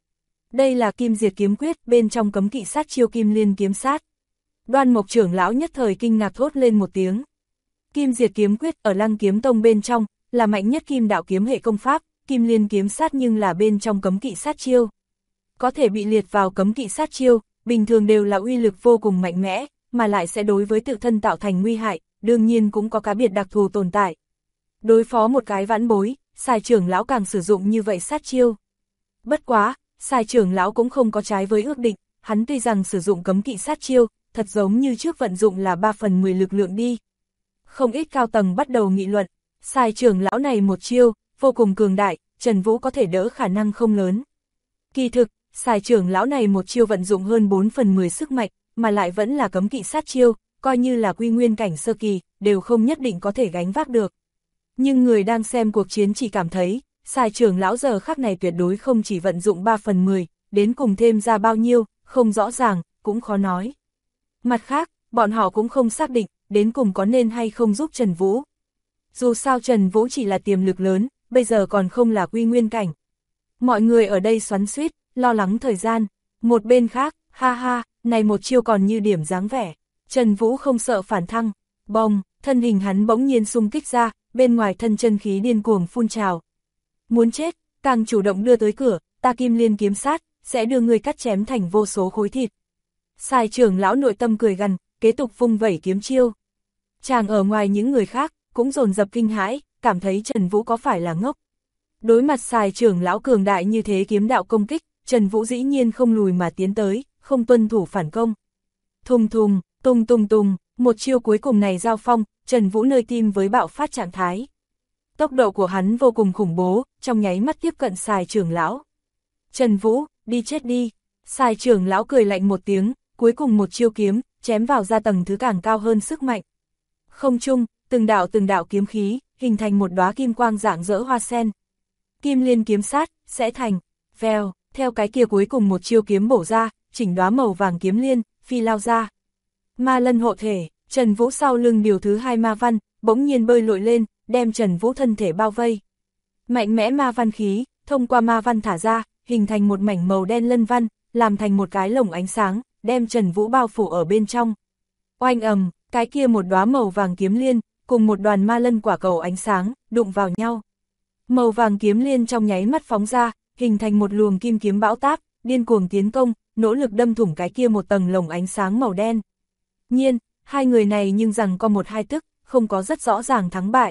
Speaker 1: Đây là Kim Diệt Kiếm Quyết, bên trong cấm kỵ sát chiêu Kim Liên Kiếm Sát. Đoan Mộc trưởng lão nhất thời kinh ngạc thốt lên một tiếng. Kim Diệt Kiếm Quyết ở Lăng Kiếm Tông bên trong, là mạnh nhất kim đạo kiếm hệ công pháp, Kim Liên Kiếm Sát nhưng là bên trong cấm kỵ sát chiêu. Có thể bị liệt vào cấm kỵ sát chiêu, bình thường đều là uy lực vô cùng mạnh mẽ, mà lại sẽ đối với tự thân tạo thành nguy hại, đương nhiên cũng có cá biệt đặc thù tồn tại. Đối phó một cái vãn bối, Sài trưởng lão càng sử dụng như vậy sát chiêu. Bất quá, Sài trưởng lão cũng không có trái với ước định, hắn tuy rằng sử dụng cấm kỵ sát chiêu, thật giống như trước vận dụng là 3/10 lực lượng đi. Không ít cao tầng bắt đầu nghị luận, Sài trưởng lão này một chiêu, vô cùng cường đại, Trần Vũ có thể đỡ khả năng không lớn. Kỳ thực, Sài trưởng lão này một chiêu vận dụng hơn 4/10 sức mạnh, mà lại vẫn là cấm kỵ sát chiêu, coi như là quy nguyên cảnh sơ kỳ, đều không nhất định có thể gánh vác được. Nhưng người đang xem cuộc chiến chỉ cảm thấy, Sài trưởng lão giờ khắc này tuyệt đối không chỉ vận dụng 3/10, đến cùng thêm ra bao nhiêu, không rõ ràng, cũng khó nói. Mặt khác, bọn họ cũng không xác định, đến cùng có nên hay không giúp Trần Vũ. Dù sao Trần Vũ chỉ là tiềm lực lớn, bây giờ còn không là quy nguyên cảnh. Mọi người ở đây xoắn xuýt, lo lắng thời gian. Một bên khác, ha ha, này một chiêu còn như điểm dáng vẻ. Trần Vũ không sợ phản thăng, bồng, thân hình hắn bỗng nhiên xung kích ra, bên ngoài thân chân khí điên cuồng phun trào. Muốn chết, càng chủ động đưa tới cửa, ta Kim Liên Kiếm Sát, sẽ đưa người cắt chém thành vô số khối thịt. Sài trưởng lão nội tâm cười gằn, kế tục vung vẩy kiếm chiêu. Chàng ở ngoài những người khác, cũng dồn dập kinh hãi, cảm thấy Trần Vũ có phải là ngốc. Đối mặt Sài trưởng lão cường đại như thế kiếm đạo công kích, Trần Vũ dĩ nhiên không lùi mà tiến tới, không tuân thủ phản công. Thùng thùng, tung tung tung, một chiêu cuối cùng này giao phong, Trần Vũ nơi tim với bạo phát trạng thái. Tốc độ của hắn vô cùng khủng bố, trong nháy mắt tiếp cận Sài trưởng lão. Trần Vũ, đi chết đi. Sài trưởng lão cười lạnh một tiếng, cuối cùng một chiêu kiếm, chém vào ra tầng thứ càng cao hơn sức mạnh. Không trung, từng đạo kiếm khí, hình thành một đóa kim quang dạng dỡ hoa sen. Kim Liên Kiếm Sát, sẽ thành, vèo, theo cái kia cuối cùng một chiêu kiếm bổ ra, chỉnh đóa màu vàng kiếm liên, phi lao ra. Ma lân hộ thể, Trần Vũ sau lưng điều thứ 2 ma văn, bỗng nhiên bơi lội lên, đem Trần Vũ thân thể bao vây. Mạnh mẽ ma văn khí, thông qua ma văn thả ra, hình thành một mảnh màu đen lân văn, làm thành một cái lồng ánh sáng, đem Trần Vũ bao phủ ở bên trong. Oanh ầm, cái kia một đóa màu vàng kiếm liên, cùng một đoàn ma lân quả cầu ánh sáng, đụng vào nhau. Màu vàng kiếm liên trong nháy mắt phóng ra, hình thành một luồng kim kiếm bão táp, điên cuồng tiến công, nỗ lực đâm thủng cái kia một tầng lồng ánh sáng màu đen. Nhiên, hai người này nhưng rằng có 1-2 tức, không có rất rõ ràng thắng bại.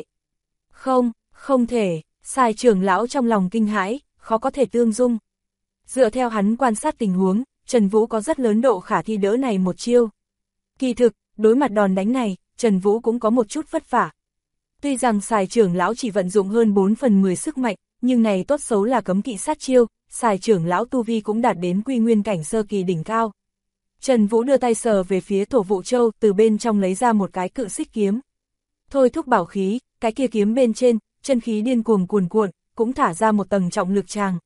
Speaker 1: Không thể, Sài trưởng lão trong lòng kinh hãi, khó có thể tương dung. Dựa theo hắn quan sát tình huống, Trần Vũ có rất lớn độ khả thi đỡ này một chiêu. Kỳ thực, đối mặt đòn đánh này, Trần Vũ cũng có một chút vất vả. Tuy rằng Sài trưởng lão chỉ vận dụng hơn 4/10 sức mạnh, nhưng này tốt xấu là cấm kỵ sát chiêu, Sài trưởng lão tu vi cũng đạt đến quy nguyên cảnh sơ kỳ đỉnh cao. Trần Vũ đưa tay sờ về phía Thổ Vụ Châu, từ bên trong lấy ra một cái cự xích kiếm. Thôi thúc bảo khí, cái kia kiếm bên trên, chân khí điên cuồng cuồn cuộn, cũng thả ra một tầng trọng lực tràng.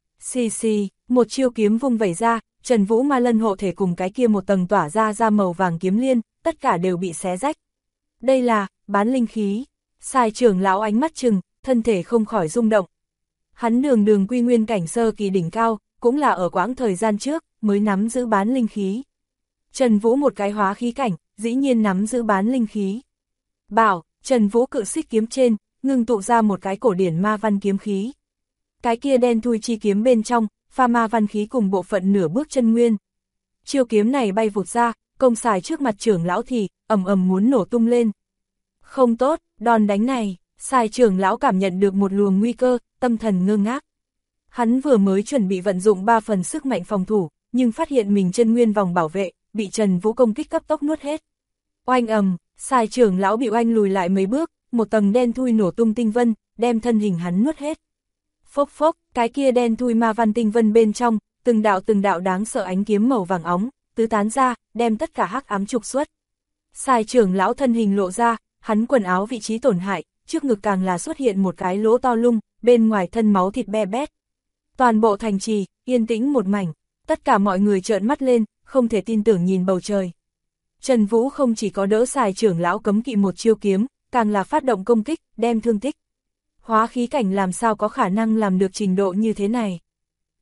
Speaker 1: Xì xì, một chiêu kiếm vung vẩy ra, Trần Vũ ma lân hộ thể cùng cái kia một tầng tỏa ra màu vàng kiếm liên, tất cả đều bị xé rách. Đây là bán linh khí. Sài trưởng lão ánh mắt trừng, thân thể không khỏi rung động. Hắn đường quy nguyên cảnh sơ kỳ đỉnh cao, cũng là ở quãng thời gian trước, mới nắm giữ bán linh khí. Trần Vũ một cái hóa khí cảnh, dĩ nhiên nắm giữ bán linh khí. Bảo, Trần Vũ cự xích kiếm trên, ngưng tụ ra một cái cổ điển ma văn kiếm khí. Cái kia đen thui chi kiếm bên trong, pha ma văn khí cùng bộ phận nửa bước chân nguyên. Chiêu kiếm này bay vụt ra, công Sài trước mặt trưởng lão thì, ầm ầm muốn nổ tung lên. Không tốt, đòn đánh này, Sài trưởng lão cảm nhận được một luồng nguy cơ, tâm thần ngơ ngác. Hắn vừa mới chuẩn bị vận dụng 3 phần sức mạnh phòng thủ, nhưng phát hiện mình chân nguyên vòng bảo vệ, bị Trần Vũ công kích cấp tốc nuốt hết. Oanh ầm, Sài trưởng lão bị oanh lùi lại mấy bước, một tầng đen thui nổ tung tinh vân, đem thân hình hắn nuốt hết. Phốc phốc, cái kia đen thui ma văn tinh vân bên trong, từng đạo đáng sợ ánh kiếm màu vàng óng, tứ tán ra, đem tất cả hắc ám trục xuất. Sài trưởng lão thân hình lộ ra, hắn quần áo vị trí tổn hại, trước ngực càng là xuất hiện một cái lỗ to lung, bên ngoài thân máu thịt be bét. Toàn bộ thành trì, yên tĩnh một mảnh, tất cả mọi người trợn mắt lên, không thể tin tưởng nhìn bầu trời. Trần Vũ không chỉ có đỡ Sài trưởng lão cấm kỵ một chiêu kiếm, càng là phát động công kích, đem thương tích. Hóa khí cảnh làm sao có khả năng làm được trình độ như thế này.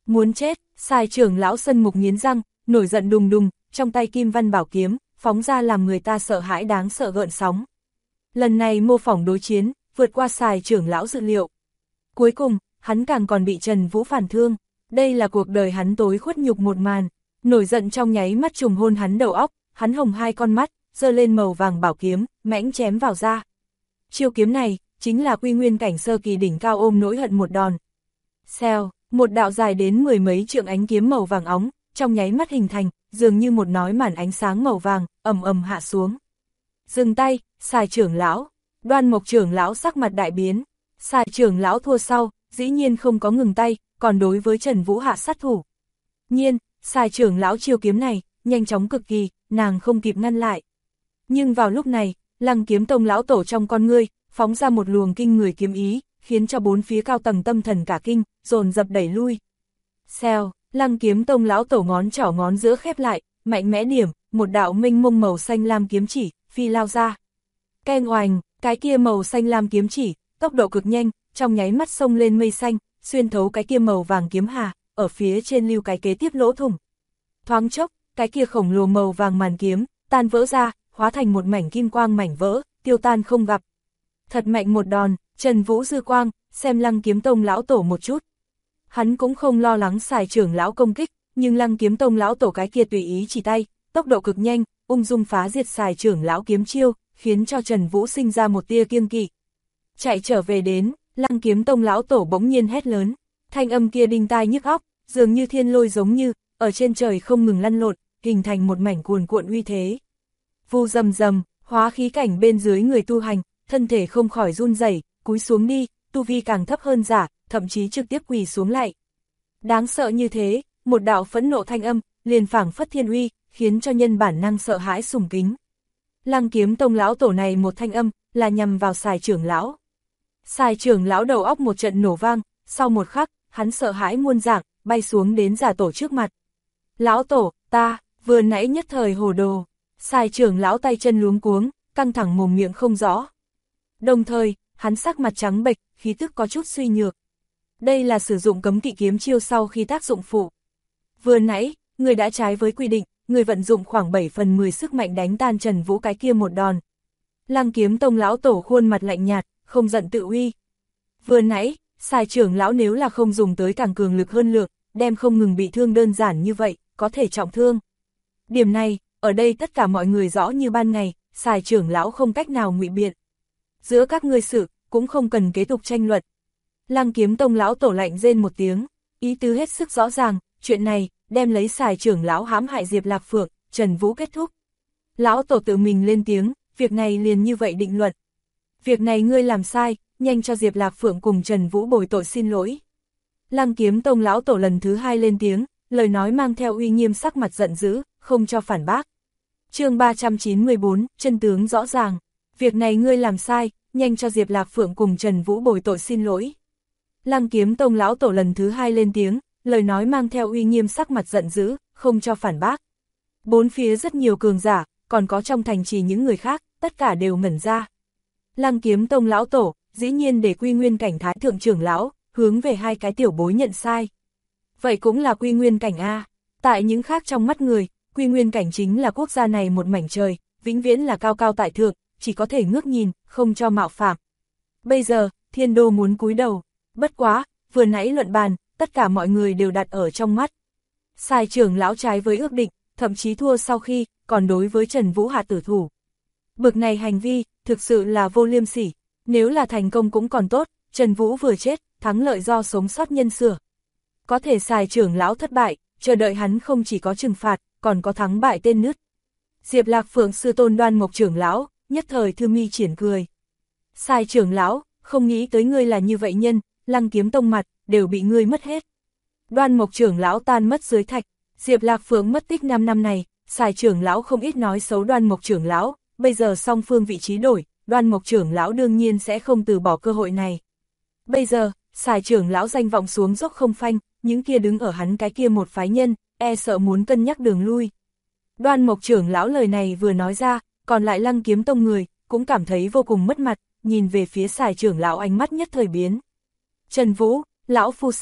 Speaker 1: Muốn chết, Sài trưởng lão Sân Mục nghiến răng, nổi giận đùng đùng, trong tay kim văn bảo kiếm, phóng ra làm người ta sợ hãi đáng sợ gợn sóng. Lần này mô phỏng đối chiến, vượt qua Sài trưởng lão dự liệu. Cuối cùng, hắn càng còn bị Trần Vũ phản thương. Đây là cuộc đời hắn tối khuất nhục một màn. Nổi giận trong nháy mắt trùng hôn hắn đầu óc, hắn hồng hai con mắt, giơ lên màu vàng bảo kiếm, mãnh chém vào ra. Chiêu kiếm này, chính là quy nguyên cảnh sơ kỳ đỉnh cao ôm nỗi hận một đòn. Xèo, một đạo dài đến mười mấy trượng ánh kiếm màu vàng óng, trong nháy mắt hình thành, dường như một nói màn ánh sáng màu vàng, ầm ầm hạ xuống. Dừng tay, Sài trưởng lão. Đoan Mộc trưởng lão sắc mặt đại biến. Sài trưởng lão thua sau, dĩ nhiên không có ngừng tay, còn đối với Trần Vũ hạ sát thủ. Nhiên, Sài trưởng lão chiêu kiếm này, nhanh chóng cực kỳ, nàng không kịp ngăn lại. Nhưng vào lúc này, Lăng Kiếm Tông lão tổ trong con ngươi, phóng ra một luồng kinh người kiếm ý, khiến cho bốn phía cao tầng tâm thần cả kinh, dồn dập đẩy lui. Xèo, Lăng Kiếm Tông lão tổ ngón trỏ ngón giữa khép lại, mạnh mẽ điểm, một đạo mênh mông màu xanh lam kiếm chỉ, phi lao ra. Keng oành, cái kia màu xanh lam kiếm chỉ, tốc độ cực nhanh, trong nháy mắt xông lên mây xanh, xuyên thấu cái kia màu vàng kiếm hà, ở phía trên lưu cái kế tiếp lỗ thủng. Thoáng chốc, cái kia khổng lồ màu vàng màn kiếm, tan vỡ ra, hóa thành một mảnh kim quang mảnh vỡ, tiêu tan không gặp. Thật mạnh một đòn, Trần Vũ dư quang, xem Lăng Kiếm Tông lão tổ một chút. Hắn cũng không lo lắng Sài trưởng lão công kích, nhưng Lăng Kiếm Tông lão tổ cái kia tùy ý chỉ tay, tốc độ cực nhanh, ung dung phá diệt Sài trưởng lão kiếm chiêu, khiến cho Trần Vũ sinh ra một tia kiêng kỵ. Chạy trở về đến, Lăng Kiếm Tông lão tổ bỗng nhiên hét lớn, thanh âm kia đinh tai nhức óc, dường như thiên lôi giống như, ở trên trời không ngừng lăn lộn, hình thành một mảnh cuồn cuộn uy thế. Vu rầm rầm, hóa khí cảnh bên dưới người tu hành, thân thể không khỏi run rẩy, cúi xuống đi, tu vi càng thấp hơn giả, thậm chí trực tiếp quỳ xuống lại. Đáng sợ như thế, một đạo phẫn nộ thanh âm, liền phảng phất thiên uy, khiến cho nhân bản năng sợ hãi sùng kính. Lăng Kiếm Tông lão tổ này một thanh âm, là nhằm vào Sài trưởng lão. Sài trưởng lão đầu óc một trận nổ vang, sau một khắc, hắn sợ hãi muôn dạng, bay xuống đến giả tổ trước mặt. Lão tổ, ta, vừa nãy nhất thời hồ đồ. Sài trưởng lão tay chân luống cuống, căng thẳng mồm miệng không rõ. Đồng thời, hắn sắc mặt trắng bệch, khí tức có chút suy nhược. Đây là sử dụng cấm kỵ kiếm chiêu sau khi tác dụng phụ. Vừa nãy, người đã trái với quy định, người vận dụng khoảng 7/10 sức mạnh đánh tan Trần Vũ cái kia một đòn. Lăng Kiếm Tông lão tổ khuôn mặt lạnh nhạt, không giận tự uy. Vừa nãy, Sài trưởng lão nếu là không dùng tới càng cường lực hơn lượng, đem không ngừng bị thương đơn giản như vậy, có thể trọng thương. Điểm này, ở đây tất cả mọi người rõ như ban ngày, Sài trưởng lão không cách nào ngụy biện. Giữa các ngươi sự, cũng không cần kế tục tranh luận. Lăng Kiếm Tông lão tổ lạnh rên một tiếng, ý tứ hết sức rõ ràng, chuyện này, đem lấy Sài trưởng lão hãm hại Diệp Lạc Phượng, Trần Vũ kết thúc. Lão tổ tự mình lên tiếng, việc này liền như vậy định luận. Việc này ngươi làm sai, nhanh cho Diệp Lạc Phượng cùng Trần Vũ bồi tội xin lỗi. Lăng Kiếm Tông lão tổ lần thứ hai lên tiếng, lời nói mang theo uy nghiêm, sắc mặt giận dữ, không cho phản bác. Chương 394, chân tướng rõ ràng. Việc này ngươi làm sai, nhanh cho Diệp Lạc Phượng cùng Trần Vũ bồi tội xin lỗi. Lăng Kiếm Tông lão tổ lần thứ hai lên tiếng, lời nói mang theo uy nghiêm, sắc mặt giận dữ, không cho phản bác. Bốn phía rất nhiều cường giả, còn có trong thành trì những người khác, tất cả đều ngẩn ra. Lăng Kiếm Tông lão tổ, dĩ nhiên để quy nguyên cảnh thái thượng trưởng lão, hướng về hai cái tiểu bối nhận sai. Vậy cũng là quy nguyên cảnh A. Tại những khác trong mắt người, quy nguyên cảnh chính là quốc gia này một mảnh trời, vĩnh viễn là cao cao tại thượng, chỉ có thể ngước nhìn, không cho mạo phạm. Bây giờ, thiên đô muốn cúi đầu. Bất quá, vừa nãy luận bàn, tất cả mọi người đều đặt ở trong mắt. Sài trưởng lão trái với ước định, thậm chí thua sau khi, còn đối với Trần Vũ hạ tử thủ. Bực này hành vi, thực sự là vô liêm sỉ. Nếu là thành công cũng còn tốt, Trần Vũ vừa chết, thắng lợi do sống sót nhân sửa. Có thể Sài trưởng lão thất bại, chờ đợi hắn không chỉ có trừng phạt, còn có thắng bại tên nứt. Diệp Lạc Phượng sư tôn Đoan Mộc trưởng lão, nhất thời thư mi triển cười. Sài trưởng lão, không nghĩ tới ngươi là như vậy nhân, Lăng Kiếm Tông mặt, đều bị ngươi mất hết. Đoan Mộc trưởng lão tan mất dưới thạch, Diệp Lạc Phượng mất tích 5 năm này, Sài trưởng lão không ít nói xấu Đoan Mộc trưởng lão, bây giờ song phương vị trí đổi, Đoan Mộc trưởng lão đương nhiên sẽ không từ bỏ cơ hội này. Bây giờ, Sài trưởng lão danh vọng xuống dốc không phanh, những kia đứng ở hắn cái kia một phái nhân, e sợ muốn cân nhắc đường lui. Đoan Mộc trưởng lão lời này vừa nói ra, còn lại Lăng Kiếm Tông người, cũng cảm thấy vô cùng mất mặt, nhìn về phía Sài trưởng lão ánh mắt nhất thời biến. Trần Vũ, lão phu sai,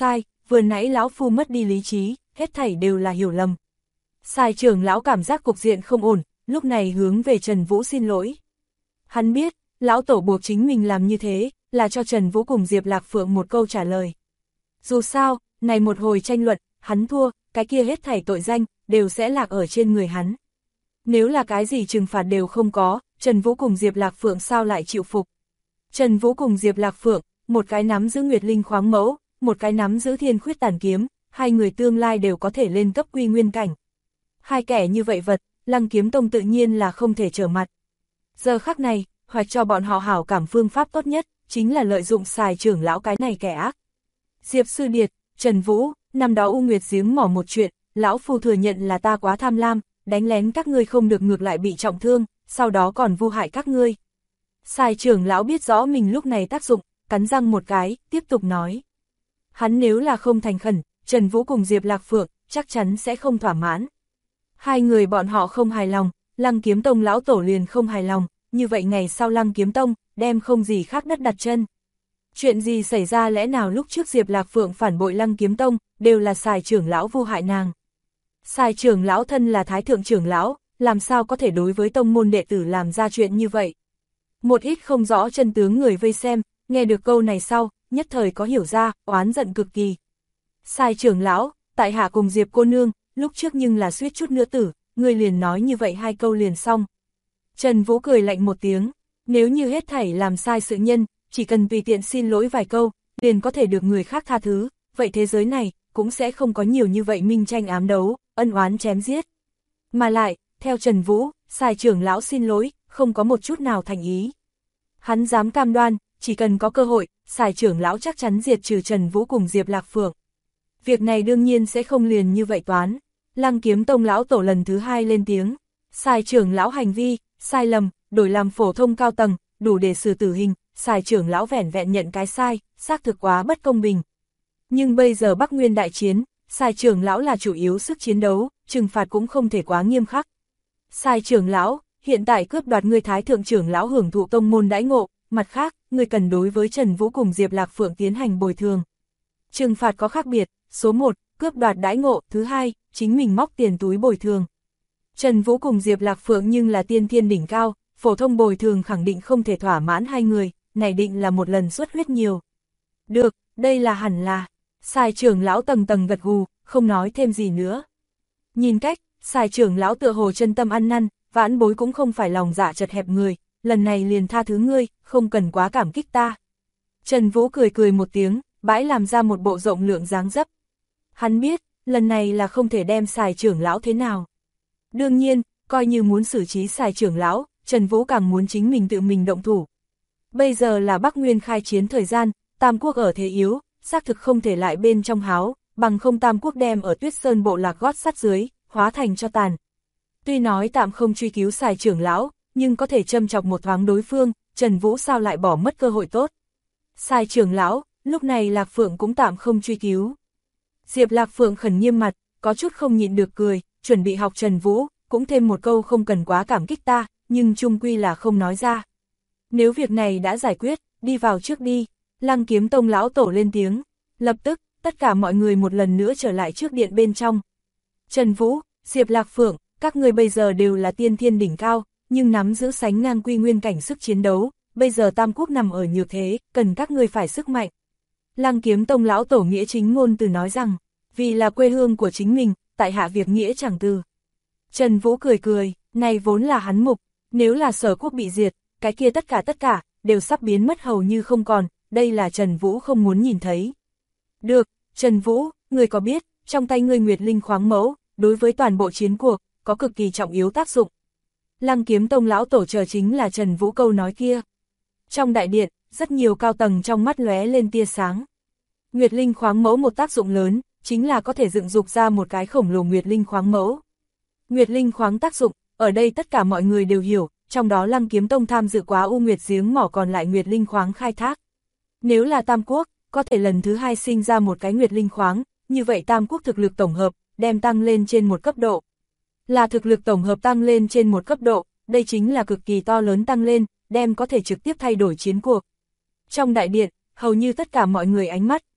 Speaker 1: vừa nãy lão phu mất đi lý trí, hết thảy đều là hiểu lầm. Sai trưởng lão cảm giác cục diện không ổn, lúc này hướng về Trần Vũ xin lỗi. Hắn biết, lão tổ buộc chính mình làm như thế, là cho Trần Vũ cùng Diệp Lạc Phượng một câu trả lời. Dù sao, này một hồi tranh luận, hắn thua, cái kia hết thảy tội danh, đều sẽ lạc ở trên người hắn. Nếu là cái gì trừng phạt đều không có, Trần Vũ cùng Diệp Lạc Phượng sao lại chịu phục. Trần Vũ cùng Diệp Lạc Phượng, một cái nắm giữ Nguyệt Linh khoáng mẫu, một cái nắm giữ Thiên Khuyết Tàn Kiếm, hai người tương lai đều có thể lên cấp quy nguyên cảnh. Hai kẻ như vậy vật, Lăng Kiếm Tông tự nhiên là không thể trở mặt. Giờ khắc này, hoạch cho bọn họ hảo cảm phương pháp tốt nhất, chính là lợi dụng Sai trưởng lão cái này kẻ ác. Diệp Sư Điệt, Trần Vũ, năm đó U Nguyệt giếng mỏ một chuyện, lão phu thừa nhận là ta quá tham lam, đánh lén các ngươi không được ngược lại bị trọng thương, sau đó còn vu hại các ngươi. Sai trưởng lão biết rõ mình lúc này tác dụng, cắn răng một cái, tiếp tục nói. Hắn nếu là không thành khẩn, Trần Vũ cùng Diệp Lạc Phượng, chắc chắn sẽ không thỏa mãn. Hai người bọn họ không hài lòng, Lăng Kiếm Tông lão tổ liền không hài lòng, như vậy ngày sau Lăng Kiếm Tông, đem không gì khác đất đặt chân. Chuyện gì xảy ra lẽ nào lúc trước Diệp Lạc Phượng phản bội Lăng Kiếm Tông, đều là Sai trưởng lão vu hại nàng. Sai trưởng lão thân là thái thượng trưởng lão, làm sao có thể đối với tông môn đệ tử làm ra chuyện như vậy. Một ít không rõ chân tướng người vây xem, nghe được câu này sau, nhất thời có hiểu ra, oán giận cực kỳ. Sai trưởng lão, tại hạ cùng Diệp cô nương, lúc trước nhưng là suýt chút nữa tử, người liền nói như vậy hai câu liền xong. Trần Vũ cười lạnh một tiếng, nếu như hết thảy làm sai sự nhân, chỉ cần tùy tiện xin lỗi vài câu, liền có thể được người khác tha thứ, vậy thế giới này, cũng sẽ không có nhiều như vậy minh tranh ám đấu, ân oán chém giết. Mà lại, theo Trần Vũ, Sai trưởng lão xin lỗi, không có một chút nào thành ý. Hắn dám cam đoan, chỉ cần có cơ hội, Sai trưởng lão chắc chắn diệt trừ Trần Vũ cùng Diệp Lạc Phượng. Việc này đương nhiên sẽ không liền như vậy toán. Lăng Kiếm Tông lão tổ lần thứ hai lên tiếng. Sai trưởng lão hành vi, sai lầm, đổi làm phổ thông cao tầng, đủ để xử tử hình, Sai trưởng lão vẻn vẹn nhận cái sai, xác thực quá bất công bình. Nhưng bây giờ Bắc Nguyên đại chiến, Sai trưởng lão là chủ yếu sức chiến đấu, trừng phạt cũng không thể quá nghiêm khắc. Sai trưởng lão, hiện tại cướp đoạt ngươi thái thượng trưởng lão hưởng thụ tông môn đãi ngộ, mặt khác, ngươi cần đối với Trần Vũ cùng Diệp Lạc Phượng tiến hành bồi thường. Trừng phạt có khác biệt, số 1, cướp đoạt đãi ngộ, thứ hai, chính mình móc tiền túi bồi thường. Trần Vũ cùng Diệp Lạc Phượng nhưng là tiên thiên đỉnh cao, phổ thông bồi thường khẳng định không thể thỏa mãn hai người, này định là một lần xuất huyết nhiều. Được, đây là hẳn là. Sai trưởng lão tầng tầng gật gù, không nói thêm gì nữa. Nhìn cách, Sai trưởng lão tựa hồ chân tâm ăn năn, vãn bối cũng không phải lòng dạ chật hẹp người, lần này liền tha thứ ngươi, không cần quá cảm kích ta. Trần Vũ cười cười một tiếng, bãi làm ra một bộ rộng lượng dáng dấp. Hắn biết, lần này là không thể đem Sai trưởng lão thế nào. Đương nhiên, coi như muốn xử trí Sai trưởng lão, Trần Vũ càng muốn chính mình tự mình động thủ. Bây giờ là Bắc Nguyên khai chiến thời gian, Tam Quốc ở thế yếu, xác thực không thể lại bên trong háo, bằng không Tam Quốc đem ở Tuyết Sơn bộ lạc gót sắt dưới, hóa thành cho tàn. Tuy nói tạm không truy cứu Sai trưởng lão, nhưng có thể châm chọc một thoáng đối phương, Trần Vũ sao lại bỏ mất cơ hội tốt. Sai trưởng lão, lúc này Lạc Phượng cũng tạm không truy cứu. Diệp Lạc Phượng khẩn nghiêm mặt, có chút không nhịn được cười, chuẩn bị học Trần Vũ, cũng thêm một câu không cần quá cảm kích ta, nhưng chung quy là không nói ra. Nếu việc này đã giải quyết, đi vào trước đi. Lăng Kiếm Tông lão tổ lên tiếng, lập tức, tất cả mọi người một lần nữa trở lại trước điện bên trong. Trần Vũ, Diệp Lạc Phượng, các người bây giờ đều là tiên thiên đỉnh cao, nhưng nắm giữ sánh ngang quy nguyên cảnh sức chiến đấu, bây giờ Tam Quốc nằm ở nhược thế, cần các người phải sức mạnh. Lăng Kiếm Tông lão tổ nghĩa chính ngôn từ nói rằng, vì là quê hương của chính mình, tại hạ việc nghĩa chẳng từ. Trần Vũ cười cười, này vốn là hắn mục, nếu là Sở Quốc bị diệt, cái kia tất cả, đều sắp biến mất hầu như không còn, đây là Trần Vũ không muốn nhìn thấy. Được, Trần Vũ, người có biết, trong tay ngươi Nguyệt Linh khoáng mẫu, đối với toàn bộ chiến cuộc, có cực kỳ trọng yếu tác dụng. Lăng Kiếm Tông lão tổ chờ chính là Trần Vũ câu nói kia. Trong đại điện, rất nhiều cao tầng trong mắt lóe lên tia sáng. Nguyệt Linh khoáng mẫu một tác dụng lớn, chính là có thể dựng dục ra một cái khổng lồ Nguyệt Linh khoáng mẫu. Nguyệt Linh khoáng tác dụng, ở đây tất cả mọi người đều hiểu, trong đó Lăng Kiếm Tông tham dự quá U Nguyệt giếng mỏ còn lại Nguyệt Linh khoáng khai thác. Nếu là Tam Quốc, có thể lần thứ hai sinh ra một cái Nguyệt Linh khoáng, như vậy Tam Quốc thực lực tổng hợp, đem tăng lên trên một cấp độ. Là thực lực tổng hợp tăng lên trên một cấp độ, đây chính là cực kỳ to lớn tăng lên, đem có thể trực tiếp thay đổi chiến cuộc. Trong đại điện, hầu như tất cả mọi người ánh mắt,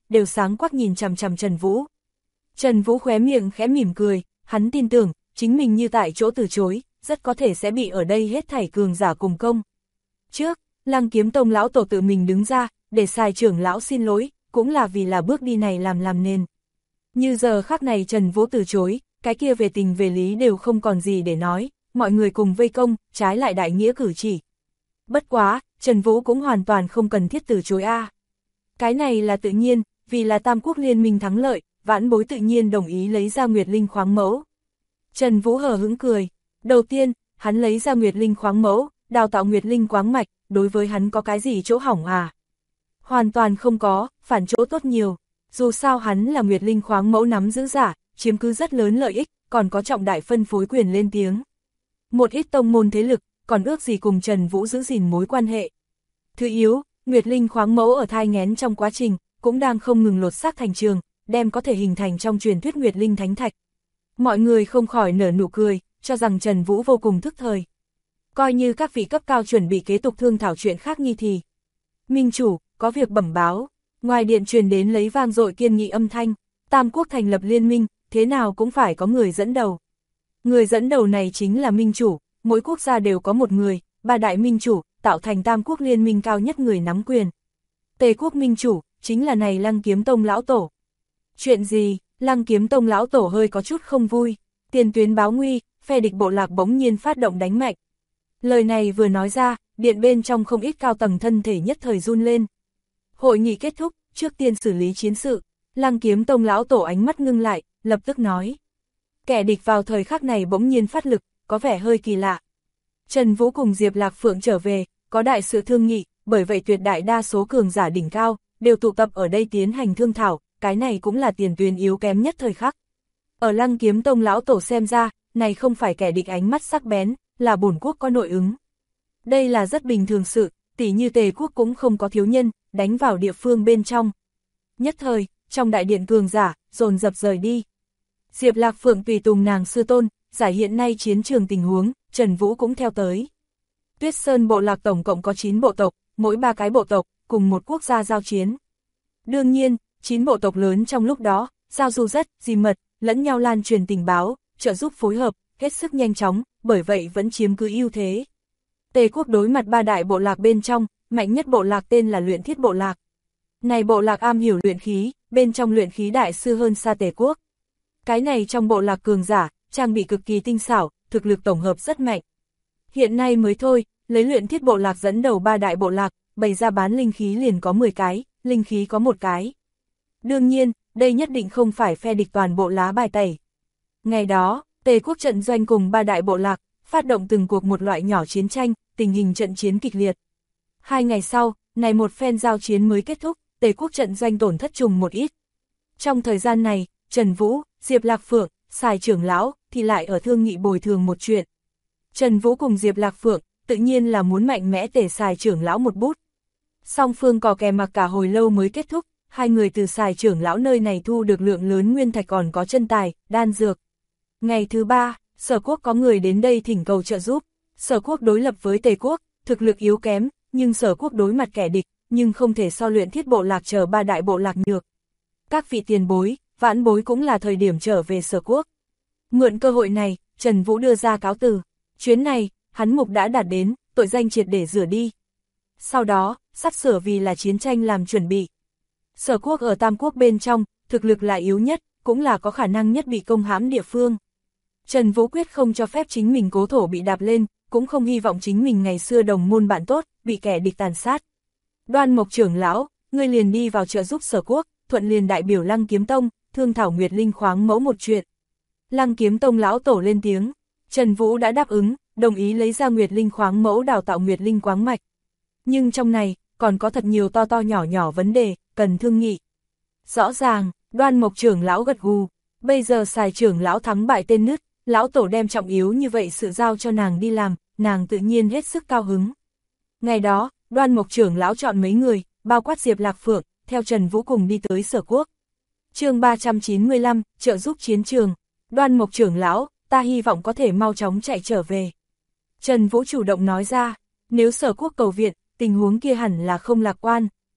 Speaker 1: đều sáng quắc nhìn chằm chằm Trần Vũ. Trần Vũ khóe miệng khẽ mỉm cười, hắn tin tưởng, chính mình như tại chỗ từ chối, rất có thể sẽ bị ở đây hết thảy cường giả cùng công. Trước, Lăng Kiếm Tông lão tổ tự mình đứng ra, để Sài trưởng lão xin lỗi, cũng là vì là bước đi này làm nền. Như giờ khắc này Trần Vũ từ chối, cái kia về tình về lý đều không còn gì để nói, mọi người cùng vây công, trái lại đại nghĩa cử chỉ. Bất quá, Trần Vũ cũng hoàn toàn không cần thiết từ chối a. Cái này là tự nhiên, vì là Tam Quốc liên minh thắng lợi, vãn bối tự nhiên đồng ý lấy ra Nguyệt Linh khoáng mẫu. Trần Vũ hờ hững cười, đầu tiên, hắn lấy ra Nguyệt Linh khoáng mẫu, đào tạo Nguyệt Linh quáng mạch, đối với hắn có cái gì chỗ hỏng à? Hoàn toàn không có, phản chỗ tốt nhiều, dù sao hắn là Nguyệt Linh khoáng mẫu nắm giữ giả, chiếm cứ rất lớn lợi ích, còn có trọng đại phân phối quyền lên tiếng. Một ít tông môn thế lực, còn ước gì cùng Trần Vũ giữ gìn mối quan hệ. Thứ yếu, Nguyệt Linh khoáng mẫu ở thai nghén trong quá trình, cũng đang không ngừng lột xác thành trường, đem có thể hình thành trong truyền thuyết Nguyệt Linh thánh thạch. Mọi người không khỏi nở nụ cười, cho rằng Trần Vũ vô cùng thức thời. Coi như các vị cấp cao chuẩn bị kế tục thương thảo chuyện khác nghi thì. Minh chủ, có việc bẩm báo, ngoài điện truyền đến lấy vang dội kiên nghị âm thanh, Tam Quốc thành lập liên minh, thế nào cũng phải có người dẫn đầu. Người dẫn đầu này chính là minh chủ, mỗi quốc gia đều có một người, ba đại minh chủ, tạo thành Tam Quốc liên minh cao nhất người nắm quyền. Tề quốc minh chủ, chính là này Lăng Kiếm Tông lão tổ. Chuyện gì? Lăng Kiếm Tông lão tổ hơi có chút không vui, tiền tuyến báo nguy, phe địch bộ lạc bỗng nhiên phát động đánh mạnh. Lời này vừa nói ra, điện bên trong không ít cao tầng thân thể nhất thời run lên. Hội nghị kết thúc, trước tiên xử lý chiến sự, Lăng Kiếm Tông lão tổ ánh mắt ngưng lại, lập tức nói. Kẻ địch vào thời khắc này bỗng nhiên phát lực, có vẻ hơi kỳ lạ. Trần Vũ cùng Diệp Lạc Phượng trở về, có đại sự thương nghị, bởi vậy tuyệt đại đa số cường giả đỉnh cao, đều tụ tập ở đây tiến hành thương thảo, cái này cũng là tiền tuyến yếu kém nhất thời khắc. Ở Lăng Kiếm Tông lão tổ xem ra, này không phải kẻ địch ánh mắt sắc bén, là bổn quốc có nội ứng. Đây là rất bình thường sự, tỉ như Tề quốc cũng không có thiếu nhân, đánh vào địa phương bên trong. Nhất thời, trong đại điện cường giả, dồn dập rời đi. Diệp Lạc Phượng tùy tùng nàng sư tôn, giải hiện nay chiến trường tình huống, Trần Vũ cũng theo tới. Tuyết Sơn bộ lạc tổng cộng có 9 bộ tộc, mỗi 3 cái bộ tộc, cùng một quốc gia giao chiến. Đương nhiên, 9 bộ tộc lớn trong lúc đó, giao du rất, di mật, lẫn nhau lan truyền tình báo, trợ giúp phối hợp, hết sức nhanh chóng, bởi vậy vẫn chiếm cứ ưu thế. Tề quốc đối mặt 3 đại bộ lạc bên trong, mạnh nhất bộ lạc tên là Luyện Thiết bộ lạc. Này bộ lạc am hiểu luyện khí, bên trong luyện khí đại sư hơn xa Tề quốc. Cái này trong bộ lạc cường giả, trang bị cực kỳ tinh xảo, thực lực tổng hợp rất mạnh. Hiện nay mới thôi, lấy Luyện Thiết bộ lạc dẫn đầu 3 đại bộ lạc, bày ra bán linh khí liền có 10 cái, linh khí có 1 cái. Đương nhiên, đây nhất định không phải phe địch toàn bộ lá bài tẩy. Ngày đó, Tề quốc trận doanh cùng 3 đại bộ lạc, phát động từng cuộc một loại nhỏ chiến tranh, tình hình trận chiến kịch liệt. 2 ngày sau, này một phen giao chiến mới kết thúc, Tề quốc trận doanh tổn thất trùng một ít. Trong thời gian này, Trần Vũ, Diệp Lạc Phượng, Sài trưởng lão, thì lại ở thương nghị bồi thường một chuyện. Trần Vũ cùng Diệp Lạc Phượng, tự nhiên là muốn mạnh mẽ tể Sài trưởng lão một bút. Song phương cò kè mặc cả hồi lâu mới kết thúc, hai người từ Sài trưởng lão nơi này thu được lượng lớn nguyên thạch còn có chân tài, đan dược. Ngày thứ 3, Sở quốc có người đến đây thỉnh cầu trợ giúp. Sở quốc đối lập với Tề quốc, thực lực yếu kém, nhưng Sở quốc đối mặt kẻ địch, nhưng không thể so Luyện Thiết bộ lạc chờ 3 đại bộ lạc nhược. Các vị tiền bối, vãn bối cũng là thời điểm trở về Sở quốc. Mượn cơ hội này, Trần Vũ đưa ra cáo từ. Chuyến này, hắn mục đã đạt đến, tội danh triệt để rửa đi. Sau đó, sắp sửa vì là chiến tranh làm chuẩn bị. Sở quốc ở Tam Quốc bên trong, thực lực là yếu nhất, cũng là có khả năng nhất bị công hãm địa phương. Trần Vũ quyết không cho phép chính mình cố thổ bị đạp lên, cũng không hy vọng chính mình ngày xưa đồng môn bạn tốt, bị kẻ địch tàn sát. Đoan Mộc trưởng lão, ngươi liền đi vào trợ giúp Sở quốc, thuận liền đại biểu Lăng Kiếm Tông, thương thảo Nguyệt Linh khoáng mẫu một chuyện. Lăng Kiếm Tông lão tổ lên tiếng, Trần Vũ đã đáp ứng, đồng ý lấy ra Nguyệt Linh khoáng mẫu đào tạo Nguyệt Linh quáng mạch. Nhưng trong này, còn có thật nhiều to to nhỏ nhỏ vấn đề, cần thương nghị. Rõ ràng, Đoan Mộc trưởng lão gật gù, bây giờ Sài trưởng lão thắng bại tên nứt, lão tổ đem trọng yếu như vậy sự giao cho nàng đi làm, nàng tự nhiên hết sức cao hứng. Ngày đó, Đoan Mộc trưởng lão chọn mấy người, bao quát Diệp Lạc Phượng, theo Trần Vũ cùng đi tới Sở quốc. Chương 395, trợ giúp chiến trường. Đoan Mộc trưởng lão, ta hy vọng có thể mau chóng chạy trở về. Trần Vũ chủ động nói ra, nếu Sở quốc cầu viện, tình huống kia hẳn là không lạc quan.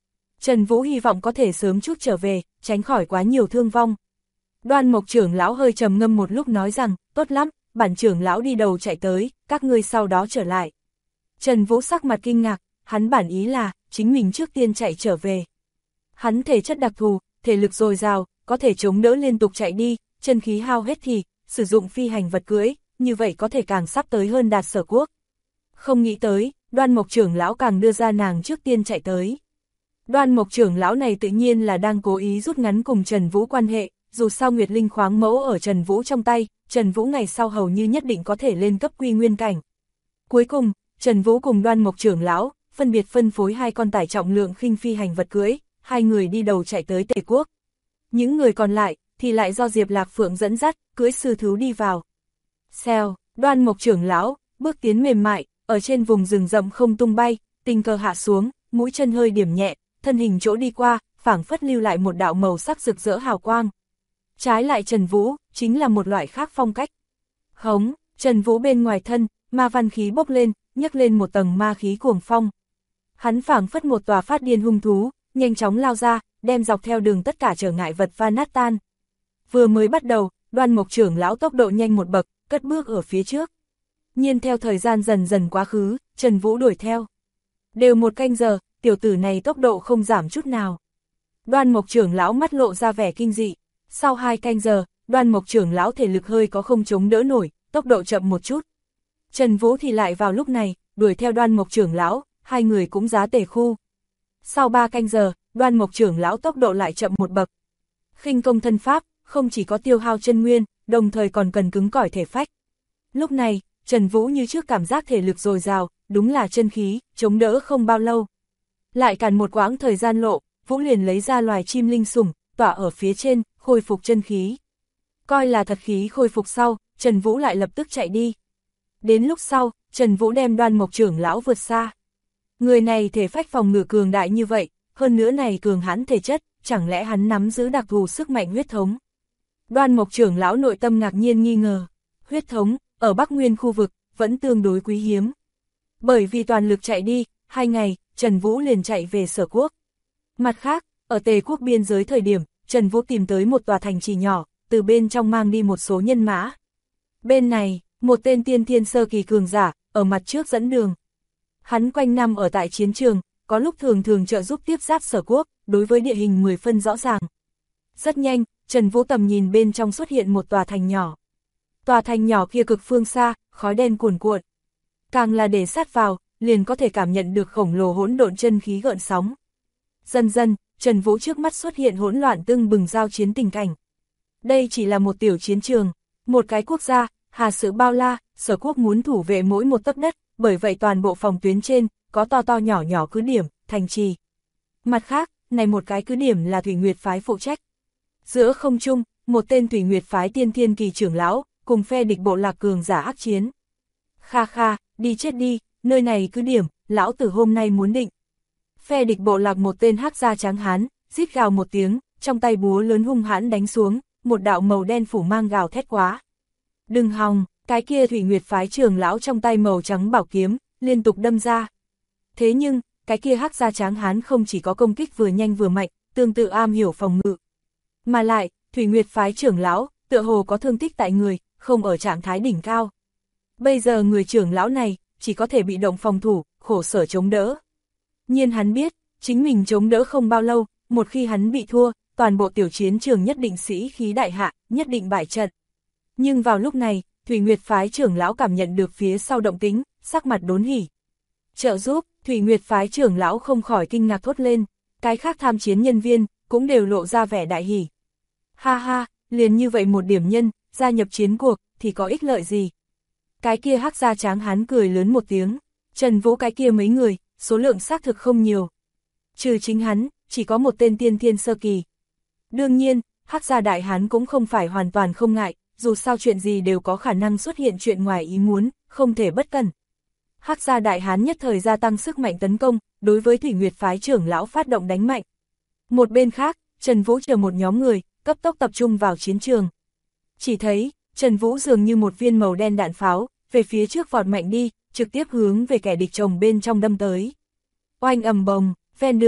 Speaker 1: Trần Vũ hy vọng có thể sớm chút trở về, tránh khỏi quá nhiều thương vong. Đoan Mộc trưởng lão hơi trầm ngâm một lúc nói rằng, tốt lắm, bản trưởng lão đi đầu chạy tới, các ngươi sau đó trở lại. Trần Vũ sắc mặt kinh ngạc, hắn bản ý là, chính mình trước tiên chạy trở về. Hắn thể chất đặc thù, thể lực dồi dào, có thể chống đỡ liên tục chạy đi, chân khí hao hết thì, sử dụng phi hành vật cưỡi, như vậy có thể càng sắp tới hơn Đạt Sở Quốc. Không nghĩ tới, Đoan Mộc trưởng lão càng đưa ra nàng trước tiên chạy tới. Đoan Mộc trưởng lão này tự nhiên là đang cố ý rút ngắn cùng Trần Vũ quan hệ, dù sao Nguyệt Linh khoáng mẫu ở Trần Vũ trong tay, Trần Vũ ngày sau hầu như nhất định có thể lên cấp quy nguyên cảnh. Cuối cùng, Trần Vũ cùng Đoan Mộc trưởng lão, phân biệt phân phối 2 con tải trọng lượng khinh phi hành vật cưỡi, 2 người đi đầu chạy tới Tề Quốc. Những người còn lại, thì lại do Diệp Lạc Phượng dẫn dắt, cưỡi sư thú đi vào. Xèo, Đoan Mộc trưởng lão, bước tiến mềm mại, ở trên vùng rừng rậm không tung bay, tình cờ hạ xuống, mũi chân hơi điểm nhẹ, thân hình chỗ đi qua, phảng phất lưu lại một đạo màu sắc rực rỡ hào quang. Trái lại Trần Vũ, chính là một loại khác phong cách. Hống, Trần Vũ bên ngoài thân, ma văn khí bốc lên, nhấc lên một tầng ma khí cuồng phong. Hắn phảng phất một tòa phát điên hung thú, nhanh chóng lao ra, đem dọc theo đường tất cả trở ngại vật va nát tan. Vừa mới bắt đầu, Đoan Mộc trưởng lão tốc độ nhanh một bậc, cất bước ở phía trước. Nhưng theo thời gian dần dần quá khứ, Trần Vũ đuổi theo. Đều 1 canh giờ, tiểu tử này tốc độ không giảm chút nào. Đoan Mộc trưởng lão mắt lộ ra vẻ kinh dị. Sau 2 canh giờ, Đoan Mộc trưởng lão thể lực hơi có không chống đỡ nổi, tốc độ chậm một chút. Trần Vũ thì lại vào lúc này, đuổi theo Đoan Mộc trưởng lão, 2 người cũng giá tề khu. Sau 3 canh giờ, Đoan Mộc trưởng lão tốc độ lại chậm một bậc. Khinh công thân pháp, không chỉ có tiêu hao chân nguyên, đồng thời còn cần cứng cỏi thể phách. Lúc này, Trần Vũ như trước cảm giác thể lực dồi dào, đúng là chân khí, chống đỡ không bao lâu. Lại cản một quãng thời gian lộ, Vũ liền lấy ra loài chim linh sủng, tỏa ở phía trên, khôi phục chân khí. Coi là thật khí khôi phục sau, Trần Vũ lại lập tức chạy đi. Đến lúc sau, Trần Vũ đem Đoan Mộc trưởng lão vượt xa. Người này thể phách phòng ngự cường đại như vậy, hơn nữa này cường hãn thể chất, chẳng lẽ hắn nắm giữ đặc thù sức mạnh huyết thống. Đoan Mộc trưởng lão nội tâm ngạc nhiên nghi ngờ, huyết thống, ở Bắc Nguyên khu vực, vẫn tương đối quý hiếm. Bởi vì toàn lực chạy đi, 2 ngày, Trần Vũ liền chạy về Sở Quốc. Mặt khác, ở Tề Quốc biên giới thời điểm, Trần Vũ tìm tới một tòa thành trì nhỏ, từ bên trong mang đi một số nhân mã. Bên này, một tên tiên thiên sơ kỳ cường giả, ở mặt trước dẫn đường. Hắn quanh năm ở tại chiến trường, có lúc thường thường trợ giúp tiếp giáp Sở Quốc, đối với địa hình 10 phân rõ ràng. Rất nhanh, Trần Vũ tầm nhìn bên trong xuất hiện một tòa thành nhỏ. Tòa thành nhỏ kia cực phương xa, khói đen cuồn cuộn. Càng là để sát vào, liền có thể cảm nhận được khổng lồ hỗn độn chân khí gợn sóng. Dần dần, Trần Vũ trước mắt xuất hiện hỗn loạn tưng bừng giao chiến tình cảnh. Đây chỉ là một tiểu chiến trường, một cái quốc gia, hà sự bao la, Sở Quốc muốn thủ vệ mỗi một tấc đất, bởi vậy toàn bộ phòng tuyến trên, có to to nhỏ nhỏ cứ điểm, thành trì. Mặt khác, này một cái cứ điểm là Thủy Nguyệt phái phụ trách. Giữa không trung, một tên Thủy Nguyệt phái tiên thiên kỳ trưởng lão, cùng phe địch bộ lạc cường giả ác chiến. Kha kha, đi chết đi, nơi này cứ điểm, lão tử hôm nay muốn định. Phe địch bộ lạc một tên hắc da trắng hán, rít gào một tiếng, trong tay búa lớn hung hãn đánh xuống, một đạo màu đen phủ mang gào thét quá. Đừng hòng, cái kia Thủy Nguyệt phái trưởng lão trong tay màu trắng bảo kiếm, liên tục đâm ra. Thế nhưng, cái kia hắc da trắng hán không chỉ có công kích vừa nhanh vừa mạnh, tương tự am hiểu phòng ngự. Mà lại, Thủy Nguyệt phái trưởng lão, tựa hồ có thương tích tại người, không ở trạng thái đỉnh cao. Bây giờ người trưởng lão này, chỉ có thể bị động phòng thủ, khổ sở chống đỡ. Nhiên hắn biết, chính mình chống đỡ không bao lâu, một khi hắn bị thua, toàn bộ tiểu chiến trường nhất định sĩ khí đại hạ, nhất định bại trận. Nhưng vào lúc này, Thủy Nguyệt phái trưởng lão cảm nhận được phía sau động tĩnh, sắc mặt đốn hỉ. Trợ giúp, Thủy Nguyệt phái trưởng lão không khỏi kinh ngạc thốt lên, cái khác tham chiến nhân viên, cũng đều lộ ra vẻ đại hỉ. Ha ha, liền như vậy một điểm nhân, gia nhập chiến cuộc, thì có ích lợi gì? Cái kia hắc da tráng hán cười lớn một tiếng, Trần Vũ cái kia mấy người, số lượng xác thực không nhiều. Trừ chính hắn, chỉ có một tên tiên thiên sơ kỳ. Đương nhiên, hắc gia đại hán cũng không phải hoàn toàn không ngại, dù sao chuyện gì đều có khả năng xuất hiện chuyện ngoài ý muốn, không thể bất cẩn. Hắc gia đại hán nhất thời gia tăng sức mạnh tấn công, đối với Thủy Nguyệt phái trưởng lão phát động đánh mạnh. Một bên khác, Trần Vũ chờ một nhóm người, cấp tốc tập trung vào chiến trường. Chỉ thấy, Trần Vũ dường như một viên màu đen đạn pháo, về phía trước vọt mạnh đi, trực tiếp hướng về kẻ địch chồng bên trong đâm tới. Oanh ầm bồng, ven đường,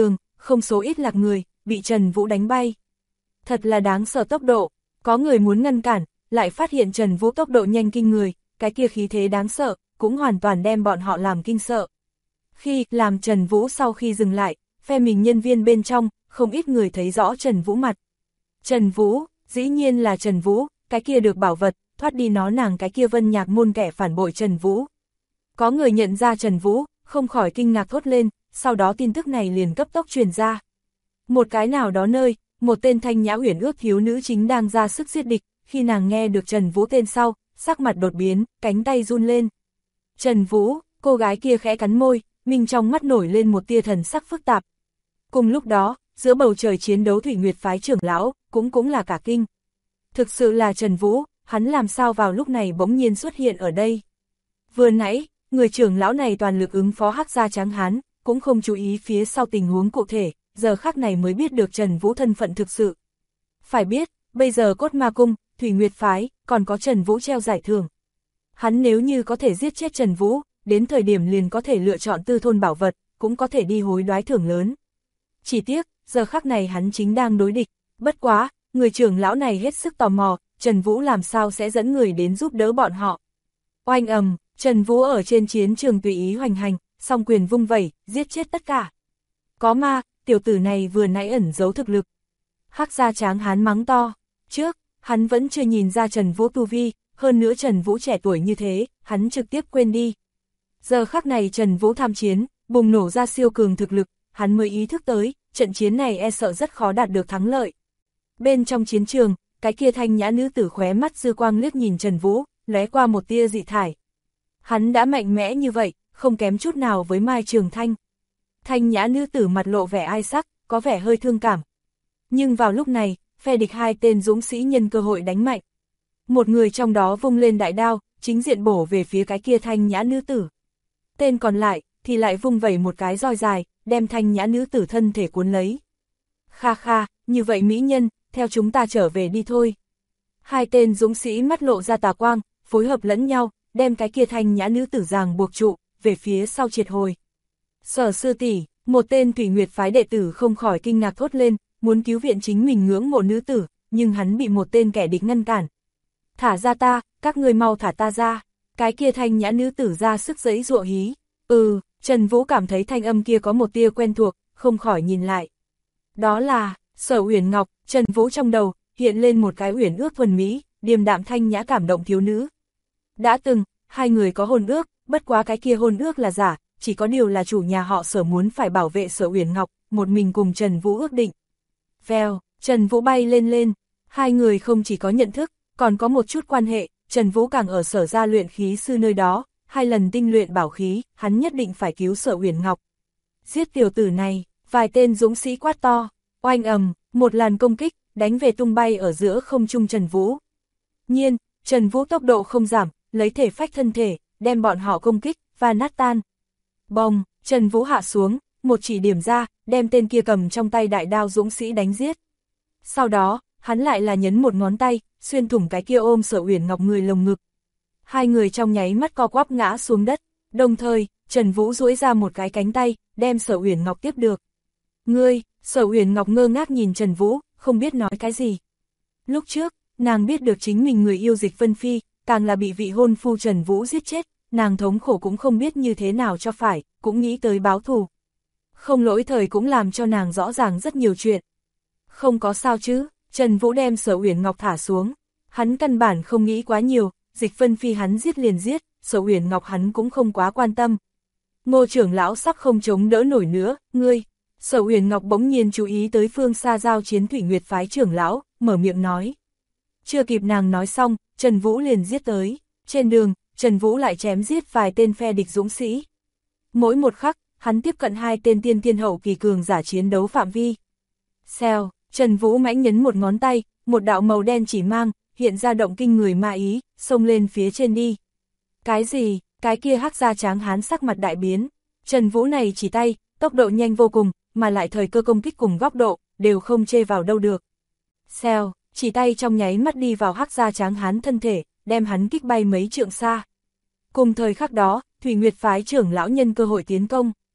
Speaker 1: không số ít lạc người, bị Trần Vũ đánh bay. Thật là đáng sợ tốc độ, có người muốn ngăn cản, lại phát hiện Trần Vũ tốc độ nhanh kinh người, cái kia khí thế đáng sợ, cũng hoàn toàn đem bọn họ làm kinh sợ. Khi làm Trần Vũ sau khi dừng lại, phe mình nhân viên bên trong, không ít người thấy rõ Trần Vũ mặt. Trần Vũ, dĩ nhiên là Trần Vũ, cái kia được bảo vật, thoát đi nó nàng cái kia Vân Nhạc môn kẻ phản bội Trần Vũ. Có người nhận ra Trần Vũ, không khỏi kinh ngạc thốt lên, sau đó tin tức này liền cấp tốc truyền ra. Một cái nào đó nơi, một tên thanh nhã uyển ước thiếu nữ chính đang ra sức giết địch, khi nàng nghe được Trần Vũ tên sau, sắc mặt đột biến, cánh tay run lên. Trần Vũ, cô gái kia khẽ cắn môi, mình trong mắt nổi lên một tia thần sắc phức tạp. Cùng lúc đó, giữa bầu trời chiến đấu Thủy Nguyệt phái trưởng lão, cũng là cả kinh. Thực sự là Trần Vũ, hắn làm sao vào lúc này bỗng nhiên xuất hiện ở đây. Vừa nãy, người trưởng lão này toàn lực ứng phó Hắc Gia Tráng Hán, cũng không chú ý phía sau tình huống cụ thể, giờ khắc này mới biết được Trần Vũ thân phận thực sự. Phải biết, bây giờ Cốt Ma Cung, Thủy Nguyệt phái, còn có Trần Vũ treo giải thưởng. Hắn nếu như có thể giết chết Trần Vũ, đến thời điểm liền có thể lựa chọn tư thôn bảo vật, cũng có thể đi hối đoái thưởng lớn. Chỉ tiếc, giờ khắc này hắn chính đang đối địch, bất quá, người trưởng lão này hết sức tò mò, Trần Vũ làm sao sẽ dẫn người đến giúp đỡ bọn họ. Oanh ầm, Trần Vũ ở trên chiến trường tùy ý hoành hành, song quyền vung vẩy, giết chết tất cả. Có ma, tiểu tử này vừa nãy ẩn giấu thực lực. Hắc Gia Tráng Hán mắng to, trước, hắn vẫn chưa nhìn ra Trần Vũ tu vi, hơn nữa Trần Vũ trẻ tuổi như thế, hắn trực tiếp quên đi. Giờ khắc này Trần Vũ tham chiến, bùng nổ ra siêu cường thực lực, hắn mới ý thức tới, trận chiến này e sợ rất khó đạt được thắng lợi. Bên trong chiến trường, cái kia thanh nhã nữ tử khóe mắt dư quang liếc nhìn Trần Vũ, lóe qua một tia dị thải. Hắn đã mạnh mẽ như vậy, không kém chút nào với Mai Trường Thanh. Thanh nhã nữ tử mặt lộ vẻ ai sắc, có vẻ hơi thương cảm. Nhưng vào lúc này, phe địch hai tên dũng sĩ nhân cơ hội đánh mạnh. Một người trong đó vung lên đại đao, chính diện bổ về phía cái kia thanh nhã nữ tử. Tên còn lại, thì lại vung vẩy một cái roi dài, đem thanh nhã nữ tử thân thể cuốn lấy. Kha kha, như vậy mỹ nhân, theo chúng ta trở về đi thôi. Hai tên dũng sĩ mắt lộ ra tà quang, phối hợp lẫn nhau, đem cái kia thanh nhã nữ tử ràng buộc trụ, về phía sau triệt hồi. Sở sư tỷ, một tên Thủy Nguyệt phái đệ tử không khỏi kinh ngạc thốt lên, muốn cứu viện chính mình ngưỡng mộ nữ tử, nhưng hắn bị một tên kẻ địch ngăn cản. Thả ra ta, các ngươi mau thả ta ra. Cái kia thanh nhã nữ tử ra sức giãy giụa hí. Trần Vũ cảm thấy thanh âm kia có một tia quen thuộc, không khỏi nhìn lại. Đó là Sở Uyển Ngọc. Trần Vũ trong đầu hiện lên một cái uyển ước thuần mỹ, điềm đạm thanh nhã cảm động thiếu nữ. Đã từng, hai người có hôn ước, bất quá cái kia hôn ước là giả, chỉ có điều là chủ nhà họ Sở muốn phải bảo vệ Sở Uyển Ngọc, một mình cùng Trần Vũ ước định. Vèo, Trần Vũ bay lên, hai người không chỉ có nhận thức, còn có một chút quan hệ, Trần Vũ càng ở Sở gia luyện khí sư nơi đó, 2 lần tinh luyện bảo khí, hắn nhất định phải cứu Sở Uyển Ngọc. Giết tiểu tử này, vài tên dũng sĩ quát to, oanh ầm, một làn công kích, đánh về tung bay ở giữa không trung Trần Vũ. Nhiên, Trần Vũ tốc độ không giảm, lấy thể phách thân thể, đem bọn họ công kích, và nát tan. Bồng, Trần Vũ hạ xuống, một chỉ điểm ra, đem tên kia cầm trong tay đại đao dũng sĩ đánh giết. Sau đó, hắn lại là nhấn một ngón tay, xuyên thủng cái kia ôm Sở Uyển Ngọc người lồng ngực. Hai người trong nháy mắt co quắp ngã xuống đất, đồng thời, Trần Vũ duỗi ra một cái cánh tay, đem Sở Uyển Ngọc tiếp được. Ngươi, Sở Uyển Ngọc ngơ ngác nhìn Trần Vũ, không biết nói cái gì. Lúc trước, nàng biết được chính mình người yêu Dịch Vân Phi, càng là bị vị hôn phu Trần Vũ giết chết, nàng thống khổ cũng không biết như thế nào cho phải, cũng nghĩ tới báo thù. Không lỗi thời cũng làm cho nàng rõ ràng rất nhiều chuyện. Không có sao chứ, Trần Vũ đem Sở Uyển Ngọc thả xuống, hắn căn bản không nghĩ quá nhiều, Dịch Vân Phi hắn giết liền giết, Sở Uyển Ngọc hắn cũng không quá quan tâm. Ngô trưởng lão sắp không chống đỡ nổi nữa, ngươi. Sở Uyển Ngọc bỗng nhiên chú ý tới phương xa giao chiến Thủy Nguyệt phái trưởng lão, mở miệng nói. Chưa kịp nàng nói xong, Trần Vũ liền giết tới. Trên đường, Trần Vũ lại chém giết vài tên phe địch dũng sĩ. Mỗi một khắc, hắn tiếp cận 2 tên tiên thiên hậu kỳ cường giả chiến đấu phạm vi. Xèo, Trần Vũ mãnh nhấn một ngón tay, một đạo màu đen chỉ mang, hiện ra động kinh người ma ý, xông lên phía trên đi. Cái gì? Cái kia Hắc Gia Tráng Hán sắc mặt đại biến. Trần Vũ này chỉ tay, tốc độ nhanh vô cùng, mà lại thời cơ công kích cùng góc độ, đều không chê vào đâu được. Xèo, chỉ tay trong nháy mắt đi vào Hắc Gia Tráng Hán thân thể, đem hắn kích bay mấy trượng xa. Cùng thời khắc đó, Thủy Nguyệt phái trưởng lão nhân cơ hội tiến công.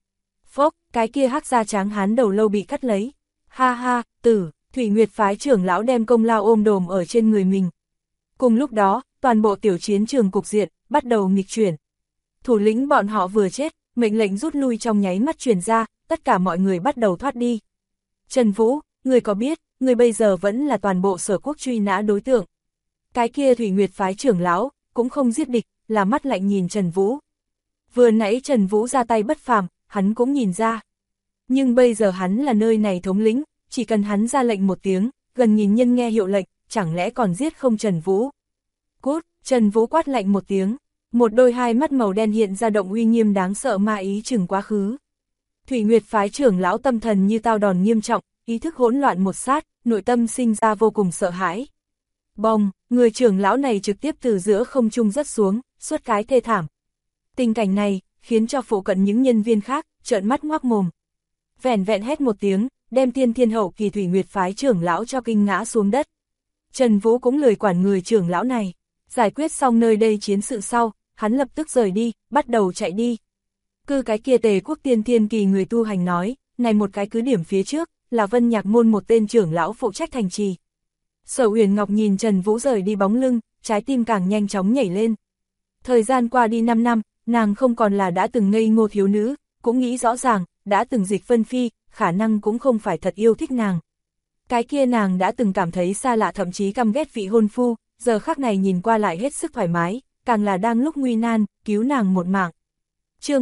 Speaker 1: Phốc, cái kia hắc da tráng hán đầu lâu bị cắt lấy. Ha ha, tử, Thủy Nguyệt phái trưởng lão đem công lao ôm đồm ở trên người mình. Cùng lúc đó, toàn bộ tiểu chiến trường cục diện, bắt đầu nghịch chuyển. Thủ lĩnh bọn họ vừa chết, mệnh lệnh rút lui trong nháy mắt truyền ra, tất cả mọi người bắt đầu thoát đi. Trần Vũ, người có biết, người bây giờ vẫn là toàn bộ Sở Quốc truy nã đối tượng. Cái kia Thủy Nguyệt phái trưởng lão, cũng không giết địch, là mắt lạnh nhìn Trần Vũ. Vừa nãy Trần Vũ ra tay bất phàm, hắn cũng nhìn ra. Nhưng bây giờ hắn là nơi này thống lĩnh, chỉ cần hắn ra lệnh một tiếng, gần nghìn nhân nghe hiệu lệnh, chẳng lẽ còn giết không Trần Vũ. Cút, Trần Vũ quát lạnh một tiếng, một đôi hai mắt màu đen hiện ra động uy nghiêm đáng sợ ma ý chừng quá khứ. Thủy Nguyệt phái trưởng lão tâm thần như tao đòn nghiêm trọng, ý thức hỗn loạn một sát, nội tâm sinh ra vô cùng sợ hãi. Bồng, người trưởng lão này trực tiếp từ giữa không trung rớt xuống, suốt cái thê thảm. Tình cảnh này, khiến cho phụ cận những nhân viên khác, trợn mắt ngoác mồm. Vẻn vẹn hét một tiếng, đem tiên thiên hậu kỳ Thủy Nguyệt phái trưởng lão cho kinh ngã xuống đất. Trần Vũ cũng lười quản người trưởng lão này. Giải quyết xong nơi đây chiến sự sau, hắn lập tức rời đi, bắt đầu chạy đi. Cứ cái kia Tề Quốc tiên thiên kỳ người tu hành nói, này một cái cứ điểm phía trước, là Vân Nhạc môn một tên trưởng lão phụ trách thành trì. Sở Uyển Ngọc nhìn Trần Vũ rời đi bóng lưng, trái tim càng nhanh chóng nhảy lên. Thời gian qua đi 5 năm, nàng không còn là đã từng ngây ngô thiếu nữ, cũng nghĩ rõ ràng, đã từng Dịch Vân Phi, khả năng cũng không phải thật yêu thích nàng. Cái kia nàng đã từng cảm thấy xa lạ thậm chí căm ghét vị hôn phu, giờ khắc này nhìn qua lại hết sức thoải mái, càng là đang lúc nguy nan, cứu nàng một mạng. Chương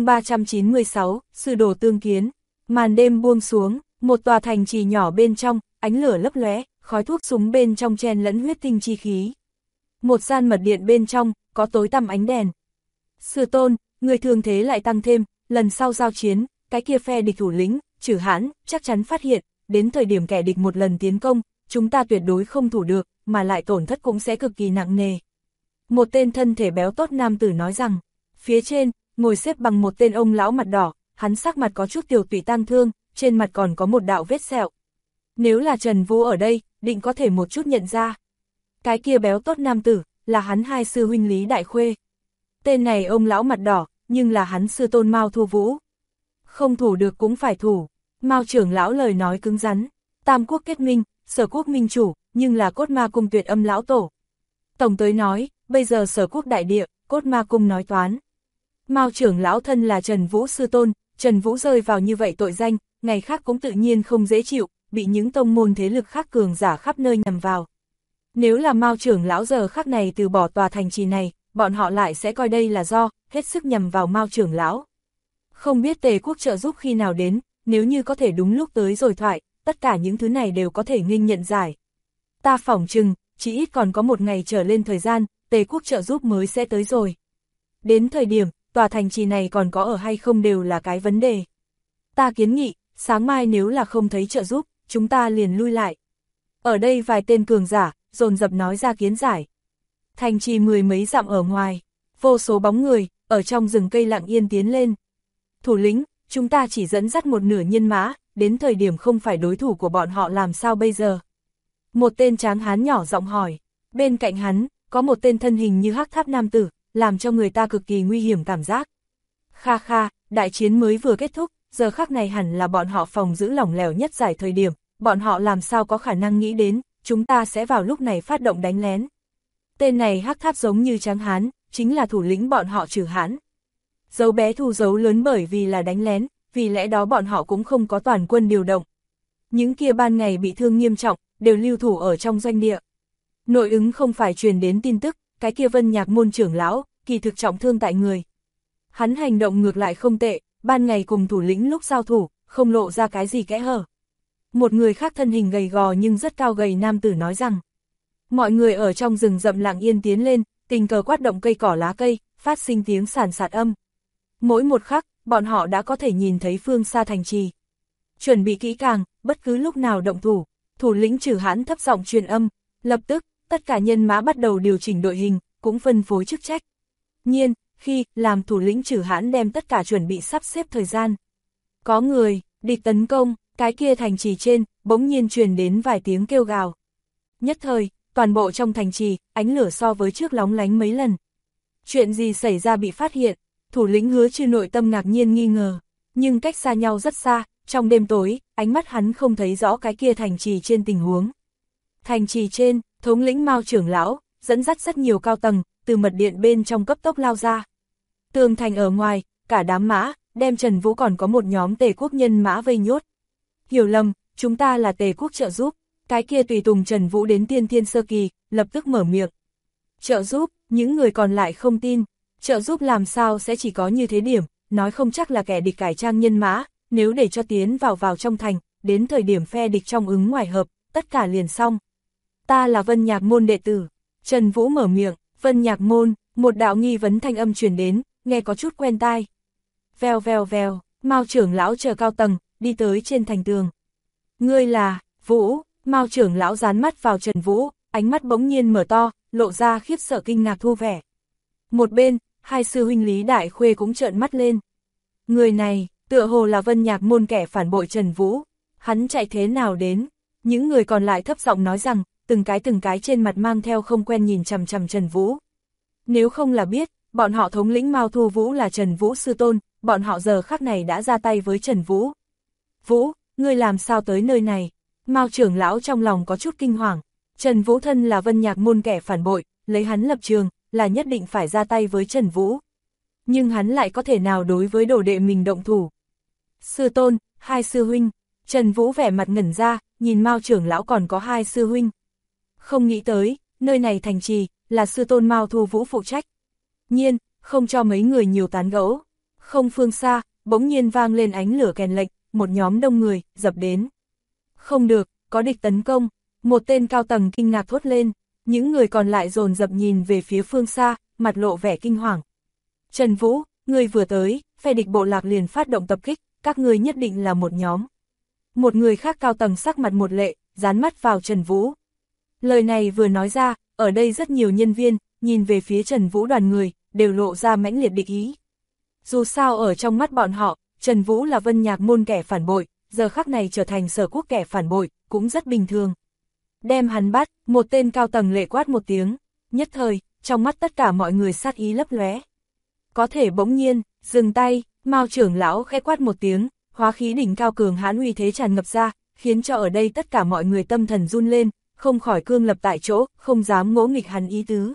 Speaker 1: 396, Sư đồ tương kiến. Màn đêm buông xuống, một tòa thành trì nhỏ bên trong, ánh lửa lấp lóe, khói thuốc súng bên trong chen lẫn huyết tinh chi khí. Một gian mật điện bên trong, có tối tăm ánh đèn. Sư tôn, người thường thế lại tăng thêm, lần sau giao chiến, cái kia phe địch thủ lĩnh, Trử Hãn, chắc chắn phát hiện, đến thời điểm kẻ địch một lần tiến công, chúng ta tuyệt đối không thủ được, mà lại tổn thất cũng sẽ cực kỳ nặng nề. Một tên thân thể béo tốt nam tử nói rằng, phía trên, ngồi xếp bằng một tên ông lão mặt đỏ, hắn sắc mặt có chút tiểu tụy tang thương, trên mặt còn có một đạo vết sẹo. Nếu là Trần Vũ ở đây, định có thể một chút nhận ra. Cái kia béo tốt nam tử, là hắn hai sư huynh Lý Đại Khuê. Tên này ông lão mặt đỏ, nhưng là hắn sư tôn Mao Thu Vũ. Không thủ được cũng phải thủ. Mao trưởng lão lời nói cứng rắn. Tam quốc kết minh, Sở Quốc minh chủ, nhưng là Cốt Ma Cung tuyệt âm lão tổ. Tổng tới nói, bây giờ Sở Quốc đại địa, Cốt Ma Cung nói toán. Mao trưởng lão thân là Trần Vũ sư tôn, Trần Vũ rơi vào như vậy tội danh, ngày khác cũng tự nhiên không dễ chịu, bị những tông môn thế lực khác cường giả khắp nơi nhằm vào. Nếu là Mao trưởng lão giờ khắc này từ bỏ tòa thành trì này, bọn họ lại sẽ coi đây là do, hết sức nhằm vào Mao trưởng lão. Không biết Tề Quốc trợ giúp khi nào đến, nếu như có thể đúng lúc tới rồi thoại, tất cả những thứ này đều có thể nghênh nhận giải. Ta phỏng chừng, chỉ ít còn có một ngày trở lên thời gian, Tề Quốc trợ giúp mới sẽ tới rồi. Đến thời điểm, tòa thành trì này còn có ở hay không đều là cái vấn đề. Ta kiến nghị, sáng mai nếu là không thấy trợ giúp, chúng ta liền lui lại. Ở đây vài tên cường giả, dồn dập nói ra kiến giải. Thành trì mười mấy dặm ở ngoài, vô số bóng người, ở trong rừng cây lặng yên tiến lên. Thủ lĩnh, chúng ta chỉ dẫn dắt một nửa nhân mã, đến thời điểm không phải đối thủ của bọn họ làm sao bây giờ? Một tên tráng hán nhỏ giọng hỏi, bên cạnh hắn, có một tên thân hình như hắc tháp nam tử, làm cho người ta cực kỳ nguy hiểm cảm giác. Kha kha, đại chiến mới vừa kết thúc, giờ khắc này hẳn là bọn họ phòng giữ lỏng lẻo nhất giải thời điểm, bọn họ làm sao có khả năng nghĩ đến, chúng ta sẽ vào lúc này phát động đánh lén. Tên này hắc tháp giống như tráng hán, chính là thủ lĩnh bọn họ Trử Hãn. Dấu bé thù dấu lớn bởi vì là đánh lén, vì lẽ đó bọn họ cũng không có toàn quân điều động. Những kia ban ngày bị thương nghiêm trọng, đều lưu thủ ở trong doanh địa. Nội ứng không phải truyền đến tin tức, cái kia Vân Nhạc môn trưởng lão, kỳ thực trọng thương tại người. Hắn hành động ngược lại không tệ, ban ngày cùng thủ lĩnh lúc giao thủ, không lộ ra cái gì kẽ hở. Một người khác thân hình gầy gò nhưng rất cao gầy nam tử nói rằng, mọi người ở trong rừng rậm lặng yên tiến lên, tình cờ quát động cây cỏ lá cây, phát sinh tiếng sàn sạt âm. Mỗi một khắc, bọn họ đã có thể nhìn thấy phương xa thành trì. Chuẩn bị kỹ càng, bất cứ lúc nào động thủ, thủ lĩnh Trử Hãn thấp giọng truyền âm, lập tức, tất cả nhân mã bắt đầu điều chỉnh đội hình, cũng phân phối chức trách. Nhiên, khi làm thủ lĩnh Trử Hãn đem tất cả chuẩn bị sắp xếp thời gian. Có người, địch tấn công, cái kia thành trì trên, bỗng nhiên truyền đến vài tiếng kêu gào. Nhất thời, toàn bộ trong thành trì, ánh lửa so với trước lóng lánh mấy lần. Chuyện gì xảy ra bị phát hiện, thủ lĩnh Hứa Trừ nội tâm ngạc nhiên nghi ngờ. nhưng cách xa nhau rất xa, trong đêm tối, ánh mắt hắn không thấy rõ cái kia thành trì trên tình huống. Thành trì trên, thống lĩnh Mao trưởng lão, dẫn dắt rất nhiều cao tầng, từ mật điện bên trong cấp tốc lao ra. Tường thành ở ngoài, cả đám mã, đem Trần Vũ còn có một nhóm Tề quốc nhân mã vây nhốt. Hiểu lầm, chúng ta là Tề quốc trợ giúp, cái kia tùy tùng Trần Vũ đến tiên thiên sơ kỳ, lập tức mở miệng. Trợ giúp, những người còn lại không tin, trợ giúp làm sao sẽ chỉ có như thế điểm, nói không chắc là kẻ địch cải trang nhân mã, nếu để cho tiến vào trong thành, đến thời điểm phe địch trong ứng ngoài hợp, tất cả liền xong. Ta là Vân Nhạc Môn đệ tử, Trần Vũ mở miệng, Vân Nhạc Môn, một đạo nghi vấn thanh âm truyền đến, nghe có chút quen tai. Vèo vèo vèo, Mao trưởng lão chờ cao tầng, đi tới trên thành tường. Ngươi là, Vũ, Mao trưởng lão dán mắt vào Trần Vũ, ánh mắt bỗng nhiên mở to, lộ ra khiếp sợ kinh ngạc thu vẻ. Một bên, hai sư huynh Lý Đại Khuê cũng trợn mắt lên. Người này, tựa hồ là Vân Nhạc Môn kẻ phản bội Trần Vũ, hắn chạy thế nào đến? Những người còn lại thấp giọng nói rằng, từng cái trên mặt mang theo không quen nhìn chằm chằm Trần Vũ. Nếu không là biết, bọn họ thống lĩnh Mao Thu Vũ là Trần Vũ sư tôn, bọn họ giờ khắc này đã ra tay với Trần Vũ. Vũ, ngươi làm sao tới nơi này? Mao trưởng lão trong lòng có chút kinh hoàng. Trần Vũ thân là Vân Nhạc Môn kẻ phản bội, lấy hắn lập trường, là nhất định phải ra tay với Trần Vũ. Nhưng hắn lại có thể nào đối với đồ đệ mình động thủ? Sư tôn, hai sư huynh. Trần Vũ vẻ mặt ngẩn ra, nhìn Mao trưởng lão còn có hai sư huynh. Không nghĩ tới, nơi này thành trì, là sư tôn Mao Thu Vũ phụ trách. Nhiên, không cho mấy người nhiều tán gẫu. Không phương xa, bỗng nhiên vang lên ánh lửa kèn lệnh, một nhóm đông người, dập đến. Không được, có địch tấn công, một tên cao tầng kinh ngạc thốt lên, những người còn lại dồn dập nhìn về phía phương xa, mặt lộ vẻ kinh hoàng. Trần Vũ, ngươi vừa tới, phe địch bộ lạc liền phát động tập kích, các ngươi nhất định là một nhóm. Một người khác cao tầng sắc mặt một lệ, dán mắt vào Trần Vũ. Lời này vừa nói ra, ở đây rất nhiều nhân viên, nhìn về phía Trần Vũ đoàn người, đều lộ ra mãnh liệt địch ý. Dù sao ở trong mắt bọn họ, Trần Vũ là Vân Nhạc Môn kẻ phản bội, giờ khắc này trở thành Sở Quốc kẻ phản bội, cũng rất bình thường. Đem hắn bắt, một tên cao tầng lệ quát một tiếng, nhất thời, trong mắt tất cả mọi người sát ý lấp lóe. Có thể bỗng nhiên, dừng tay, Mao trưởng lão khẽ quát một tiếng, hóa khí đỉnh cao cường hãn uy thế tràn ngập ra, khiến cho ở đây tất cả mọi người tâm thần run lên, không khỏi cương lập tại chỗ, không dám ngỗ nghịch hắn ý tứ.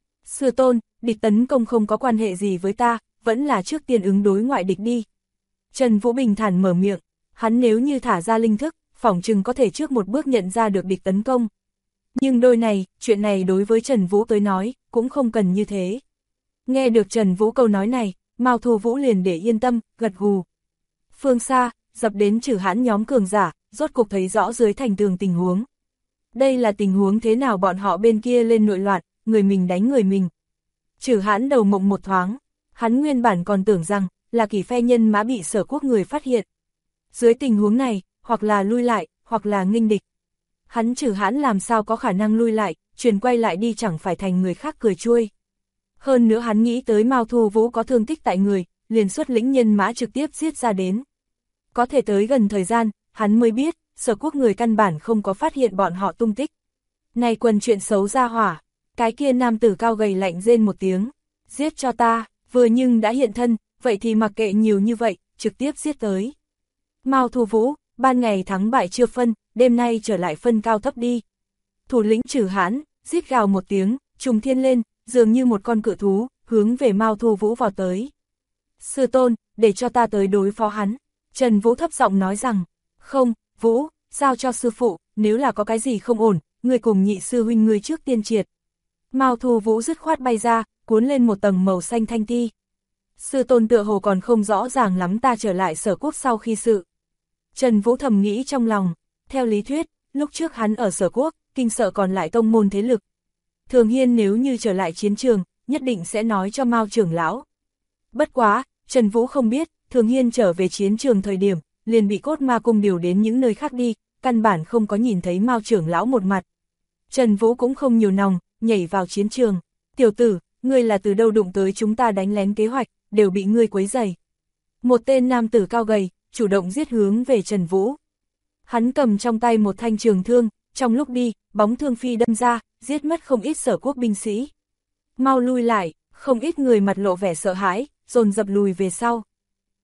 Speaker 1: Sư tôn, địch tấn công không có quan hệ gì với ta, vẫn là trước tiên ứng đối ngoại địch đi. Trần Vũ bình thản mở miệng, hắn nếu như thả ra linh thức, phỏng chừng có thể trước một bước nhận ra được địch tấn công. Nhưng chuyện này đối với Trần Vũ tới nói, cũng không cần như thế. Nghe được Trần Vũ câu nói này, Mao Thu Vũ liền để yên tâm, gật gù. Phương xa, dập đến Trử Hãn nhóm cường giả, rốt cục thấy rõ dưới thành tường tình huống. Đây là tình huống thế nào bọn họ bên kia lên nội loạn, người mình đánh người mình. Trử Hãn đầu mộng một thoáng, hắn nguyên bản còn tưởng rằng, là Kỷ phe nhân mã bị Sở Quốc người phát hiện. Dưới tình huống này, hoặc là lui lại, hoặc là nghênh địch. Hắn Trử Hãn làm sao có khả năng lui lại, chuyển quay lại đi chẳng phải thành người khác cười chuôi. Hơn nữa hắn nghĩ tới Mao Thu Vũ có thương tích tại người, liền xuất lĩnh nhân mã trực tiếp giết ra đến. Có thể tới gần thời gian, hắn mới biết, Sở Quốc người căn bản không có phát hiện bọn họ tung tích. Này quần chuyện xấu ra hỏa, cái kia nam tử cao gầy lạnh rên một tiếng, giết cho ta, vừa nhưng đã hiện thân, vậy thì mặc kệ nhiều như vậy, trực tiếp giết tới. Mao Thu Vũ, ban ngày thắng bại chưa phân, đêm nay trở lại phân cao thấp đi. Thủ lĩnh Trử Hãn, rít gào một tiếng, trùng thiên lên, dường như một con cự thú, hướng về Mao Thu Vũ vào tới. Sư tôn, để cho ta tới đối phó hắn. Trần Vũ thấp giọng nói rằng, không, Vũ, giao cho sư phụ, nếu là có cái gì không ổn, người cùng nhị sư huynh người trước tiên triệt. Mao Thu Vũ dứt khoát bay ra, cuốn lên một tầng màu xanh thanh ti. Sư tôn tựa hồ còn không rõ ràng lắm ta trở lại Sở Quốc sau khi sự. Trần Vũ thầm nghĩ trong lòng, theo lý thuyết, lúc trước hắn ở Sở Quốc, kinh sợ còn lại tông môn thế lực. Thường Hiên nếu như trở lại chiến trường, nhất định sẽ nói cho Mao trưởng lão. Bất quá, Trần Vũ không biết, Thường Hiên trở về chiến trường thời điểm, liền bị Cốt Ma Cung điều đến những nơi khác đi, căn bản không có nhìn thấy Mao trưởng lão một mặt. Trần Vũ cũng không nhiều nòng, nhảy vào chiến trường. Tiểu tử, ngươi là từ đâu đụng tới chúng ta đánh lén kế hoạch, đều bị ngươi quấy rầy. Một tên nam tử cao gầy, chủ động giết hướng về Trần Vũ. Hắn cầm trong tay một thanh trường thương, trong lúc đi, bóng thương phi đâm ra, giết mất không ít Sở Quốc binh sĩ. Mau lui lại, không ít người mặt lộ vẻ sợ hãi, dồn dập lùi về sau.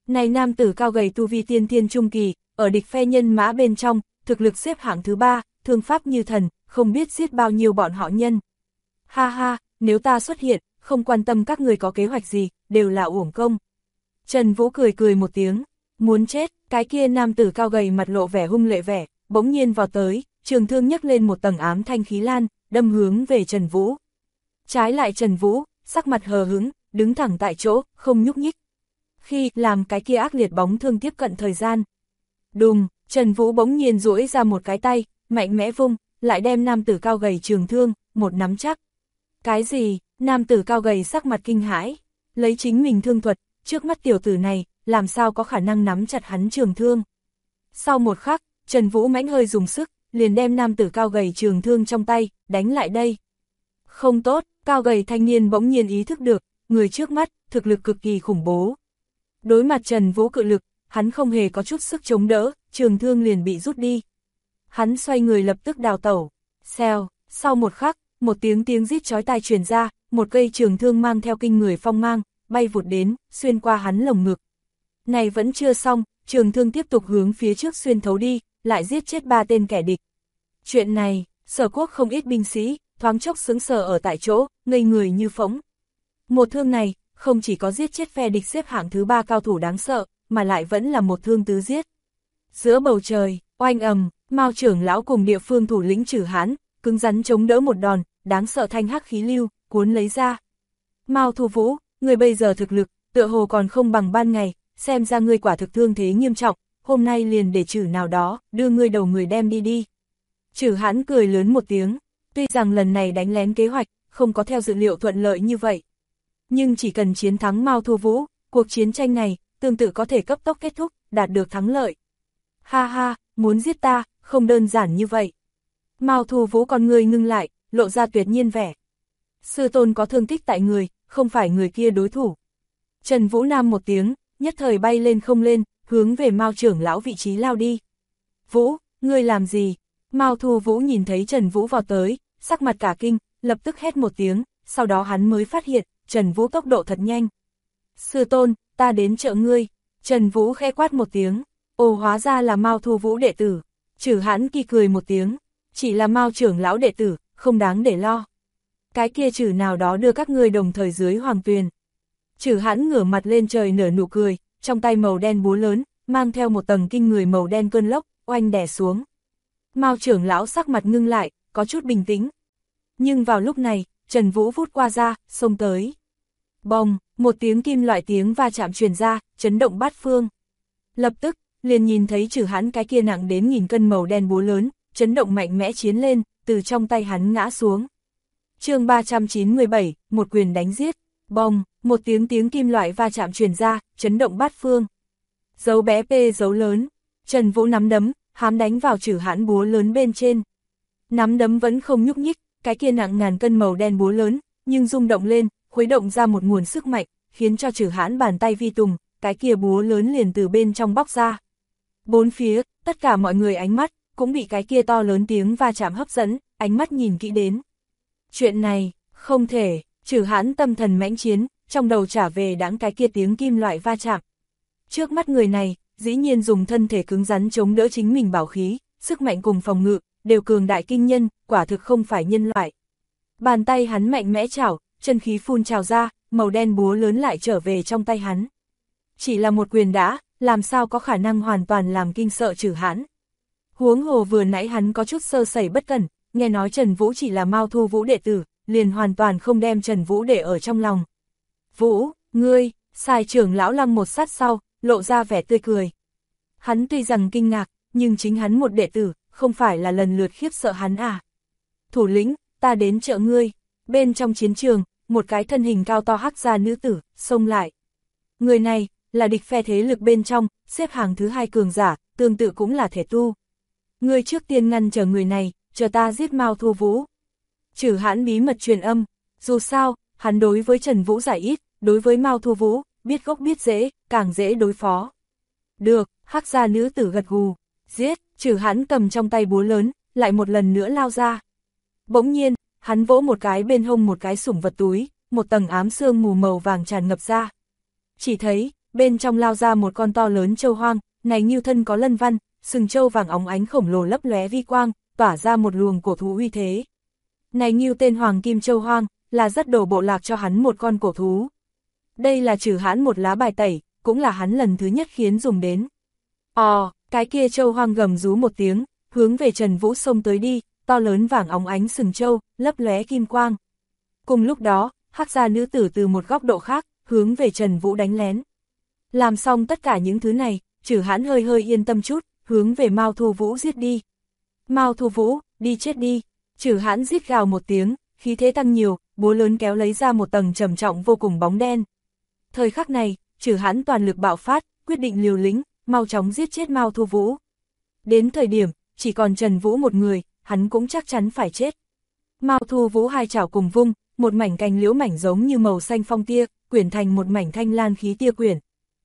Speaker 1: Này nam tử cao gầy tu vi tiên thiên trung kỳ, ở địch phe nhân mã bên trong, thực lực xếp hạng thứ 3, thương pháp như thần, không biết giết bao nhiêu bọn họ nhân. Ha ha, nếu ta xuất hiện, không quan tâm các người có kế hoạch gì, đều là uổng công. Trần Vũ cười cười một tiếng, muốn chết, cái kia nam tử cao gầy mặt lộ vẻ hung lệ vẻ, bỗng nhiên vào tới, trường thương nhấc lên một tầng ám thanh khí lan, đâm hướng về Trần Vũ. Trái lại Trần Vũ, sắc mặt hờ hững, đứng thẳng tại chỗ, không nhúc nhích. Khi làm cái kia ác liệt bóng thương tiếp cận thời gian. Đùng, Trần Vũ bỗng nhiên duỗi ra một cái tay, mạnh mẽ vung, lại đem nam tử cao gầy trường thương, một nắm chắc. Cái gì? Nam tử cao gầy sắc mặt kinh hãi, lấy chính mình thương thuật, trước mắt tiểu tử này, làm sao có khả năng nắm chặt hắn trường thương. Sau một khắc, Trần Vũ mãnh hơi dùng sức, liền đem nam tử cao gầy trường thương trong tay, đánh lại đây. Không tốt, cao gầy thanh niên bỗng nhiên ý thức được, người trước mắt, thực lực cực kỳ khủng bố. Đối mặt Trần Vũ cự lực, hắn không hề có chút sức chống đỡ, trường thương liền bị rút đi. Hắn xoay người lập tức đào tẩu. Xèo, sau một khắc, một tiếng rít chói tai truyền ra, một cây trường thương mang theo kinh người phong mang, bay vụt đến, xuyên qua hắn lồng ngực. Này vẫn chưa xong, trường thương tiếp tục hướng phía trước xuyên thấu đi, lại giết chết 3 tên kẻ địch. Chuyện này, Sở Quốc không ít binh sĩ, thoáng chốc sững sờ ở tại chỗ, ngây người như phỗng. Một thương này, không chỉ có giết chết phe địch xếp hạng thứ 3 cao thủ đáng sợ, mà lại vẫn là một thương tứ giết. Giữa bầu trời, oanh ầm, Mao trưởng lão cùng địa phương thủ lĩnh Trử Hán, cứng rắn chống đỡ một đòn, đáng sợ thanh hắc khí lưu, cuốn lấy ra. Mao Thu Vũ, người bây giờ thực lực, tựa hồ còn không bằng ban ngày, xem ra ngươi quả thực thương thế nghiêm trọng, hôm nay liền để Trử nào đó, đưa ngươi đầu người đem đi đi. Trử Hán cười lớn một tiếng, tuy rằng lần này đánh lén kế hoạch, không có theo dự liệu thuận lợi như vậy. Nhưng chỉ cần chiến thắng Mao Thu Vũ, cuộc chiến tranh này, tương tự có thể cấp tốc kết thúc, đạt được thắng lợi. Ha ha, muốn giết ta, không đơn giản như vậy. Mao Thu Vũ con người ngưng lại, lộ ra tuyệt nhiên vẻ. Sư tôn có thương tích tại người, không phải người kia đối thủ. Trần Vũ Nam một tiếng, nhất thời bay lên không lên, hướng về Mao trưởng lão vị trí lao đi. Vũ, ngươi làm gì? Mao Thu Vũ nhìn thấy Trần Vũ vào tới, sắc mặt cả kinh, lập tức hét một tiếng, sau đó hắn mới phát hiện, Trần Vũ tốc độ thật nhanh. Sư tôn, ta đến trợ ngươi. Trần Vũ khẽ quát một tiếng, ồ hóa ra là Mao Thu Vũ đệ tử. Trử Hán kỳ cười một tiếng, chỉ là Mao trưởng lão đệ tử, không đáng để lo. Cái kia Trử nào đó đưa các ngươi đồng thời dưới hoàng tuyền. Trử Hán ngửa mặt lên trời nở nụ cười, trong tay màu đen búa lớn, mang theo một tầng kinh người màu đen cơn lốc, oanh đè xuống. Mao trưởng lão sắc mặt ngưng lại, có chút bình tĩnh. Nhưng vào lúc này, Trần Vũ vút qua ra, xông tới. Bồng, một tiếng kim loại tiếng va chạm truyền ra, chấn động bát phương. Lập tức, liền nhìn thấy Trử Hán cái kia nặng đến 1000 cân màu đen búa lớn, chấn động mạnh mẽ chiến lên, từ trong tay hắn ngã xuống. Chương 397, một quyền đánh giết. Bồng, một tiếng kim loại va chạm truyền ra, chấn động bát phương. Dấu bé P dấu lớn, Trần Vũ nắm đấm, hám đánh vào Trử Hán búa lớn bên trên. Nắm đấm vẫn không nhúc nhích, cái kia nặng ngàn cân màu đen búa lớn, nhưng rung động lên, khuấy động ra một nguồn sức mạnh, khiến cho Trử Hán bàn tay vi tùng, cái kia búa lớn liền từ bên trong bóc ra. Bốn phía, tất cả mọi người ánh mắt, cũng bị cái kia to lớn tiếng va chạm hấp dẫn, ánh mắt nhìn kỹ đến. Chuyện này, không thể, Trử Hán tâm thần mãnh chiến, trong đầu trả về đãng cái kia tiếng kim loại va chạm. Trước mắt người này, dĩ nhiên dùng thân thể cứng rắn chống đỡ chính mình bảo khí, sức mạnh cùng phòng ngự, đều cường đại kinh nhân, quả thực không phải nhân loại. Bàn tay hắn mạnh mẽ chảo, chân khí phun trào ra, màu đen búa lớn lại trở về trong tay hắn. Chỉ là một quyền đã, làm sao có khả năng hoàn toàn làm kinh sợ Trử Hán. Huống hồ vừa nãy hắn có chút sơ sẩy bất cẩn, nghe nói Trần Vũ chỉ là Mao Thu Vũ đệ tử, liền hoàn toàn không đem Trần Vũ để ở trong lòng. Vũ, ngươi, Sai trưởng lão lăng một sát sau, lộ ra vẻ tươi cười. Hắn tuy rằng kinh ngạc, nhưng chính hắn một đệ tử, không phải là lần lượt khiếp sợ hắn à. Thủ lĩnh, ta đến trợ ngươi. Bên trong chiến trường, một cái thân hình cao to hắc gia nữ tử, xông lại. Người này, là địch phe thế lực bên trong, xếp hàng thứ 2 cường giả, tương tự cũng là thể tu. Ngươi trước tiên ngăn chờ người này, chờ ta giết Mao Thu Vũ. Trử Hán bí mật truyền âm, dù sao, hắn đối với Trần Vũ giải ít, đối với Mao Thu Vũ, biết gốc biết rễ, càng dễ đối phó. Được, hắc gia nữ tử gật gù, giết, Trử Hán cầm trong tay búa lớn, lại một lần nữa lao ra. Bỗng nhiên, hắn vỗ một cái bên hông một cái sủng vật túi, một tầng ám sương mù màu vàng tràn ngập ra. Chỉ thấy, bên trong lao ra một con to lớn trâu hoang, này ngưu thân có lân văn, sừng trâu vàng óng ánh khổng lồ lấp lóe vi quang, tỏa ra một luồng cổ thú uy thế. Này ngưu tên Hoàng Kim Trâu Hoang, là rất đổ bộ lạc cho hắn một con cổ thú. Đây là Trử Hãn một lá bài tẩy, cũng là hắn lần thứ nhất khiến dùng đến. Cái kia trâu hoang gầm rú một tiếng, hướng về Trần Vũ xông tới đi, to lớn vàng óng ánh sừng trâu, lấp lóe kim quang. Cùng lúc đó, Hắc gia nữ tử từ một góc độ khác, hướng về Trần Vũ đánh lén. Làm xong tất cả những thứ này, Trử Hãn hơi hơi yên tâm chút, hướng về Mao Thu Vũ giết đi. Mao Thu Vũ, đi chết đi. Trử Hãn rít gào một tiếng, khí thế tăng nhiều, búa lớn kéo lấy ra một tầng trầm trọng vô cùng bóng đen. Thời khắc này, Trử Hãn toàn lực bạo phát, quyết định liều lĩnh, mau chóng giết chết Mao Thu Vũ. Đến thời điểm, chỉ còn Trần Vũ một người, hắn cũng chắc chắn phải chết. Mao Thu Vũ hai chảo cùng vung, một mảnh cành liễu mảnh giống như màu xanh phong tia, quyển thành một mảnh thanh lan khí tia quyển.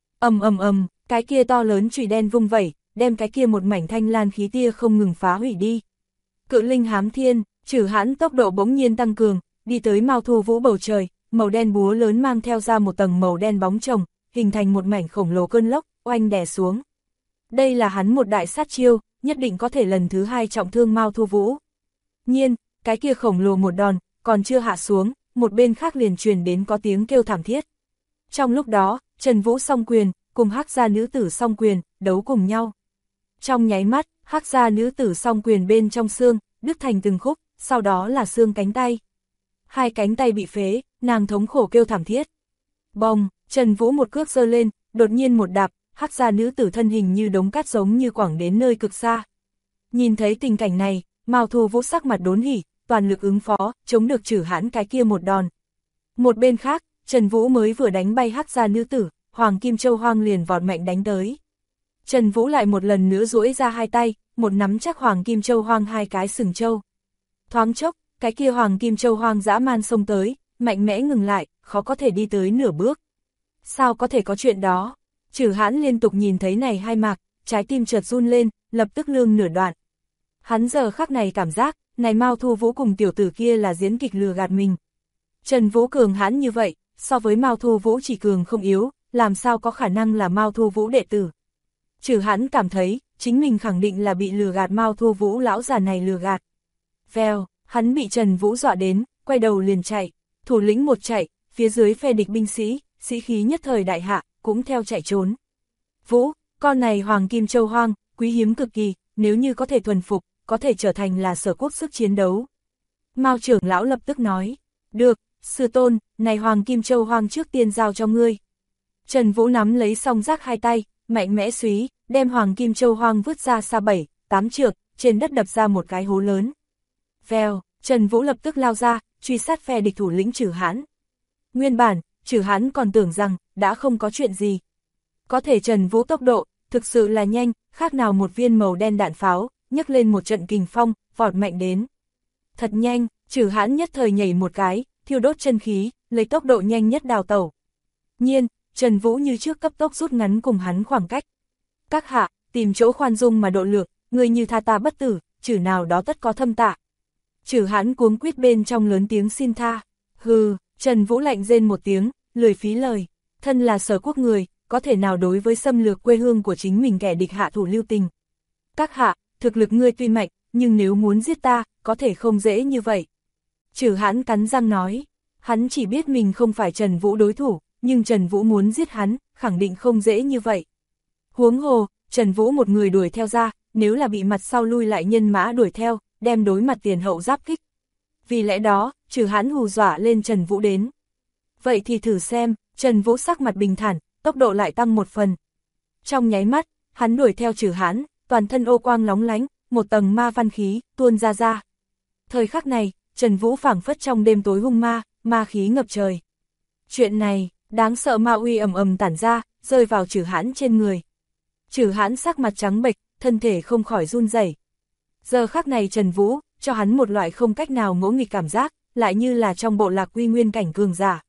Speaker 1: Cái kia to lớn chùy đen vung vẩy, đem cái kia một mảnh thanh lan khí tia không ngừng phá hủy đi. Cự linh hám thiên, Trử Hãn tốc độ bỗng nhiên tăng cường, đi tới Mao Thu Vũ bầu trời, màu đen búa lớn mang theo ra một tầng màu đen bóng chồng, hình thành một mảnh khổng lồ cơn lốc, oanh đè xuống. Đây là hắn một đại sát chiêu, nhất định có thể lần thứ hai trọng thương Mao Thu Vũ. Nhiên, cái kia khổng lồ một đòn, còn chưa hạ xuống, một bên khác liền truyền đến có tiếng kêu thảm thiết. Trong lúc đó, Trần Vũ song quyền, cùng Hắc gia nữ tử song quyền, đấu cùng nhau. Trong nháy mắt, Hắc gia nữ tử song quyền bên trong xương, đứt thành từng khúc, sau đó là xương cánh tay. Hai cánh tay bị phế, nàng thống khổ kêu thảm thiết. Bồng, Trần Vũ một cước giơ lên, đột nhiên một đạp, Hắc gia nữ tử thân hình như đống cát giống như quẳng đến nơi cực xa. Nhìn thấy tình cảnh này, Mao Thu Vũ sắc mặt đốn hỉ, toàn lực ứng phó, chống được Trử Hãn cái kia một đòn. Một bên khác, Trần Vũ mới vừa đánh bay Hắc gia nữ tử, Hoàng Kim Châu Hoang liền vọt mạnh đánh tới. Trần Vũ lại một lần nữa duỗi ra hai tay, một nắm chắc Hoàng Kim Châu Hoang hai cái sừng châu. Thoáng chốc, cái kia Hoàng Kim Châu Hoang dã man xông tới, mạnh mẽ ngừng lại, khó có thể đi tới nửa bước. Sao có thể có chuyện đó? Trử Hãn liên tục nhìn thấy này hai mạc, trái tim chợt run lên, lập tức lương nửa đoạn. Hắn giờ khắc này cảm giác, này Mao Thu Vũ cùng tiểu tử kia là diễn kịch lừa gạt mình. Trần Vũ cường hãn như vậy, so với Mao Thu Vũ chỉ cường không yếu, làm sao có khả năng là Mao Thu Vũ đệ tử. Trử Hãn cảm thấy, chính mình khẳng định là bị lừa gạt Mao Thu Vũ lão già này lừa gạt. Vèo, hắn bị Trần Vũ dọa đến, quay đầu liền chạy, thủ lĩnh một chạy, phía dưới phe địch binh sĩ, sĩ khí nhất thời đại hạ, cũng theo chạy trốn. Vũ, con này Hoàng Kim Châu Hoang, quý hiếm cực kỳ, nếu như có thể thuần phục, có thể trở thành là Sở Quốc sức chiến đấu. Mao trưởng lão lập tức nói, được, sư tôn, này Hoàng Kim Châu Hoang trước tiên giao cho ngươi. Trần Vũ nắm lấy song giác hai tay, mạnh mẽ súy, đem Hoàng Kim Châu Hoang vứt ra xa 7-8 trượng, trên đất đập ra một cái hố lớn. Vèo, Trần Vũ lập tức lao ra, truy sát phe địch thủ lĩnh Trử Hãn. Nguyên bản, Trử Hãn còn tưởng rằng, đã không có chuyện gì. Có thể Trần Vũ tốc độ, thực sự là nhanh, khác nào một viên màu đen đạn pháo, nhấc lên một trận kình phong, vọt mạnh đến. Thật nhanh, Trử Hãn nhất thời nhảy một cái, thiêu đốt chân khí, lấy tốc độ nhanh nhất đào tẩu. Nhiên, Trần Vũ như trước cấp tốc rút ngắn cùng hắn khoảng cách. Các hạ, tìm chỗ khoan dung mà độ lượng, người như tha ta bất tử, chử nào đó tất có thâm tạ. Trử Hãn cuống quýt bên trong lớn tiếng xin tha. Hừ, Trần Vũ lạnh rên một tiếng, lười phí lời. Thân là Sở Quốc người, có thể nào đối với xâm lược quê hương của chính mình kẻ địch hạ thủ lưu tình. Các hạ, thực lực ngươi tuy mạnh, nhưng nếu muốn giết ta, có thể không dễ như vậy. Trử Hãn cắn răng nói, hắn chỉ biết mình không phải Trần Vũ đối thủ, nhưng Trần Vũ muốn giết hắn, khẳng định không dễ như vậy. Huống hồ, Trần Vũ một người đuổi theo ra, nếu là bị mặt sau lui lại nhân mã đuổi theo, đem đối mặt tiền hậu giáp kích. Vì lẽ đó, Trử Hãn hù dọa lên Trần Vũ đến. Vậy thì thử xem, Trần Vũ sắc mặt bình thản, tốc độ lại tăng một phần. Trong nháy mắt, hắn đuổi theo Trử Hãn, toàn thân ô quang lóng lánh, một tầng ma văn khí tuôn ra. Thời khắc này, Trần Vũ phảng phất trong đêm tối hung ma, ma khí ngập trời. Chuyện này, đáng sợ ma uy ầm ầm tản ra, rơi vào Trử Hãn trên người. Trử Hãn sắc mặt trắng bệch, thân thể không khỏi run rẩy. Giờ khắc này Trần Vũ, cho hắn một loại không cách nào ngỗ nghịch cảm giác, lại như là trong bộ lạc quy nguyên cảnh cường giả.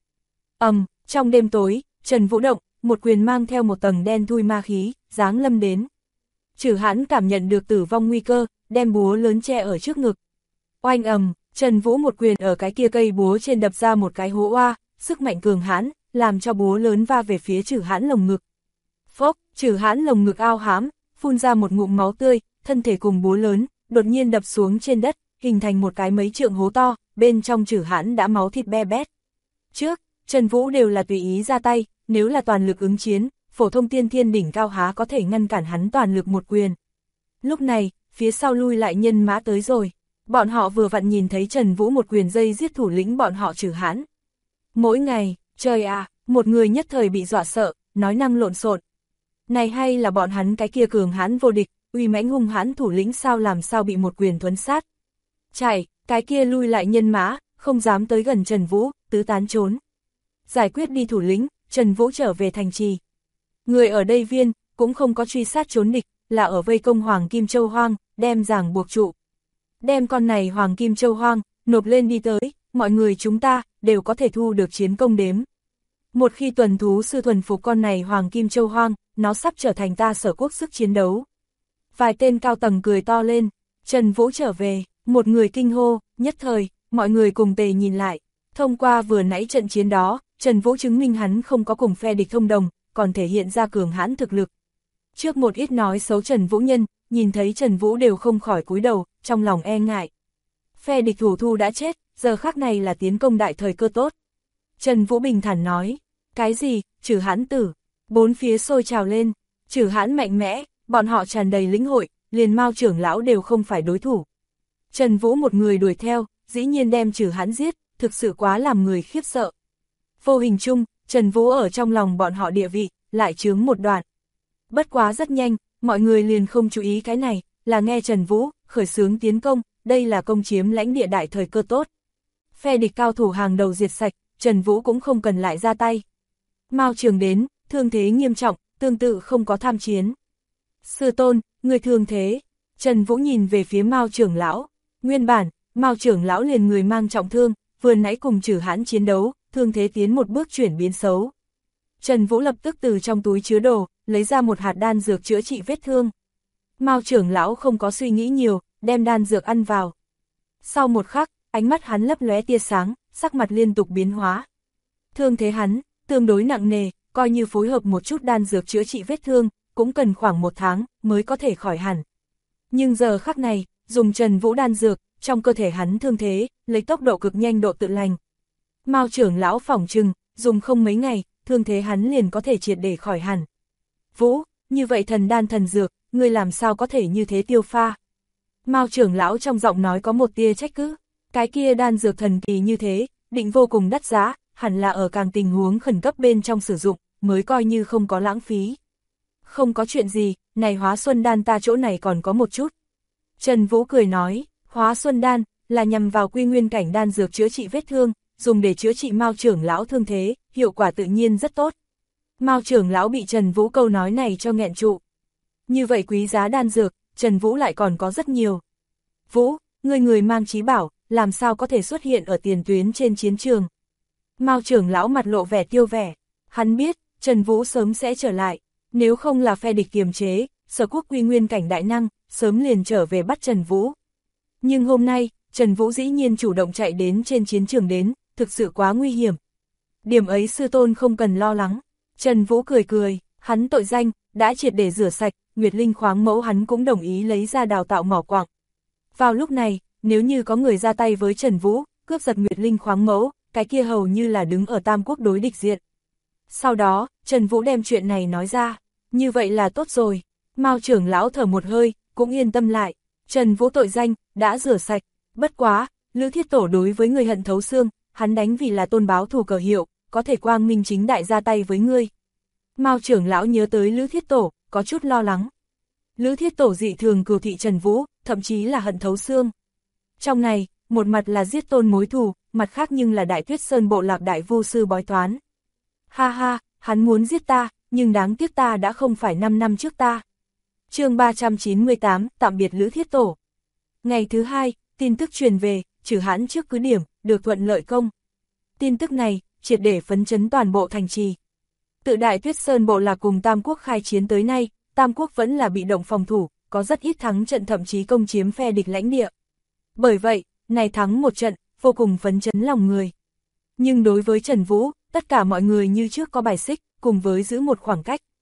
Speaker 1: Trong đêm tối, Trần Vũ động, một quyền mang theo một tầng đen thui ma khí, giáng lâm đến. Trử Hãn cảm nhận được tử vong nguy cơ, đem búa lớn che ở trước ngực. Oanh Trần Vũ một quyền ở cái kia cây búa trên đập ra một cái hố oa, sức mạnh cường hãn, làm cho búa lớn va về phía Trử Hãn lồng ngực. Trử Hãn lồng ngực ao hám, phun ra một ngụm máu tươi, thân thể cùng búa lớn, đột nhiên đập xuống trên đất, hình thành một cái mấy trượng hố to, bên trong Trử Hãn đã máu thịt be bét. Trước, Trần Vũ đều là tùy ý ra tay, nếu là toàn lực ứng chiến, phổ thông tiên thiên đỉnh cao há có thể ngăn cản hắn toàn lực một quyền. Lúc này, phía sau lui lại nhân mã tới rồi, bọn họ vừa vặn nhìn thấy Trần Vũ một quyền dây giết thủ lĩnh bọn họ Trử Hãn. Mỗi ngày, trời à, một người nhất thời bị dọa sợ, nói năng lộn xộn. Này hay là bọn hắn cái kia cường hãn vô địch, uy mãnh hung hãn thủ lĩnh sao làm sao bị một quyền thuấn sát. Chạy, cái kia lui lại nhân mã, không dám tới gần Trần Vũ, tứ tán trốn. Giải quyết đi thủ lĩnh, Trần Vũ trở về thành trì. Người ở đây viên, cũng không có truy sát trốn địch, là ở vây công Hoàng Kim Châu Hoang, đem ràng buộc trụ. Đem con này Hoàng Kim Châu Hoang, nộp lên đi tới, mọi người chúng ta, đều có thể thu được chiến công đếm. Một khi tuần thú sư thuần phục con này Hoàng Kim Châu Hoang, nó sắp trở thành ta Sở Quốc sức chiến đấu. Vài tên cao tầng cười to lên, Trần Vũ trở về, một người kinh hô, nhất thời, mọi người cùng tề nhìn lại. Thông qua vừa nãy trận chiến đó, Trần Vũ chứng minh hắn không có cùng phe địch thông đồng, còn thể hiện ra cường hãn thực lực. Trước một ít nói xấu Trần Vũ nhân, nhìn thấy Trần Vũ đều không khỏi cúi đầu, trong lòng e ngại. Phe địch thủ thu đã chết, giờ khắc này là tiến công đại thời cơ tốt. Trần Vũ bình thản nói, cái gì, Trử Hãn tử, bốn phía sôi trào lên, Trử Hãn mạnh mẽ, bọn họ tràn đầy lĩnh hội, liền Mao trưởng lão đều không phải đối thủ. Trần Vũ một người đuổi theo, dĩ nhiên đem Trử Hãn giết, thực sự quá làm người khiếp sợ. Vô hình chung, Trần Vũ ở trong lòng bọn họ địa vị, lại chướng một đoạn. Bất quá rất nhanh, mọi người liền không chú ý cái này, là nghe Trần Vũ khởi xướng tiến công, đây là công chiếm lãnh địa đại thời cơ tốt. Phe địch cao thủ hàng đầu diệt sạch, Trần Vũ cũng không cần lại ra tay. Mao Trường đến, thương thế nghiêm trọng, tương tự không có tham chiến. Sư tôn, người thương thế. Trần Vũ nhìn về phía Mao trưởng lão. Nguyên bản, Mao trưởng lão liền người mang trọng thương, vừa nãy cùng Trử Hãn chiến đấu, thương thế tiến một bước chuyển biến xấu. Trần Vũ lập tức từ trong túi chứa đồ, lấy ra một hạt đan dược chữa trị vết thương. Mao trưởng lão không có suy nghĩ nhiều, đem đan dược ăn vào. Sau một khắc, ánh mắt hắn lấp lóe tia sáng, sắc mặt liên tục biến hóa. Thương thế hắn, tương đối nặng nề, coi như phối hợp một chút đan dược chữa trị vết thương, cũng cần khoảng 1 tháng, mới có thể khỏi hẳn. Nhưng giờ khắc này, dùng Trần Vũ đan dược, trong cơ thể hắn thương thế, lấy tốc độ cực nhanh độ tự lành. Mao trưởng lão phỏng chừng, dùng không mấy ngày, thương thế hắn liền có thể triệt để khỏi hẳn. Vũ, như vậy thần đan thần dược, ngươi làm sao có thể như thế tiêu pha? Mao trưởng lão trong giọng nói có một tia trách cứ, cái kia đan dược thần kỳ như thế, định vô cùng đắt giá, hẳn là ở càng tình huống khẩn cấp bên trong sử dụng, mới coi như không có lãng phí. Không có chuyện gì, này Hóa Xuân đan ta chỗ này còn có một chút. Trần Vũ cười nói, Hóa Xuân đan là nhằm vào quy nguyên cảnh đan dược chữa trị vết thương, dùng để chữa trị Mao trưởng lão thương thế, hiệu quả tự nhiên rất tốt. Mao trưởng lão bị Trần Vũ câu nói này cho nghẹn trụ. Như vậy quý giá đan dược, Trần Vũ lại còn có rất nhiều. Vũ, người mang trí bảo, làm sao có thể xuất hiện ở tiền tuyến trên chiến trường? Mao trưởng lão mặt lộ vẻ tiêu vẻ, hắn biết, Trần Vũ sớm sẽ trở lại, nếu không là phe địch kiềm chế, Sở Quốc quy nguyên cảnh đại năng, sớm liền trở về bắt Trần Vũ. Nhưng hôm nay, Trần Vũ dĩ nhiên chủ động chạy đến trên chiến trường đến, thực sự quá nguy hiểm. Điểm ấy sư tôn không cần lo lắng. Trần Vũ cười cười, hắn tội danh, đã triệt để rửa sạch, Nguyệt Linh khoáng mẫu hắn cũng đồng ý lấy ra đào tạo mỏ quặng. Vào lúc này, nếu như có người ra tay với Trần Vũ, cướp giật Nguyệt Linh khoáng mẫu, cái kia hầu như là đứng ở Tam Quốc đối địch diện. Sau đó, Trần Vũ đem chuyện này nói ra, như vậy là tốt rồi. Mao trưởng lão thở một hơi, cũng yên tâm lại. Trần Vũ tội danh, đã rửa sạch, bất quá, Lữ Thiết Tổ đối với người hận thấu xương, hắn đánh vì là tôn báo thù cờ hiệu, có thể quang minh chính đại ra tay với ngươi. Mao trưởng lão nhớ tới Lữ Thiết Tổ, có chút lo lắng. Lữ Thiết Tổ dị thường cừu thị Trần Vũ, thậm chí là hận thấu xương. Trong này, một mặt là giết tôn mối thù, mặt khác nhưng là Đại Tuyết Sơn bộ lạc đại vu sư bói toán. Ha ha, hắn muốn giết ta, nhưng đáng tiếc ta đã không phải 5 năm trước ta. Chương 398, tạm biệt Lữ Thiết Tổ. Ngày thứ hai, tin tức truyền về, Trử Hãn trước cứ điểm, được thuận lợi công. Tin tức này, triệt để phấn chấn toàn bộ thành trì. Tự Đại Tuyết Sơn bộ lạc cùng Tam Quốc khai chiến tới nay, Tam Quốc vẫn là bị động phòng thủ, có rất ít thắng trận thậm chí công chiếm phe địch lãnh địa. Bởi vậy, này thắng một trận, vô cùng phấn chấn lòng người. Nhưng đối với Trần Vũ, tất cả mọi người như trước có bài xích, cùng với giữ một khoảng cách.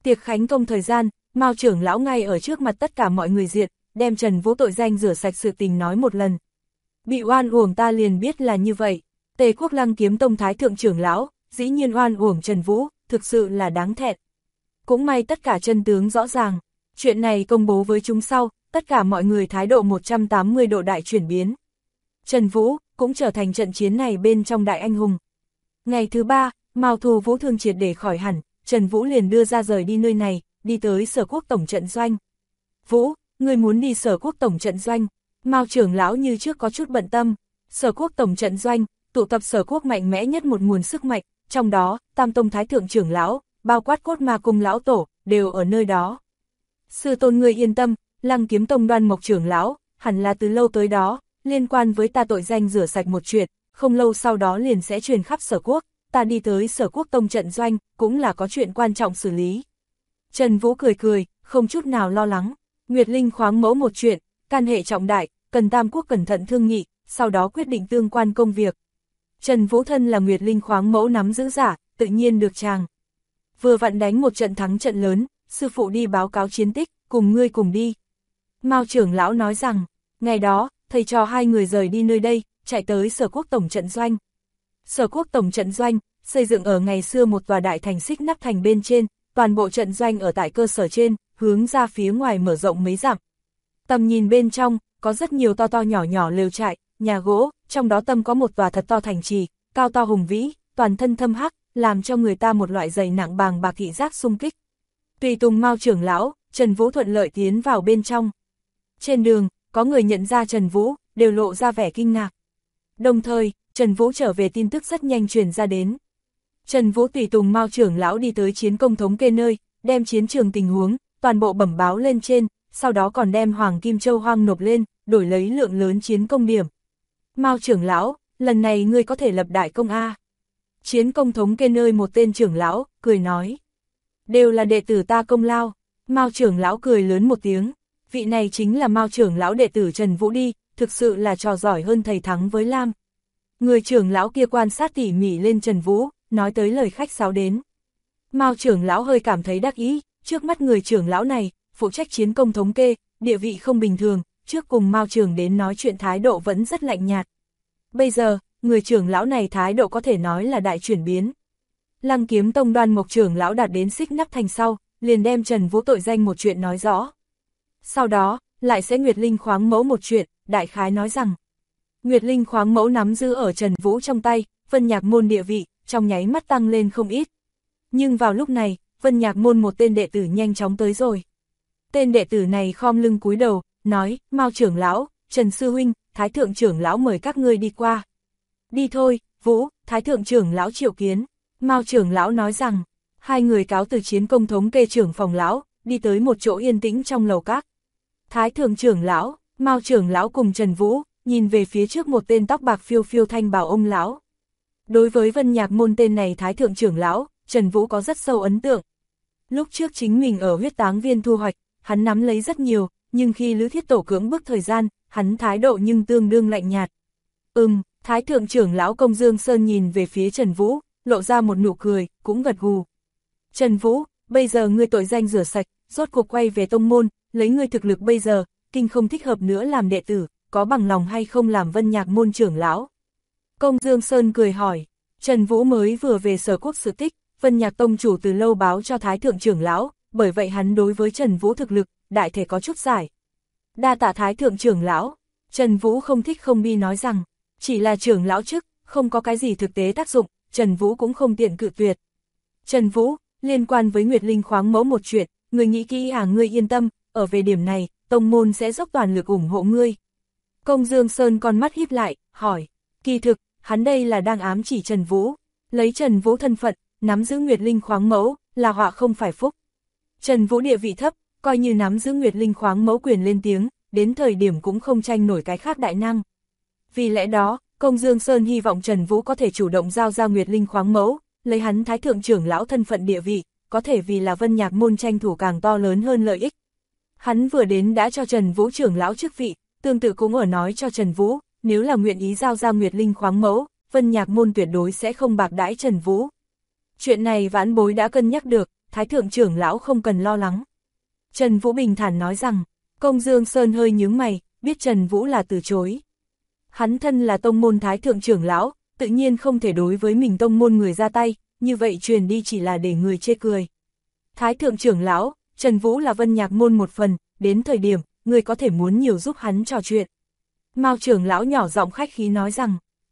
Speaker 1: Tiệc khánh công thời gian, Mao trưởng lão ngay ở trước mặt tất cả mọi người diện, đem Trần Vũ tội danh rửa sạch sự tình nói một lần. Bị oan uổng ta liền biết là như vậy, Tề Quốc Lăng Kiếm Tông thái thượng trưởng lão, dĩ nhiên oan uổng Trần Vũ, thực sự là đáng thẹn. Cũng may tất cả chân tướng rõ ràng, chuyện này công bố với chúng sau, tất cả mọi người thái độ 180 độ đại chuyển biến. Trần Vũ cũng trở thành trận chiến này bên trong đại anh hùng. Ngày thứ 3, Mao Thu Vũ thương triệt để khỏi hẳn, Trần Vũ liền đưa ra rời đi nơi này, đi tới Sở Quốc tổng trận doanh. Vũ, ngươi muốn đi Sở Quốc tổng trận doanh? Mao trưởng lão như trước có chút bận tâm. Sở Quốc tổng trận doanh, tụ tập Sở Quốc mạnh mẽ nhất một nguồn sức mạnh, trong đó, Tam Tông thái thượng trưởng lão, bao quát Cốt Ma cung lão tổ, đều ở nơi đó. Sư tôn ngươi yên tâm, Lăng Kiếm Tông Đoan Mộc trưởng lão, hẳn là từ lâu tới đó, liên quan với ta tội danh rửa sạch một chuyện, không lâu sau đó liền sẽ truyền khắp Sở Quốc, ta đi tới Sở Quốc tông trận doanh, cũng là có chuyện quan trọng xử lý. Trần Vũ cười cười, không chút nào lo lắng, Nguyệt Linh khoáng mẫu một chuyện, can hệ trọng đại, cần Tam Quốc cẩn thận thương nghị, sau đó quyết định tương quan công việc. Trần Vũ thân là Nguyệt Linh khoáng mẫu nắm giữ giả, tự nhiên được chàng. Vừa vặn đánh một trận thắng trận lớn, sư phụ đi báo cáo chiến tích, cùng ngươi cùng đi. Mao trưởng lão nói rằng, ngày đó, thầy trò hai người rời đi nơi đây, chạy tới Sở Quốc tổng trận doanh. Sở Quốc tổng trận doanh, xây dựng ở ngày xưa một tòa đại thành xích nắp thành bên trên, toàn bộ trận doanh ở tại cơ sở trên, hướng ra phía ngoài mở rộng mấy dặm. Tầm nhìn bên trong, có rất nhiều to to nhỏ nhỏ lều trại, nhà gỗ, trong đó tâm có một tòa thật to thành trì, cao to hùng vĩ, toàn thân thâm hắc, làm cho người ta một loại dày nặng bàng bạc thị giác xung kích. Tùy tùng Mao trưởng lão, Trần Vũ thuận lợi tiến vào bên trong. Trên đường, có người nhận ra Trần Vũ, đều lộ ra vẻ kinh ngạc. Đồng thời, Trần Vũ trở về tin tức rất nhanh truyền ra đến. Trần Vũ tùy tùng Mao trưởng lão đi tới chiến công thống kê nơi, đem chiến trường tình huống, toàn bộ bẩm báo lên trên, sau đó còn đem Hoàng Kim Châu hoang nộp lên, đổi lấy lượng lớn chiến công điểm. Mao trưởng lão, lần này ngươi có thể lập đại công A. Chiến công thống kê nơi một tên trưởng lão, cười nói. Đều là đệ tử ta công lao. Mao trưởng lão cười lớn một tiếng. Vị này chính là Mao trưởng lão đệ tử Trần Vũ đi, thực sự là trò giỏi hơn thầy thắng với Lam. Người trưởng lão kia quan sát tỉ mỉ lên Trần Vũ, nói tới lời khách sáo đến. Mao trưởng lão hơi cảm thấy đắc ý, trước mắt người trưởng lão này, phụ trách chiến công thống kê, địa vị không bình thường, trước cùng Mao trưởng đến nói chuyện thái độ vẫn rất lạnh nhạt. Bây giờ, người trưởng lão này thái độ có thể nói là đại chuyển biến. Lăng Kiếm Tông Đoan Mộc trưởng lão đạt đến xích nắp thành sau, liền đem Trần Vũ tội danh một chuyện nói rõ. Sau đó, lại sẽ Nguyệt Linh khoáng mẫu một chuyện, đại khái nói rằng Nguyệt Linh khoáng mẫu nắm giữ ở Trần Vũ trong tay, Vân Nhạc môn địa vị, trong nháy mắt tăng lên không ít. Nhưng vào lúc này, Vân Nhạc môn một tên đệ tử nhanh chóng tới rồi. Tên đệ tử này khom lưng cúi đầu, nói, Mao trưởng lão, Trần sư huynh, Thái thượng trưởng lão mời các ngươi đi qua. Đi thôi, Vũ, Thái thượng trưởng lão triệu kiến. Mao trưởng lão nói rằng, hai người cáo từ chiến công thống kê trưởng phòng lão, đi tới một chỗ yên tĩnh trong lầu các. Thái thượng trưởng lão, Mao trưởng lão cùng Trần Vũ, nhìn về phía trước một tên tóc bạc phiêu phiêu thanh bào ông lão. Đối với Vân Nhạc môn tên này Thái thượng trưởng lão, Trần Vũ có rất sâu ấn tượng. Lúc trước chính mình ở huyết táng viên thu hoạch, hắn nắm lấy rất nhiều, nhưng khi Lữ Thiết Tổ cưỡng bức thời gian, hắn thái độ nhưng tương đương lạnh nhạt. Thái thượng trưởng lão Công Dương Sơn nhìn về phía Trần Vũ, lộ ra một nụ cười, cũng gật gù. Trần Vũ, bây giờ ngươi tội danh rửa sạch, rốt cuộc quay về tông môn, lấy ngươi thực lực bây giờ, kinh không thích hợp nữa làm đệ tử, có bằng lòng hay không làm Vân Nhạc môn trưởng lão? Công Dương Sơn cười hỏi, Trần Vũ mới vừa về Sở Quốc sự tích, Vân Nhạc tông chủ từ lâu báo cho Thái thượng trưởng lão, bởi vậy hắn đối với Trần Vũ thực lực, đại thể có chút giải. Đa tạ Thái thượng trưởng lão, Trần Vũ không thích không bi nói rằng, chỉ là trưởng lão chức, không có cái gì thực tế tác dụng, Trần Vũ cũng không tiện cự tuyệt. Trần Vũ, liên quan với Nguyệt Linh khoáng mẫu một chuyện, người nghĩ kỹ ngươi yên tâm, ở về điểm này, tông môn sẽ dốc toàn lực ủng hộ ngươi. Công Dương Sơn con mắt híp lại, hỏi, kỳ thực, hắn đây là đang ám chỉ Trần Vũ, lấy Trần Vũ thân phận, nắm giữ Nguyệt Linh khoáng mẫu, là họa không phải phúc. Trần Vũ địa vị thấp, coi như nắm giữ Nguyệt Linh khoáng mẫu quyền lên tiếng, đến thời điểm cũng không tranh nổi cái khác đại năng. Vì lẽ đó, Công Dương Sơn hy vọng Trần Vũ có thể chủ động giao ra Nguyệt Linh khoáng mẫu, lấy hắn Thái thượng trưởng lão thân phận địa vị, có thể vì là Vân Nhạc môn tranh thủ càng to lớn hơn lợi ích. Hắn vừa đến đã cho Trần Vũ trưởng lão chức vị, tương tự cũng ở nói cho Trần Vũ, nếu là nguyện ý giao ra Nguyệt Linh khoáng mẫu, Vân Nhạc môn tuyệt đối sẽ không bạc đãi Trần Vũ. Chuyện này vãn bối đã cân nhắc được, Thái thượng trưởng lão không cần lo lắng. Trần Vũ bình thản nói rằng, Công Dương Sơn hơi nhướng mày, biết Trần Vũ là từ chối. Hắn thân là tông môn Thái thượng trưởng lão, tự nhiên không thể đối với mình tông môn người ra tay, như vậy truyền đi chỉ là để người chê cười. Thái thượng trưởng lão, Trần Vũ là Vân Nhạc môn một phần, đến thời điểm, người có thể muốn nhiều giúp hắn trò chuyện. Mao trưởng lão nhỏ giọng khách khí nói rằng,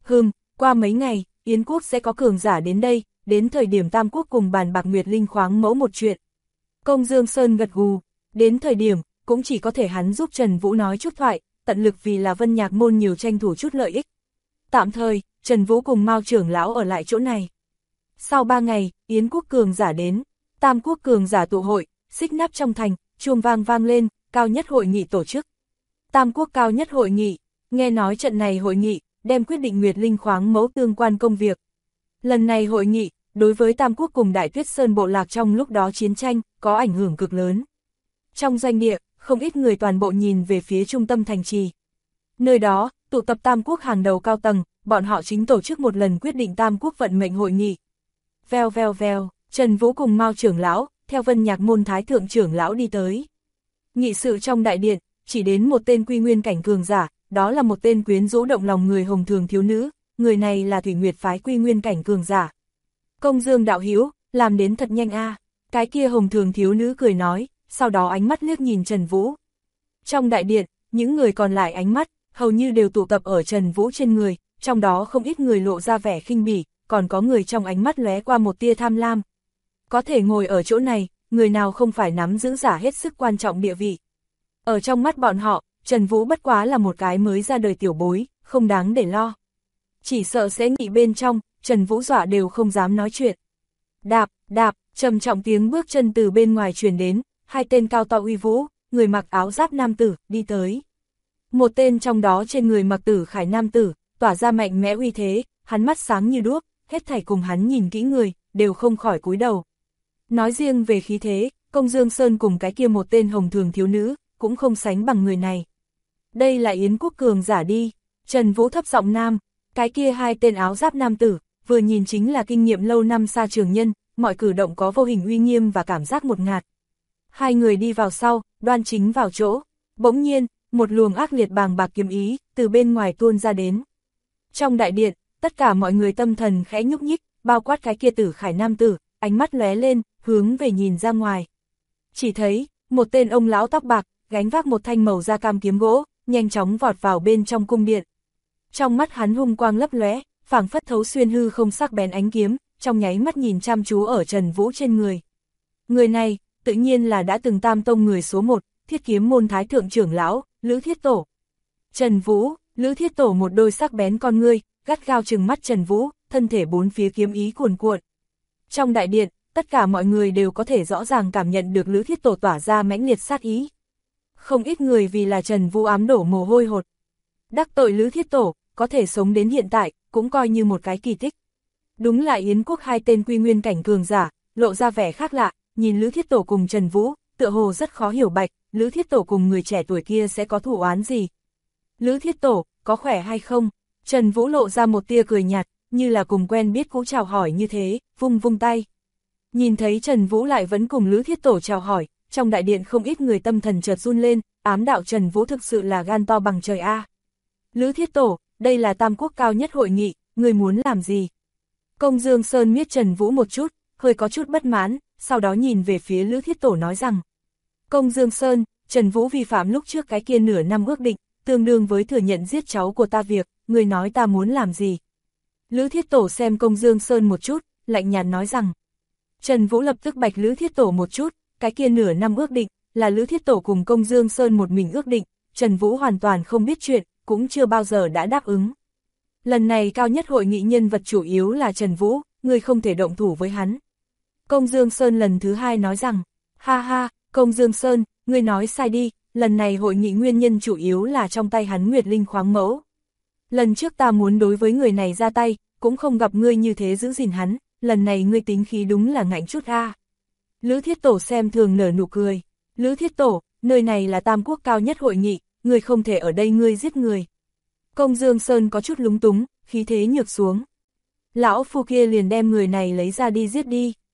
Speaker 1: qua mấy ngày, Yến quốc sẽ có cường giả đến đây, đến thời điểm Tam quốc cùng bàn bạc Nguyệt Linh khoáng mẫu một chuyện. Công Dương Sơn gật gù, đến thời điểm, cũng chỉ có thể hắn giúp Trần Vũ nói chút thoại, tận lực vì là Vân Nhạc môn nhiều tranh thủ chút lợi ích. Tạm thời, Trần Vũ cùng Mao trưởng lão ở lại chỗ này. Sau 3 ngày, Yến quốc cường giả đến, Tam quốc cường giả tụ hội, xích nắp trong thành, chuông vang vang lên, cao nhất hội nghị tổ chức. Tam quốc cao nhất hội nghị, nghe nói trận này hội nghị, đem quyết định Nguyệt Linh khoáng mẫu tương quan công việc. Lần này hội nghị, đối với Tam quốc cùng Đại Tuyết Sơn bộ lạc trong lúc đó chiến tranh, có ảnh hưởng cực lớn. Trong doanh địa, không ít người toàn bộ nhìn về phía trung tâm thành trì. Nơi đó, tụ tập Tam quốc hàng đầu cao tầng, bọn họ chính tổ chức một lần quyết định Tam quốc vận mệnh hội nghị. Vèo vèo vèo, Trần Vũ cùng Mao trưởng lão, theo Vân Nhạc môn Thái thượng trưởng lão đi tới. Nghị sự trong đại điện, chỉ đến một tên quy nguyên cảnh cường giả, đó là một tên quyến rũ động lòng người hồng thường thiếu nữ, người này là Thủy Nguyệt phái quy nguyên cảnh cường giả. Công Dương đạo hữu, làm đến thật nhanh a. Cái kia hồng thường thiếu nữ cười nói, sau đó ánh mắt liếc nhìn Trần Vũ. Trong đại điện, những người còn lại ánh mắt, hầu như đều tụ tập ở Trần Vũ trên người, trong đó không ít người lộ ra vẻ khinh bỉ, còn có người trong ánh mắt lóe qua một tia tham lam. Có thể ngồi ở chỗ này, người nào không phải nắm giữ giả hết sức quan trọng địa vị. Ở trong mắt bọn họ, Trần Vũ bất quá là một cái mới ra đời tiểu bối, không đáng để lo. Chỉ sợ sẽ nghị bên trong, Trần Vũ dọa đều không dám nói chuyện. Đạp, đạp, trầm trọng tiếng bước chân từ bên ngoài truyền đến, hai tên cao to uy vũ, người mặc áo giáp nam tử, đi tới. Một tên trong đó trên người mặc tử khải nam tử, tỏa ra mạnh mẽ uy thế, hắn mắt sáng như đuốc, hết thảy cùng hắn nhìn kỹ người, đều không khỏi cúi đầu. Nói riêng về khí thế, Công Dương Sơn cùng cái kia một tên hồng thường thiếu nữ, cũng không sánh bằng người này. Đây là Yến quốc cường giả đi, Trần Vũ thấp giọng nam, cái kia hai tên áo giáp nam tử, vừa nhìn chính là kinh nghiệm lâu năm xa trường nhân, mọi cử động có vô hình uy nghiêm và cảm giác một ngạt. Hai người đi vào sau, đoan chính vào chỗ, bỗng nhiên, một luồng ác liệt bàng bạc kiếm ý, từ bên ngoài tuôn ra đến. Trong đại điện, tất cả mọi người tâm thần khẽ nhúc nhích, bao quát cái kia tử khải nam tử, ánh mắt lóe lên, hướng về nhìn ra ngoài. Chỉ thấy, một tên ông lão tóc bạc, gánh vác một thanh màu da cam kiếm gỗ, nhanh chóng vọt vào bên trong cung điện. Trong mắt hắn hung quang lấp lóe, phảng phất thấu xuyên hư không sắc bén ánh kiếm, trong nháy mắt nhìn chăm chú ở Trần Vũ trên người. Người này, tự nhiên là đã từng Tam tông người số 1, Thiết Kiếm môn Thái thượng trưởng lão, Lữ Thiết Tổ. Trần Vũ, Lữ Thiết Tổ một đôi sắc bén con ngươi, gắt gao trừng mắt Trần Vũ, thân thể bốn phía kiếm ý cuồn cuộn. Trong đại điện, tất cả mọi người đều có thể rõ ràng cảm nhận được Lữ Thiết Tổ tỏa ra mãnh liệt sát ý. Không ít người vì là Trần Vũ ám đổ mồ hôi hột. Đắc tội Lữ Thiết Tổ, có thể sống đến hiện tại, cũng coi như một cái kỳ tích. Đúng là Yến quốc hai tên quy nguyên cảnh cường giả, lộ ra vẻ khác lạ, nhìn Lữ Thiết Tổ cùng Trần Vũ, tựa hồ rất khó hiểu bạch, Lữ Thiết Tổ cùng người trẻ tuổi kia sẽ có thủ oán gì. Lữ Thiết Tổ, có khỏe hay không? Trần Vũ lộ ra một tia cười nhạt, như là cùng quen biết cũ chào hỏi như thế, vung vung tay. Nhìn thấy Trần Vũ lại vẫn cùng Lữ Thiết Tổ chào hỏi, trong đại điện không ít người tâm thần chợt run lên, ám đạo Trần Vũ thực sự là gan to bằng trời a. Lữ Thiết Tổ, đây là Tam quốc cao nhất hội nghị, người muốn làm gì? Công Dương Sơn miết Trần Vũ một chút, hơi có chút bất mãn, sau đó nhìn về phía Lữ Thiết Tổ nói rằng. Công Dương Sơn, Trần Vũ vi phạm lúc trước cái kia nửa năm ước định, tương đương với thừa nhận giết cháu của ta việc, người nói ta muốn làm gì? Lữ Thiết Tổ xem Công Dương Sơn một chút, lạnh nhạt nói rằng. Trần Vũ lập tức bạch Lữ Thiết Tổ một chút, cái kia nửa năm ước định, là Lữ Thiết Tổ cùng Công Dương Sơn một mình ước định, Trần Vũ hoàn toàn không biết chuyện, cũng chưa bao giờ đã đáp ứng. Lần này cao nhất hội nghị nhân vật chủ yếu là Trần Vũ, người không thể động thủ với hắn. Công Dương Sơn lần thứ hai nói rằng, ha ha, Công Dương Sơn, ngươi nói sai đi, lần này hội nghị nguyên nhân chủ yếu là trong tay hắn Nguyệt Linh khoáng mẫu. Lần trước ta muốn đối với người này ra tay, cũng không gặp ngươi như thế giữ gìn hắn, lần này ngươi tính khí đúng là ngạnh chút a. Lữ Thiết Tổ xem thường nở nụ cười, Lữ Thiết Tổ, nơi này là Tam quốc cao nhất hội nghị, ngươi không thể ở đây ngươi giết người. Công Dương Sơn có chút lúng túng, khí thế nhược xuống. Lão phu kia liền đem người này lấy ra đi giết đi.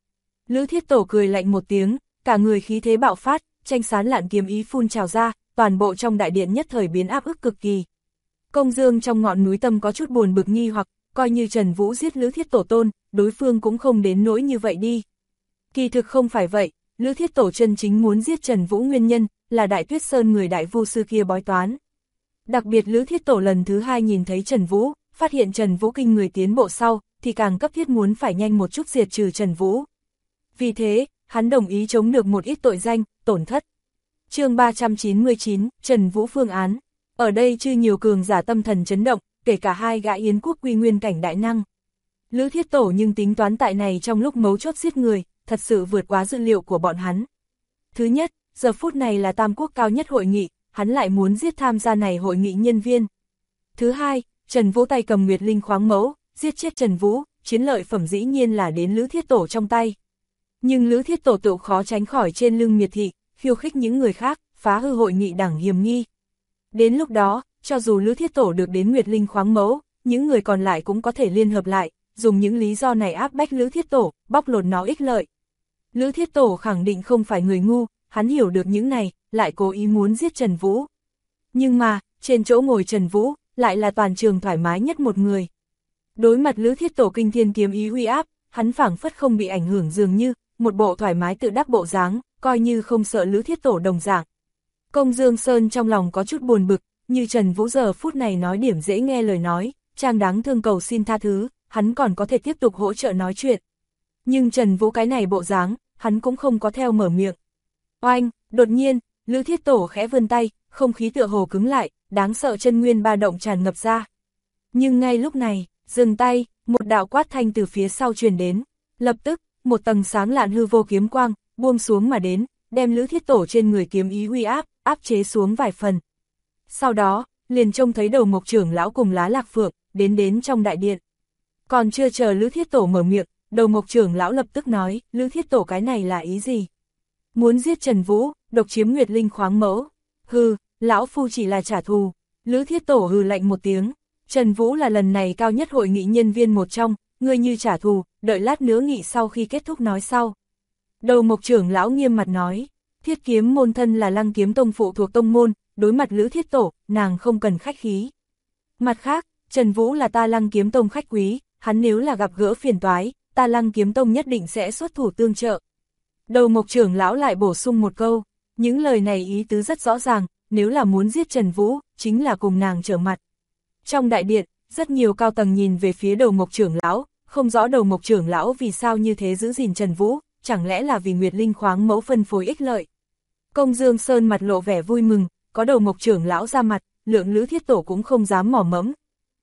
Speaker 1: Lữ Thiết Tổ cười lạnh một tiếng, cả người khí thế bạo phát, tranh sán lạn kiếm ý phun trào ra, toàn bộ trong đại điện nhất thời biến áp ức cực kỳ. Công Dương trong ngọn núi tâm có chút buồn bực nghi hoặc, coi như Trần Vũ giết Lữ Thiết Tổ tôn, đối phương cũng không đến nỗi như vậy đi. Kỳ thực không phải vậy, Lữ Thiết Tổ chân chính muốn giết Trần Vũ nguyên nhân, là Đại Tuyết Sơn người đại vu sư kia bói toán. Đặc biệt Lữ Thiết Tổ lần thứ hai nhìn thấy Trần Vũ, phát hiện Trần Vũ kinh người tiến bộ sau, thì càng cấp thiết muốn phải nhanh một chút diệt trừ Trần Vũ. Vì thế, hắn đồng ý chống được một ít tội danh, tổn thất. Chương 399, Trần Vũ phương án. Ở đây chưa nhiều cường giả tâm thần chấn động, kể cả hai gã Yến quốc quy nguyên cảnh đại năng. Lữ Thiết Tổ nhưng tính toán tại này trong lúc mấu chốt giết người, thật sự vượt quá dự liệu của bọn hắn. Thứ nhất, giờ phút này là Tam Quốc cao nhất hội nghị, hắn lại muốn giết tham gia này hội nghị nhân viên. Thứ hai, Trần Vũ tay cầm Nguyệt Linh khoáng mẫu, giết chết Trần Vũ, chiến lợi phẩm dĩ nhiên là đến Lữ Thiết Tổ trong tay. Nhưng Lữ Thiết Tổ tự khó tránh khỏi trên lưng miệt thị, khiêu khích những người khác, phá hư hội nghị đảng hiểm nghi. Đến lúc đó, cho dù Lữ Thiết Tổ được đến Nguyệt Linh khoáng mẫu, những người còn lại cũng có thể liên hợp lại, dùng những lý do này áp bách Lữ Thiết Tổ, bóc lột nó ích lợi. Lữ Thiết Tổ khẳng định không phải người ngu, hắn hiểu được những này, lại cố ý muốn giết Trần Vũ. Nhưng mà, trên chỗ ngồi Trần Vũ, lại là toàn trường thoải mái nhất một người. Đối mặt Lữ Thiết Tổ kinh thiên kiếm ý uy áp, hắn phảng phất không bị ảnh hưởng dường như, một bộ thoải mái tự đắc bộ dáng, coi như không sợ Lữ Thiết Tổ đồng dạng. Công Dương Sơn trong lòng có chút buồn bực, như Trần Vũ giờ phút này nói điểm dễ nghe lời nói, trang đáng thương cầu xin tha thứ, hắn còn có thể tiếp tục hỗ trợ nói chuyện. Nhưng Trần Vũ cái này bộ dáng, hắn cũng không có theo mở miệng. Oanh, đột nhiên, Lữ Thiết Tổ khẽ vươn tay, không khí tựa hồ cứng lại, đáng sợ chân nguyên ba động tràn ngập ra. Nhưng ngay lúc này, dừng tay, một đạo quát thanh từ phía sau truyền đến. Lập tức, một tầng sáng lạn hư vô kiếm quang, buông xuống mà đến, đem Lữ Thiết Tổ trên người kiếm ý uy áp, áp chế xuống vài phần. Sau đó, liền trông thấy Đầu Mộc trưởng lão cùng Lá Lạc Phượng, đến trong đại điện. Còn chưa chờ Lữ Thiết Tổ mở miệng, Đầu Mộc trưởng lão lập tức nói, Lữ Thiết Tổ cái này là ý gì? Muốn giết Trần Vũ, độc chiếm Nguyệt Linh khoáng mẫu. Hừ, lão phu chỉ là trả thù. Lữ Thiết Tổ hừ lạnh một tiếng. Trần Vũ là lần này cao nhất hội nghị nhân viên một trong, ngươi như trả thù, đợi lát nữa nghị sau khi kết thúc nói sau. Đầu Mộc trưởng lão nghiêm mặt nói, Thiết Kiếm môn thân là Lăng Kiếm tông phụ thuộc tông môn, đối mặt Lữ Thiết Tổ, nàng không cần khách khí. Mặt khác, Trần Vũ là ta Lăng Kiếm tông khách quý, hắn nếu là gặp gỡ phiền toái, ta Lăng Kiếm tông nhất định sẽ xuất thủ tương trợ. Đầu Mộc trưởng lão lại bổ sung một câu, những lời này ý tứ rất rõ ràng, nếu là muốn giết Trần Vũ, chính là cùng nàng trở mặt. Trong đại điện, rất nhiều cao tầng nhìn về phía Đầu Mộc trưởng lão, không rõ Đầu Mộc trưởng lão vì sao như thế giữ gìn Trần Vũ, chẳng lẽ là vì Nguyệt Linh khoáng mẫu phân phối ích lợi. Công Dương Sơn mặt lộ vẻ vui mừng, có Đầu Mộc trưởng lão ra mặt, lượng Lữ Thiết Tổ cũng không dám mỏ mẫm.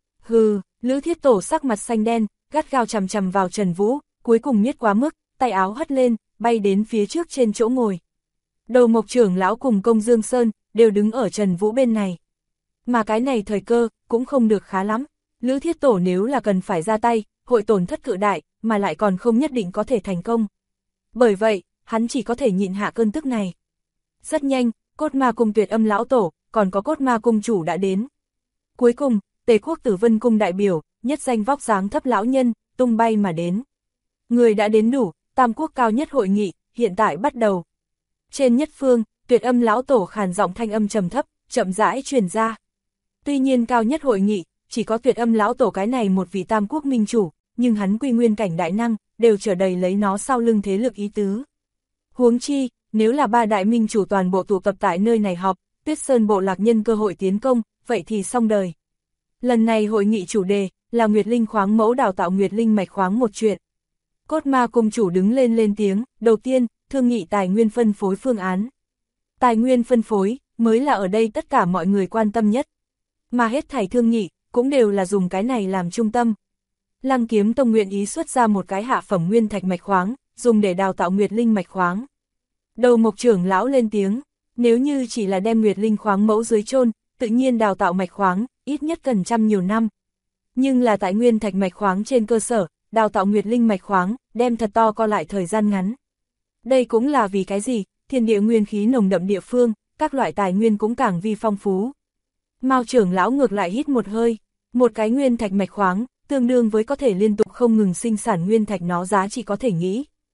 Speaker 1: Hừ, Lữ Thiết Tổ sắc mặt xanh đen, gắt gao chằm chằm vào Trần Vũ, cuối cùng miết quá mức, tay áo hất lên, bay đến phía trước trên chỗ ngồi. Đầu Mộc trưởng lão cùng Công Dương Sơn đều đứng ở Trần Vũ bên này. Mà cái này thời cơ cũng không được khá lắm. Lữ Thiết Tổ nếu là cần phải ra tay, hội tổn thất cự đại, mà lại còn không nhất định có thể thành công. Bởi vậy, hắn chỉ có thể nhịn hạ cơn tức này. Rất nhanh, Cốt Ma Cung Tuyệt Âm lão tổ, còn có Cốt Ma Cung chủ đã đến. Cuối cùng, Tề Quốc Tử Vân Cung đại biểu, nhất danh vóc dáng thấp lão nhân, tung bay mà đến. Người đã đến đủ, Tam Quốc cao nhất hội nghị, hiện tại bắt đầu. Trên nhất phương, Tuyệt Âm lão tổ khàn giọng thanh âm trầm thấp, chậm rãi truyền ra. Tuy nhiên cao nhất hội nghị, chỉ có Tuyệt Âm lão tổ cái này một vị Tam Quốc minh chủ, nhưng hắn quy nguyên cảnh đại năng, đều trở đầy lấy nó sau lưng thế lực ý tứ. Huống chi, nếu là ba đại minh chủ toàn bộ tụ tập tại nơi này họp, Tuyết Sơn bộ lạc nhân cơ hội tiến công, vậy thì xong đời. Lần này hội nghị chủ đề là Nguyệt Linh khoáng mẫu đào tạo Nguyệt Linh mạch khoáng một chuyện. Cốt Ma Cung chủ đứng lên tiếng, đầu tiên, thương nghị tài nguyên phân phối phương án. Tài nguyên phân phối, mới là ở đây tất cả mọi người quan tâm nhất. Mà hết thảy thương nghị, cũng đều là dùng cái này làm trung tâm. Lăng Kiếm tông nguyện ý xuất ra một cái hạ phẩm nguyên thạch mạch khoáng, dùng để đào tạo Nguyệt Linh mạch khoáng. Đầu Mộc trưởng lão lên tiếng, nếu như chỉ là đem Nguyệt Linh khoáng mẫu dưới chôn, tự nhiên đào tạo mạch khoáng, ít nhất cần trăm nhiều năm. Nhưng là tại nguyên thạch mạch khoáng trên cơ sở, đào tạo Nguyệt Linh mạch khoáng, đem thật to co lại thời gian ngắn. Đây cũng là vì cái gì, thiên địa nguyên khí nồng đậm địa phương, các loại tài nguyên cũng càng vi phong phú. Mao trưởng lão ngược lại hít một hơi, một cái nguyên thạch mạch khoáng, tương đương với có thể liên tục không ngừng sinh sản nguyên thạch nó giá trị có thể nghĩ.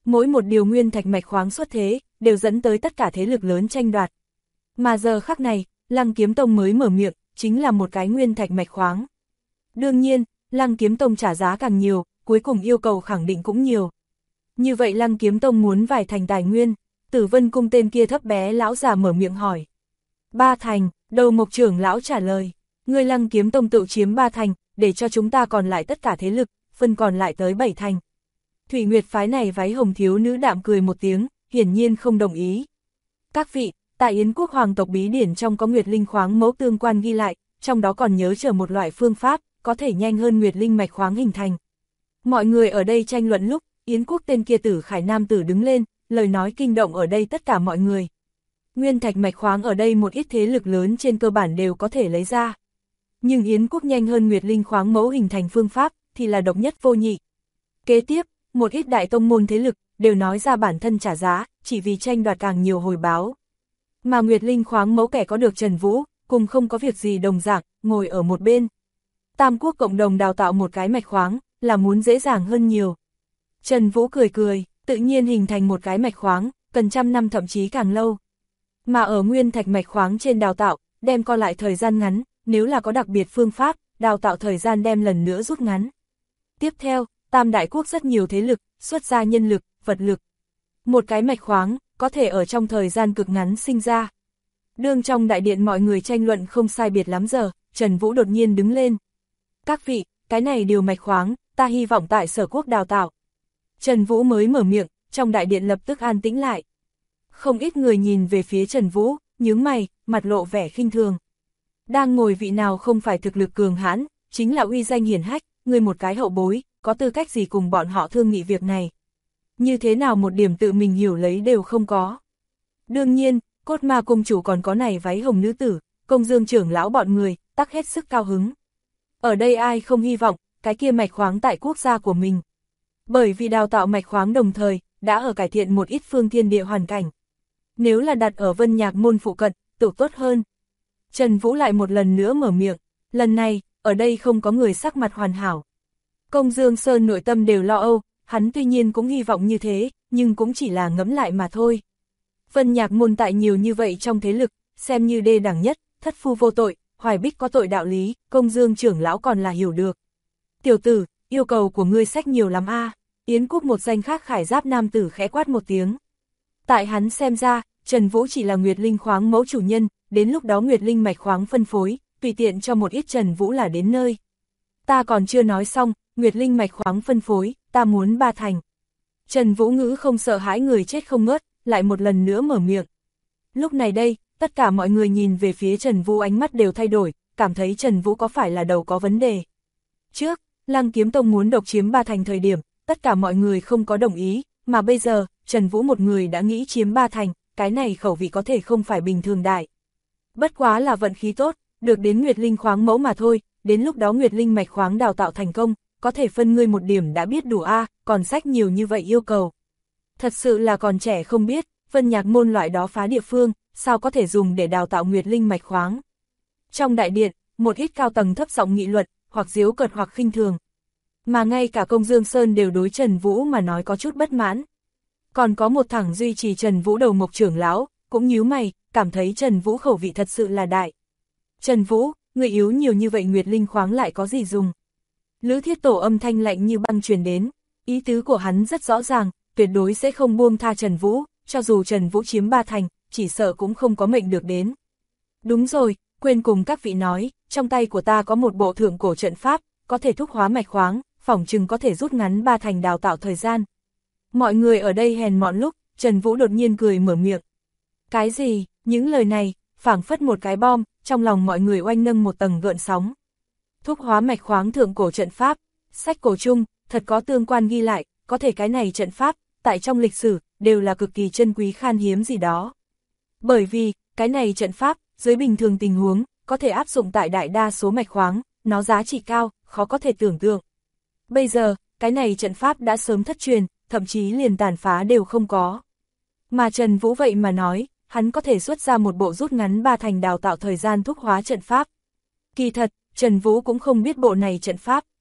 Speaker 1: Mỗi một điều nguyên thạch mạch khoáng xuất thế, đều dẫn tới tất cả thế lực lớn tranh đoạt. Mà giờ khắc này, Lăng Kiếm Tông mới mở miệng, chính là một cái nguyên thạch mạch khoáng. Đương nhiên, Lăng Kiếm Tông trả giá càng nhiều, cuối cùng yêu cầu khẳng định cũng nhiều. Như vậy Lăng Kiếm Tông muốn vài thành tài nguyên, Tử Vân Cung tên kia thấp bé lão già mở miệng hỏi. 3 thành, đầu mục trưởng lão trả lời, người Lăng Kiếm Tông tự chiếm 3 thành, để cho chúng ta còn lại tất cả thế lực, phân còn lại tới 7 thành. Thủy Nguyệt phái này váy hồng thiếu nữ đạm cười một tiếng, hiển nhiên không đồng ý. Các vị, tại Yến quốc hoàng tộc bí điển trong có Nguyệt Linh khoáng mẫu tương quan ghi lại, trong đó còn nhớ chờ một loại phương pháp, có thể nhanh hơn Nguyệt Linh mạch khoáng hình thành. Mọi người ở đây tranh luận lúc, Yến quốc tên kia Tử Khải nam tử đứng lên, lời nói kinh động ở đây tất cả mọi người. Nguyên thạch mạch khoáng ở đây một ít thế lực lớn trên cơ bản đều có thể lấy ra. Nhưng Yến quốc nhanh hơn Nguyệt Linh khoáng mẫu hình thành phương pháp, thì là độc nhất vô nhị. Kế tiếp, một ít đại tông môn thế lực, đều nói ra bản thân trả giá, chỉ vì tranh đoạt càng nhiều hồi báo. Mà Nguyệt Linh khoáng mẫu kẻ có được Trần Vũ, cùng không có việc gì đồng dạng, ngồi ở một bên. Tam quốc cộng đồng đào tạo một cái mạch khoáng, là muốn dễ dàng hơn nhiều. Trần Vũ cười cười, tự nhiên hình thành một cái mạch khoáng, cần trăm năm thậm chí càng lâu. Mà ở nguyên thạch mạch khoáng trên đào tạo, đem co lại thời gian ngắn, nếu là có đặc biệt phương pháp, đào tạo thời gian đem lần nữa rút ngắn. Tiếp theo, Tam đại quốc rất nhiều thế lực, xuất ra nhân lực, vật lực. Một cái mạch khoáng, có thể ở trong thời gian cực ngắn sinh ra. Đương trong đại điện mọi người tranh luận không sai biệt lắm giờ, Trần Vũ đột nhiên đứng lên. Các vị, cái này điều mạch khoáng, ta hy vọng tại Sở Quốc đào tạo. Trần Vũ mới mở miệng, trong đại điện lập tức an tĩnh lại. Không ít người nhìn về phía Trần Vũ, nhướng mày, mặt lộ vẻ khinh thường. Đang ngồi vị nào không phải thực lực cường hãn, chính là uy danh hiển hách, người một cái hậu bối, có tư cách gì cùng bọn họ thương nghị việc này. Như thế nào một điểm tự mình hiểu lấy đều không có. Đương nhiên, Cốt Ma cung chủ còn có này váy hồng nữ tử, Công Dương trưởng lão bọn người, tắc hết sức cao hứng. Ở đây ai không hy vọng, cái kia mạch khoáng tại quốc gia của mình. Bởi vì đào tạo mạch khoáng đồng thời, đã ở cải thiện một ít phương thiên địa hoàn cảnh. Nếu là đặt ở Vân Nhạc môn phụ cận, tự tốt hơn. Trần Vũ lại một lần nữa mở miệng, lần này, ở đây không có người sắc mặt hoàn hảo. Công Dương Sơn nội tâm đều lo âu, hắn tuy nhiên cũng hy vọng như thế, nhưng cũng chỉ là ngẫm lại mà thôi. Vân Nhạc môn tại nhiều như vậy trong thế lực, xem như đê đẳng nhất, thất phu vô tội, Hoài Bích có tội đạo lý, Công Dương trưởng lão còn là hiểu được. Tiểu tử, yêu cầu của ngươi sách nhiều lắm a. Yến quốc một danh khác khải giáp nam tử khẽ quát một tiếng. Tại hắn xem ra, Trần Vũ chỉ là Nguyệt Linh khoáng mẫu chủ nhân, đến lúc đó Nguyệt Linh mạch khoáng phân phối, tùy tiện cho một ít Trần Vũ là đến nơi. Ta còn chưa nói xong, Nguyệt Linh mạch khoáng phân phối, ta muốn 3 thành. Trần Vũ ngữ không sợ hãi người chết không ngớt, lại một lần nữa mở miệng. Lúc này đây, tất cả mọi người nhìn về phía Trần Vũ ánh mắt đều thay đổi, cảm thấy Trần Vũ có phải là đầu có vấn đề. Trước, Lăng Kiếm Tông muốn độc chiếm 3 thành thời điểm, tất cả mọi người không có đồng ý, mà bây giờ, Trần Vũ một người đã nghĩ chiếm 3 thành, cái này khẩu vị có thể không phải bình thường đại. Bất quá là vận khí tốt, được đến Nguyệt Linh khoáng mẫu mà thôi, đến lúc đó Nguyệt Linh mạch khoáng đào tạo thành công, có thể phân ngươi một điểm đã biết đủ a, còn sách nhiều như vậy yêu cầu. Thật sự là còn trẻ không biết, Vân Nhạc môn loại đó phá địa phương, sao có thể dùng để đào tạo Nguyệt Linh mạch khoáng. Trong đại điện, một ít cao tầng thấp giọng nghị luận, hoặc giễu cợt hoặc khinh thường. Mà ngay cả Công Dương Sơn đều đối Trần Vũ mà nói có chút bất mãn. Còn có một thẳng duy trì Trần Vũ đầu mục trưởng lão, cũng nhíu mày, cảm thấy Trần Vũ khẩu vị thật sự là đại. Trần Vũ, người yếu nhiều như vậy Nguyệt Linh khoáng lại có gì dùng? Lữ Thiết Tổ âm thanh lạnh như băng truyền đến, ý tứ của hắn rất rõ ràng, tuyệt đối sẽ không buông tha Trần Vũ, cho dù Trần Vũ chiếm 3 thành, chỉ sợ cũng không có mệnh được đến. Đúng rồi, quên cùng các vị nói, trong tay của ta có một bộ thượng cổ trận pháp, có thể thúc hóa mạch khoáng, phỏng chừng có thể rút ngắn 3 thành đào tạo thời gian. Mọi người ở đây hèn mọn lúc, Trần Vũ đột nhiên cười mở miệng. Cái gì? Những lời này, phảng phất một cái bom, trong lòng mọi người oanh nâng một tầng gợn sóng. Thúc hóa mạch khoáng thượng cổ trận pháp, sách cổ chung, thật có tương quan ghi lại, có thể cái này trận pháp, tại trong lịch sử, đều là cực kỳ chân quý khan hiếm gì đó. Bởi vì, cái này trận pháp, dưới bình thường tình huống, có thể áp dụng tại đại đa số mạch khoáng, nó giá trị cao, khó có thể tưởng tượng. Bây giờ, cái này trận pháp đã sớm thất truyền, thậm chí liền tàn phá đều không có. Mà Trần Vũ vậy mà nói, hắn có thể xuất ra một bộ rút ngắn 3 thành đào tạo thời gian thúc hóa trận pháp. Kỳ thật, Trần Vũ cũng không biết bộ này trận pháp.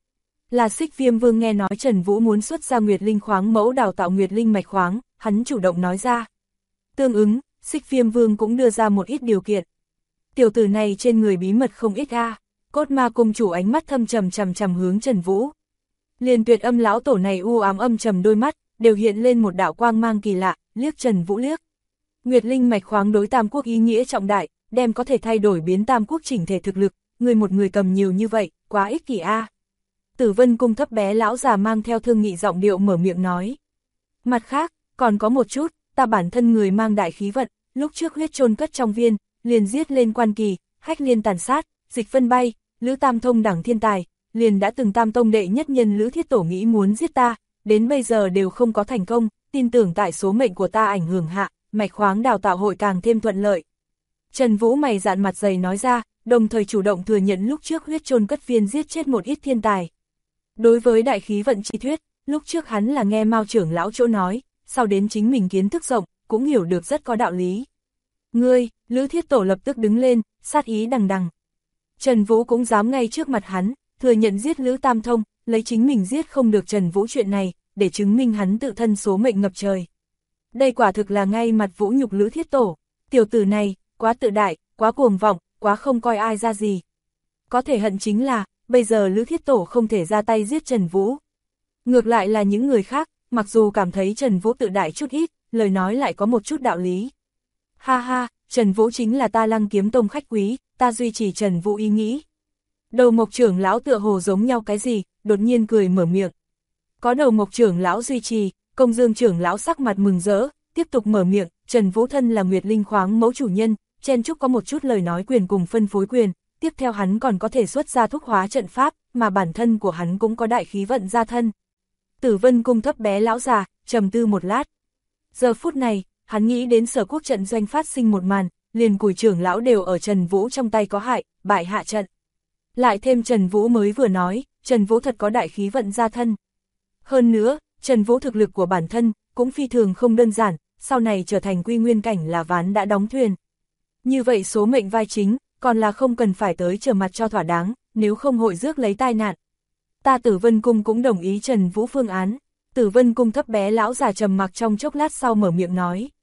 Speaker 1: Là Xích Viêm Vương nghe nói Trần Vũ muốn xuất ra Nguyệt Linh khoáng mẫu đào tạo Nguyệt Linh mạch khoáng, hắn chủ động nói ra. Tương ứng, Xích Viêm Vương cũng đưa ra một ít điều kiện. Tiểu tử này trên người bí mật không ít a. Cốt Ma cung chủ ánh mắt thâm trầm chằm hướng Trần Vũ. Liền Tuyệt Âm lão tổ này u ám âm trầm đôi mắt, đều hiện lên một đạo quang mang kỳ lạ, liếc Trần Vũ liếc. Nguyệt Linh mạch khoáng đối Tam Quốc ý nghĩa trọng đại, đem có thể thay đổi biến Tam Quốc chỉnh thể thực lực, người một người cầm nhiều như vậy, quá ích kỷ a. Tử Vân cung thấp bé lão già mang theo thương nghị giọng điệu mở miệng nói. Mặt khác, còn có một chút, ta bản thân người mang đại khí vận, lúc trước huyết chôn cất trong viên, liền giết lên quan kỳ, hách liên tàn sát, dịch phân bay, Lữ Tam Thông đẳng thiên tài, liền đã từng Tam Tông đệ nhất nhân Lữ Thiết Tổ nghĩ muốn giết ta, đến bây giờ đều không có thành công, tin tưởng tại số mệnh của ta ảnh hưởng hạ, mạch khoáng đào tạo hội càng thêm thuận lợi. Trần Vũ mày dạn mặt dày nói ra, đồng thời chủ động thừa nhận lúc trước huyết chôn cất viên giết chết một ít thiên tài. Đối với đại khí vận chi thuyết, lúc trước hắn là nghe Mao trưởng lão chỗ nói, sau đến chính mình kiến thức rộng, cũng hiểu được rất có đạo lý. Ngươi, Lữ Thiết Tổ lập tức đứng lên, sát ý đằng đằng. Trần Vũ cũng dám ngay trước mặt hắn, thừa nhận giết Lữ Tam Thông, lấy chính mình giết không được Trần Vũ chuyện này, để chứng minh hắn tự thân số mệnh ngập trời. Đây quả thực là ngay mặt vũ nhục Lữ Thiết Tổ, tiểu tử này, quá tự đại, quá cuồng vọng, quá không coi ai ra gì. Có thể hận chính là, bây giờ Lữ Thiết Tổ không thể ra tay giết Trần Vũ. Ngược lại là những người khác, mặc dù cảm thấy Trần Vũ tự đại chút ít, lời nói lại có một chút đạo lý. Ha ha, Trần Vũ chính là ta Lăng Kiếm Tông khách quý, ta duy trì Trần Vũ ý nghĩ. Đầu mộc trưởng lão tựa hồ giống nhau cái gì, đột nhiên cười mở miệng. Có đầu mộc trưởng lão duy trì, Công Dương trưởng lão sắc mặt mừng rỡ, tiếp tục mở miệng, Trần Vũ thân là Nguyệt Linh khoáng mẫu chủ nhân, chen chúc có một chút lời nói quyền cùng phân phối quyền, tiếp theo hắn còn có thể xuất ra thúc hóa trận pháp, mà bản thân của hắn cũng có đại khí vận gia thân. Tử Vân cung thấp bé lão già, trầm tư một lát. Giờ phút này, hắn nghĩ đến Sở Quốc trận doanh phát sinh một màn, liền Cùi trưởng lão đều ở Trần Vũ trong tay có hại, bại hạ trận. Lại thêm Trần Vũ mới vừa nói, Trần Vũ thật có đại khí vận gia thân. Hơn nữa, Trần Vũ thực lực của bản thân, cũng phi thường không đơn giản, sau này trở thành quy nguyên cảnh là ván đã đóng thuyền. Như vậy số mệnh vai chính, còn là không cần phải tới trở mặt cho thỏa đáng, nếu không hội rước lấy tai nạn. Ta Tử Vân cung cũng đồng ý Trần Vũ phương án. Tử Vân cung thấp bé lão già trầm mặc trong chốc lát sau mở miệng nói.